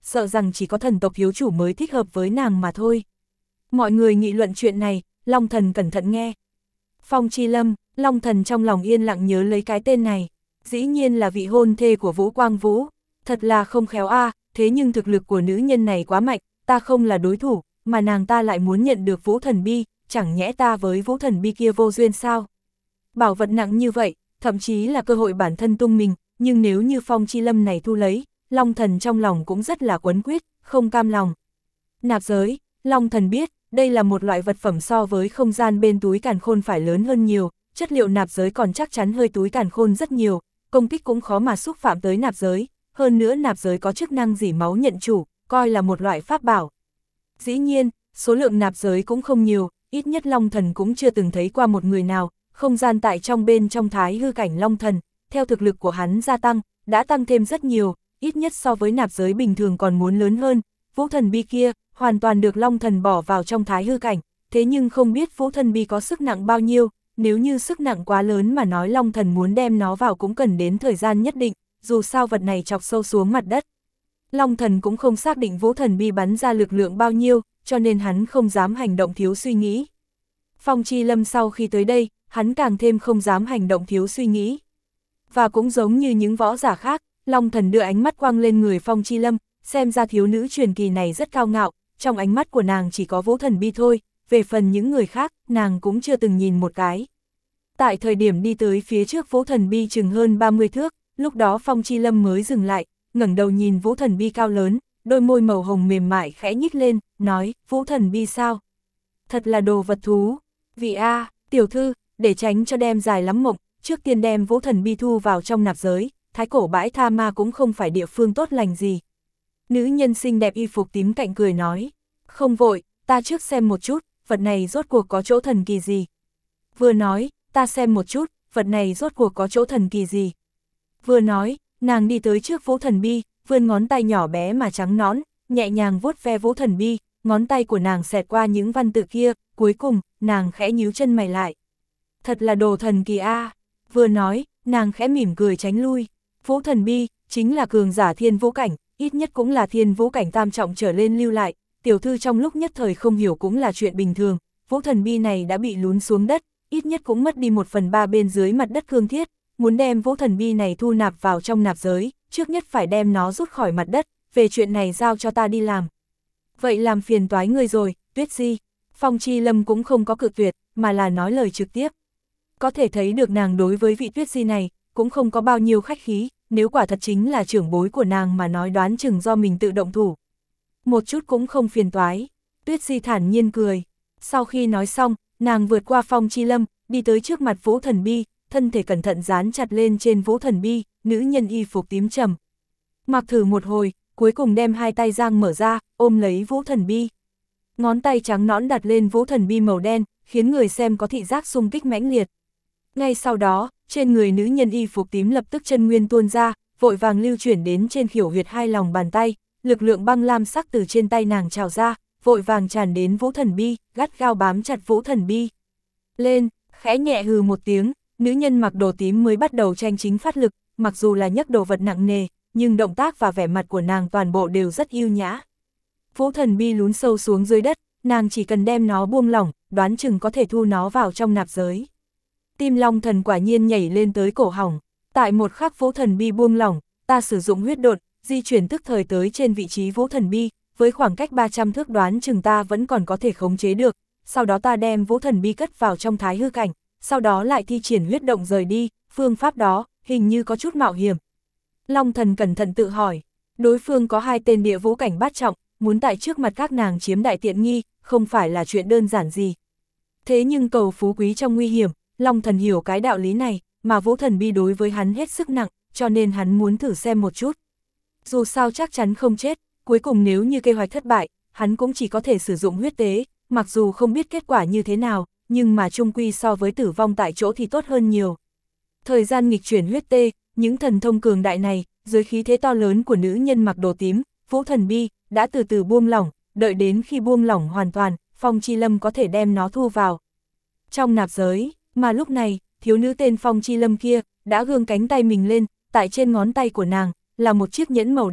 sợ rằng chỉ có thần tộc thiếu chủ mới thích hợp với nàng mà thôi. Mọi người nghị luận chuyện này, Long Thần cẩn thận nghe. Phong Chi Lâm, Long Thần trong lòng yên lặng nhớ lấy cái tên này, dĩ nhiên là vị hôn thê của Vũ Quang Vũ, thật là không khéo a, à, thế nhưng thực lực của nữ nhân này quá mạnh, ta không là đối thủ, mà nàng ta lại muốn nhận được Vũ Thần Bi, chẳng nhẽ ta với Vũ Thần Bi kia vô duyên sao? Bảo vật nặng như vậy, thậm chí là cơ hội bản thân tung mình, nhưng nếu như Phong Chi Lâm này thu lấy, Long Thần trong lòng cũng rất là quấn quýt, không cam lòng. Nạp giới, Long Thần biết, đây là một loại vật phẩm so với không gian bên túi càn khôn phải lớn hơn nhiều, chất liệu nạp giới còn chắc chắn hơi túi càn khôn rất nhiều, công kích cũng khó mà xúc phạm tới nạp giới, hơn nữa nạp giới có chức năng dỉ máu nhận chủ, coi là một loại pháp bảo. Dĩ nhiên, số lượng nạp giới cũng không nhiều, ít nhất Long Thần cũng chưa từng thấy qua một người nào, không gian tại trong bên trong thái hư cảnh Long Thần, theo thực lực của hắn gia tăng, đã tăng thêm rất nhiều, ít nhất so với nạp giới bình thường còn muốn lớn hơn. Vũ Thần Bi kia, hoàn toàn được Long Thần bỏ vào trong thái hư cảnh, thế nhưng không biết Vũ Thần Bi có sức nặng bao nhiêu, nếu như sức nặng quá lớn mà nói Long Thần muốn đem nó vào cũng cần đến thời gian nhất định, dù sao vật này chọc sâu xuống mặt đất. Long Thần cũng không xác định Vũ Thần Bi bắn ra lực lượng bao nhiêu, cho nên hắn không dám hành động thiếu suy nghĩ. Phong Chi Lâm sau khi tới đây, hắn càng thêm không dám hành động thiếu suy nghĩ. Và cũng giống như những võ giả khác, Long Thần đưa ánh mắt quang lên người Phong Chi Lâm, xem ra thiếu nữ truyền kỳ này rất cao ngạo, trong ánh mắt của nàng chỉ có Vũ Thần Bi thôi, về phần những người khác, nàng cũng chưa từng nhìn một cái. Tại thời điểm đi tới phía trước Vũ Thần Bi chừng hơn ba mươi thước, lúc đó Phong Chi Lâm mới dừng lại, ngẩng đầu nhìn Vũ Thần Bi cao lớn, đôi môi màu hồng mềm mại khẽ nhích lên, nói, Vũ Thần Bi sao? Thật là đồ vật thú. Vị A, tiểu thư, để tránh cho đem dài lắm mộng, trước tiên đem Vũ Thần Bi thu vào trong nạp giới, thái cổ bãi tha ma cũng không phải địa phương tốt lành gì. Nữ nhân xinh đẹp y phục tím cạnh cười nói, không vội, ta trước xem một chút, vật này rốt cuộc có chỗ thần kỳ gì. Vừa nói, ta xem một chút, vật này rốt cuộc có chỗ thần kỳ gì. Vừa nói, nàng đi tới trước Vũ Thần Bi, vươn ngón tay nhỏ bé mà trắng nõn, nhẹ nhàng vuốt ve Vũ Thần Bi, ngón tay của nàng xẹt qua những văn tự kia, cuối cùng, nàng khẽ nhíu chân mày lại. Thật là đồ thần kỳ a. Vừa nói, nàng khẽ mỉm cười tránh lui. Vũ Thần Bi, chính là cường giả thiên vũ cảnh, ít nhất cũng là thiên vũ cảnh tam trọng trở lên lưu lại, tiểu thư trong lúc nhất thời không hiểu cũng là chuyện bình thường, Vũ Thần Bi này đã bị lún xuống đất, ít nhất cũng mất đi một phần ba bên dưới mặt đất cương thiết, muốn đem Vũ Thần Bi này thu nạp vào trong nạp giới, trước nhất phải đem nó rút khỏi mặt đất, về chuyện này giao cho ta đi làm. Vậy làm phiền toái người rồi, Tuyết Di. Phong Chi Lâm cũng không có cự tuyệt, mà là nói lời trực tiếp. Có thể thấy được nàng đối với vị Tuyết Di này, cũng không có bao nhiêu khách khí, nếu quả thật chính là trưởng bối của nàng mà nói đoán chừng do mình tự động thủ. Một chút cũng không phiền toái, Tuyết Di thản nhiên cười. Sau khi nói xong, nàng vượt qua Phong Chi Lâm, đi tới trước mặt Vũ Thần Bi, thân thể cẩn thận dán chặt lên trên Vũ Thần Bi, nữ nhân y phục tím trầm. Mặc thử một hồi, cuối cùng đem hai tay giang mở ra, ôm lấy Vũ Thần Bi. Ngón tay trắng nõn đặt lên Vũ Thần Bi màu đen, khiến người xem có thị giác xung kích mãnh liệt. Ngay sau đó, trên người nữ nhân y phục tím lập tức chân nguyên tuôn ra, vội vàng lưu chuyển đến trên khỉu huyệt hai lòng bàn tay, lực lượng băng lam sắc từ trên tay nàng trào ra, vội vàng tràn đến Vũ Thần Bi, gắt gao bám chặt Vũ Thần Bi. Lên, khẽ nhẹ hừ một tiếng, nữ nhân mặc đồ tím mới bắt đầu tranh chính phát lực, mặc dù là nhấc đồ vật nặng nề, nhưng động tác và vẻ mặt của nàng toàn bộ đều rất yêu nhã. Vũ Thần Bi lún sâu xuống dưới đất, nàng chỉ cần đem nó buông lỏng, đoán chừng có thể thu nó vào trong nạp giới. Tim Long Thần quả nhiên nhảy lên tới cổ họng. Tại một khắc Vũ Thần Bi buông lỏng, ta sử dụng huyết độn, di chuyển tức thời tới trên vị trí Vũ Thần Bi, với khoảng cách ba trăm thước đoán chừng ta vẫn còn có thể khống chế được, sau đó ta đem Vũ Thần Bi cất vào trong thái hư cảnh, sau đó lại thi triển huyết động rời đi, phương pháp đó, hình như có chút mạo hiểm. Long Thần cẩn thận tự hỏi, đối phương có hai tên địa vũ cảnh bát trọng, muốn tại trước mặt các nàng chiếm đại tiện nghi, không phải là chuyện đơn giản gì. Thế nhưng cầu phú quý trong nguy hiểm, Long Thần hiểu cái đạo lý này, mà Vũ Thần Bi đối với hắn hết sức nặng, cho nên hắn muốn thử xem một chút. Dù sao chắc chắn không chết, cuối cùng nếu như kế hoạch thất bại, hắn cũng chỉ có thể sử dụng huyết tế, mặc dù không biết kết quả như thế nào, nhưng mà chung quy so với tử vong tại chỗ thì tốt hơn nhiều. Thời gian nghịch chuyển huyết tê, những thần thông cường đại này, dưới khí thế to lớn của nữ nhân mặc đồ tím, Vũ Thần Bi, đã từ từ buông lỏng, đợi đến khi buông lỏng hoàn toàn, Phong Chi Lâm có thể đem nó thu vào trong nạp giới, mà lúc này, thiếu nữ tên Phong Chi Lâm kia, đã gương cánh tay mình lên, tại trên ngón tay của nàng, là một chiếc nhẫn màu đen,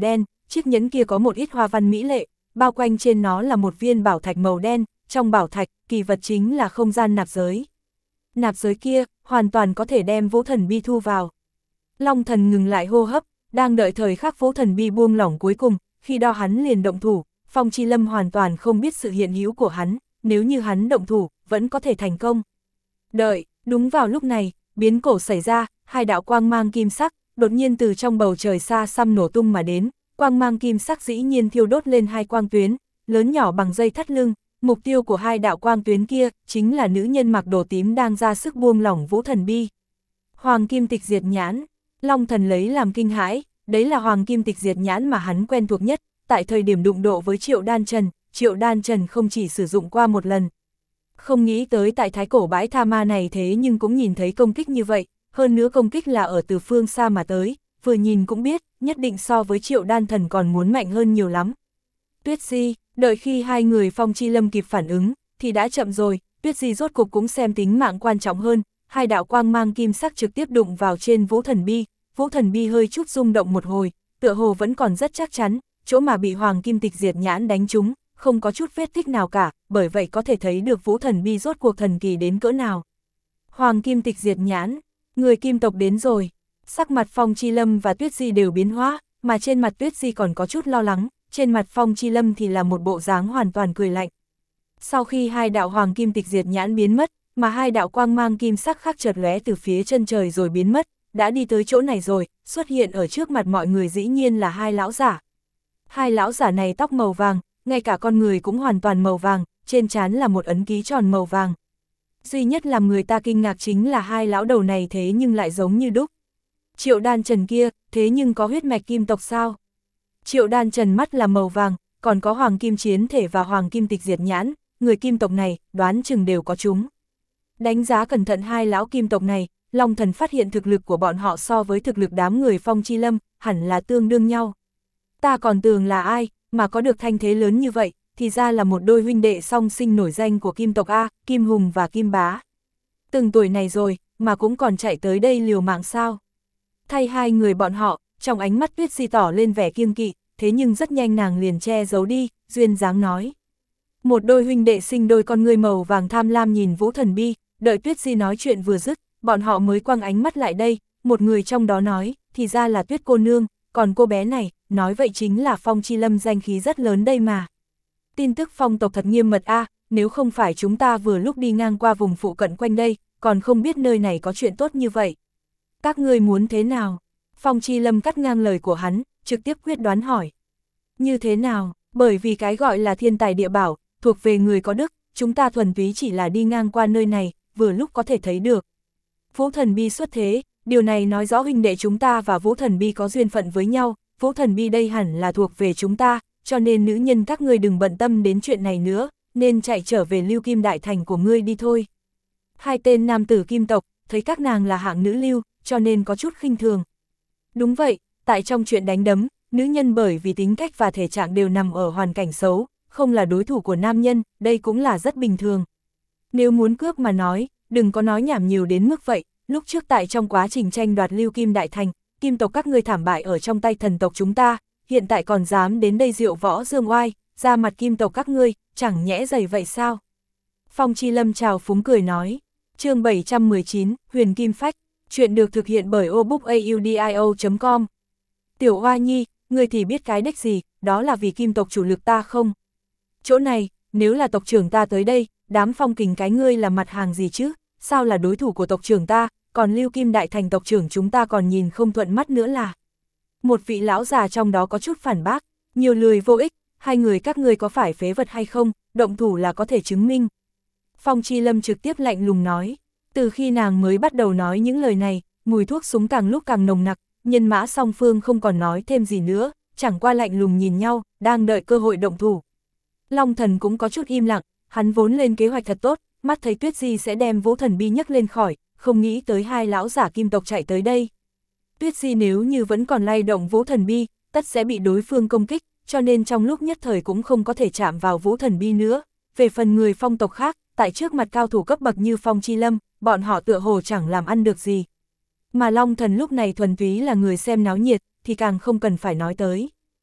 chiếc nhẫn kia có một ít hoa văn mỹ lệ, bao quanh trên nó là một viên bảo thạch màu đen, trong bảo thạch, kỳ vật chính là không gian nạp giới. Nạp giới kia, hoàn toàn có thể đem Vũ Thần Bi thu vào. Long Thần ngừng lại hô hấp, đang đợi thời khắc Vũ Thần Bi buông lỏng cuối cùng, khi đó hắn liền động thủ, Phong Chi Lâm hoàn toàn không biết sự hiện hữu của hắn, nếu như hắn động thủ, vẫn có thể thành công. Đợi, đúng vào lúc này, biến cổ xảy ra, hai đạo quang mang kim sắc, đột nhiên từ trong bầu trời xa xăm nổ tung mà đến, quang mang kim sắc dĩ nhiên thiêu đốt lên hai quang tuyến, lớn nhỏ bằng dây thắt lưng, mục tiêu của hai đạo quang tuyến kia, chính là nữ nhân mặc đồ tím đang ra sức buông lỏng Vũ Thần Bi. Hoàng Kim Tịch Diệt Nhãn, Long Thần lấy làm kinh hãi, đấy là Hoàng Kim Tịch Diệt Nhãn mà hắn quen thuộc nhất, tại thời điểm đụng độ với Triệu Đan Trần, Triệu Đan Trần không chỉ sử dụng qua một lần. Không nghĩ tới tại thái cổ bãi tha ma này thế nhưng cũng nhìn thấy công kích như vậy, hơn nữa công kích là ở từ phương xa mà tới, vừa nhìn cũng biết, nhất định so với Triệu Đan Thần còn muốn mạnh hơn nhiều lắm. Tuyết Di, đợi khi hai người Phong Chi Lâm kịp phản ứng, thì đã chậm rồi, Tuyết Di rốt cục cũng xem tính mạng quan trọng hơn, hai đạo quang mang kim sắc trực tiếp đụng vào trên Vũ Thần Bi, Vũ Thần Bi hơi chút rung động một hồi, tựa hồ vẫn còn rất chắc chắn, chỗ mà bị Hoàng Kim Tịch Diệt Nhãn đánh trúng, không có chút vết tích nào cả, bởi vậy có thể thấy được Vũ Thần Bi rốt cuộc thần kỳ đến cỡ nào. Hoàng Kim Tịch Diệt Nhãn, người Kim tộc đến rồi, sắc mặt Phong Chi Lâm và Tuyết Di đều biến hóa, mà trên mặt Tuyết Di còn có chút lo lắng, trên mặt Phong Chi Lâm thì là một bộ dáng hoàn toàn cười lạnh. Sau khi hai đạo Hoàng Kim Tịch Diệt Nhãn biến mất, mà hai đạo quang mang kim sắc khác chợt lóe từ phía chân trời rồi biến mất, đã đi tới chỗ này rồi, xuất hiện ở trước mặt mọi người dĩ nhiên là hai lão giả. Hai lão giả này tóc màu vàng, ngay cả con người cũng hoàn toàn màu vàng, trên trán là một ấn ký tròn màu vàng. Duy nhất làm người ta kinh ngạc chính là hai lão đầu này thế nhưng lại giống như đúc. Triệu Đan Trần kia, thế nhưng có huyết mạch kim tộc sao? Triệu Đan Trần mắt là màu vàng, còn có Hoàng Kim Chiến Thể và Hoàng Kim Tịch Diệt Nhãn, người kim tộc này, đoán chừng đều có chúng. Đánh giá cẩn thận hai lão kim tộc này, Long Thần phát hiện thực lực của bọn họ so với thực lực đám người Phong Chi Lâm, hẳn là tương đương nhau. Ta còn tưởng là ai, mà có được thanh thế lớn như vậy, thì ra là một đôi huynh đệ song sinh nổi danh của kim tộc A, Kim Hùng và Kim Bá. Từng tuổi này rồi, mà cũng còn chạy tới đây liều mạng sao. Thay hai người bọn họ, trong ánh mắt Tuyết Di tỏ lên vẻ kiêng kỵ, thế nhưng rất nhanh nàng liền che giấu đi, duyên dáng nói. Một đôi huynh đệ sinh đôi con ngươi màu vàng tham lam nhìn Vũ Thần Bi, đợi Tuyết Di nói chuyện vừa dứt, bọn họ mới quăng ánh mắt lại đây, một người trong đó nói, thì ra là Tuyết cô nương, còn cô bé này, nói vậy chính là Phong Chi Lâm danh khí rất lớn đây mà. Tin tức Phong tộc thật nghiêm mật a, nếu không phải chúng ta vừa lúc đi ngang qua vùng phụ cận quanh đây, còn không biết nơi này có chuyện tốt như vậy. Các ngươi muốn thế nào? Phong Chi Lâm cắt ngang lời của hắn, trực tiếp quyết đoán hỏi. Như thế nào? Bởi vì cái gọi là thiên tài địa bảo, thuộc về người có đức, chúng ta thuần túy chỉ là đi ngang qua nơi này, vừa lúc có thể thấy được. Vũ Thần Bi xuất thế, điều này nói rõ huynh đệ chúng ta và Vũ Thần Bi có duyên phận với nhau, Vũ Thần Bi đây hẳn là thuộc về chúng ta, cho nên nữ nhân các ngươi đừng bận tâm đến chuyện này nữa, nên chạy trở về Lưu Kim Đại Thành của ngươi đi thôi. Hai tên nam tử kim tộc, thấy các nàng là hạng nữ lưu, cho nên có chút khinh thường. Đúng vậy, tại trong chuyện đánh đấm, nữ nhân bởi vì tính cách và thể trạng đều nằm ở hoàn cảnh xấu, không là đối thủ của nam nhân, đây cũng là rất bình thường. Nếu muốn cướp mà nói, đừng có nói nhảm nhiều đến mức vậy, lúc trước tại trong quá trình tranh đoạt Lưu Kim Đại Thành, kim tộc các ngươi thảm bại ở trong tay thần tộc chúng ta, hiện tại còn dám đến đây diệu võ dương oai, ra mặt kim tộc các ngươi, chẳng nhẽ dày vậy sao? Phong Chi Lâm chào phúng cười nói, chương bảy trăm mười chín, Huyền Kim Phách, chuyện được thực hiện bởi obookaudio chấm com. Tiểu Hoa Nhi, ngươi thì biết cái đếch gì, đó là vì kim tộc chủ lực ta không? Chỗ này, nếu là tộc trưởng ta tới đây, đám Phong Kình cái ngươi là mặt hàng gì chứ, sao là đối thủ của tộc trưởng ta, còn Lưu Kim Đại Thành tộc trưởng chúng ta còn nhìn không thuận mắt nữa là. Một vị lão già trong đó có chút phản bác, nhiều lười vô ích, hai người các ngươi có phải phế vật hay không, động thủ là có thể chứng minh. Phong Chi Lâm trực tiếp lạnh lùng nói, từ khi nàng mới bắt đầu nói những lời này, mùi thuốc súng càng lúc càng nồng nặc, nhân mã song phương không còn nói thêm gì nữa, chẳng qua lạnh lùng nhìn nhau, đang đợi cơ hội động thủ. Long Thần cũng có chút im lặng, hắn vốn lên kế hoạch thật tốt, mắt thấy Tuyết Di sẽ đem Vũ Thần Bi nhấc lên khỏi, không nghĩ tới hai lão giả kim tộc chạy tới đây. Tuyết Di nếu như vẫn còn lay động Vũ Thần Bi, tất sẽ bị đối phương công kích, cho nên trong lúc nhất thời cũng không có thể chạm vào Vũ Thần Bi nữa. Về phần người Phong tộc khác, tại trước mặt cao thủ cấp bậc như Phong Chi Lâm, bọn họ tựa hồ chẳng làm ăn được gì. Mà Long Thần lúc này thuần túy là người xem náo nhiệt, thì càng không cần phải nói tới.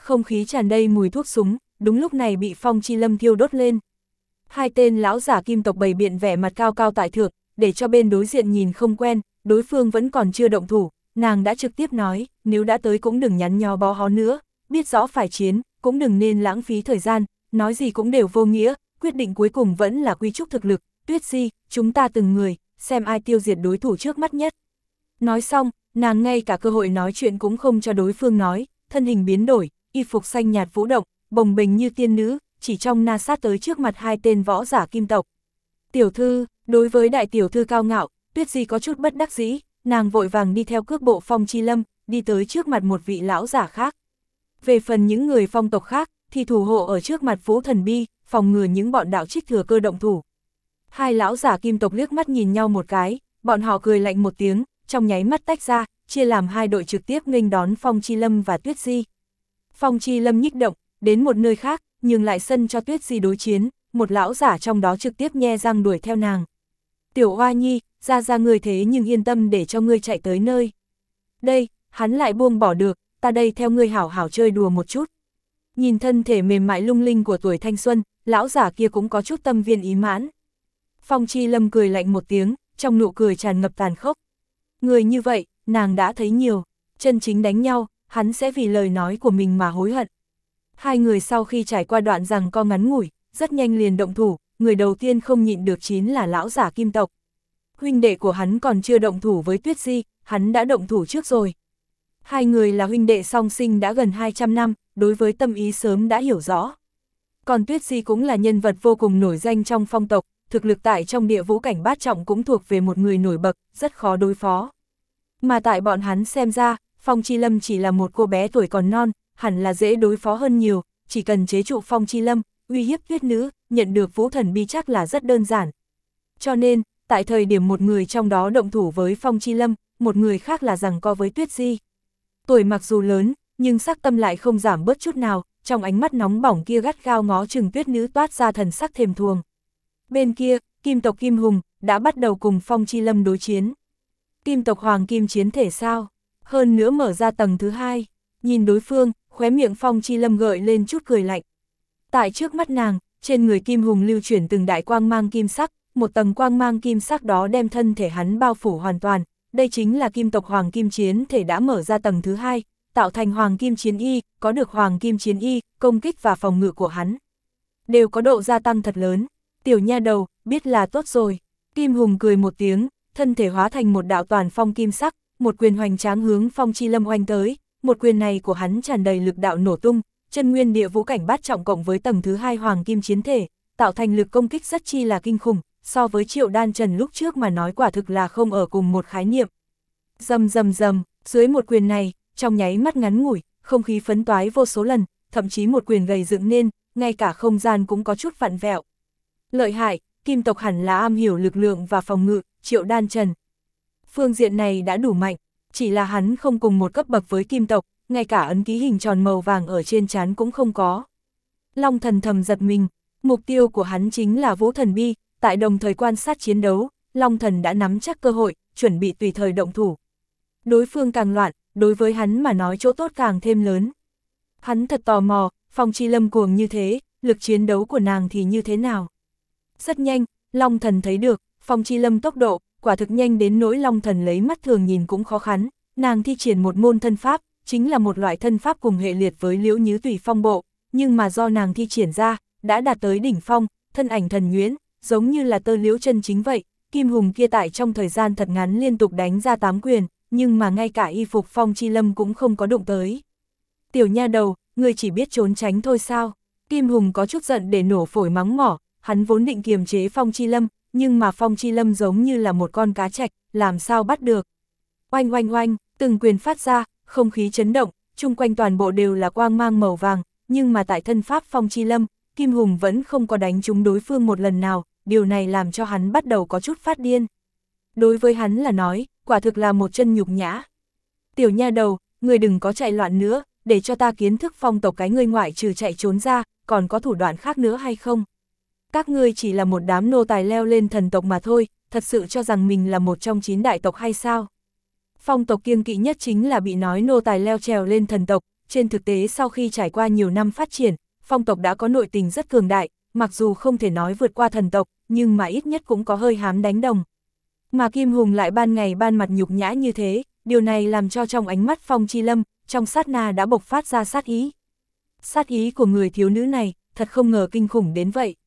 Không khí tràn đầy mùi thuốc súng, đúng lúc này bị Phong Chi Lâm thiêu đốt lên. Hai tên lão giả kim tộc bày biện vẻ mặt cao cao tại thượng, để cho bên đối diện nhìn không quen, đối phương vẫn còn chưa động thủ, nàng đã trực tiếp nói, nếu đã tới cũng đừng nhắn nhó bó hó nữa, biết rõ phải chiến, cũng đừng nên lãng phí thời gian, nói gì cũng đều vô nghĩa, quyết định cuối cùng vẫn là quy trúc thực lực, Tuyết Di, chúng ta từng người, xem ai tiêu diệt đối thủ trước mắt nhất. Nói xong, nàng ngay cả cơ hội nói chuyện cũng không cho đối phương nói, thân hình biến đổi, y phục xanh nhạt vũ động, bồng bềnh như tiên nữ, chỉ trong na sát tới trước mặt hai tên võ giả kim tộc. Tiểu thư, đối với đại tiểu thư cao ngạo, Tuyết Di có chút bất đắc dĩ, nàng vội vàng đi theo cước bộ Phong Chi Lâm, đi tới trước mặt một vị lão giả khác. Về phần những người phong tộc khác, thì thủ hộ ở trước mặt Vũ Thần Bi, phòng ngừa những bọn đạo trích thừa cơ động thủ. Hai lão giả kim tộc liếc mắt nhìn nhau một cái, bọn họ cười lạnh một tiếng, trong nháy mắt tách ra, chia làm hai đội trực tiếp nghênh đón Phong Chi Lâm và Tuyết Di. Phong Chi Lâm nhích động, đến một nơi khác, nhưng lại sân cho Tuyết Di đối chiến, một lão giả trong đó trực tiếp nhe răng đuổi theo nàng. Tiểu Hoa Nhi, ra ra người thế nhưng yên tâm để cho ngươi chạy tới nơi. Đây, hắn lại buông bỏ được, ta đây theo ngươi hảo hảo chơi đùa một chút. Nhìn thân thể mềm mại lung linh của tuổi thanh xuân, lão giả kia cũng có chút tâm viên ý mãn. Phong Chi Lâm cười lạnh một tiếng, trong nụ cười tràn ngập tàn khốc. Người như vậy, nàng đã thấy nhiều, chân chính đánh nhau, hắn sẽ vì lời nói của mình mà hối hận. Hai người sau khi trải qua đoạn giằng co ngắn ngủi, rất nhanh liền động thủ, người đầu tiên không nhịn được chính là lão giả kim tộc. Huynh đệ của hắn còn chưa động thủ với Tuyết Di, hắn đã động thủ trước rồi. Hai người là huynh đệ song sinh đã gần hai trăm năm, đối với tâm ý sớm đã hiểu rõ. Còn Tuyết Di cũng là nhân vật vô cùng nổi danh trong phong tộc, thực lực tại trong địa vũ cảnh bát trọng cũng thuộc về một người nổi bật, rất khó đối phó. Mà tại bọn hắn xem ra, Phong Chi Lâm chỉ là một cô bé tuổi còn non, hẳn là dễ đối phó hơn nhiều, chỉ cần chế trụ Phong Chi Lâm, uy hiếp Tuyết Nữ, nhận được Vũ Thần Bi chắc là rất đơn giản. Cho nên, tại thời điểm một người trong đó động thủ với Phong Chi Lâm, một người khác là giằng co với Tuyết Di. Tuổi mặc dù lớn, nhưng sắc tâm lại không giảm bớt chút nào, trong ánh mắt nóng bỏng kia gắt gao ngó chừng Tuyết Nữ toát ra thần sắc thèm thuồng. Bên kia, kim tộc Kim Hùng đã bắt đầu cùng Phong Chi Lâm đối chiến. Kim tộc Hoàng Kim chiến thể sao? Hơn nữa mở ra tầng thứ hai, nhìn đối phương, khóe miệng Phong Chi Lâm gợi lên chút cười lạnh. Tại trước mắt nàng, trên người Kim Hùng lưu chuyển từng đại quang mang kim sắc, một tầng quang mang kim sắc đó đem thân thể hắn bao phủ hoàn toàn. Đây chính là kim tộc Hoàng Kim chiến thể đã mở ra tầng thứ hai, tạo thành Hoàng Kim chiến y, có được Hoàng Kim chiến y, công kích và phòng ngự của hắn đều có độ gia tăng thật lớn. Tiểu nha đầu, biết là tốt rồi. Kim Hùng cười một tiếng, thân thể hóa thành một đạo toàn phong kim sắc, một quyền hoành tráng hướng Phong Chi Lâm oanh tới, một quyền này của hắn tràn đầy lực đạo nổ tung, chân nguyên địa vũ cảnh bát trọng cộng với tầng thứ hai Hoàng Kim chiến thể, tạo thành lực công kích rất chi là kinh khủng, so với Triệu Đan Trần lúc trước mà nói quả thực là không ở cùng một khái niệm. Rầm rầm rầm, dưới một quyền này, trong nháy mắt ngắn ngủi, không khí phấn toái vô số lần, thậm chí một quyền gầy dựng nên, ngay cả không gian cũng có chút vặn vẹo. Lợi hại, kim tộc hẳn là am hiểu lực lượng và phòng ngự, Triệu Đan Trần. Phương diện này đã đủ mạnh, chỉ là hắn không cùng một cấp bậc với kim tộc, ngay cả ấn ký hình tròn màu vàng ở trên trán cũng không có. Long Thần thầm giật mình, mục tiêu của hắn chính là Vũ Thần Bi, tại đồng thời quan sát chiến đấu, Long Thần đã nắm chắc cơ hội, chuẩn bị tùy thời động thủ. Đối phương càng loạn, đối với hắn mà nói chỗ tốt càng thêm lớn. Hắn thật tò mò, Phong Chi Lâm cuồng như thế, lực chiến đấu của nàng thì như thế nào? Rất nhanh, Long Thần thấy được, Phong Chi Lâm tốc độ, quả thực nhanh đến nỗi Long Thần lấy mắt thường nhìn cũng khó khăn, nàng thi triển một môn thân pháp, chính là một loại thân pháp cùng hệ liệt với Liễu Nhứ Tùy Phong bộ, nhưng mà do nàng thi triển ra, đã đạt tới đỉnh phong, thân ảnh thần nhuyễn, giống như là tơ liễu chân chính vậy. Kim Hùng kia tại trong thời gian thật ngắn liên tục đánh ra tám quyền, nhưng mà ngay cả y phục Phong Chi Lâm cũng không có đụng tới. Tiểu nha đầu, ngươi chỉ biết trốn tránh thôi sao? Kim Hùng có chút giận để nổ phổi mắng mỏ, hắn vốn định kiềm chế Phong Chi Lâm, nhưng mà Phong Chi Lâm giống như là một con cá trạch, làm sao bắt được. Oanh oanh oanh, từng quyền phát ra, không khí chấn động, chung quanh toàn bộ đều là quang mang màu vàng, nhưng mà tại thân pháp Phong Chi Lâm, Kim Hùng vẫn không có đánh trúng đối phương một lần nào, điều này làm cho hắn bắt đầu có chút phát điên. Đối với hắn là nói, quả thực là một chân nhục nhã. Tiểu nha đầu, người đừng có chạy loạn nữa, để cho ta kiến thức phong tộc cái ngươi ngoại trừ chạy trốn ra, còn có thủ đoạn khác nữa hay không? Các ngươi chỉ là một đám nô tài leo lên thần tộc mà thôi, thật sự cho rằng mình là một trong chín đại tộc hay sao? Phong tộc kiêng kỵ nhất chính là bị nói nô tài leo trèo lên thần tộc, trên thực tế sau khi trải qua nhiều năm phát triển, Phong tộc đã có nội tình rất cường đại, mặc dù không thể nói vượt qua thần tộc, nhưng mà ít nhất cũng có hơi hám đánh đồng. Mà Kim Hùng lại ban ngày ban mặt nhục nhã như thế, điều này làm cho trong ánh mắt Phong Chi Lâm, trong sát na đã bộc phát ra sát ý. Sát ý của người thiếu nữ này, thật không ngờ kinh khủng đến vậy.